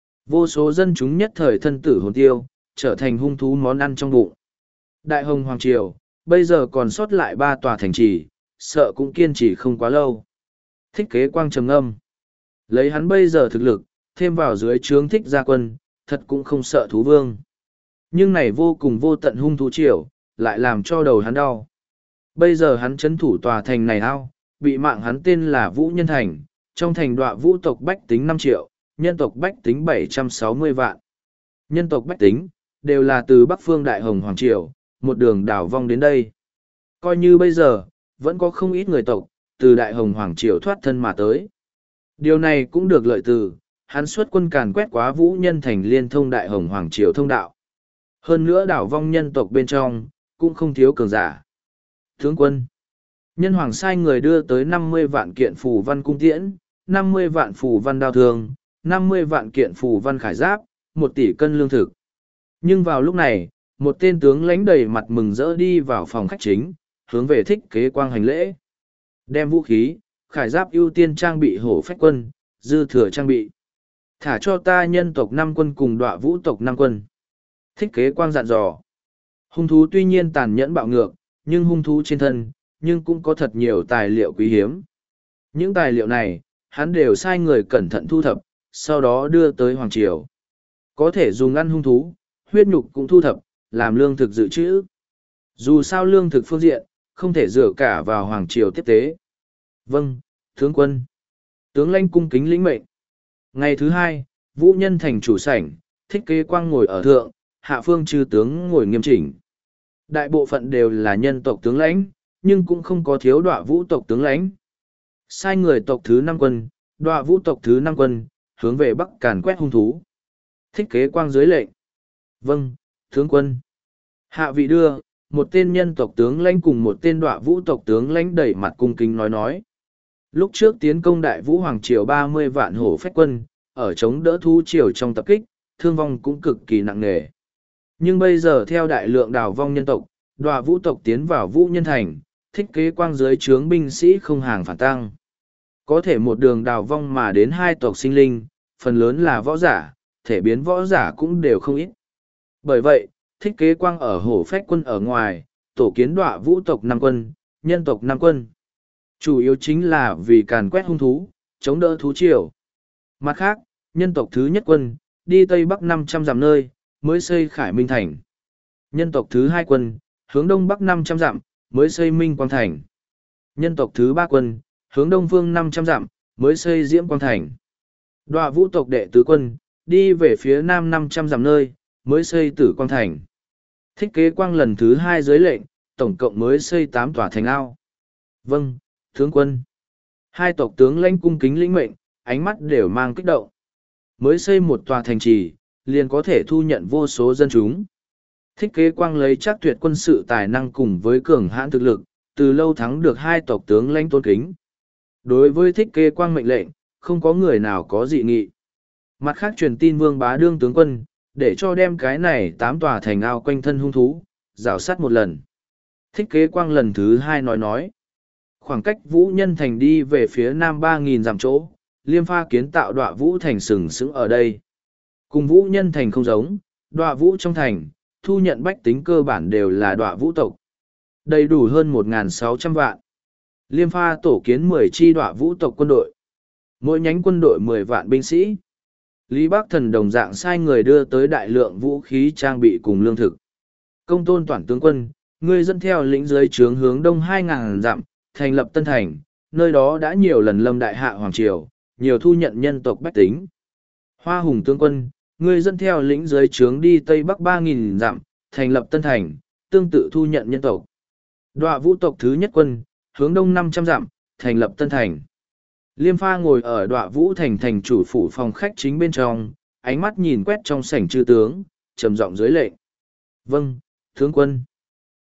Vô số dân chúng nhất thời thân tử hồn tiêu, trở thành hung thú món ăn trong bụng. Đại Hồng Hoàng Triều, bây giờ còn sót lại ba tòa thành trì, sợ cũng kiên trì không quá lâu. Thích Kế Quang trầm ngâm. Lấy hắn bây giờ thực lực, thêm vào dưới trướng Thích Gia Quân, thật cũng không sợ thú vương. Nhưng này vô cùng vô tận hung thú triều, lại làm cho đầu hắn đau. Bây giờ hắn chấn thủ tòa thành này ao, bị mạng hắn tên là Vũ Nhân Thành, trong thành đọa vũ tộc bách tính năm triệu, nhân tộc bách tính bảy trăm sáu mươi vạn. Nhân tộc bách tính, đều là từ Bắc Phương Đại Hồng Hoàng Triều, một đường đảo vong đến đây. Coi như bây giờ, vẫn có không ít người tộc, từ Đại Hồng Hoàng Triều thoát thân mà tới. Điều này cũng được lợi từ, hắn xuất quân càn quét quá Vũ Nhân Thành liên thông Đại Hồng Hoàng Triều thông đạo. Hơn nữa đảo vong nhân tộc bên trong, cũng không thiếu cường giả. Tướng quân, nhân hoàng sai người đưa tới năm mươi vạn kiện phù văn cung tiễn, năm mươi vạn phù văn đao thương, năm mươi vạn kiện phù văn khải giáp, một tỷ cân lương thực. Nhưng vào lúc này, một tên tướng lãnh đầy mặt mừng rỡ đi vào phòng khách chính, hướng về Thích Kế Quang hành lễ. Đem vũ khí, khải giáp ưu tiên trang bị hổ phách quân, dư thừa trang bị. Thả cho ta nhân tộc năm quân cùng đọa vũ tộc năm quân. Thích Kế Quang dặn dò. Hung thú tuy nhiên tàn nhẫn bạo ngược, nhưng hung thú trên thân, nhưng cũng có thật nhiều tài liệu quý hiếm. Những tài liệu này, hắn đều sai người cẩn thận thu thập, sau đó đưa tới Hoàng Triều. Có thể dùng ăn hung thú, huyết nhục cũng thu thập, làm lương thực dự trữ. Dù sao lương thực phương diện, không thể dựa cả vào Hoàng Triều tiếp tế. Vâng, tướng quân. Tướng lãnh cung kính lĩnh mệnh. Ngày thứ hai, Vũ Nhân Thành chủ sảnh, Thích Kế Quang ngồi ở thượng, hạ phương chư tướng ngồi nghiêm chỉnh. Đại bộ phận đều là nhân tộc tướng lãnh, nhưng cũng không có thiếu đọa vũ tộc tướng lãnh. Sai người tộc thứ năm quân, đọa vũ tộc thứ năm quân, hướng về bắc càn quét hung thú. Thích Kế Quang dưới lệnh. Vâng, tướng quân. Hạ vị đưa, một tên nhân tộc tướng lãnh cùng một tên đọa vũ tộc tướng lãnh đẩy mặt cung kính nói nói. Lúc trước tiến công đại vũ hoàng triều ba mươi vạn hổ phách quân, ở chống đỡ thú triều trong tập kích, thương vong cũng cực kỳ nặng nề. Nhưng bây giờ theo đại lượng đào vong nhân tộc, đọa vũ tộc tiến vào Vũ Nhân Thành, Thích Kế Quang dưới trướng binh sĩ không hàng phản tăng. Có thể một đường đào vong mà đến hai tộc sinh linh, phần lớn là võ giả, thể biến võ giả cũng đều không ít. Bởi vậy, Thích Kế Quang ở hổ phách quân ở ngoài, tổ kiến đọa vũ tộc năm quân, nhân tộc năm quân. Chủ yếu chính là vì càn quét hung thú, chống đỡ thú triều. Mặt khác, nhân tộc thứ nhất quân, đi Tây Bắc năm trăm dặm nơi, mới xây Khải Minh Thành. Nhân tộc thứ hai quân, hướng Đông Bắc năm trăm dặm, mới xây Minh Quang Thành. Nhân tộc thứ ba quân, hướng Đông Phương năm trăm dặm, mới xây Diễm Quang Thành. Đọa vũ tộc đệ tứ quân, đi về phía Nam năm trăm dặm nơi, mới xây Tử Quang Thành. Thích Kế Quang lần thứ hai dưới lệnh, tổng cộng mới xây tám tòa thành ao. Vâng, tướng quân. Hai tộc tướng lãnh cung kính lĩnh mệnh, ánh mắt đều mang kích động. Mới xây một tòa thành trì, liền có thể thu nhận vô số dân chúng. Thích Kế Quang lấy chắc tuyệt quân sự tài năng cùng với cường hãn thực lực, từ lâu thắng được hai tộc tướng lãnh tôn kính. Đối với Thích Kế Quang mệnh lệnh, không có người nào có dị nghị. Mặt khác truyền tin Vương Bá Đương tướng quân, để cho đem cái này tám tòa thành ao quanh thân hung thú, rào sát một lần. Thích Kế Quang lần thứ hai nói nói. Khoảng cách Vũ Nhân Thành đi về phía nam ba nghìn dặm chỗ, Liêm Pha kiến tạo đọa vũ thành sừng sững ở đây. Cùng Vũ Nhân Thành không giống, đọa vũ trong thành, thu nhận bách tính cơ bản đều là đọa vũ tộc. Đầy đủ hơn một nghìn sáu trăm vạn. Liêm Pha tổ kiến mười chi đọa vũ tộc quân đội. Mỗi nhánh quân đội mười vạn binh sĩ. Lý Bắc Thần đồng dạng sai người đưa tới đại lượng vũ khí trang bị cùng lương thực. Công tôn toàn tướng quân, ngươi dẫn theo lĩnh dưới trướng hướng đông hai nghìn dặm, thành lập Tân Thành, nơi đó đã nhiều lần lâm đại hạ Hoàng Triều, nhiều thu nhận nhân tộc bách tính. Hoa Hùng tướng quân, ngươi dẫn theo lĩnh dưới trướng đi Tây Bắc ba nghìn dặm, thành lập Tân Thành, tương tự thu nhận nhân tộc. Đọa vũ tộc thứ nhất quân, hướng đông năm trăm dặm, thành lập Tân Thành. Liêm Pha ngồi ở đọa vũ thành thành chủ phủ phòng khách chính bên trong, ánh mắt nhìn quét trong sảnh chư tướng, trầm giọng dưới lệnh. Vâng, tướng quân.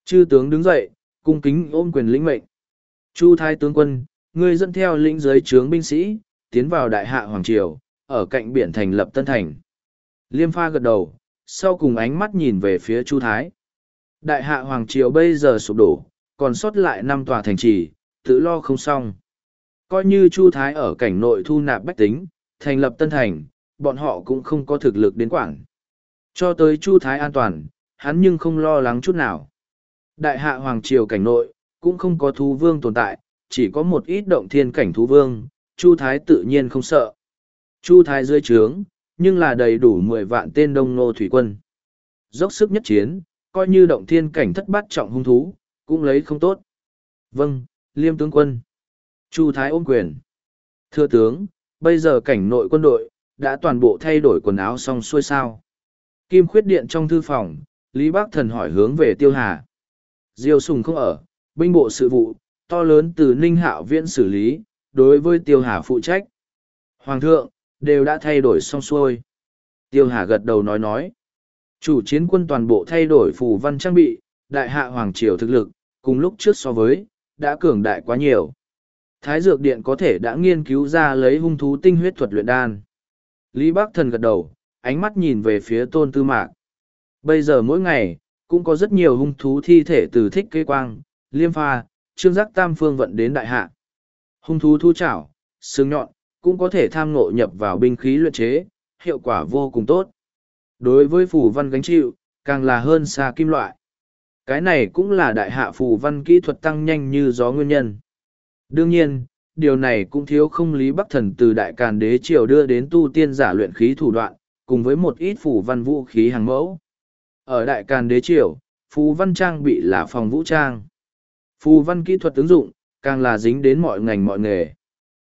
Chư tướng đứng dậy, cung kính ôm quyền lĩnh mệnh. Chu Thái tướng quân, ngươi dẫn theo lĩnh giới trướng binh sĩ, tiến vào đại hạ Hoàng Triều, ở cạnh biển thành lập Tân Thành. Liêm Pha gật đầu, sau cùng ánh mắt nhìn về phía Chu Thái. Đại hạ Hoàng Triều bây giờ sụp đổ, còn sót lại năm tòa thành trì, tự lo không xong. Coi như Chu Thái ở cảnh nội thu nạp bách tính, thành lập Tân Thành, bọn họ cũng không có thực lực đến quản. Cho tới Chu Thái an toàn, hắn nhưng không lo lắng chút nào. Đại hạ Hoàng Triều cảnh nội, cũng không có thú vương tồn tại, chỉ có một ít động thiên cảnh thú vương, Chu Thái tự nhiên không sợ. Chu Thái dưới trướng, nhưng là đầy đủ mười vạn tên đông nô thủy quân. Dốc sức nhất chiến, coi như động thiên cảnh thất bát trọng hung thú, cũng lấy không tốt. Vâng, Liêm tướng quân. Chu Thái ôm quyền. Thưa tướng, bây giờ cảnh nội quân đội, đã toàn bộ thay đổi quần áo xong xuôi sao. Kim khuyết điện trong thư phòng, Lý Bác Thần hỏi hướng về Tiêu Hà. Diêu Sùng không ở, binh bộ sự vụ, to lớn từ Ninh Hạo Viễn xử lý, đối với Tiêu Hà phụ trách. Hoàng thượng, đều đã thay đổi xong xuôi. Tiêu Hà gật đầu nói nói. Chủ chiến quân toàn bộ thay đổi phù văn trang bị, đại hạ Hoàng Triều thực lực, cùng lúc trước so với, đã cường đại quá nhiều. Thái Dược Điện có thể đã nghiên cứu ra lấy hung thú tinh huyết thuật luyện đan. Lý Bác Thần gật đầu, ánh mắt nhìn về phía Tôn Tư Mạc. Bây giờ mỗi ngày, cũng có rất nhiều hung thú thi thể từ Thích Kế Quang, Liêm Pha, Trương Giác Tam Phương vận đến đại hạ. Hung thú thu chảo, xương nhọn, cũng có thể tham ngộ nhập vào binh khí luyện chế, hiệu quả vô cùng tốt. Đối với phù văn gánh chịu, càng là hơn xa kim loại. Cái này cũng là đại hạ phù văn kỹ thuật tăng nhanh như gió nguyên nhân. Đương nhiên, điều này cũng thiếu không Lý Bắc Thần từ đại càn đế triều đưa đến tu tiên giả luyện khí thủ đoạn, cùng với một ít phù văn vũ khí hàng mẫu. Ở đại càn đế triều, phù văn trang bị là phòng vũ trang. Phù văn kỹ thuật ứng dụng, càng là dính đến mọi ngành mọi nghề.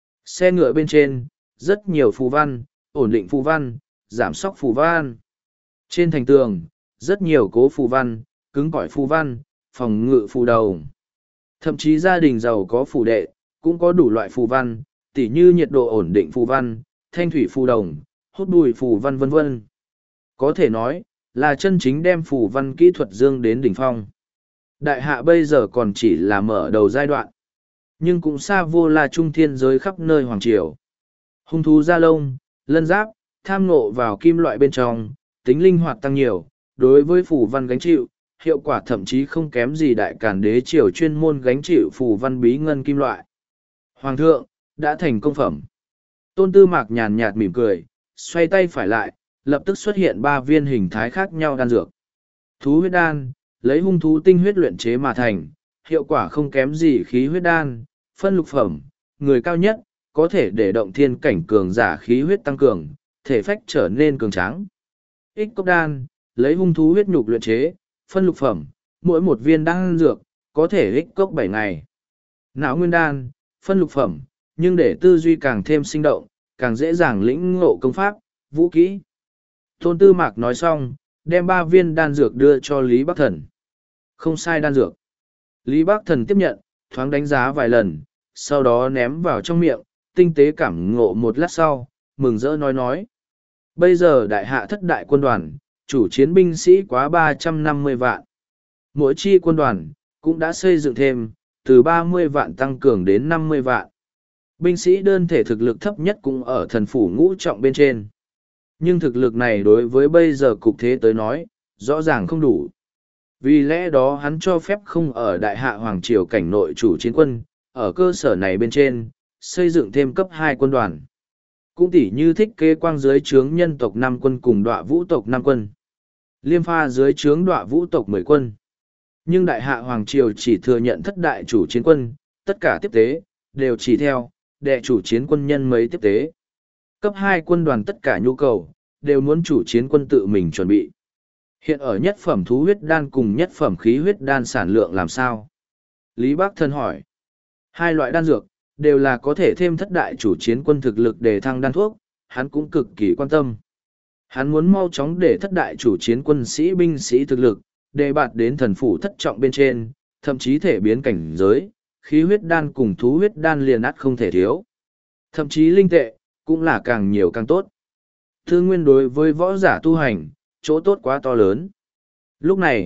Xe ngựa bên trên, rất nhiều phù văn, ổn định phù văn, giảm sóc phù văn. Trên thành tường, rất nhiều cố phù văn, cứng cỏi phù văn, phòng ngự phù đầu. Thậm chí gia đình giàu có phù đệ, cũng có đủ loại phù văn, tỉ như nhiệt độ ổn định phù văn, thanh thủy phù đồng, hút bụi phù văn vân vân. Có thể nói, là chân chính đem phù văn kỹ thuật dương đến đỉnh phong. Đại hạ bây giờ còn chỉ là mở đầu giai đoạn, nhưng cũng xa vô là trung thiên giới khắp nơi hoàng triều. Hung thú da lông, lân giáp, tham ngộ vào kim loại bên trong, tính linh hoạt tăng nhiều, đối với phù văn gánh chịu, hiệu quả thậm chí không kém gì đại càn đế triều chuyên môn gánh chịu phù văn bí ngân kim loại. Hoàng thượng, đã thành công phẩm. Tôn Tư Mạc nhàn nhạt mỉm cười, xoay tay phải lại, lập tức xuất hiện ba viên hình thái khác nhau đan dược. Thú huyết đan, lấy hung thú tinh huyết luyện chế mà thành, hiệu quả không kém gì khí huyết đan, phân lục phẩm, người cao nhất, có thể để động thiên cảnh cường giả khí huyết tăng cường, thể phách trở nên cường tráng. Ích cốc đan, lấy hung thú huyết nhục luyện chế, phân lục phẩm, mỗi một viên đan dược, có thể ích cốc bảy ngày. Não nguyên đan, phân lục phẩm, nhưng để tư duy càng thêm sinh động, càng dễ dàng lĩnh ngộ công pháp, vũ kỹ. Tôn Tư Mạc nói xong, đem ba viên đan dược đưa cho Lý Bắc Thần. Không sai đan dược. Lý Bắc Thần tiếp nhận, thoáng đánh giá vài lần, sau đó ném vào trong miệng, tinh tế cảm ngộ một lát sau, mừng rỡ nói nói. Bây giờ đại hạ thất đại quân đoàn, chủ chiến binh sĩ quá ba trăm năm mươi vạn. Mỗi chi quân đoàn, cũng đã xây dựng thêm, từ ba mươi vạn tăng cường đến năm mươi vạn. Binh sĩ đơn thể thực lực thấp nhất cũng ở thần phủ ngũ trọng bên trên. Nhưng thực lực này đối với bây giờ cục thế tới nói, rõ ràng không đủ. Vì lẽ đó hắn cho phép không ở đại hạ hoàng triều cảnh nội chủ chiến quân, ở cơ sở này bên trên, xây dựng thêm cấp hai quân đoàn. Cũng tỉ như Thích Kế Quang dưới trướng nhân tộc năm quân cùng đọa vũ tộc năm quân. Liêm Pha dưới trướng đọa vũ tộc mười quân. Nhưng đại hạ hoàng triều chỉ thừa nhận thất đại chủ chiến quân, tất cả tiếp tế, đều chỉ theo, đệ chủ chiến quân nhân mấy tiếp tế. Cấp hai quân đoàn tất cả nhu cầu, đều muốn chủ chiến quân tự mình chuẩn bị. Hiện ở nhất phẩm thú huyết đan cùng nhất phẩm khí huyết đan sản lượng làm sao? Lý Bác Thân hỏi. Hai loại đan dược, đều là có thể thêm thất đại chủ chiến quân thực lực để thăng đan thuốc, hắn cũng cực kỳ quan tâm. Hắn muốn mau chóng để thất đại chủ chiến quân sĩ binh sĩ thực lực, để bạt đến thần phủ thất trọng bên trên, thậm chí thể biến cảnh giới, khí huyết đan cùng thú huyết đan liền ắt không thể thiếu. Thậm chí linh tệ, cũng là càng nhiều càng tốt. Thư nguyên đối với võ giả tu hành, chỗ tốt quá to lớn. Lúc này,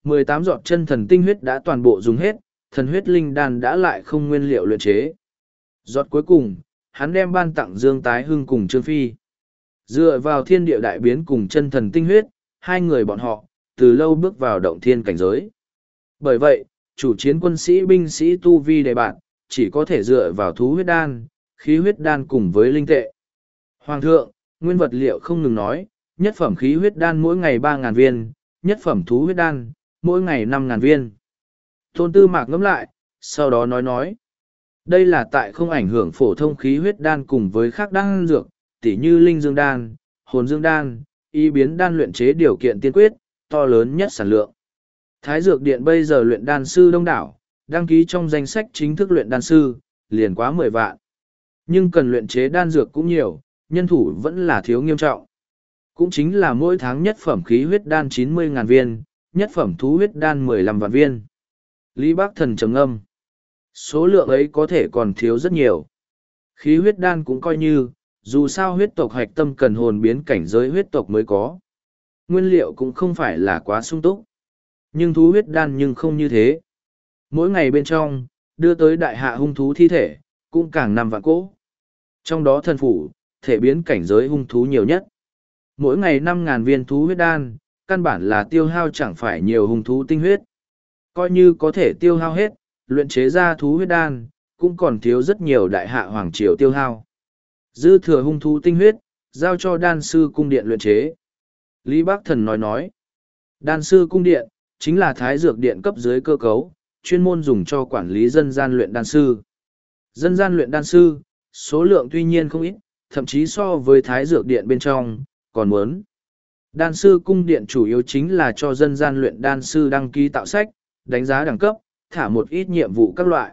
mười tám giọt chân thần tinh huyết đã toàn bộ dùng hết, thần huyết linh đan đã lại không nguyên liệu luyện chế. Giọt cuối cùng, hắn đem ban tặng Dương Tái Hưng cùng Trương Phi. Dựa vào thiên địa đại biến cùng chân thần tinh huyết, hai người bọn họ, từ lâu bước vào động thiên cảnh giới. Bởi vậy, chủ chiến quân sĩ binh sĩ tu vi đề bạn, chỉ có thể dựa vào thú huyết đan, khí huyết đan cùng với linh tệ. Hoàng thượng, nguyên vật liệu không ngừng nói, nhất phẩm khí huyết đan mỗi ngày ba ngàn viên, nhất phẩm thú huyết đan, mỗi ngày năm ngàn viên. Tôn Tư Mạc ngẫm lại, sau đó nói nói. Đây là tại không ảnh hưởng phổ thông khí huyết đan cùng với khác đan dược, tỉ như linh dương đan, hồn dương đan, y biến đan luyện chế điều kiện tiên quyết, to lớn nhất sản lượng. Thái Dược Điện bây giờ luyện đan sư đông đảo, đăng ký trong danh sách chính thức luyện đan sư, liền quá mười vạn. Nhưng cần luyện chế đan dược cũng nhiều, nhân thủ vẫn là thiếu nghiêm trọng. Cũng chính là mỗi tháng nhất phẩm khí huyết đan chín mươi ngàn viên, nhất phẩm thú huyết đan mười lăm vạn viên. Lý Bác Thần trầm ngâm. Số lượng ấy có thể còn thiếu rất nhiều. Khí huyết đan cũng coi như, dù sao huyết tộc hạch tâm cần hồn biến cảnh giới huyết tộc mới có. Nguyên liệu cũng không phải là quá sung túc. Nhưng thú huyết đan nhưng không như thế. Mỗi ngày bên trong, đưa tới đại hạ hung thú thi thể, cũng càng năm vạn cỗ. Trong đó thần phủ, thể biến cảnh giới hung thú nhiều nhất. Mỗi ngày năm ngàn viên thú huyết đan, căn bản là tiêu hao chẳng phải nhiều hung thú tinh huyết. Coi như có thể tiêu hao hết, luyện chế ra thú huyết đan, cũng còn thiếu rất nhiều đại hạ hoàng triều tiêu hao. Dư thừa hung thú tinh huyết, giao cho đan sư cung điện luyện chế. Lý Bác Thần nói nói, đan sư cung điện, chính là thái dược điện cấp dưới cơ cấu, chuyên môn dùng cho quản lý dân gian luyện đan sư. Dân gian luyện đan sư, số lượng tuy nhiên không ít, thậm chí so với thái dược điện bên trong, còn muốn. Đan sư cung điện chủ yếu chính là cho dân gian luyện đan sư đăng ký tạo sách, đánh giá đẳng cấp, thả một ít nhiệm vụ các loại.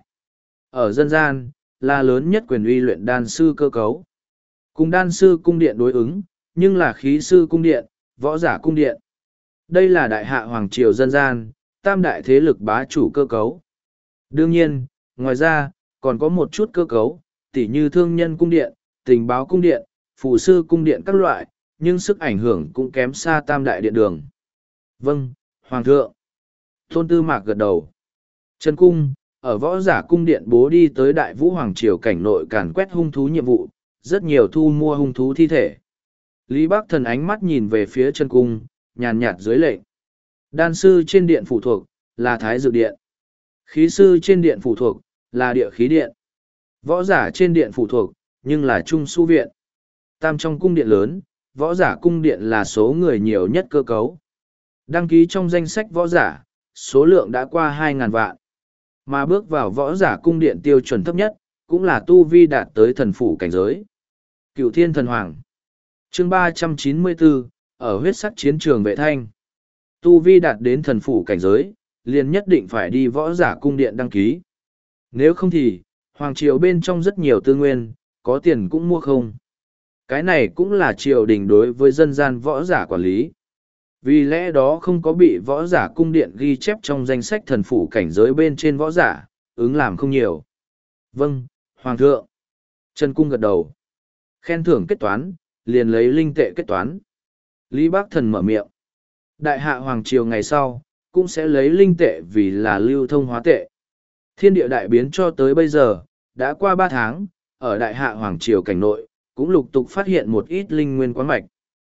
Ở dân gian, là lớn nhất quyền uy luyện đan sư cơ cấu. Cùng đan sư cung điện đối ứng, nhưng là khí sư cung điện, võ giả cung điện. Đây là đại hạ hoàng triều dân gian, tam đại thế lực bá chủ cơ cấu. Đương nhiên, ngoài ra, còn có một chút cơ cấu, tỉ như thương nhân cung điện, tình báo cung điện, phù sư cung điện các loại, nhưng sức ảnh hưởng cũng kém xa tam đại điện đường. Vâng, Hoàng thượng. Tôn Tư Mạc gật đầu. Trần Cung, ở võ giả cung điện bố đi tới đại vũ hoàng triều cảnh nội càn quét hung thú nhiệm vụ, rất nhiều thu mua hung thú thi thể. Lý Bác Thần ánh mắt nhìn về phía Trần Cung, nhàn nhạt dưới lệnh. Đan sư trên điện phụ thuộc, là Thái Dược Điện. Khí sư trên điện phụ thuộc, là Địa Khí Điện. Võ giả trên điện phụ thuộc, nhưng là Trung Su Viện. Tam trong cung điện lớn, võ giả cung điện là số người nhiều nhất cơ cấu. Đăng ký trong danh sách võ giả, số lượng đã qua hai ngàn vạn. Mà bước vào võ giả cung điện tiêu chuẩn thấp nhất, cũng là tu vi đạt tới thần phủ cảnh giới. Cựu Thiên Thần Hoàng. Chương ba trăm chín mươi bốn, ở huyết sắc chiến trường Vệ Thanh. Tu vi đạt đến thần phủ cảnh giới, liền nhất định phải đi võ giả cung điện đăng ký. Nếu không thì, hoàng triều bên trong rất nhiều tư nguyên, có tiền cũng mua không. Cái này cũng là triều đình đối với dân gian võ giả quản lý. Vì lẽ đó không có bị võ giả cung điện ghi chép trong danh sách thần phủ cảnh giới bên trên võ giả, ứng làm không nhiều. Vâng, Hoàng thượng. Trần Cung gật đầu. Khen thưởng kết toán, liền lấy linh tệ kết toán. Lý Bác Thần mở miệng. Đại hạ Hoàng triều ngày sau, cũng sẽ lấy linh tệ vì là lưu thông hóa tệ. Thiên địa đại biến cho tới bây giờ, đã qua ba tháng, ở đại hạ Hoàng triều cảnh nội, cũng lục tục phát hiện một ít linh nguyên quán mạch.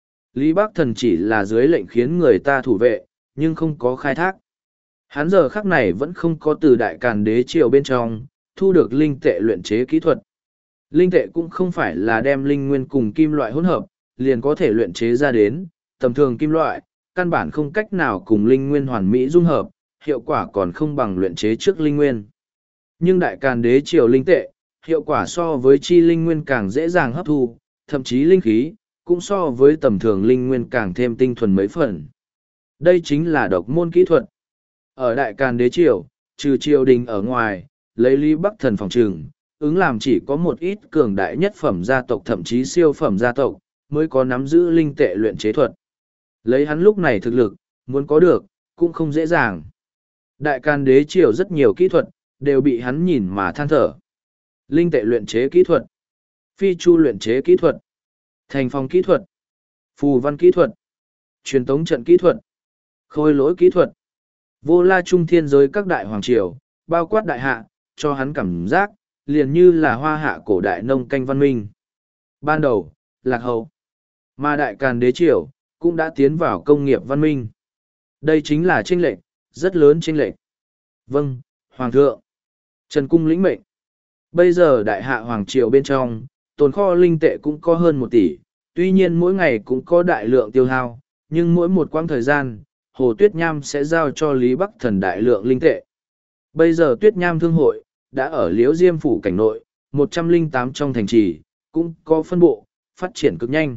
Lý Bác Thần chỉ là dưới lệnh khiến người ta thủ vệ, nhưng không có khai thác. Hắn giờ khắc này vẫn không có từ đại càn đế triều bên trong, thu được linh tệ luyện chế kỹ thuật. Linh tệ cũng không phải là đem linh nguyên cùng kim loại hỗn hợp, liền có thể luyện chế ra đến, tầm thường kim loại, căn bản không cách nào cùng linh nguyên hoàn mỹ dung hợp, hiệu quả còn không bằng luyện chế trước linh nguyên. Nhưng đại càn đế triều linh tệ, hiệu quả so với chi linh nguyên càng dễ dàng hấp thu, thậm chí linh khí, cũng so với tầm thường linh nguyên càng thêm tinh thuần mấy phần. Đây chính là độc môn kỹ thuật. Ở đại càn đế triều, trừ triều đình ở ngoài, lấy Lý Bắc Thần phòng trừng, ứng làm chỉ có một ít cường đại nhất phẩm gia tộc thậm chí siêu phẩm gia tộc, mới có nắm giữ linh tệ luyện chế thuật. Lấy hắn lúc này thực lực, muốn có được, cũng không dễ dàng. Đại càn đế triều rất nhiều kỹ thuật, đều bị hắn nhìn mà than thở. Linh tệ luyện chế kỹ thuật, phi chu luyện chế kỹ thuật, thành phong kỹ thuật, phù văn kỹ thuật, truyền tống trận kỹ thuật, khôi lỗi kỹ thuật. Vô la trung thiên giới các đại hoàng triều, bao quát đại hạ, cho hắn cảm giác, liền như là hoa hạ cổ đại nông canh văn minh. Ban đầu, lạc hậu, mà đại càn đế triều, cũng đã tiến vào công nghiệp văn minh. Đây chính là chênh lệch, rất lớn chênh lệch. Vâng, Hoàng thượng. Trần Cung lĩnh mệnh. Bây giờ đại hạ Hoàng triều bên trong, tồn kho linh tệ cũng có hơn một tỷ, tuy nhiên mỗi ngày cũng có đại lượng tiêu hao, nhưng mỗi một quãng thời gian, Hồ Tuyết Nham sẽ giao cho Lý Bắc Thần đại lượng linh tệ. Bây giờ Tuyết Nham Thương hội, đã ở Liễu Diêm Phủ cảnh nội, một trăm lẻ tám trong thành trì, cũng có phân bộ, phát triển cực nhanh.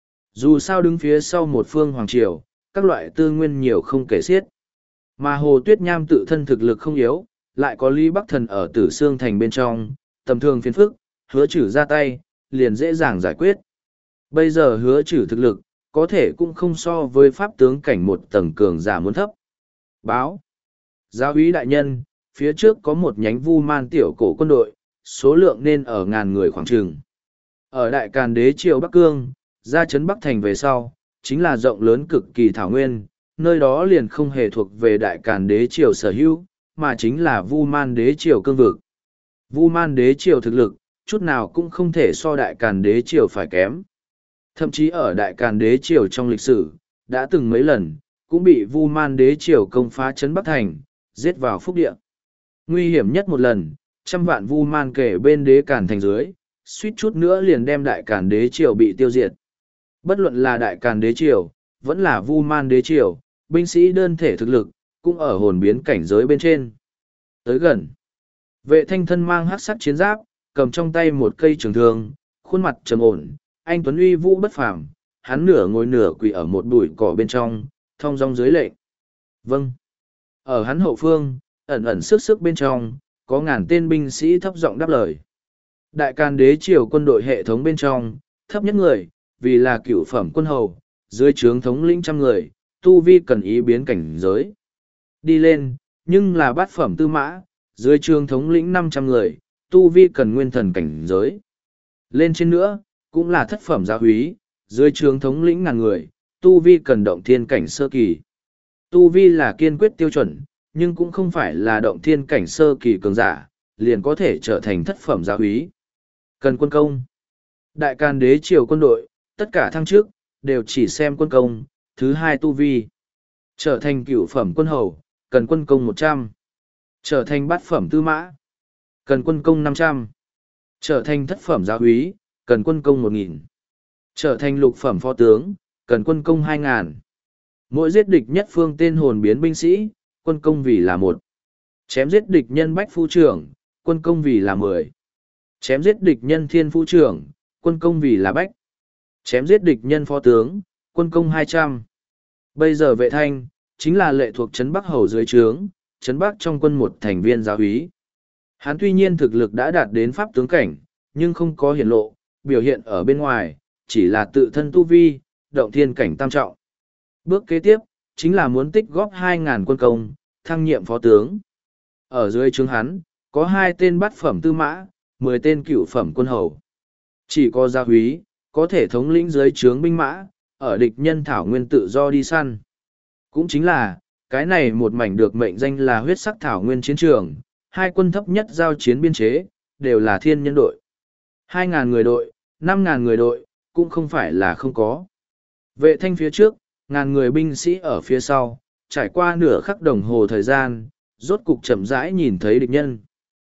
Dù sao đứng phía sau một phương hoàng triều, các loại tư nguyên nhiều không kể xiết. Mà Hồ Tuyết Nham tự thân thực lực không yếu, lại có Lý Bắc Thần ở Tử Sương thành bên trong, tầm thường phiền phức, hứa trừ ra tay, liền dễ dàng giải quyết. Bây giờ hứa trừ thực lực, có thể cũng không so với pháp tướng cảnh một tầng cường giả muốn thấp. Báo. Giáo úy đại nhân, phía trước có một nhánh vu man tiểu cổ quân đội, số lượng nên ở ngàn người khoảng trường. Ở đại càn đế triều Bắc Cương, ra trấn Bắc Thành về sau, chính là rộng lớn cực kỳ thảo nguyên, nơi đó liền không hề thuộc về đại càn đế triều sở hữu, mà chính là vu man đế triều cương vực. Vu man đế triều thực lực, chút nào cũng không thể so đại càn đế triều phải kém. Thậm chí ở đại càn đế triều trong lịch sử, đã từng mấy lần, cũng bị vu man đế triều công phá trấn Bắc Thành, giết vào phúc địa. Nguy hiểm nhất một lần, trăm vạn vu man kể bên đế càn thành dưới, suýt chút nữa liền đem đại càn đế triều bị tiêu diệt. Bất luận là đại càn đế triều, vẫn là vu man đế triều, binh sĩ đơn thể thực lực, cũng ở hồn biến cảnh giới bên trên. Tới gần, vệ thanh thân mang hắc sắc chiến giáp, cầm trong tay một cây trường thương, khuôn mặt trầm ổn, anh tuấn uy vũ bất phàm, hắn nửa ngồi nửa quỳ ở một bụi cỏ bên trong, thong dong dưới lệnh. Vâng. Ở hắn hậu phương, ẩn ẩn sức sức bên trong, có ngàn tên binh sĩ thấp giọng đáp lời. Đại càn đế triều quân đội hệ thống bên trong, thấp nhất người, vì là cựu phẩm quân hầu, dưới trướng thống lĩnh trăm người, tu vi cần ý biến cảnh giới. Đi lên, nhưng là bát phẩm tư mã, dưới trướng thống lĩnh năm trăm người, tu vi cần nguyên thần cảnh giới. Lên trên nữa, cũng là thất phẩm gia húy, dưới trướng thống lĩnh ngàn người, tu vi cần động thiên cảnh sơ kỳ. Tu vi là kiên quyết tiêu chuẩn, nhưng cũng không phải là động thiên cảnh sơ kỳ cường giả, liền có thể trở thành thất phẩm gia húy. Cần quân công. Đại càn đế triều quân đội, tất cả thăng trước, đều chỉ xem quân công, thứ hai tu vi. Trở thành cửu phẩm quân hầu, cần quân công một trăm. Trở thành bát phẩm tư mã, cần quân công năm trăm. Trở thành thất phẩm gia húy, cần quân công một nghìn. Trở thành lục phẩm phó tướng, cần quân công hai ngàn. Mỗi giết địch nhất phương tên hồn biến binh sĩ, quân công vì là một. Chém giết địch nhân bách phu trưởng, quân công vì là mười. Chém giết địch nhân thiên phu trưởng, quân công vì là bách. Chém giết địch nhân phó tướng, quân công hai trăm. Bây giờ vệ thanh, chính là lệ thuộc trấn Bắc Hầu dưới trướng, trấn Bắc trong quân một thành viên giáo úy. Hắn tuy nhiên thực lực đã đạt đến pháp tướng cảnh, nhưng không có hiển lộ, biểu hiện ở bên ngoài, chỉ là tự thân tu vi, động thiên cảnh tam trọng. Bước kế tiếp, chính là muốn tích góp hai ngàn quân công, thăng nhiệm phó tướng. Ở dưới trướng hắn, có hai tên bát phẩm tư mã, mười tên cửu phẩm quân hầu. Chỉ có gia úy, có thể thống lĩnh dưới trướng binh mã, ở địch nhân thảo nguyên tự do đi săn. Cũng chính là, cái này một mảnh được mệnh danh là huyết sắc thảo nguyên chiến trường, hai quân thấp nhất giao chiến biên chế, đều là thiên nhân đội. Hai ngàn người đội, năm ngàn người đội, cũng không phải là không có. Vệ thanh phía trước, ngàn người binh sĩ ở phía sau, trải qua nửa khắc đồng hồ thời gian, rốt cục chậm rãi nhìn thấy địch nhân.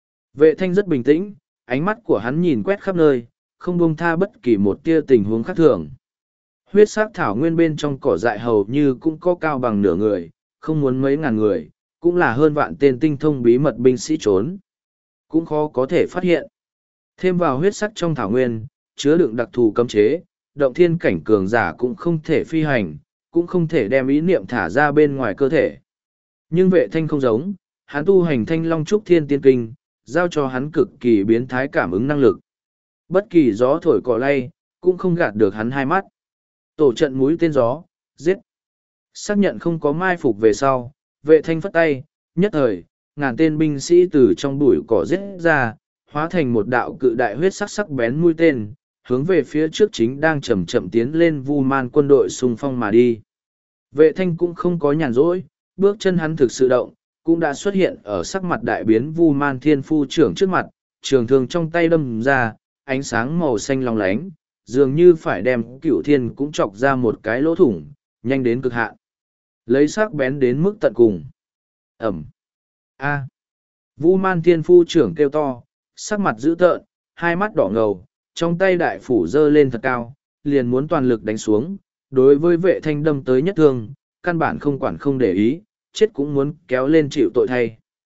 Vệ thanh rất bình tĩnh, ánh mắt của hắn nhìn quét khắp nơi, không buông tha bất kỳ một tia tình huống khác thường. Huyết sắc thảo nguyên bên trong cỏ dại hầu như cũng có cao bằng nửa người, không muốn mấy ngàn người, cũng là hơn vạn tên tinh thông bí mật binh sĩ trốn. Cũng khó có thể phát hiện. Thêm vào huyết sắc trong thảo nguyên, chứa đựng đặc thù cấm chế, động thiên cảnh cường giả cũng không thể phi hành, cũng không thể đem ý niệm thả ra bên ngoài cơ thể. Nhưng vệ thanh không giống, hắn tu hành thanh long trúc thiên tiên kinh, giao cho hắn cực kỳ biến thái cảm ứng năng lực. Bất kỳ gió thổi cỏ lay, cũng không gạt được hắn hai mắt. Tổ trận mũi tên gió, giết. Xác nhận không có mai phục về sau, vệ thanh phất tay, nhất thời, ngàn tên binh sĩ từ trong bụi cỏ giết ra, hóa thành một đạo cự đại huyết sắc sắc bén mũi tên, hướng về phía trước chính đang chậm chậm tiến lên vu man quân đội xung phong mà đi. Vệ thanh cũng không có nhàn rỗi, bước chân hắn thực sự động, cũng đã xuất hiện ở sắc mặt đại biến Vu Man Thiên Phu trưởng trước mặt, trường thương trong tay đâm ra, ánh sáng màu xanh long lánh, dường như phải đem Cửu Thiên cũng chọc ra một cái lỗ thủng, nhanh đến cực hạn. Lấy sắc bén đến mức tận cùng. Ẩm. A. Vu Man Thiên Phu trưởng kêu to, sắc mặt dữ tợn, hai mắt đỏ ngầu, trong tay đại phủ giơ lên thật cao, liền muốn toàn lực đánh xuống, đối với vệ thanh đâm tới nhất thương, căn bản không quản không để ý, chết cũng muốn kéo lên chịu tội thay.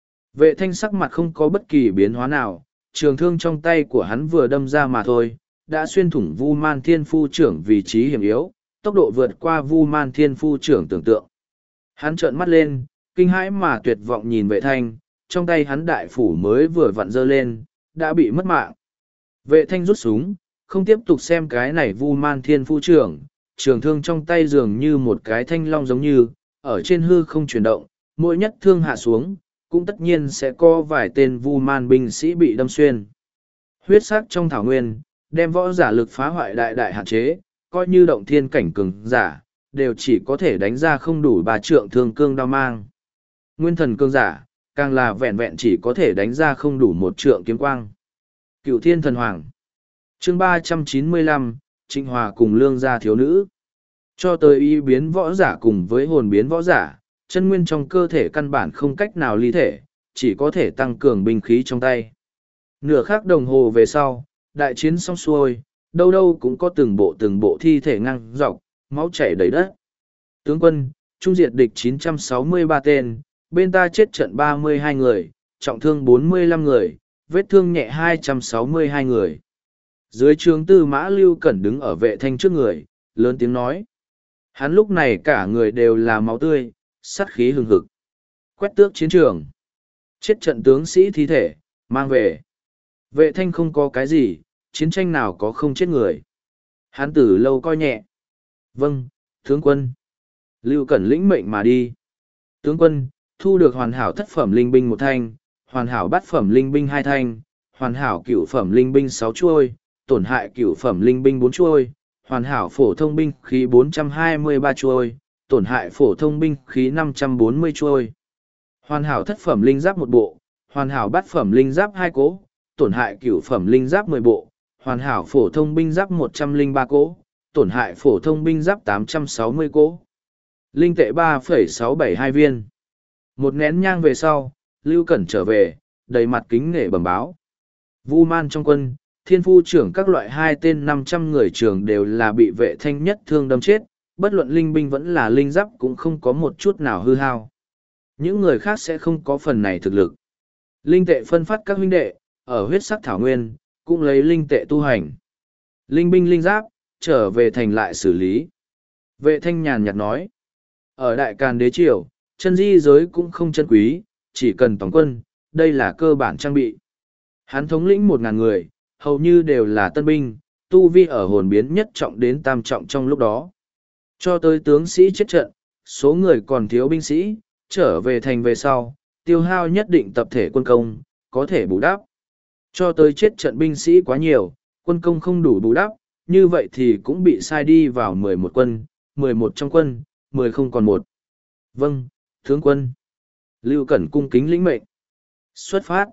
Vệ thanh sắc mặt không có bất kỳ biến hóa nào, trường thương trong tay của hắn vừa đâm ra mà thôi, đã xuyên thủng Vu Man Thiên Phu trưởng vị trí hiểm yếu, tốc độ vượt qua Vu Man Thiên Phu trưởng tưởng tượng. Hắn trợn mắt lên, kinh hãi mà tuyệt vọng nhìn vệ thanh, trong tay hắn đại phủ mới vừa vặn giơ lên, đã bị mất mạng. Vệ thanh rút súng, không tiếp tục xem cái này Vu Man Thiên Phu trưởng, trường thương trong tay dường như một cái thanh long giống như, ở trên hư không chuyển động, mỗi nhất thương hạ xuống, cũng tất nhiên sẽ có vài tên Vu Man binh sĩ bị đâm xuyên. Huyết sắc trong thảo nguyên, đem võ giả lực phá hoại đại đại hạn chế, coi như động thiên cảnh cường giả, đều chỉ có thể đánh ra không đủ ba trượng thương cương đao mang. Nguyên thần cương giả, càng là vẹn vẹn chỉ có thể đánh ra không đủ một trượng kiếm quang. Cựu Thiên Thần Hoàng. Chương ba trăm chín mươi lăm, Trịnh Hòa cùng Lương gia thiếu nữ. Cho tới y biến võ giả cùng với hồn biến võ giả, chân nguyên trong cơ thể căn bản không cách nào ly thể, chỉ có thể tăng cường binh khí trong tay. Nửa khắc đồng hồ về sau, đại chiến xong xuôi, đâu đâu cũng có từng bộ từng bộ thi thể ngang dọc, máu chảy đầy đất. Tướng quân, trung diệt địch chín trăm sáu mươi ba tên, bên ta chết trận ba mươi hai người, trọng thương bốn mươi lăm người, vết thương nhẹ hai trăm sáu mươi hai người. Dưới trướng tư mã Lưu Cẩn đứng ở vệ thanh trước người, lớn tiếng nói. Hắn lúc này cả người đều là máu tươi, sát khí hừng hực. Quét tước chiến trường. Chết trận tướng sĩ thi thể, mang về. Vệ thanh không có cái gì, chiến tranh nào có không chết người. Hắn từ lâu coi nhẹ. Vâng, tướng quân. Lưu Cẩn lĩnh mệnh mà đi. Tướng quân, thu được hoàn hảo thất phẩm linh binh một thanh, hoàn hảo bát phẩm linh binh hai thanh, hoàn hảo cửu phẩm linh binh sáu chuôi, tổn hại cửu phẩm linh binh bốn chuôi, hoàn hảo phổ thông binh khí bốn trăm hai mươi ba chuôi, tổn hại phổ thông binh khí năm trăm bốn mươi chuôi. Hoàn hảo thất phẩm linh giáp một bộ, hoàn hảo bát phẩm linh giáp hai cỗ, tổn hại cửu phẩm linh giáp mười bộ, hoàn hảo phổ thông binh giáp một trăm linh ba cỗ, tổn hại phổ thông binh giáp tám trăm sáu mươi cỗ. Linh tệ ba phẩy sáu bảy hai viên. Một nén nhang về sau, Lưu Cẩn trở về, đầy mặt kính nể bẩm báo. Vu Man trong quân, Thiên Phu trưởng các loại hai tên năm trăm người trường đều là bị vệ thanh nhất thương đâm chết, bất luận linh binh vẫn là linh giáp cũng không có một chút nào hư hao. Những người khác sẽ không có phần này thực lực. Linh tệ phân phát các huynh đệ, ở huyết sắc thảo nguyên, cũng lấy linh tệ tu hành. Linh binh linh giáp, trở về thành lại xử lý. Vệ thanh nhàn nhạt nói. Ở Đại Càn Đế Triều, chân di giới cũng không chân quý, chỉ cần tổng quân, đây là cơ bản trang bị. Hắn thống lĩnh một ngàn người, hầu như đều là tân binh, tu vi ở hồn biến nhất trọng đến tam trọng trong lúc đó. Cho tới tướng sĩ chết trận, số người còn thiếu binh sĩ, trở về thành về sau, tiêu hao nhất định tập thể quân công, có thể bù đắp. Cho tới chết trận binh sĩ quá nhiều, quân công không đủ bù đắp, như vậy thì cũng bị sai đi vào mười một quân, mười một trong quân, mười không còn một. Vâng, tướng quân. Lưu Cẩn cung kính lĩnh mệnh. Xuất phát.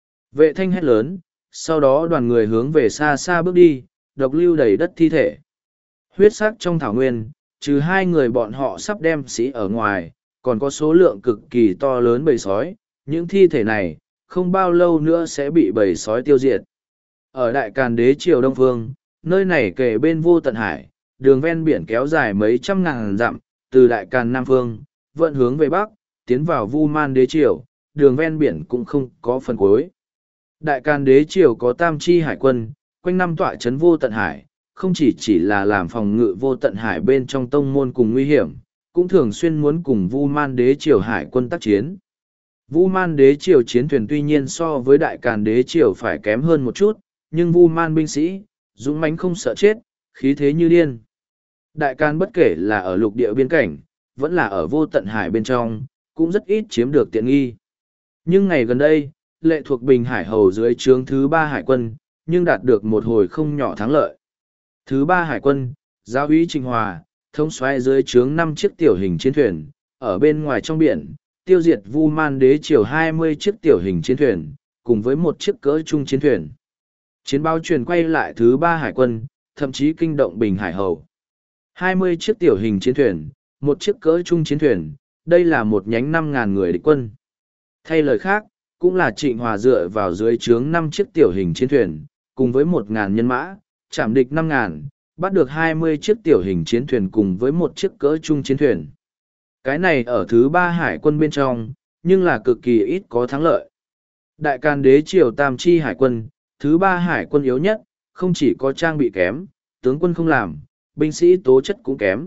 Vệ thanh hét lớn, sau đó đoàn người hướng về xa xa bước đi, độc lưu đầy đất thi thể. Huyết sắc trong thảo nguyên, trừ hai người bọn họ sắp đem sĩ ở ngoài, còn có số lượng cực kỳ to lớn bầy sói, những thi thể này, không bao lâu nữa sẽ bị bầy sói tiêu diệt. Ở Đại Càn Đế Triều Đông Phương, nơi này kề bên vô tận hải, đường ven biển kéo dài mấy trăm ngàn dặm, từ Đại Càn Nam Phương, vận hướng về Bắc, tiến vào Vu Man Đế Triều, đường ven biển cũng không có phần cuối. Đại Càn Đế Triều có tam chi hải quân, quanh năm tọa chấn vô tận hải, không chỉ chỉ là làm phòng ngự vô tận hải bên trong tông môn cùng nguy hiểm, cũng thường xuyên muốn cùng Vu Man Đế Triều hải quân tác chiến. Vu Man Đế Triều chiến thuyền tuy nhiên so với Đại Càn Đế Triều phải kém hơn một chút, nhưng Vu Man binh sĩ, dũng mãnh không sợ chết, khí thế như điên. Đại Càn bất kể là ở lục địa biên cảnh, vẫn là ở vô tận hải bên trong, cũng rất ít chiếm được tiện nghi. Nhưng ngày gần đây, lệ thuộc Bình Hải Hầu dưới trướng thứ ba hải quân, nhưng đạt được một hồi không nhỏ thắng lợi. Thứ ba hải quân, giáo úy Trịnh Hòa, thống soái dưới trướng năm chiếc tiểu hình chiến thuyền, ở bên ngoài trong biển, tiêu diệt Vu Man đế triều hai mươi chiếc tiểu hình chiến thuyền, cùng với một chiếc cỡ trung chiến thuyền. Chiến báo truyền quay lại thứ ba hải quân, thậm chí kinh động Bình Hải Hầu. hai mươi chiếc tiểu hình chiến thuyền, một chiếc cỡ trung chiến thuyền, đây là một nhánh năm ngàn người địch quân. Thay lời khác, cũng là Trịnh Hòa dựa vào dưới trướng năm chiếc tiểu hình chiến thuyền, cùng với một ngàn nhân mã, chạm địch năm ngàn, bắt được hai mươi chiếc tiểu hình chiến thuyền cùng với một chiếc cỡ trung chiến thuyền. Cái này ở thứ ba hải quân bên trong, nhưng là cực kỳ ít có thắng lợi. Đại Càn đế triều tam chi hải quân, thứ ba hải quân yếu nhất, không chỉ có trang bị kém, tướng quân không làm, binh sĩ tố chất cũng kém.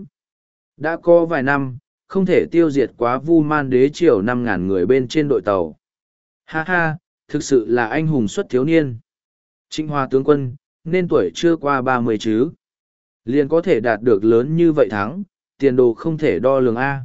Đã có vài năm, không thể tiêu diệt quá Vu Man đế triều năm ngàn người bên trên đội tàu. Ha ha, thực sự là anh hùng xuất thiếu niên. Trịnh Hòa tướng quân, nên tuổi chưa qua ba mươi chứ. Liền có thể đạt được lớn như vậy thắng, tiền đồ không thể đo lường A.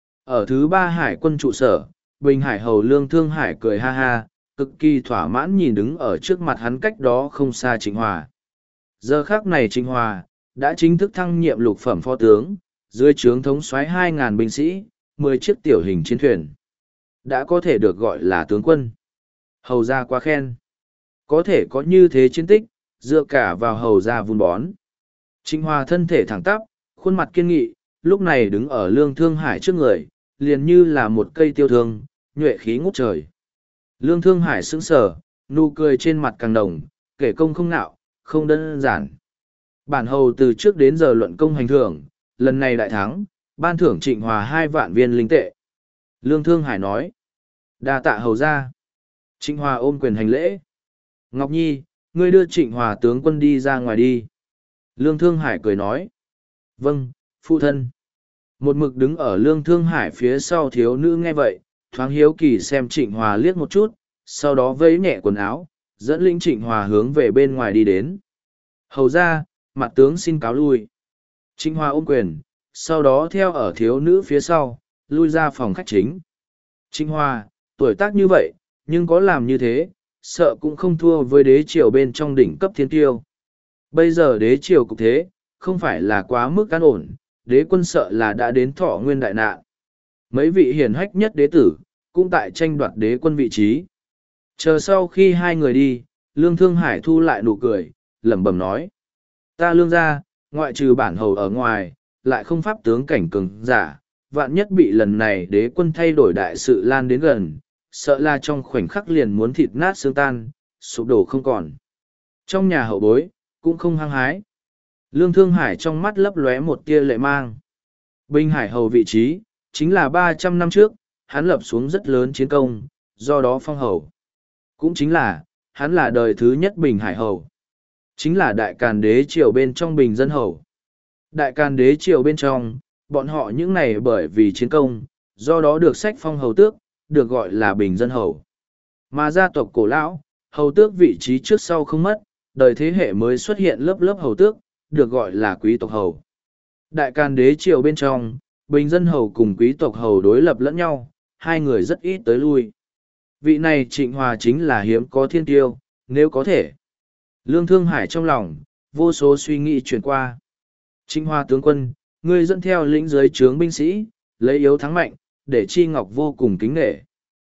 Ở thứ ba hải quân trụ sở, Bình Hải Hầu Lương Thương Hải cười ha ha, cực kỳ thỏa mãn nhìn đứng ở trước mặt hắn cách đó không xa Trịnh Hòa. Giờ khác này Trịnh Hòa, đã chính thức thăng nhiệm lục phẩm phó tướng, dưới trướng thống soái hai ngàn binh sĩ, mười chiếc tiểu hình chiến thuyền. Đã có thể được gọi là tướng quân. Hầu ra quá khen. Có thể có như thế chiến tích, dựa cả vào hầu ra vun bón. Trịnh Hòa thân thể thẳng tắp, khuôn mặt kiên nghị, lúc này đứng ở Lương Thương Hải trước người, liền như là một cây tiêu thương, nhuệ khí ngút trời. Lương Thương Hải sững sờ, nụ cười trên mặt càng đồng, kể công không nạo, không đơn giản. Bản hầu từ trước đến giờ luận công hành thưởng, lần này đại thắng, ban thưởng Trịnh Hòa hai vạn viên linh tệ. Lương Thương Hải nói, đa tạ hầu ra. Trịnh Hòa ôm quyền hành lễ. Ngọc Nhi, ngươi đưa Trịnh Hòa tướng quân đi ra ngoài đi. Lương Thương Hải cười nói, vâng, phụ thân. Một mực đứng ở Lương Thương Hải phía sau thiếu nữ nghe vậy, thoáng hiếu kỳ xem Trịnh Hòa liếc một chút, sau đó vẫy nhẹ quần áo, dẫn lĩnh Trịnh Hòa hướng về bên ngoài đi đến. Hầu ra, mặt tướng xin cáo lui. Trịnh Hòa ôm quyền, sau đó theo ở thiếu nữ phía sau, lui ra phòng khách chính. Trịnh Hòa, tuổi tác như vậy, nhưng có làm như thế, sợ cũng không thua với đế triều bên trong đỉnh cấp thiên tiêu. Bây giờ đế triều cục thế, không phải là quá mức an ổn, đế quân sợ là đã đến thọ nguyên đại nạn. Mấy vị hiển hách nhất đế tử, cũng tại tranh đoạt đế quân vị trí. Chờ sau khi hai người đi, Lương Thương Hải thu lại nụ cười, lẩm bẩm nói. Ta lương ra, ngoại trừ bản hầu ở ngoài, lại không pháp tướng cảnh cường giả, vạn nhất bị lần này đế quân thay đổi đại sự lan đến gần, sợ là trong khoảnh khắc liền muốn thịt nát xương tan, sụp đổ không còn. Trong nhà hậu bối, cũng không hăng hái. Lương Thương Hải trong mắt lấp lóe một tia lệ mang. Bình Hải hầu vị trí, chính là ba trăm năm trước, hắn lập xuống rất lớn chiến công, do đó phong hầu. Cũng chính là, hắn là đời thứ nhất Bình Hải hầu. Chính là đại càn đế triều bên trong bình dân hầu. Đại càn đế triều bên trong, bọn họ những này bởi vì chiến công, do đó được sách phong hầu tước, được gọi là bình dân hầu. Mà gia tộc cổ lão, hầu tước vị trí trước sau không mất, đời thế hệ mới xuất hiện lớp lớp hầu tước, được gọi là quý tộc hầu. Đại càn đế triều bên trong, bình dân hầu cùng quý tộc hầu đối lập lẫn nhau, hai người rất ít tới lui. Vị này Trịnh Hòa chính là hiếm có thiên tiêu, nếu có thể. Lương Thương Hải trong lòng, vô số suy nghĩ chuyển qua. Trịnh Hòa tướng quân, ngươi dẫn theo lĩnh giới trướng binh sĩ, lấy yếu thắng mạnh, để Chi Ngọc vô cùng kính nể.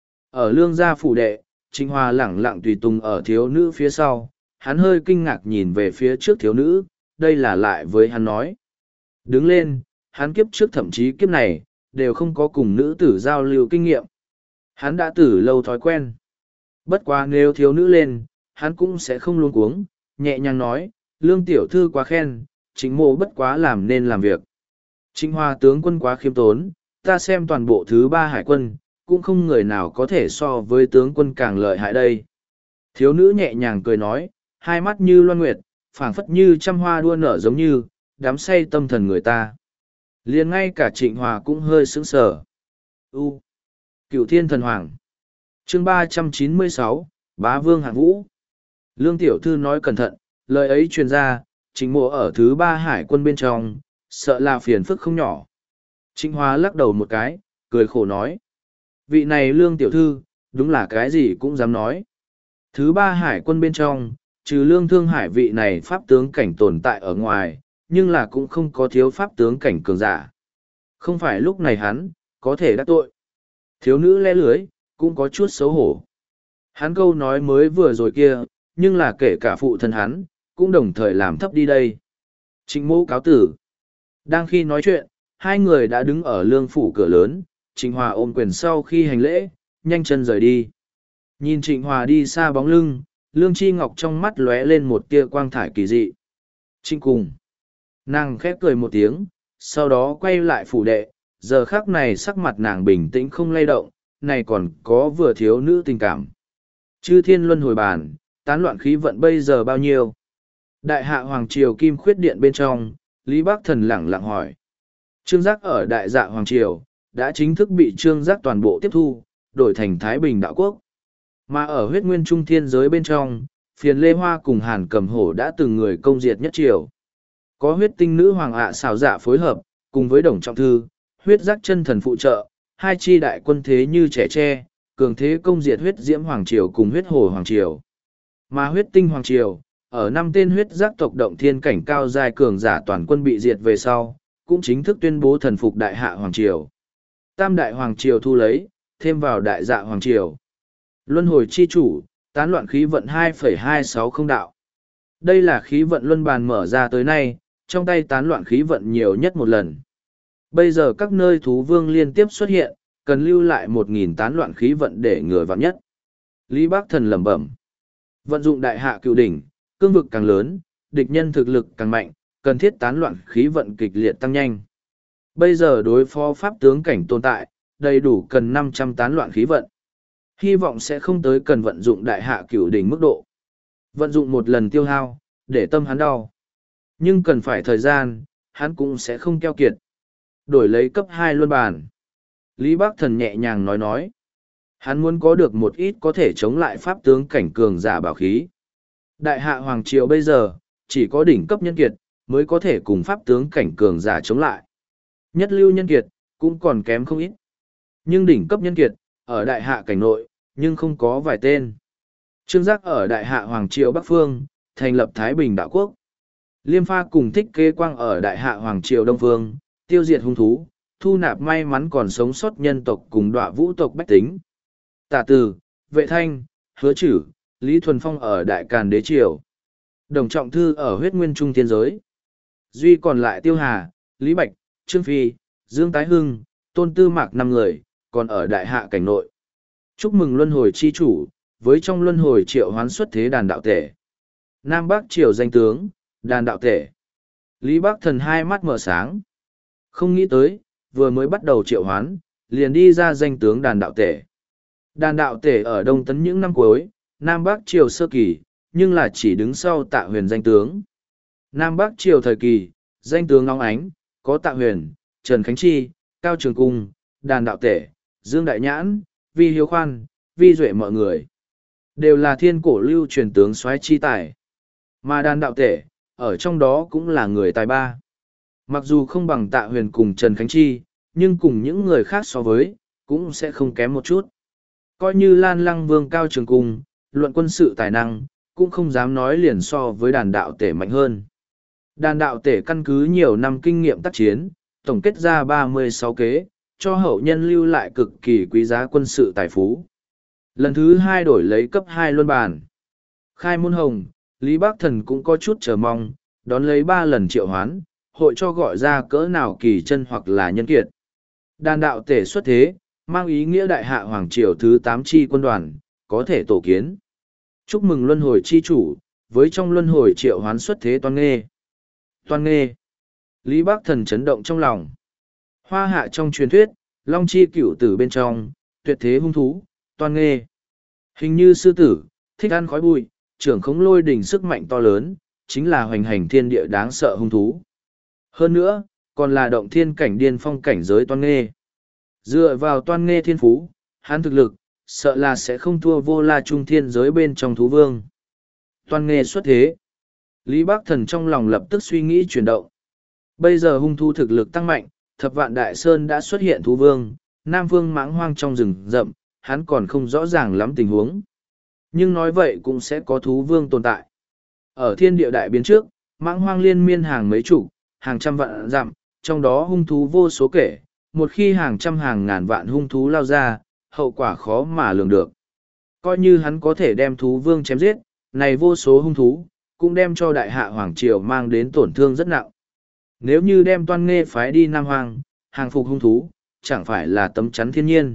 Ở lương gia phủ đệ, Trịnh Hòa lẳng lặng tùy tùng ở thiếu nữ phía sau, hắn hơi kinh ngạc nhìn về phía trước thiếu nữ, đây là lại với hắn nói. Đứng lên, hắn kiếp trước thậm chí kiếp này, đều không có cùng nữ tử giao lưu kinh nghiệm. Hắn đã từ lâu thói quen. Bất quá nếu thiếu nữ lên, hắn cũng sẽ không luống cuống, nhẹ nhàng nói, lương tiểu thư quá khen, Trịnh mộ bất quá làm nên làm việc. Trịnh Hòa tướng quân quá khiêm tốn, ta xem toàn bộ thứ ba hải quân, cũng không người nào có thể so với tướng quân càng lợi hại đây. Thiếu nữ nhẹ nhàng cười nói, hai mắt như loan nguyệt, phảng phất như trăm hoa đua nở giống như, đắm say tâm thần người ta. Liền ngay cả Trịnh Hòa cũng hơi sững sờ. U. Cửu Thiên Thần Hoàng. Chương ba trăm chín mươi sáu, Bá Vương Hạng Vũ. Lương tiểu thư nói cẩn thận, lời ấy truyền ra, Trịnh mộ ở thứ ba hải quân bên trong, sợ là phiền phức không nhỏ. Trịnh Hòa lắc đầu một cái, cười khổ nói. Vị này lương tiểu thư, đúng là cái gì cũng dám nói. Thứ ba hải quân bên trong, trừ lương thương hải vị này pháp tướng cảnh tồn tại ở ngoài, nhưng là cũng không có thiếu pháp tướng cảnh cường giả. Không phải lúc này hắn, có thể đắc tội. Thiếu nữ le lưới, cũng có chút xấu hổ. Hắn câu nói mới vừa rồi kia, nhưng là kể cả phụ thân hắn, cũng đồng thời làm thấp đi đây. Trịnh Mỗ cáo tử. Đang khi nói chuyện, hai người đã đứng ở lương phủ cửa lớn, Trịnh Hòa ôm quyền sau khi hành lễ, nhanh chân rời đi. Nhìn Trịnh Hòa đi xa bóng lưng, Lương Chi Ngọc trong mắt lóe lên một tia quang thải kỳ dị. Trịnh cùng. Nàng khép cười một tiếng, sau đó quay lại phủ đệ, giờ khắc này sắc mặt nàng bình tĩnh không lay động, này còn có vừa thiếu nữ tình cảm. Chư thiên luân hồi bàn, tán loạn khí vận bây giờ bao nhiêu? Đại hạ Hoàng Triều Kim Khuyết Điện bên trong, Lý Bác Thần lẳng lặng hỏi. Trương Giác ở đại dạ Hoàng Triều, đã chính thức bị Trương Giác toàn bộ tiếp thu, đổi thành Thái Bình Đạo Quốc. Mà ở huyết nguyên trung thiên giới bên trong, phiền Lê Hoa cùng Hàn Cầm Hổ đã từng người công diệt nhất triều. Có huyết tinh nữ hoàng ạ xào dạ phối hợp, cùng với Đồng Trọng Thư, huyết giác chân thần phụ trợ, hai chi đại quân thế như trẻ tre, cường thế công diệt huyết diễm Hoàng Triều cùng huyết hồ Hoàng Triều. Mà huyết tinh Hoàng Triều, ở năm tên huyết giác tộc động thiên cảnh cao giai cường giả toàn quân bị diệt về sau, cũng chính thức tuyên bố thần phục đại hạ Hoàng Triều. Tam đại Hoàng Triều thu lấy, thêm vào đại dạ Hoàng Triều. Luân hồi chi chủ, tán loạn khí vận hai phẩy hai sáu không đạo. Đây là khí vận luân bàn mở ra tới nay, trong tay tán loạn khí vận nhiều nhất một lần. Bây giờ các nơi thú vương liên tiếp xuất hiện, cần lưu lại một nghìn tán loạn khí vận để ngừa vạn nhất. Lý Bác Thần lẩm bẩm. Vận dụng đại hạ cựu đỉnh, cương vực càng lớn, địch nhân thực lực càng mạnh, cần thiết tán loạn khí vận kịch liệt tăng nhanh. Bây giờ đối phó pháp tướng cảnh tồn tại, đầy đủ cần năm trăm tán loạn khí vận. Hy vọng sẽ không tới cần vận dụng đại hạ cửu đỉnh mức độ. Vận dụng một lần tiêu hao, để tâm hắn đau. Nhưng cần phải thời gian, hắn cũng sẽ không keo kiệt. Đổi lấy cấp hai luân bàn. Lý Bác Thần nhẹ nhàng nói nói. Hắn muốn có được một ít có thể chống lại pháp tướng cảnh cường giả bảo khí. Đại hạ Hoàng Triều bây giờ, chỉ có đỉnh cấp nhân kiệt, mới có thể cùng pháp tướng cảnh cường giả chống lại. Nhất lưu nhân kiệt, cũng còn kém không ít. Nhưng đỉnh cấp nhân kiệt, ở đại hạ cảnh nội, nhưng không có vài tên. Trương Giác ở đại hạ Hoàng Triều Bắc Phương, thành lập Thái Bình Đạo Quốc. Liêm Pha cùng Thích Kế Quang ở đại hạ Hoàng Triều Đông Phương, tiêu diệt hung thú, thu nạp may mắn còn sống sót nhân tộc cùng đọa vũ tộc bách tính. Tả Từ, Vệ Thanh, Hứa Chử, Lý Thuần Phong ở đại Càn Đế Triều. Đồng Trọng Thư ở huyết nguyên trung thiên giới. Duy còn lại Tiêu Hà, Lý Bạch, Trương Phi, Dương Tái Hưng, Tôn Tư Mạc năm người, còn ở đại hạ cảnh nội. Chúc mừng luân hồi chi chủ, với trong luân hồi triệu hoán xuất thế đàn đạo tể. Nam Bắc triều danh tướng, đàn đạo tể. Lý Bác Thần hai mắt mở sáng. Không nghĩ tới, vừa mới bắt đầu triệu hoán, liền đi ra danh tướng đàn đạo tể. Đàn đạo tể ở Đông Tấn những năm cuối, Nam Bắc triều sơ kỳ, nhưng là chỉ đứng sau Tạ Huyền danh tướng. Nam Bắc triều thời kỳ, danh tướng nóng ánh, có Tạ Huyền, Trần Khánh Chi, Cao Trường Cung, đàn đạo tể, Dương Đại Nhãn, Vi Hiếu Khoan, Vi Duệ mọi người. Đều là thiên cổ lưu truyền tướng soái chi tài. Mà đàn đạo tể, ở trong đó cũng là người tài ba. Mặc dù không bằng Tạ Huyền cùng Trần Khánh Chi, nhưng cùng những người khác so với, cũng sẽ không kém một chút. Coi như Lan Lăng Vương Cao Trường Cung, luận quân sự tài năng, cũng không dám nói liền so với đàn đạo tể mạnh hơn. Đàn đạo tể căn cứ nhiều năm kinh nghiệm tác chiến, tổng kết ra ba mươi sáu kế, cho hậu nhân lưu lại cực kỳ quý giá quân sự tài phú. Lần thứ hai đổi lấy cấp hai luân bàn. Khai môn hồng, Lý Bác Thần cũng có chút chờ mong, đón lấy ba lần triệu hoán, hội cho gọi ra cỡ nào kỳ chân hoặc là nhân kiệt. Đàn đạo tể xuất thế, mang ý nghĩa đại hạ Hoàng Triều thứ tám chi quân đoàn, có thể tổ kiến. Chúc mừng luân hồi chi chủ, với trong luân hồi triệu hoán xuất thế Toan Nghê. Toan Nghê. Lý Bác Thần chấn động trong lòng. Hoa hạ trong truyền thuyết, Long Chi cửu tử bên trong, tuyệt thế hung thú, Toan Nghê. Hình như sư tử, thích ăn khói bụi, trưởng khống lôi đỉnh sức mạnh to lớn, chính là hoành hành thiên địa đáng sợ hung thú. Hơn nữa, còn là động thiên cảnh điên phong cảnh giới Toan Nghê. Dựa vào Toan Nghê thiên phú, hắn thực lực, sợ là sẽ không thua vô la trung thiên giới bên trong thú vương. Toan Nghê xuất thế. Lý Bác Thần trong lòng lập tức suy nghĩ chuyển động. Bây giờ hung thú thực lực tăng mạnh, thập vạn đại sơn đã xuất hiện thú vương, Nam Vương mãng hoang trong rừng rậm, hắn còn không rõ ràng lắm tình huống. Nhưng nói vậy cũng sẽ có thú vương tồn tại. Ở thiên địa đại biến trước, mãng hoang liên miên hàng mấy chục, hàng trăm vạn dặm, trong đó hung thú vô số kể, Một khi hàng trăm hàng ngàn vạn hung thú lao ra, hậu quả khó mà lường được. Coi như hắn có thể đem thú vương chém giết, này vô số hung thú, cũng đem cho đại hạ Hoàng Triều mang đến tổn thương rất nặng. Nếu như đem Toan Nghê phái đi Nam Hoàng, hàng phục hung thú, chẳng phải là tấm chắn thiên nhiên.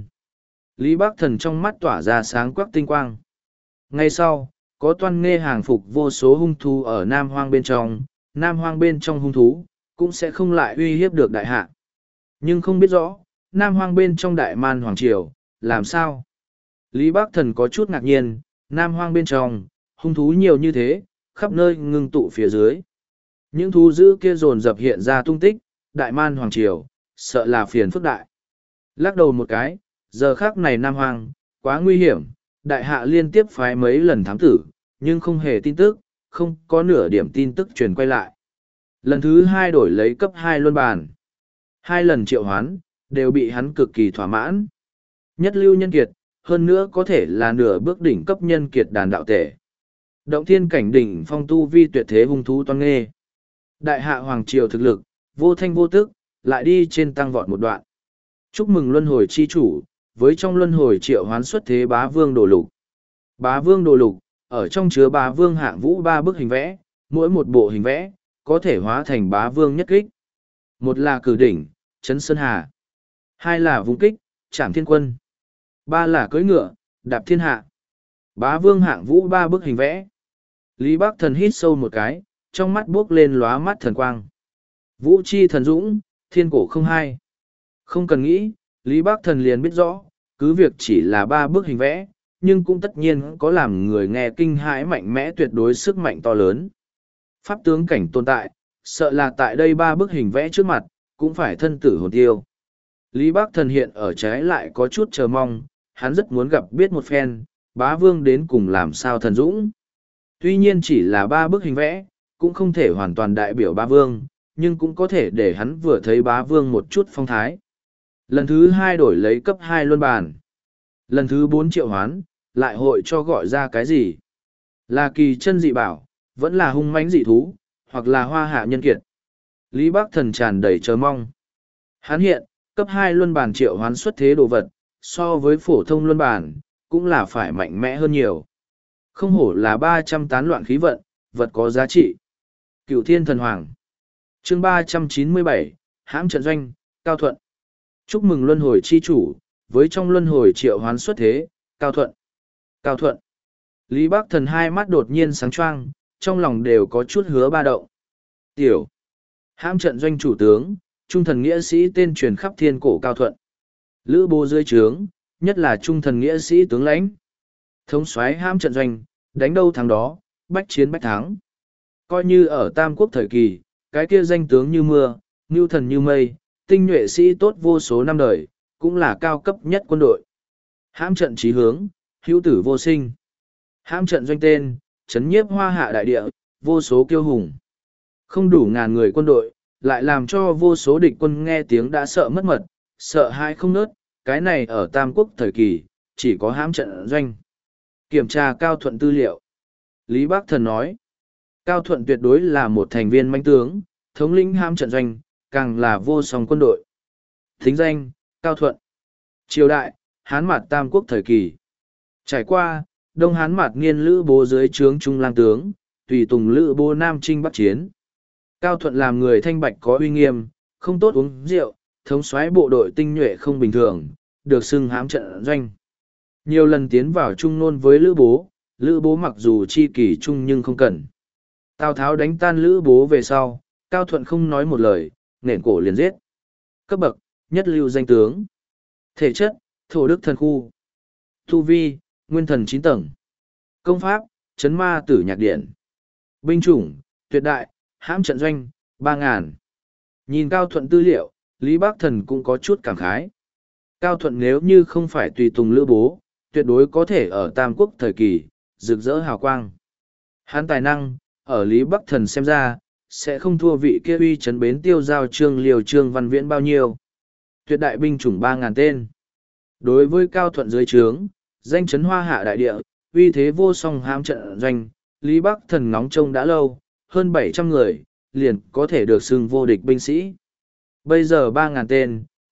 Lý Bắc Thần trong mắt tỏa ra sáng quắc tinh quang. Ngay sau, có Toan Nghê hàng phục vô số hung thú ở Nam Hoang bên trong, Nam Hoang bên trong hung thú, cũng sẽ không lại uy hiếp được đại hạ. Nhưng không biết rõ, Nam Hoang bên trong Đại Man Hoàng Triều, làm sao? Lý Bắc Thần có chút ngạc nhiên, Nam Hoang bên trong, hung thú nhiều như thế, khắp nơi ngưng tụ phía dưới. Những thú dữ kia dồn dập hiện ra tung tích, Đại Man Hoàng Triều, sợ là phiền phức đại. Lắc đầu một cái, giờ khác này Nam Hoang, quá nguy hiểm, đại hạ liên tiếp phái mấy lần thám tử, nhưng không hề tin tức, không có nửa điểm tin tức truyền quay lại. Lần thứ hai đổi lấy cấp hai luân bàn. Hai lần triệu hoán, đều bị hắn cực kỳ thỏa mãn. Nhất lưu nhân kiệt, hơn nữa có thể là nửa bước đỉnh cấp nhân kiệt đàn đạo tể. Động thiên cảnh đỉnh phong tu vi tuyệt thế hung thú Toan Nghê. Đại hạ Hoàng Triều thực lực, vô thanh vô tức, lại đi trên tăng vọt một đoạn. Chúc mừng luân hồi chi chủ, với trong luân hồi triệu hoán xuất thế bá vương đồ lục. Bá vương đồ lục, ở trong chứa bá vương hạng vũ ba bức hình vẽ, mỗi một bộ hình vẽ, có thể hóa thành bá vương nhất kích. Một là cử đỉnh, chấn sơn hà. Hai là vùng kích, chạm thiên quân. Ba là cưỡi ngựa, đạp thiên hạ. Bá vương hạng vũ ba bức hình vẽ. Lý Bắc Thần hít sâu một cái, trong mắt buốc lên lóa mắt thần quang. Vũ chi thần dũng, thiên cổ không hai. Không cần nghĩ, Lý Bắc Thần liền biết rõ, cứ việc chỉ là ba bức hình vẽ, nhưng cũng tất nhiên có làm người nghe kinh hãi mạnh mẽ tuyệt đối sức mạnh to lớn. Pháp tướng cảnh tồn tại, sợ là tại đây ba bức hình vẽ trước mặt, cũng phải thân tử hồn tiêu. Lý Bắc Thần hiện ở trái lại có chút chờ mong, hắn rất muốn gặp biết một phen, bá vương đến cùng làm sao thần dũng. Tuy nhiên chỉ là ba bức hình vẽ, cũng không thể hoàn toàn đại biểu bá vương, nhưng cũng có thể để hắn vừa thấy bá vương một chút phong thái. Lần thứ hai đổi lấy cấp hai luân bàn. Lần thứ bốn triệu hoán, lại hội cho gọi ra cái gì? Là kỳ chân dị bảo, vẫn là hung mãnh dị thú, hoặc là hoa hạ nhân kiệt. Lý Bắc Thần tràn đầy chờ mong. Hắn hiện, cấp hai luân bàn triệu hoán xuất thế đồ vật, so với phổ thông luân bàn, cũng là phải mạnh mẽ hơn nhiều. Không hổ là ba trăm tán loạn khí vận, vật có giá trị. Cựu Thiên Thần Hoàng. Chương ba trăm chín mươi bảy, hãm trận doanh, Cao Thuận. Chúc mừng luân hồi chi chủ, với trong luân hồi triệu hoán xuất thế, Cao Thuận. Cao Thuận. Lý Bắc Thần hai mắt đột nhiên sáng choang, trong lòng đều có chút hứa ba động. Tiểu. Hãm trận doanh chủ tướng, trung thần nghĩa sĩ tên truyền khắp thiên cổ Cao Thuận. Lữ bố dưới trướng, nhất là trung thần nghĩa sĩ tướng lãnh. Thống soái hãm trận doanh, đánh đâu thắng đó, bách chiến bách thắng. Coi như ở Tam Quốc thời kỳ, cái kia danh tướng như mưa, ngưu thần như mây, tinh nhuệ sĩ tốt vô số năm đời, cũng là cao cấp nhất quân đội. Hãm trận chí hướng, hữu tử vô sinh. Hãm trận doanh tên, chấn nhiếp hoa hạ đại địa, vô số kiêu hùng. Không đủ ngàn người quân đội, lại làm cho vô số địch quân nghe tiếng đã sợ mất mật, sợ hãi không nớt, cái này ở Tam Quốc thời kỳ, chỉ có hãm trận doanh. Kiểm tra Cao Thuận tư liệu. Lý Bắc Thần nói, Cao Thuận tuyệt đối là một thành viên mãnh tướng, thống lĩnh hãm trận doanh, càng là vô song quân đội. Thính danh, Cao Thuận. Triều đại, Hán Mạt Tam Quốc thời kỳ. Trải qua, Đông Hán Mạt Nghiên Lữ Bố dưới trướng Trung Lang tướng, tùy tùng Lữ Bố Nam Trinh Bắc chiến. Cao Thuận làm người thanh bạch có uy nghiêm, không tốt uống rượu, thống soái bộ đội tinh nhuệ không bình thường, được xưng hãm trận doanh. Nhiều lần tiến vào trung nôn với Lữ Bố, Lữ Bố mặc dù chi kỷ trung nhưng không cần. Tào Tháo đánh tan Lữ Bố về sau, Cao Thuận không nói một lời, nện cổ liền giết. Cấp bậc, nhất lưu danh tướng. Thể chất, thổ đức thần khu. Tu vi, nguyên thần chín tầng. Công pháp, chấn ma tử nhạc điện. Binh chủng, tuyệt đại, hãm trận doanh, ba ngàn. Nhìn Cao Thuận tư liệu, Lý Bắc Thần cũng có chút cảm khái. Cao Thuận nếu như không phải tùy tùng Lữ Bố, tuyệt đối có thể ở Tam Quốc thời kỳ, rực rỡ hào quang. Hắn tài năng, ở Lý Bắc Thần xem ra, sẽ không thua vị kia uy chấn bến tiêu giao trương liều trương văn viễn bao nhiêu. Tuyệt đại binh chủng ba ngàn tên. Đối với Cao Thuận dưới trướng, danh chấn hoa hạ đại địa, uy thế vô song hãm trận doanh, Lý Bắc Thần ngóng trông đã lâu, hơn bảy trăm người, liền có thể được xưng vô địch binh sĩ. Bây giờ ba ngàn tên,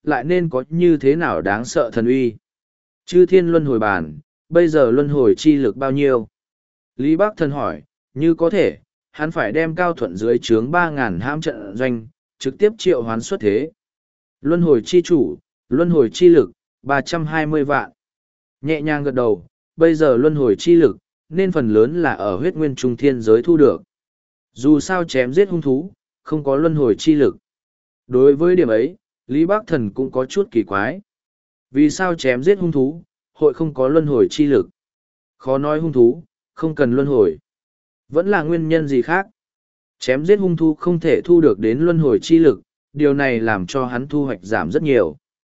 lại nên có như thế nào đáng sợ thần uy. Chư thiên luân hồi bàn, bây giờ luân hồi chi lực bao nhiêu? Lý Bắc Thần hỏi, như có thể, hắn phải đem Cao Thuận dưới trướng ba ngàn hãm trận doanh, trực tiếp triệu hoán xuất thế. Luân hồi chi chủ, luân hồi chi lực, ba trăm hai mươi vạn. Nhẹ nhàng gật đầu, bây giờ luân hồi chi lực, nên phần lớn là ở huyết nguyên trung thiên giới thu được. Dù sao chém giết hung thú, không có luân hồi chi lực. Đối với điểm ấy, Lý Bắc Thần cũng có chút kỳ quái. Vì sao chém giết hung thú, hội không có luân hồi chi lực? Khó nói hung thú, không cần luân hồi. Vẫn là nguyên nhân gì khác? Chém giết hung thú không thể thu được đến luân hồi chi lực, điều này làm cho hắn thu hoạch giảm rất nhiều.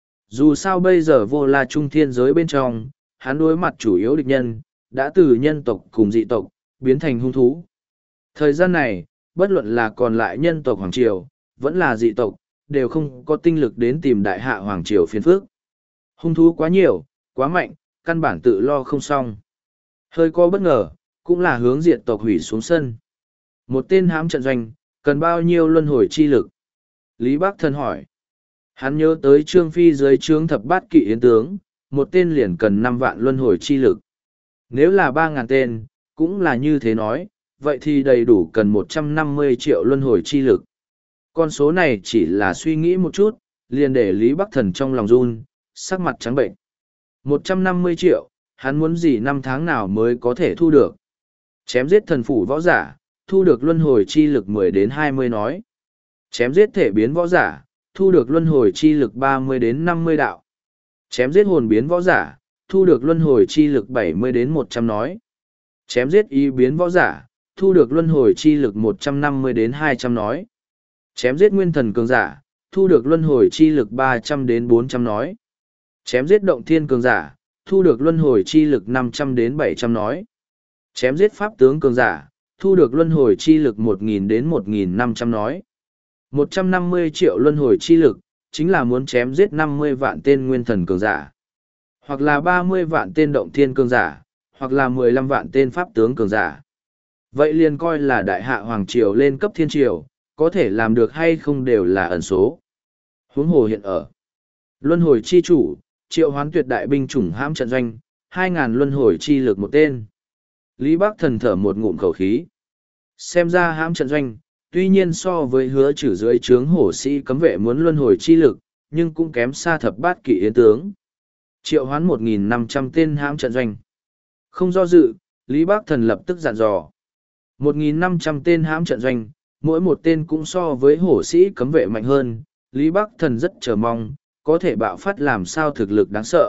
Dù sao bây giờ vô la trung thiên giới bên trong, hắn đối mặt chủ yếu địch nhân, đã từ nhân tộc cùng dị tộc, biến thành hung thú. Thời gian này, bất luận là còn lại nhân tộc Hoàng Triều, vẫn là dị tộc, đều không có tinh lực đến tìm đại hạ Hoàng Triều phiền phước. Hung thú quá nhiều, quá mạnh, căn bản tự lo không xong. Hơi có bất ngờ, cũng là hướng diệt tộc hủy xuống sân. Một tên hãm trận doanh, cần bao nhiêu luân hồi chi lực? Lý Bắc Thần hỏi. Hắn nhớ tới Trương Phi dưới trướng thập bát kỵ yến tướng, một tên liền cần năm vạn luân hồi chi lực. Nếu là ba ngàn tên, cũng là như thế nói, vậy thì đầy đủ cần một trăm năm mươi triệu luân hồi chi lực. Con số này chỉ là suy nghĩ một chút, liền để Lý Bắc Thần trong lòng run, sắc mặt trắng bệnh. một trăm năm mươi triệu, hắn muốn gì năm tháng nào mới có thể thu được. Chém giết thần phủ võ giả, thu được luân hồi chi lực mười đến hai mươi nói. Chém giết thể biến võ giả, thu được luân hồi chi lực ba mươi đến năm mươi đạo. Chém giết hồn biến võ giả, thu được luân hồi chi lực bảy mươi đến một trăm nói. Chém giết ý biến võ giả, thu được luân hồi chi lực một trăm năm mươi đến hai trăm nói. Chém giết nguyên thần cường giả, thu được luân hồi chi lực ba trăm đến bốn trăm nói. Chém giết động thiên cường giả, thu được luân hồi chi lực năm trăm đến bảy trăm nói. Chém giết pháp tướng cường giả, thu được luân hồi chi lực một nghìn đến một nghìn năm trăm nói. một trăm năm mươi triệu luân hồi chi lực, chính là muốn chém giết năm mươi vạn tên nguyên thần cường giả. Hoặc là ba mươi vạn tên động thiên cường giả, hoặc là mười lăm vạn tên pháp tướng cường giả. Vậy liền coi là đại hạ hoàng triều lên cấp thiên triều, có thể làm được hay không đều là ẩn số. Huống hồ hiện ở. Luân hồi chi chủ, triệu hoán tuyệt đại binh chủng hãm trận doanh, hai ngàn luân hồi chi lực một tên. Lý Bắc Thần thở một ngụm khẩu khí. Xem ra hãm trận doanh, tuy nhiên so với hứa trừ dưới trướng hổ sĩ cấm vệ muốn luân hồi chi lực, nhưng cũng kém xa thập bát kỵ yến tướng. Triệu hoán một nghìn năm trăm tên hãm trận doanh. Không do dự, Lý Bắc Thần lập tức dặn dò. một nghìn năm trăm tên hãm trận doanh, mỗi một tên cũng so với hổ sĩ cấm vệ mạnh hơn. Lý Bắc Thần rất chờ mong, có thể bạo phát làm sao thực lực đáng sợ.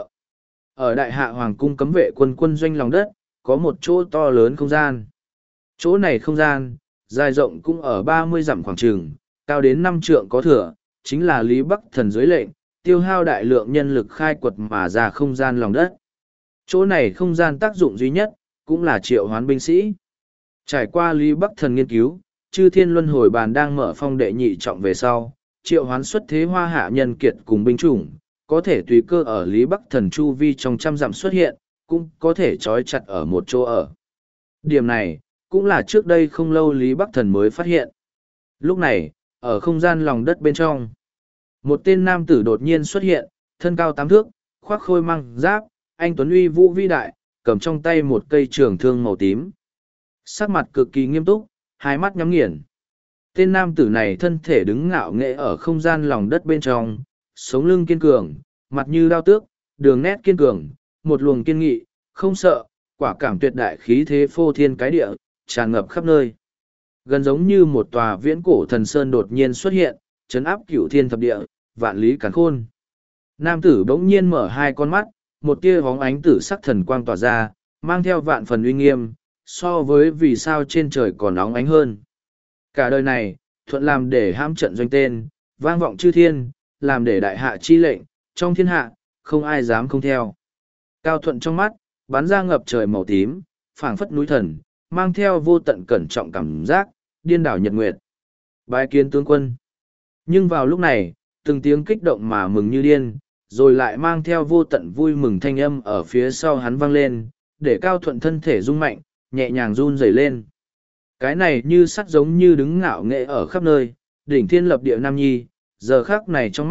Ở đại hạ hoàng cung cấm vệ quân quân doanh lòng đất, có một chỗ to lớn không gian. Chỗ này không gian, dài rộng cũng ở ba mươi dặm khoảng trường, cao đến năm trượng có thừa, chính là Lý Bắc Thần dưới lệnh, tiêu hao đại lượng nhân lực khai quật mà ra không gian lòng đất. Chỗ này không gian tác dụng duy nhất, cũng là triệu hoán binh sĩ. Trải qua Lý Bắc Thần nghiên cứu, chư thiên luân hồi bàn đang mở phong đệ nhị trọng về sau, triệu hoán xuất thế hoa hạ nhân kiệt cùng binh chủng, có thể tùy cơ ở Lý Bắc Thần chu vi trong trăm dặm xuất hiện, cũng có thể trói chặt ở một chỗ ở. Điểm này, cũng là trước đây không lâu Lý Bắc Thần mới phát hiện. Lúc này, ở không gian lòng đất bên trong, một tên nam tử đột nhiên xuất hiện, thân cao tám thước, khoác khôi măng giáp, anh tuấn uy vũ vĩ đại, cầm trong tay một cây trường thương màu tím. Sắc mặt cực kỳ nghiêm túc, hai mắt nhắm nghiền. Tên nam tử này thân thể đứng ngạo nghễ ở không gian lòng đất bên trong, sống lưng kiên cường, mặt như đao tước, đường nét kiên cường, một luồng kiên nghị, không sợ, quả cảm tuyệt đại khí thế phô thiên cái địa, tràn ngập khắp nơi. Gần giống như một tòa viễn cổ thần sơn đột nhiên xuất hiện, chấn áp cửu thiên thập địa, vạn lý càn khôn. Nam tử bỗng nhiên mở hai con mắt, một tia bóng ánh tử sắc thần quang tỏa ra, mang theo vạn phần uy nghiêm, so với vì sao trên trời còn óng ánh hơn. Cả đời này, thuận làm để hãm trận doanh tên, vang vọng chư thiên, làm để đại hạ chi lệnh, trong thiên hạ, không ai dám không theo. Cao thuận trong mắt, bắn ra ngập trời màu tím, phảng phất núi thần, mang theo vô tận cẩn trọng cảm giác, điên đảo nhật nguyệt. Bái kiến tướng quân. Nhưng vào lúc này, từng tiếng kích động mà mừng như điên, rồi lại mang theo vô tận vui mừng thanh âm ở phía sau hắn vang lên, để Cao Thuận thân thể rung mạnh, nhẹ nhàng run rẩy lên. Cái này như sắt giống như đứng ngạo nghệ ở khắp nơi, đỉnh thiên lập địa nam nhi, giờ khắc này trong mắt,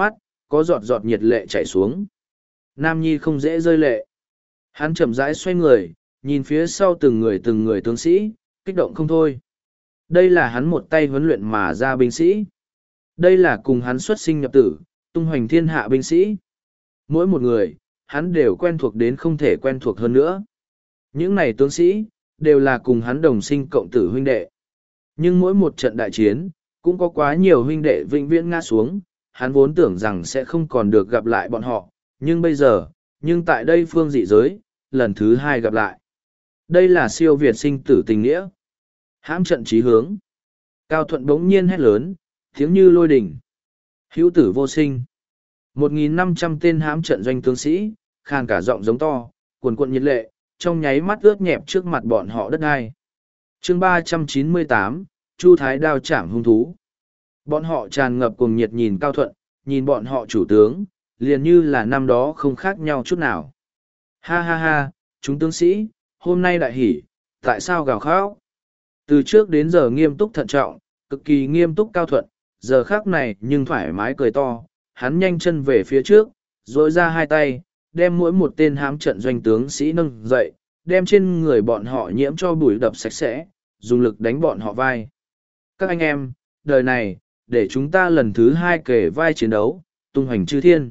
có giọt giọt nhiệt lệ chảy xuống. Nam Nhi không dễ rơi lệ. Hắn chậm rãi xoay người, nhìn phía sau từng người từng người tướng sĩ, kích động không thôi. Đây là hắn một tay huấn luyện mà ra binh sĩ. Đây là cùng hắn xuất sinh nhập tử, tung hoành thiên hạ binh sĩ. Mỗi một người, hắn đều quen thuộc đến không thể quen thuộc hơn nữa. Những này tướng sĩ, đều là cùng hắn đồng sinh cộng tử huynh đệ. Nhưng mỗi một trận đại chiến, cũng có quá nhiều huynh đệ vĩnh viễn ngã xuống, hắn vốn tưởng rằng sẽ không còn được gặp lại bọn họ, nhưng bây giờ, nhưng tại đây phương dị giới, lần thứ hai gặp lại. Đây là siêu việt sinh tử tình nghĩa. Hãm trận chí hướng. Cao Thuận bỗng nhiên hét lớn, tiếng như lôi đỉnh. Hữu tử vô sinh. Một nghìn năm trăm tên hãm trận doanh tướng sĩ, khàn cả giọng giống to, cuồn cuộn nhiệt lệ, trong nháy mắt ướt nhẹp trước mặt bọn họ đất ai. Chương ba trăm chín mươi tám, Chu Thái đao chảm hung thú. Bọn họ tràn ngập cùng nhiệt nhìn Cao Thuận, nhìn bọn họ chủ tướng, liền như là năm đó không khác nhau chút nào. Ha ha ha, chúng tướng sĩ, hôm nay đại hỉ, tại sao gào khóc? Từ trước đến giờ nghiêm túc thận trọng, cực kỳ nghiêm túc Cao Thuận, giờ khác này nhưng thoải mái cười to, hắn nhanh chân về phía trước, dội ra hai tay, đem mỗi một tên hám trận doanh tướng sĩ nâng dậy, đem trên người bọn họ nhiễm cho bụi đập sạch sẽ, dùng lực đánh bọn họ vai. Các anh em, đời này, để chúng ta lần thứ hai kể vai chiến đấu, tung hoành chư thiên.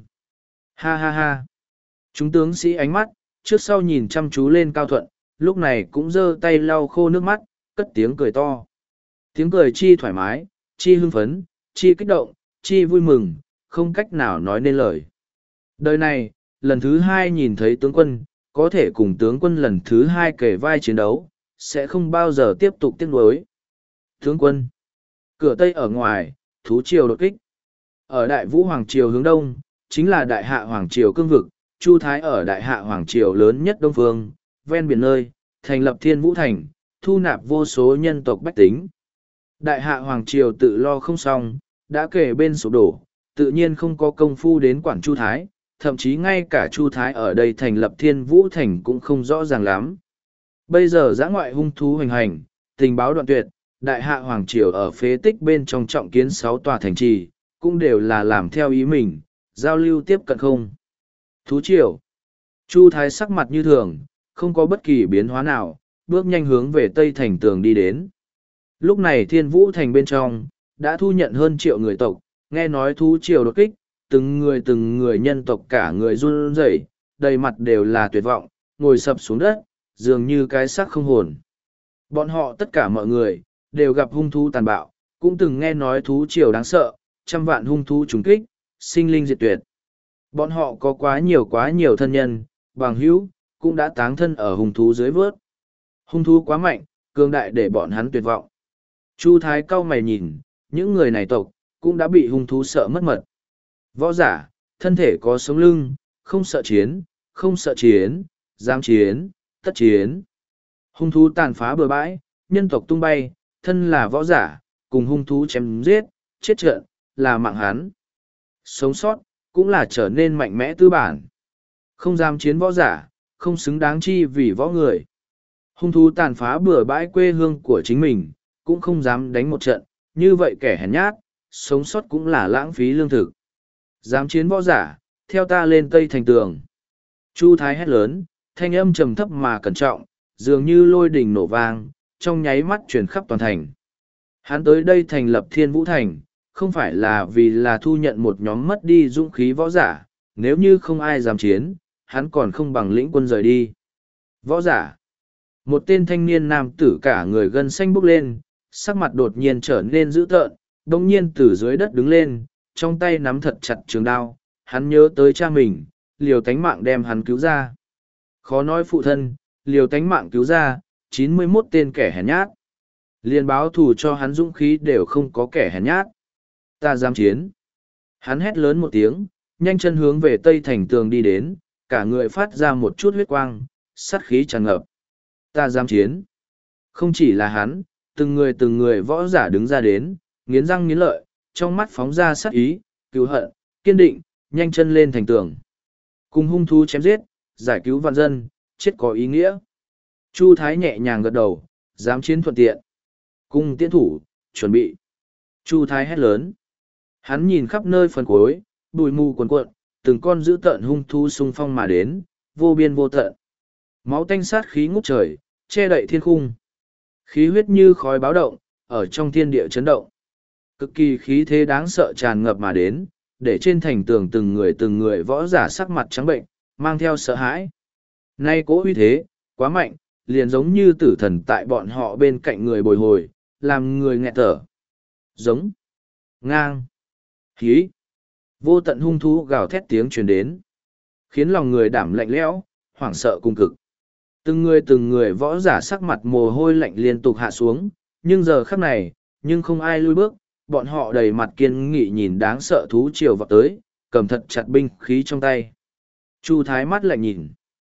Ha ha ha. Chúng tướng sĩ ánh mắt, trước sau nhìn chăm chú lên Cao Thuận, lúc này cũng giơ tay lau khô nước mắt, cất tiếng cười to. Tiếng cười chi thoải mái, chi hưng phấn, chi kích động, chi vui mừng, không cách nào nói nên lời. Đời này, lần thứ hai nhìn thấy tướng quân, có thể cùng tướng quân lần thứ hai kể vai chiến đấu, sẽ không bao giờ tiếp tục tiếc nuối. Tướng quân. Cửa Tây ở ngoài, thú triều đột kích. Ở Đại Vũ Hoàng Triều hướng đông, chính là Đại Hạ Hoàng Triều cương vực, Chu Thái ở Đại Hạ Hoàng Triều lớn nhất Đông Phương, ven biển nơi, thành lập Thiên Vũ Thành, thu nạp vô số nhân tộc bách tính. Đại Hạ Hoàng Triều tự lo không xong, đã kể bên sụp đổ, tự nhiên không có công phu đến quản Chu Thái, thậm chí ngay cả Chu Thái ở đây thành lập Thiên Vũ Thành cũng không rõ ràng lắm. Bây giờ giã ngoại hung thú hoành hành, tình báo đoạn tuyệt, Đại Hạ Hoàng Triều ở phế tích bên trong trọng kiến sáu tòa thành trì, cũng đều là làm theo ý mình, giao lưu tiếp cận không. Thú triều. Chu Thái sắc mặt như thường, không có bất kỳ biến hóa nào, bước nhanh hướng về Tây Thành tường đi đến. Lúc này Thiên Vũ Thành bên trong, đã thu nhận hơn triệu người tộc, nghe nói thú triều đột kích, từng người từng người nhân tộc cả người run rẩy, đầy mặt đều là tuyệt vọng, ngồi sập xuống đất, dường như cái xác không hồn. Bọn họ tất cả mọi người, đều gặp hung thú tàn bạo, cũng từng nghe nói thú triều đáng sợ, trăm vạn hung thú trùng kích, sinh linh diệt tuyệt. Bọn họ có quá nhiều quá nhiều thân nhân, bằng hữu, cũng đã táng thân ở hung thú dưới vớt. Hung thú quá mạnh, cường đại để bọn hắn tuyệt vọng. Chu Thái cau mày nhìn, những người này tộc, cũng đã bị hung thú sợ mất mật. Võ giả, thân thể có sống lưng, không sợ chiến, không sợ chiến, dám chiến, tất chiến. Hung thú tàn phá bừa bãi, nhân tộc tung bay, thân là võ giả, cùng hung thú chém giết, chết trận, là mạng hắn. Sống sót, cũng là trở nên mạnh mẽ tư bản. Không dám chiến võ giả, không xứng đáng chi vì võ người. Hung thú tàn phá bừa bãi quê hương của chính mình, cũng không dám đánh một trận, như vậy kẻ hèn nhát, sống sót cũng là lãng phí lương thực. Dám chiến võ giả, theo ta lên Tây Thành tường. Chu Thái hét lớn, thanh âm trầm thấp mà cẩn trọng, dường như lôi đình nổ vang, trong nháy mắt truyền khắp toàn thành. Hắn tới đây thành lập Thiên Vũ Thành, không phải là vì là thu nhận một nhóm mất đi dũng khí võ giả, nếu như không ai dám chiến, hắn còn không bằng lĩnh quân rời đi. Võ giả. Một tên thanh niên nam tử cả người gân xanh bốc lên, sắc mặt đột nhiên trở nên dữ tợn, đồng nhiên từ dưới đất đứng lên, trong tay nắm thật chặt trường đao, hắn nhớ tới cha mình, liều tánh mạng đem hắn cứu ra. Khó nói phụ thân, liều tánh mạng cứu ra, chín mươi mốt tên kẻ hèn nhát. Liên báo thù cho hắn dũng khí đều không có kẻ hèn nhát. Ta dám chiến. Hắn hét lớn một tiếng, nhanh chân hướng về Tây Thành tường đi đến, cả người phát ra một chút huyết quang, sát khí tràn ngập. Ta dám chiến. Không chỉ là hắn, từng người từng người võ giả đứng ra đến, nghiến răng nghiến lợi, trong mắt phóng ra sát ý, cứu hận, kiên định, nhanh chân lên thành tường. Cùng hung thú chém giết, giải cứu vạn dân, chết có ý nghĩa. Chu Thái nhẹ nhàng gật đầu, dám chiến thuận tiện. Cung tiễn thủ, chuẩn bị. Chu Thái hét lớn. Hắn nhìn khắp nơi phần cuối, bụi mù cuồn cuộn, từng con dữ tợn hung thú xung phong mà đến, vô biên vô tận. Máu tanh sát khí ngút trời, che đậy thiên khung. Khí huyết như khói báo động, ở trong thiên địa chấn động. Cực kỳ khí thế đáng sợ tràn ngập mà đến, để trên thành tường từng người từng người võ giả sắc mặt trắng bệnh, mang theo sợ hãi. Nay cố uy thế, quá mạnh, liền giống như tử thần tại bọn họ bên cạnh người bồi hồi, làm người nghẹt thở. Giống, ngang, hí. Vô tận hung thú gào thét tiếng truyền đến, khiến lòng người đảm lạnh lẽo, hoảng sợ cùng cực. Từng người từng người võ giả sắc mặt mồ hôi lạnh liên tục hạ xuống, nhưng giờ khắc này, nhưng không ai lui bước, bọn họ đầy mặt kiên nghị nhìn đáng sợ thú triều vào tới, cầm thật chặt binh khí trong tay. Chu Thái mắt lạnh nhìn.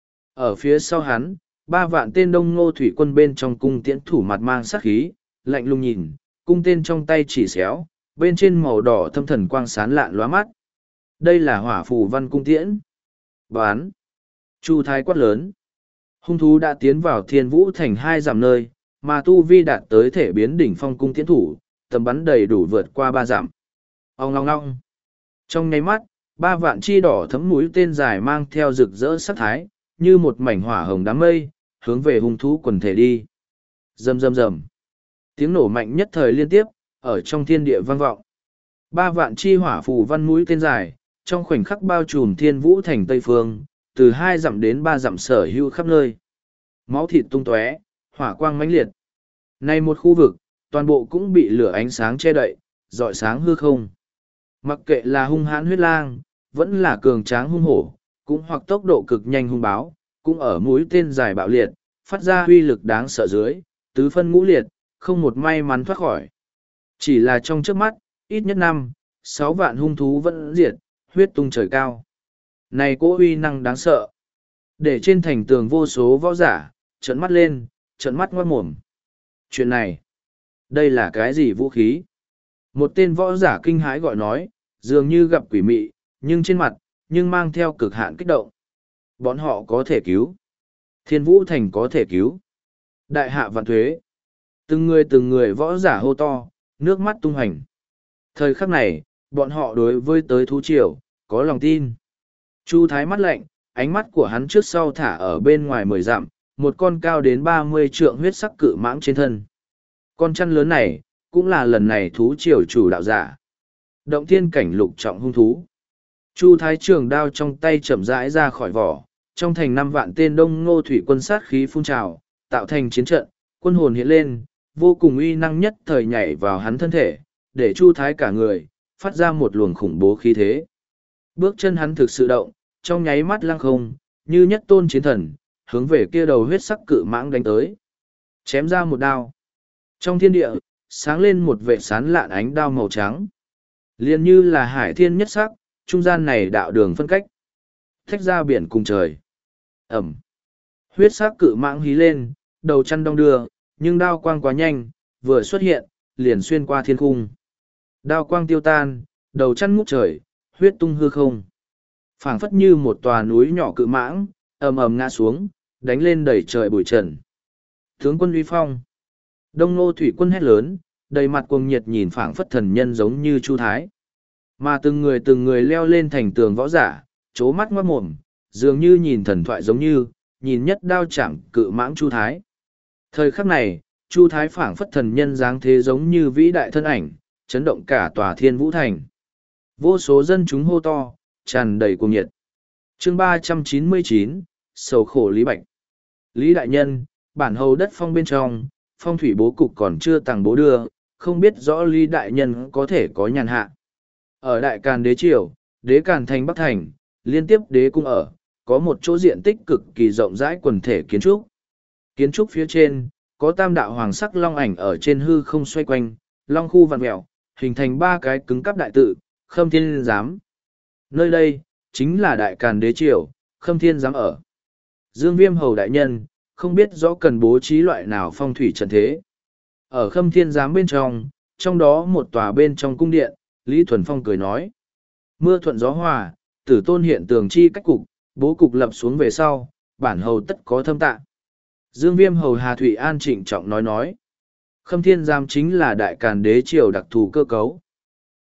Ở phía sau hắn, ba vạn tên Đông Ngô thủy quân bên trong cung tiễn thủ mặt mang sát khí, lạnh lùng nhìn, cung tên trong tay chỉ xéo, bên trên màu đỏ thâm thần quang sán lạn lóa mắt. Đây là hỏa phù văn cung tiễn. Bán. Chu Thái quát lớn. Hung thú đã tiến vào thiên vũ thành hai dặm nơi, mà tu vi đạt tới thể biến đỉnh phong cung tiễn thủ, tầm bắn đầy đủ vượt qua ba dặm. Ông long long. Trong nháy mắt, ba vạn chi đỏ thấm mũi tên dài mang theo rực rỡ sắc thái, như một mảnh hỏa hồng đám mây, hướng về hung thú quần thể đi. Rầm rầm rầm. Tiếng nổ mạnh nhất thời liên tiếp, ở trong thiên địa vang vọng. Ba vạn chi hỏa phù văn mũi tên dài, trong khoảnh khắc bao trùm thiên vũ thành Tây Phương, từ hai dặm đến ba dặm sở hữu khắp nơi. Máu thịt tung tóe, hỏa quang mãnh liệt. Nay một khu vực, toàn bộ cũng bị lửa ánh sáng che đậy, rọi sáng hư không. Mặc kệ là hung hãn huyết lang, vẫn là cường tráng hung hổ, cũng hoặc tốc độ cực nhanh hung báo, cũng ở mũi tên dài bạo liệt, phát ra huy lực đáng sợ dưới, tứ phân ngũ liệt, không một may mắn thoát khỏi. Chỉ là trong trước mắt, ít nhất năm, sáu vạn hung thú vẫn diệt, huyết tung trời cao. Này cỗ uy năng đáng sợ. Để trên thành tường vô số võ giả, trợn mắt lên, trợn mắt ngoát mồm. Chuyện này, đây là cái gì vũ khí? Một tên võ giả kinh hãi gọi nói, dường như gặp quỷ mị, nhưng trên mặt, nhưng mang theo cực hạn kích động. Bọn họ có thể cứu. Thiên vũ thành có thể cứu. Đại hạ vạn thuế. Từng người từng người võ giả hô to, nước mắt tung hành. Thời khắc này, bọn họ đối với tới thú triều, có lòng tin. Chu Thái mắt lạnh, ánh mắt của hắn trước sau thả ở bên ngoài mười dặm, một con cao đến ba mươi trượng huyết sắc cự mãng trên thân. Con chăn lớn này, cũng là lần này thú triều chủ đạo giả. Động thiên cảnh lục trọng hung thú. Chu Thái trường đao trong tay chậm rãi ra khỏi vỏ, trong thành năm vạn tên Đông Ngô thủy quân sát khí phun trào, tạo thành chiến trận, quân hồn hiện lên, vô cùng uy năng nhất thời nhảy vào hắn thân thể, để Chu Thái cả người, phát ra một luồng khủng bố khí thế. Bước chân hắn thực sự động, trong nháy mắt lăng không, như nhất tôn chiến thần, hướng về kia đầu huyết sắc cự mãng đánh tới. Chém ra một đao. Trong thiên địa, sáng lên một vệ sán lạn ánh đao màu trắng. Liền như là hải thiên nhất sắc, trung gian này đạo đường phân cách. Thách ra biển cùng trời. Ẩm. Huyết sắc cự mãng hí lên, đầu chăn đong đưa, nhưng đao quang quá nhanh, vừa xuất hiện, liền xuyên qua thiên khung. Đao quang tiêu tan, đầu chăn ngút trời, huyết tung hư không. Phảng phất như một tòa núi nhỏ cự mãng, ầm ầm ngã xuống, đánh lên đầy trời bụi trần. Tướng quân uy phong. Đông Ngô thủy quân hét lớn, đầy mặt cuồng nhiệt nhìn phảng phất thần nhân giống như Chu Thái. Mà từng người từng người leo lên thành tường võ giả, chố mắt ngoát mồm, dường như nhìn thần thoại giống như, nhìn nhất đao chạm cự mãng Chu Thái. Thời khắc này, Chu Thái phảng phất thần nhân dáng thế giống như vĩ đại thân ảnh, chấn động cả tòa thiên vũ thành. Vô số dân chúng hô to, tràn đầy cuồng nhiệt. Chương ba trăm chín mươi chín, sầu khổ Lý Bạch. Lý đại nhân, bản hầu đất phong bên trong, phong thủy bố cục còn chưa tàng bố đưa, không biết rõ Lý đại nhân có thể có nhàn hạ. Ở Đại Càn Đế Triều, Đế Càn Thành Bắc Thành, liên tiếp đế cung ở, có một chỗ diện tích cực kỳ rộng rãi quần thể kiến trúc. Kiến trúc phía trên, có tam đạo hoàng sắc long ảnh ở trên hư không xoay quanh, long khu vặn mẹo, hình thành ba cái cứng cắp đại tự, Khâm Thiên Giám. Nơi đây, chính là Đại Càn Đế Triều, Khâm Thiên Giám ở. Dương Viêm hầu đại nhân, không biết rõ cần bố trí loại nào phong thủy trận thế. Ở Khâm Thiên Giám bên trong, trong đó một tòa bên trong cung điện, Lý Thuần Phong cười nói. Mưa thuận gió hòa, tử tôn hiện tường chi cách cục, bố cục lập xuống về sau, bản hầu tất có thâm tạ. Dương Viêm hầu Hà Thụy An trịnh trọng nói nói. Khâm Thiên Giám chính là Đại Càn Đế Triều đặc thù cơ cấu.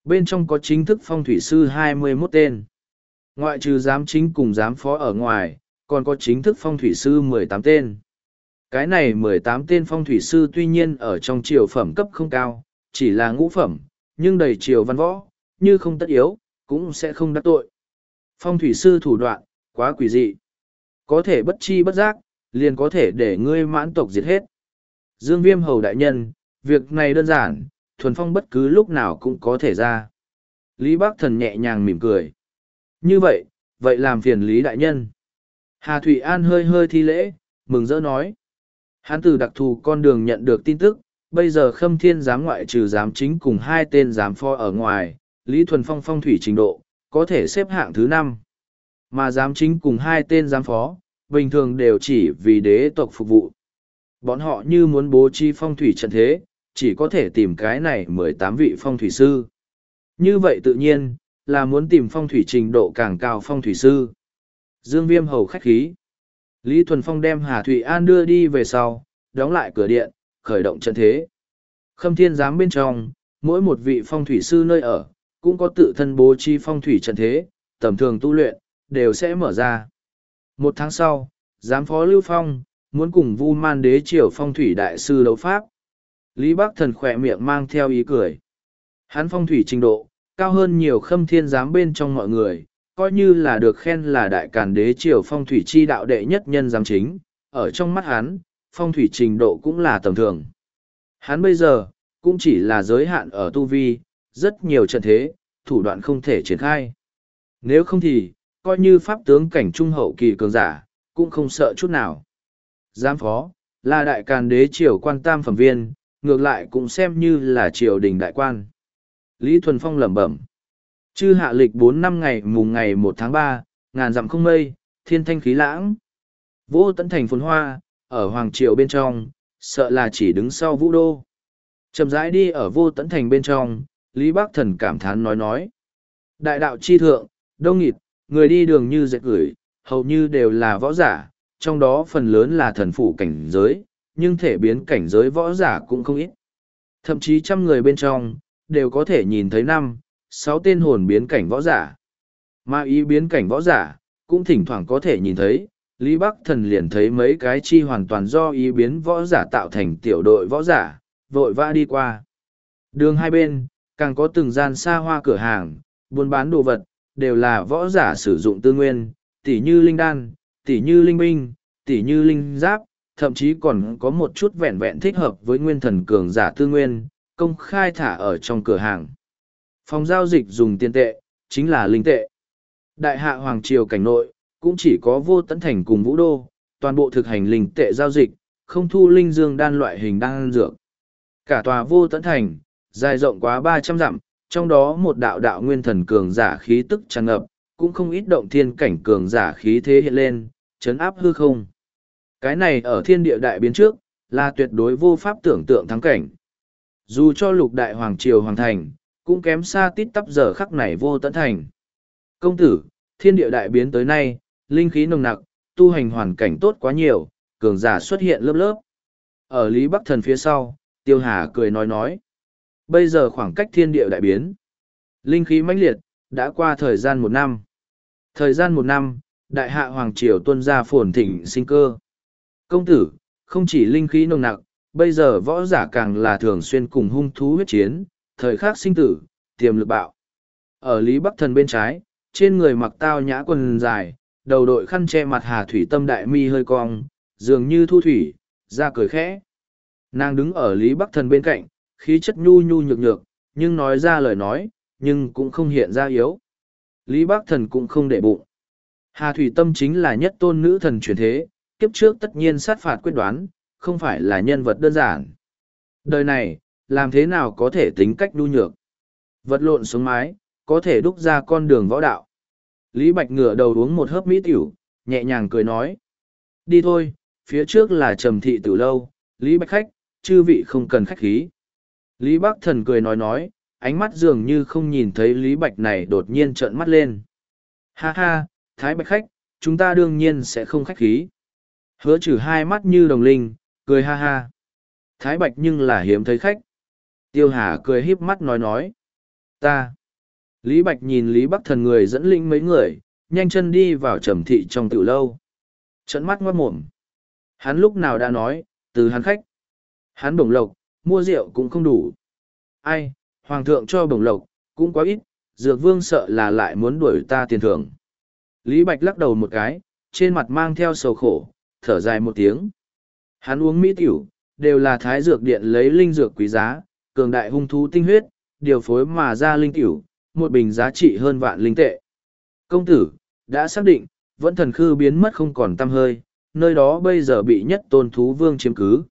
Bên trong có chính thức phong thủy sư hai mươi mốt tên. Ngoại trừ giám chính cùng giám phó ở ngoài, còn có chính thức phong thủy sư mười tám tên. Cái này mười tám tên phong thủy sư tuy nhiên ở trong triều phẩm cấp không cao, chỉ là ngũ phẩm, nhưng đầy triều văn võ, như không tất yếu, cũng sẽ không đắc tội. Phong thủy sư thủ đoạn, quá quỷ dị. Có thể bất chi bất giác, liền có thể để ngươi mãn tộc diệt hết. Dương Viêm hầu đại nhân, việc này đơn giản, thuần phong bất cứ lúc nào cũng có thể ra. Lý Bác Thần nhẹ nhàng mỉm cười. Như vậy, vậy làm phiền Lý đại nhân. Hà Thụy An hơi hơi thi lễ, mừng rỡ nói. Hắn từ đặc thù con đường nhận được tin tức, bây giờ Khâm Thiên giám ngoại trừ giám chính cùng hai tên giám phó ở ngoài, Lý Thuần Phong phong thủy trình độ, có thể xếp hạng thứ năm. Mà giám chính cùng hai tên giám phó, bình thường đều chỉ vì đế tộc phục vụ. Bọn họ như muốn bố trí phong thủy trận thế, chỉ có thể tìm cái này mười tám vị phong thủy sư. Như vậy tự nhiên, là muốn tìm phong thủy trình độ càng cao phong thủy sư. Dương Viêm hầu khách khí. Lý Thuần Phong đem Hà Thụy An đưa đi về sau, đóng lại cửa điện, khởi động trận thế. Khâm Thiên giám bên trong, mỗi một vị phong thủy sư nơi ở, cũng có tự thân bố trí phong thủy trận thế, tầm thường tu luyện, đều sẽ mở ra. Một tháng sau, giám phó Lưu Phong, muốn cùng Vu Man Đế triều phong thủy đại sư đấu pháp. Lý Bắc Thần khỏe miệng mang theo ý cười. Hắn phong thủy trình độ, cao hơn nhiều Khâm Thiên giám bên trong mọi người, coi như là được khen là đại càn đế triều phong thủy chi đạo đệ nhất nhân giám chính, ở trong mắt hắn, phong thủy trình độ cũng là tầm thường. Hắn bây giờ, cũng chỉ là giới hạn ở tu vi, rất nhiều trận thế, thủ đoạn không thể triển khai. Nếu không thì, coi như pháp tướng cảnh trung hậu kỳ cường giả, cũng không sợ chút nào. Giám phó, là đại càn đế triều quan tam phẩm viên, ngược lại cũng xem như là triều đình đại quan. Lý Thuần Phong lẩm bẩm. Chư hạ lịch bốn năm ngày mùng ngày một tháng ba, ngàn dặm không mây, thiên thanh khí lãng. Vô tận thành phồn hoa, ở Hoàng Triều bên trong, sợ là chỉ đứng sau Vũ Đô. Chậm rãi đi ở vô tận thành bên trong, Lý Bác Thần cảm thán nói nói. Đại đạo chi thượng, đông nghịt, người đi đường như dệt gửi, hầu như đều là võ giả, trong đó phần lớn là thần phủ cảnh giới, nhưng thể biến cảnh giới võ giả cũng không ít. Thậm chí trăm người bên trong, đều có thể nhìn thấy năm, sáu tên hồn biến cảnh võ giả. Mà ý biến cảnh võ giả, cũng thỉnh thoảng có thể nhìn thấy, Lý Bắc Thần liền thấy mấy cái chi hoàn toàn do ý biến võ giả tạo thành tiểu đội võ giả, vội vã đi qua. Đường hai bên, càng có từng gian xa hoa cửa hàng, buôn bán đồ vật, đều là võ giả sử dụng tư nguyên, tỉ như linh đan, tỉ như linh binh, tỉ như linh giáp, thậm chí còn có một chút vẹn vẹn thích hợp với nguyên thần cường giả tư nguyên, công khai thả ở trong cửa hàng. Phòng giao dịch dùng tiền tệ, chính là linh tệ. Đại hạ Hoàng Triều cảnh nội, cũng chỉ có Vô Tấn Thành cùng Vũ Đô, toàn bộ thực hành linh tệ giao dịch, không thu linh dương đan loại hình đan dược. Cả tòa Vô Tấn Thành, dài rộng quá ba trăm dặm, trong đó một đạo đạo nguyên thần cường giả khí tức tràn ngập, cũng không ít động thiên cảnh cường giả khí thế hiện lên, chấn áp hư không. Cái này ở thiên địa đại biến trước, là tuyệt đối vô pháp tưởng tượng thắng cảnh. Dù cho lục đại Hoàng Triều hoàn thành, cũng kém xa tít tắp giờ khắc này Vô Tấn Thành. Công tử, thiên địa đại biến tới nay, linh khí nồng nặc, tu hành hoàn cảnh tốt quá nhiều, cường giả xuất hiện lớp lớp. Ở Lý Bắc Thần phía sau, Tiêu Hà cười nói nói. Bây giờ khoảng cách thiên địa đại biến, linh khí mãnh liệt, đã qua thời gian một năm. Thời gian một năm, đại hạ Hoàng Triều tuân ra phồn thịnh sinh cơ. Công tử, không chỉ linh khí nồng nặc, bây giờ võ giả càng là thường xuyên cùng hung thú huyết chiến, thời khắc sinh tử, tiềm lực bạo. Ở Lý Bắc Thần bên trái, trên người mặc tao nhã quần dài, đầu đội khăn che mặt Hà Thủy Tâm đại mi hơi cong, dường như thu thủy, ra cười khẽ. Nàng đứng ở Lý Bắc Thần bên cạnh, khí chất nhu nhu nhược nhược, nhưng nói ra lời nói, nhưng cũng không hiện ra yếu. Lý Bắc Thần cũng không để bụng. Hà Thủy Tâm chính là nhất tôn nữ thần truyền thế, kiếp trước tất nhiên sát phạt quyết đoán, không phải là nhân vật đơn giản. Đời này, làm thế nào có thể tính cách nhu nhược? Vật lộn xuống mái, có thể đúc ra con đường võ đạo. Lý Bạch ngửa đầu uống một hớp mỹ tiểu, nhẹ nhàng cười nói. Đi thôi, phía trước là Trầm Thị Tử Lâu, Lý Bạch khách, chư vị không cần khách khí. Lý Bắc Thần cười nói nói, ánh mắt dường như không nhìn thấy Lý Bạch này đột nhiên trợn mắt lên. Ha ha, Thái Bạch khách, chúng ta đương nhiên sẽ không khách khí. Hứa Trừ hai mắt như đồng linh, cười ha ha. Thái Bạch nhưng là hiếm thấy khách. Tiêu Hà cười híp mắt nói nói. Ta. Lý Bạch nhìn Lý Bắc Thần người dẫn lĩnh mấy người, nhanh chân đi vào trầm thị trong tiểu lâu. Trợn mắt ngoát mồm. Hắn lúc nào đã nói, từ hắn khách. Hắn bổng lộc, mua rượu cũng không đủ. Ai, hoàng thượng cho bổng lộc, cũng quá ít, dược vương sợ là lại muốn đuổi ta tiền thưởng. Lý Bạch lắc đầu một cái, trên mặt mang theo sầu khổ, thở dài một tiếng. Hắn uống mỹ tiểu, đều là thái dược điện lấy linh dược quý giá, cường đại hung thú tinh huyết, điều phối mà ra linh tiểu, một bình giá trị hơn vạn linh tệ. Công tử, đã xác định, vẫn thần khư biến mất không còn tăm hơi, nơi đó bây giờ bị nhất tôn thú vương chiếm cứ.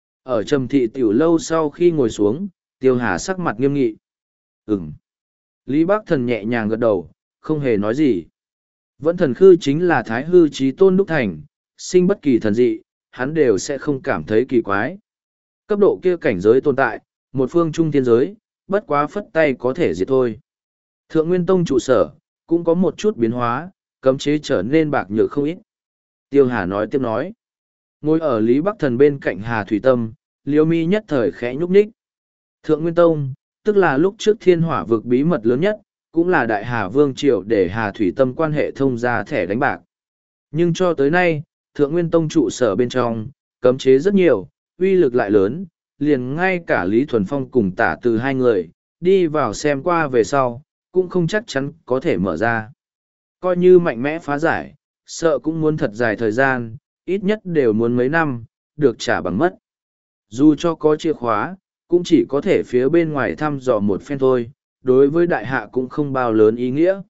Ở trầm thị tiểu lâu sau khi ngồi xuống, Tiêu Hà sắc mặt nghiêm nghị. Ừm. Lý Bác Thần nhẹ nhàng gật đầu, không hề nói gì. Vẫn thần khư chính là thái hư chí tôn đúc thành, sinh bất kỳ thần dị, hắn đều sẽ không cảm thấy kỳ quái. Cấp độ kia cảnh giới tồn tại, một phương trung thiên giới, bất quá phất tay có thể diệt thôi. Thượng Nguyên Tông trụ sở, cũng có một chút biến hóa, cấm chế trở nên bạc nhược không ít. Tiêu Hà nói tiếp nói. Ngồi ở Lý Bắc Thần bên cạnh Hà Thủy Tâm, Liêu Mi nhất thời khẽ nhúc nhích. Thượng Nguyên Tông, tức là lúc trước thiên hỏa vực bí mật lớn nhất, cũng là đại Hà Vương Triều để Hà Thủy Tâm quan hệ thông ra thẻ đánh bạc. Nhưng cho tới nay, Thượng Nguyên Tông trụ sở bên trong, cấm chế rất nhiều, uy lực lại lớn, liền ngay cả Lý Thuần Phong cùng tả từ hai người, đi vào xem qua về sau, cũng không chắc chắn có thể mở ra. Coi như mạnh mẽ phá giải, sợ cũng muốn thật dài thời gian, ít nhất đều muốn mấy năm, được trả bằng mất. Dù cho có chìa khóa, cũng chỉ có thể phía bên ngoài thăm dò một phen thôi, đối với đại hạ cũng không bao lớn ý nghĩa.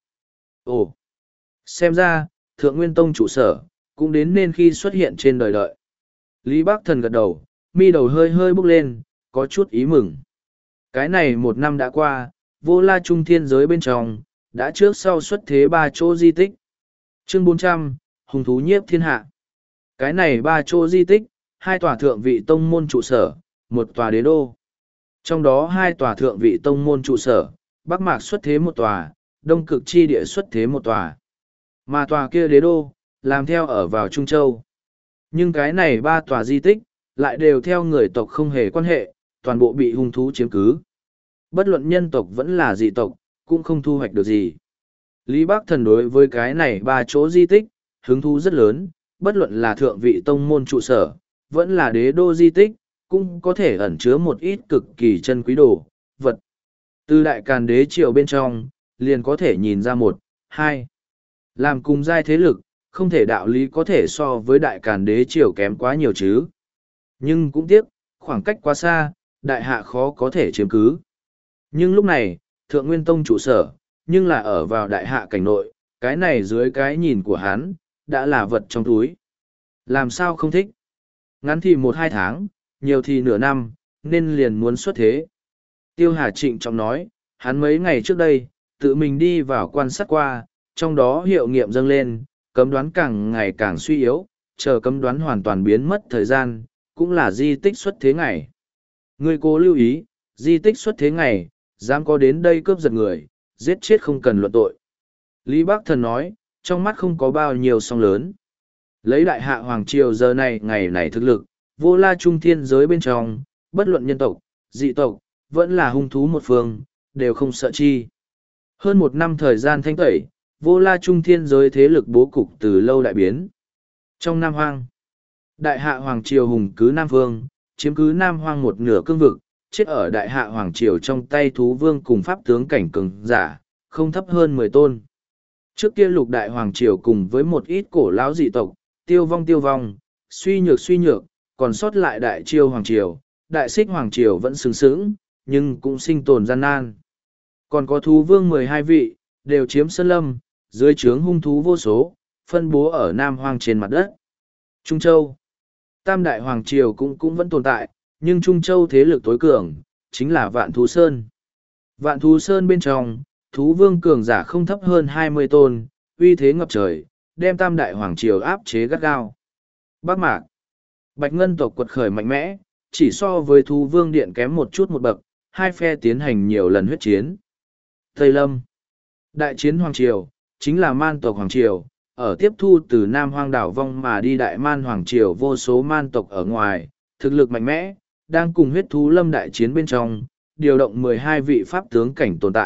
Ồ, xem ra, Thượng Nguyên Tông trụ sở, cũng đến nên khi xuất hiện trên đời đợi. Lý Bác Thần gật đầu, mi đầu hơi hơi bốc lên, có chút ý mừng. Cái này một năm đã qua, vô la trung thiên giới bên trong, đã trước sau xuất thế ba chỗ di tích. Chương bốn trăm, hùng thú nhiếp thiên hạ. Cái này ba chỗ di tích, hai tòa thượng vị tông môn trụ sở, một tòa đế đô. Trong đó hai tòa thượng vị tông môn trụ sở, Bắc Mạc xuất thế một tòa, Đông Cực chi địa xuất thế một tòa. Mà tòa kia đế đô, làm theo ở vào Trung Châu. Nhưng cái này ba tòa di tích, lại đều theo người tộc không hề quan hệ, toàn bộ bị hung thú chiếm cứ. Bất luận nhân tộc vẫn là dị tộc, cũng không thu hoạch được gì. Lý Bác Thần đối với cái này ba chỗ di tích, hứng thú rất lớn, bất luận là thượng vị tông môn trụ sở, vẫn là đế đô di tích, cũng có thể ẩn chứa một ít cực kỳ chân quý đồ, vật. Từ đại càn đế triều bên trong, liền có thể nhìn ra một, hai. Làm cùng giai thế lực, không thể đạo lý có thể so với đại càn đế triều kém quá nhiều chứ. Nhưng cũng tiếc, khoảng cách quá xa, đại hạ khó có thể chiếm cứ. Nhưng lúc này, Thượng Nguyên Tông trụ sở, nhưng là ở vào đại hạ cảnh nội, cái này dưới cái nhìn của hắn, đã là vật trong túi. Làm sao không thích? Ngắn thì một hai tháng, nhiều thì nửa năm, nên liền muốn xuất thế. Tiêu Hà trịnh trọng nói, hắn mấy ngày trước đây, tự mình đi vào quan sát qua, trong đó hiệu nghiệm dâng lên, cấm đoán càng ngày càng suy yếu, chờ cấm đoán hoàn toàn biến mất thời gian, cũng là di tích xuất thế ngày. Người cố lưu ý, di tích xuất thế ngày, dám có đến đây cướp giật người, giết chết không cần luận tội. Lý Bác Thần nói, trong mắt không có bao nhiêu song lớn. Lấy đại hạ hoàng triều giờ này ngày này thực lực, vô la trung thiên giới bên trong, bất luận nhân tộc, dị tộc, vẫn là hung thú một phương, đều không sợ chi. Hơn một năm thời gian thanh tẩy, vô la trung thiên giới thế lực bố cục từ lâu đại biến. Trong Nam Hoang, đại hạ hoàng triều hùng cứ Nam Phương, chiếm cứ Nam Hoang một nửa cương vực, chết ở đại hạ hoàng triều trong tay thú vương cùng pháp tướng cảnh cường giả, không thấp hơn mười tôn. Trước kia lục đại hoàng triều cùng với một ít cổ lão dị tộc, tiêu vong tiêu vong, suy nhược suy nhược, còn sót lại đại chiêu hoàng triều, đại xích hoàng triều vẫn sừng sững, nhưng cũng sinh tồn gian nan. Còn có thú vương mười hai vị, đều chiếm sơn lâm, dưới trướng hung thú vô số, phân bố ở Nam Hoang trên mặt đất. Trung Châu, Tam đại hoàng triều cũng cũng vẫn tồn tại, nhưng Trung Châu thế lực tối cường, chính là Vạn Thú Sơn. Vạn Thú Sơn bên trong, thú vương cường giả không thấp hơn hai mươi tôn, uy thế ngập trời, đem Tam đại hoàng triều áp chế gắt gao. Bắc Mạc, Bạch Ngân tộc quật khởi mạnh mẽ, chỉ so với thú vương điện kém một chút một bậc, hai phe tiến hành nhiều lần huyết chiến. Tây Lâm, đại chiến hoàng triều, chính là man tộc hoàng triều, ở tiếp thu từ Nam Hoang đảo vong mà đi đại man hoàng triều vô số man tộc ở ngoài, thực lực mạnh mẽ, đang cùng huyết thú lâm đại chiến bên trong, điều động mười hai vị pháp tướng cảnh tồn tại,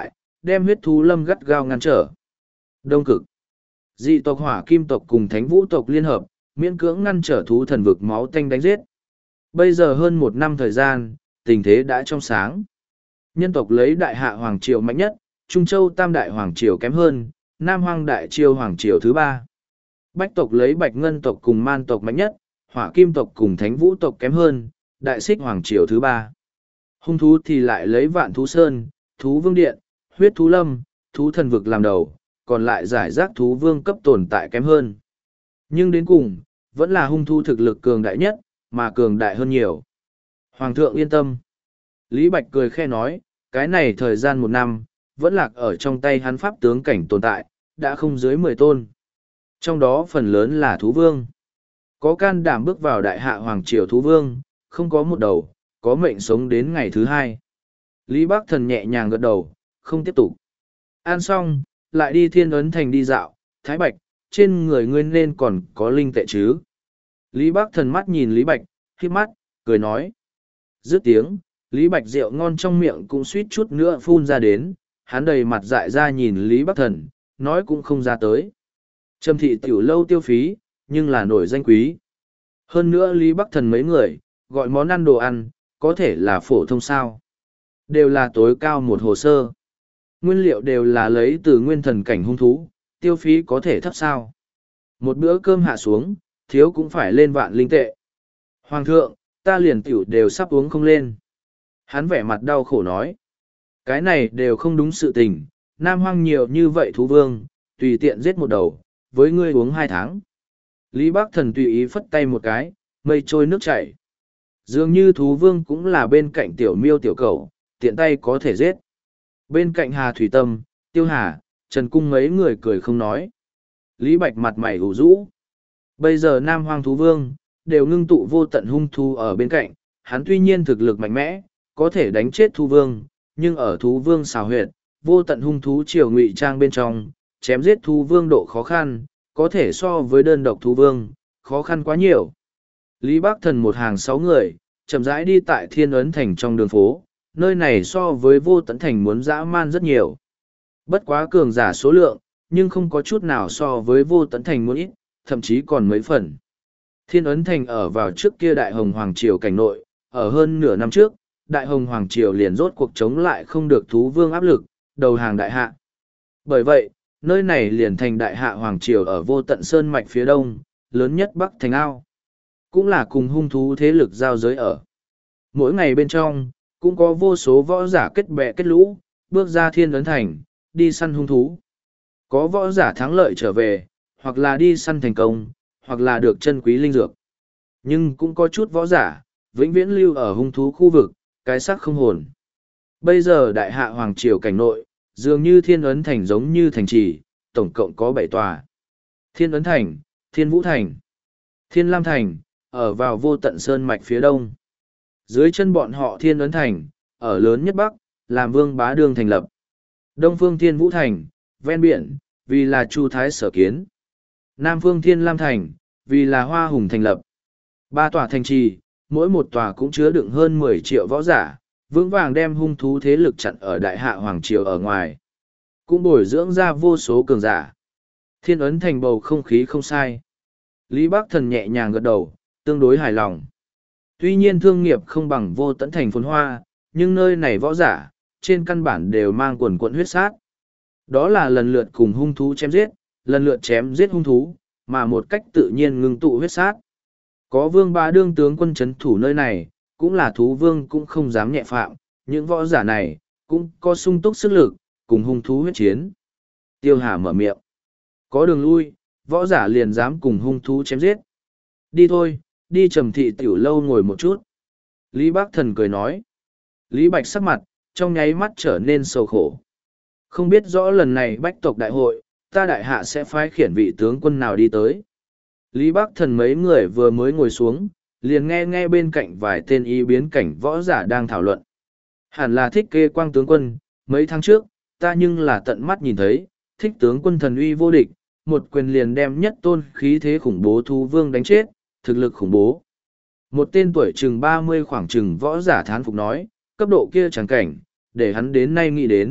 đem huyết thú lâm gắt gao ngăn trở. Đông cực. Dị tộc hỏa kim tộc cùng thánh vũ tộc liên hợp, miễn cưỡng ngăn trở thú thần vực máu tanh đánh giết. Bây giờ hơn một năm thời gian, tình thế đã trong sáng. Nhân tộc lấy đại hạ hoàng triều mạnh nhất, Trung Châu tam đại hoàng triều kém hơn, Nam Hoang đại triều hoàng triều thứ ba. Bách tộc lấy bạch ngân tộc cùng man tộc mạnh nhất, hỏa kim tộc cùng thánh vũ tộc kém hơn, đại xích hoàng triều thứ ba. Hung thú thì lại lấy vạn thú sơn, thú vương điện, huyết thú lâm, thú thần vực làm đầu, còn lại giải rác thú vương cấp tồn tại kém hơn. Nhưng đến cùng, vẫn là hung thú thực lực cường đại nhất, mà cường đại hơn nhiều. Hoàng thượng yên tâm. Lý Bạch cười khe nói, cái này thời gian một năm, vẫn lạc ở trong tay hắn pháp tướng cảnh tồn tại, đã không dưới mười tôn. Trong đó phần lớn là thú vương. Có can đảm bước vào đại hạ hoàng triều thú vương, không có một đầu, có mệnh sống đến ngày thứ hai. Lý Bắc Thần nhẹ nhàng gật đầu, không tiếp tục. Ăn xong, lại đi Thiên Ấn Thành đi dạo, Thái Bạch, trên người ngươi nên còn có linh tệ chứ. Lý Bắc Thần mắt nhìn Lý Bạch, khi mắt, cười nói. Dứt tiếng, Lý Bạch rượu ngon trong miệng cũng suýt chút nữa phun ra đến, hắn đầy mặt dại ra nhìn Lý Bắc Thần, nói cũng không ra tới. Trầm thị tiểu lâu tiêu phí, nhưng là nổi danh quý. Hơn nữa Lý Bắc Thần mấy người, gọi món ăn đồ ăn, có thể là phổ thông sao. Đều là tối cao một hồ sơ. Nguyên liệu đều là lấy từ nguyên thần cảnh hung thú, tiêu phí có thể thấp sao. Một bữa cơm hạ xuống, thiếu cũng phải lên vạn linh tệ. Hoàng thượng, ta liền tiểu đều sắp uống không lên. Hắn vẻ mặt đau khổ nói. Cái này đều không đúng sự tình, Nam Hoang nhiều như vậy thú vương, tùy tiện giết một đầu, với ngươi uống hai tháng. Lý Bắc Thần tùy ý phất tay một cái, mây trôi nước chảy. Dường như thú vương cũng là bên cạnh tiểu miêu tiểu cầu, tiện tay có thể giết. Bên cạnh Hà Thủy Tâm, Tiêu Hà, Trần Cung mấy người cười không nói. Lý Bạch mặt mày ủ rũ. Bây giờ Nam Hoang thú vương, đều ngưng tụ vô tận hung thú ở bên cạnh, hắn tuy nhiên thực lực mạnh mẽ, có thể đánh chết thú vương, nhưng ở thú vương xào huyệt, vô tận hung thú triều ngụy trang bên trong, chém giết thú vương độ khó khăn, có thể so với đơn độc thú vương, khó khăn quá nhiều. Lý Bắc Thần một hàng sáu người, chậm rãi đi tại Thiên Ấn Thành trong đường phố, nơi này so với Vô Tận Thành muốn dã man rất nhiều. Bất quá cường giả số lượng, nhưng không có chút nào so với Vô Tận Thành muốn ít, thậm chí còn mấy phần. Thiên Ấn Thành ở vào trước kia Đại Hồng Hoàng Triều cảnh nội, ở hơn nửa năm trước, Đại Hồng Hoàng Triều liền rốt cuộc chống lại không được thú vương áp lực, đầu hàng đại hạ. Bởi vậy, nơi này liền thành Đại Hạ Hoàng Triều ở Vô Tận Sơn Mạch phía đông, lớn nhất Bắc Thành Ao. Cũng là cùng hung thú thế lực giao giới ở. Mỗi ngày bên trong, cũng có vô số võ giả kết bè kết lũ, bước ra Thiên Ấn Thành, đi săn hung thú. Có võ giả thắng lợi trở về, hoặc là đi săn thành công, hoặc là được chân quý linh dược. Nhưng cũng có chút võ giả, vĩnh viễn lưu ở hung thú khu vực, cái xác không hồn. Bây giờ Đại Hạ Hoàng Triều cảnh nội, dường như Thiên Ấn Thành giống như thành trì, tổng cộng có bảy tòa. Thiên Ấn Thành, Thiên Vũ Thành, Thiên Lam Thành, ở vào Vô Tận Sơn Mạch phía đông. Dưới chân bọn họ Thiên Ấn Thành, ở lớn nhất Bắc, làm Vương Bá Đương thành lập. Đông phương Thiên Vũ Thành, ven biển, vì là Chu Thái sở kiến. Nam phương Thiên Lam Thành, vì là Hoa Hùng thành lập. Ba tòa thành trì, mỗi một tòa cũng chứa đựng hơn mười triệu võ giả, vững vàng đem hung thú thế lực chặn ở Đại Hạ Hoàng Triều ở ngoài. Cũng bồi dưỡng ra vô số cường giả. Thiên Ấn Thành bầu không khí không sai. Lý Bắc Thần nhẹ nhàng gật đầu, tương đối hài lòng. Tuy nhiên thương nghiệp không bằng Vô Tận Thành phồn hoa, nhưng nơi này võ giả, trên căn bản đều mang quần quận huyết sát. Đó là lần lượt cùng hung thú chém giết, lần lượt chém giết hung thú, mà một cách tự nhiên ngưng tụ huyết sát. Có Vương Bá Đương tướng quân chấn thủ nơi này, cũng là thú vương cũng không dám nhẹ phạm, những võ giả này, cũng có sung túc sức lực, cùng hung thú huyết chiến. Tiêu Hà mở miệng. Có đường lui, võ giả liền dám cùng hung thú chém giết. Đi thôi, đi Trầm thị tiểu lâu ngồi một chút. Lý Bắc Thần cười nói. Lý Bạch sắc mặt, trong nháy mắt trở nên sầu khổ. Không biết rõ lần này bách tộc đại hội, ta đại hạ sẽ phái khiển vị tướng quân nào đi tới. Lý Bắc Thần mấy người vừa mới ngồi xuống, liền nghe nghe bên cạnh vài tên y biến cảnh võ giả đang thảo luận. Hẳn là Thích Kê Quang tướng quân, mấy tháng trước, ta nhưng là tận mắt nhìn thấy, Thích tướng quân thần uy vô địch, một quyền liền đem nhất tôn khí thế khủng bố thú vương đánh chết, thực lực khủng bố. Một tên tuổi chừng ba mươi khoảng chừng võ giả thán phục nói, cấp độ kia chẳng cảnh, để hắn đến nay nghĩ đến,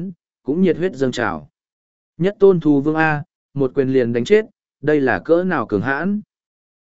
cũng nhiệt huyết dâng trào. Nhất tôn thú vương A, một quyền liền đánh chết, đây là cỡ nào cường hãn.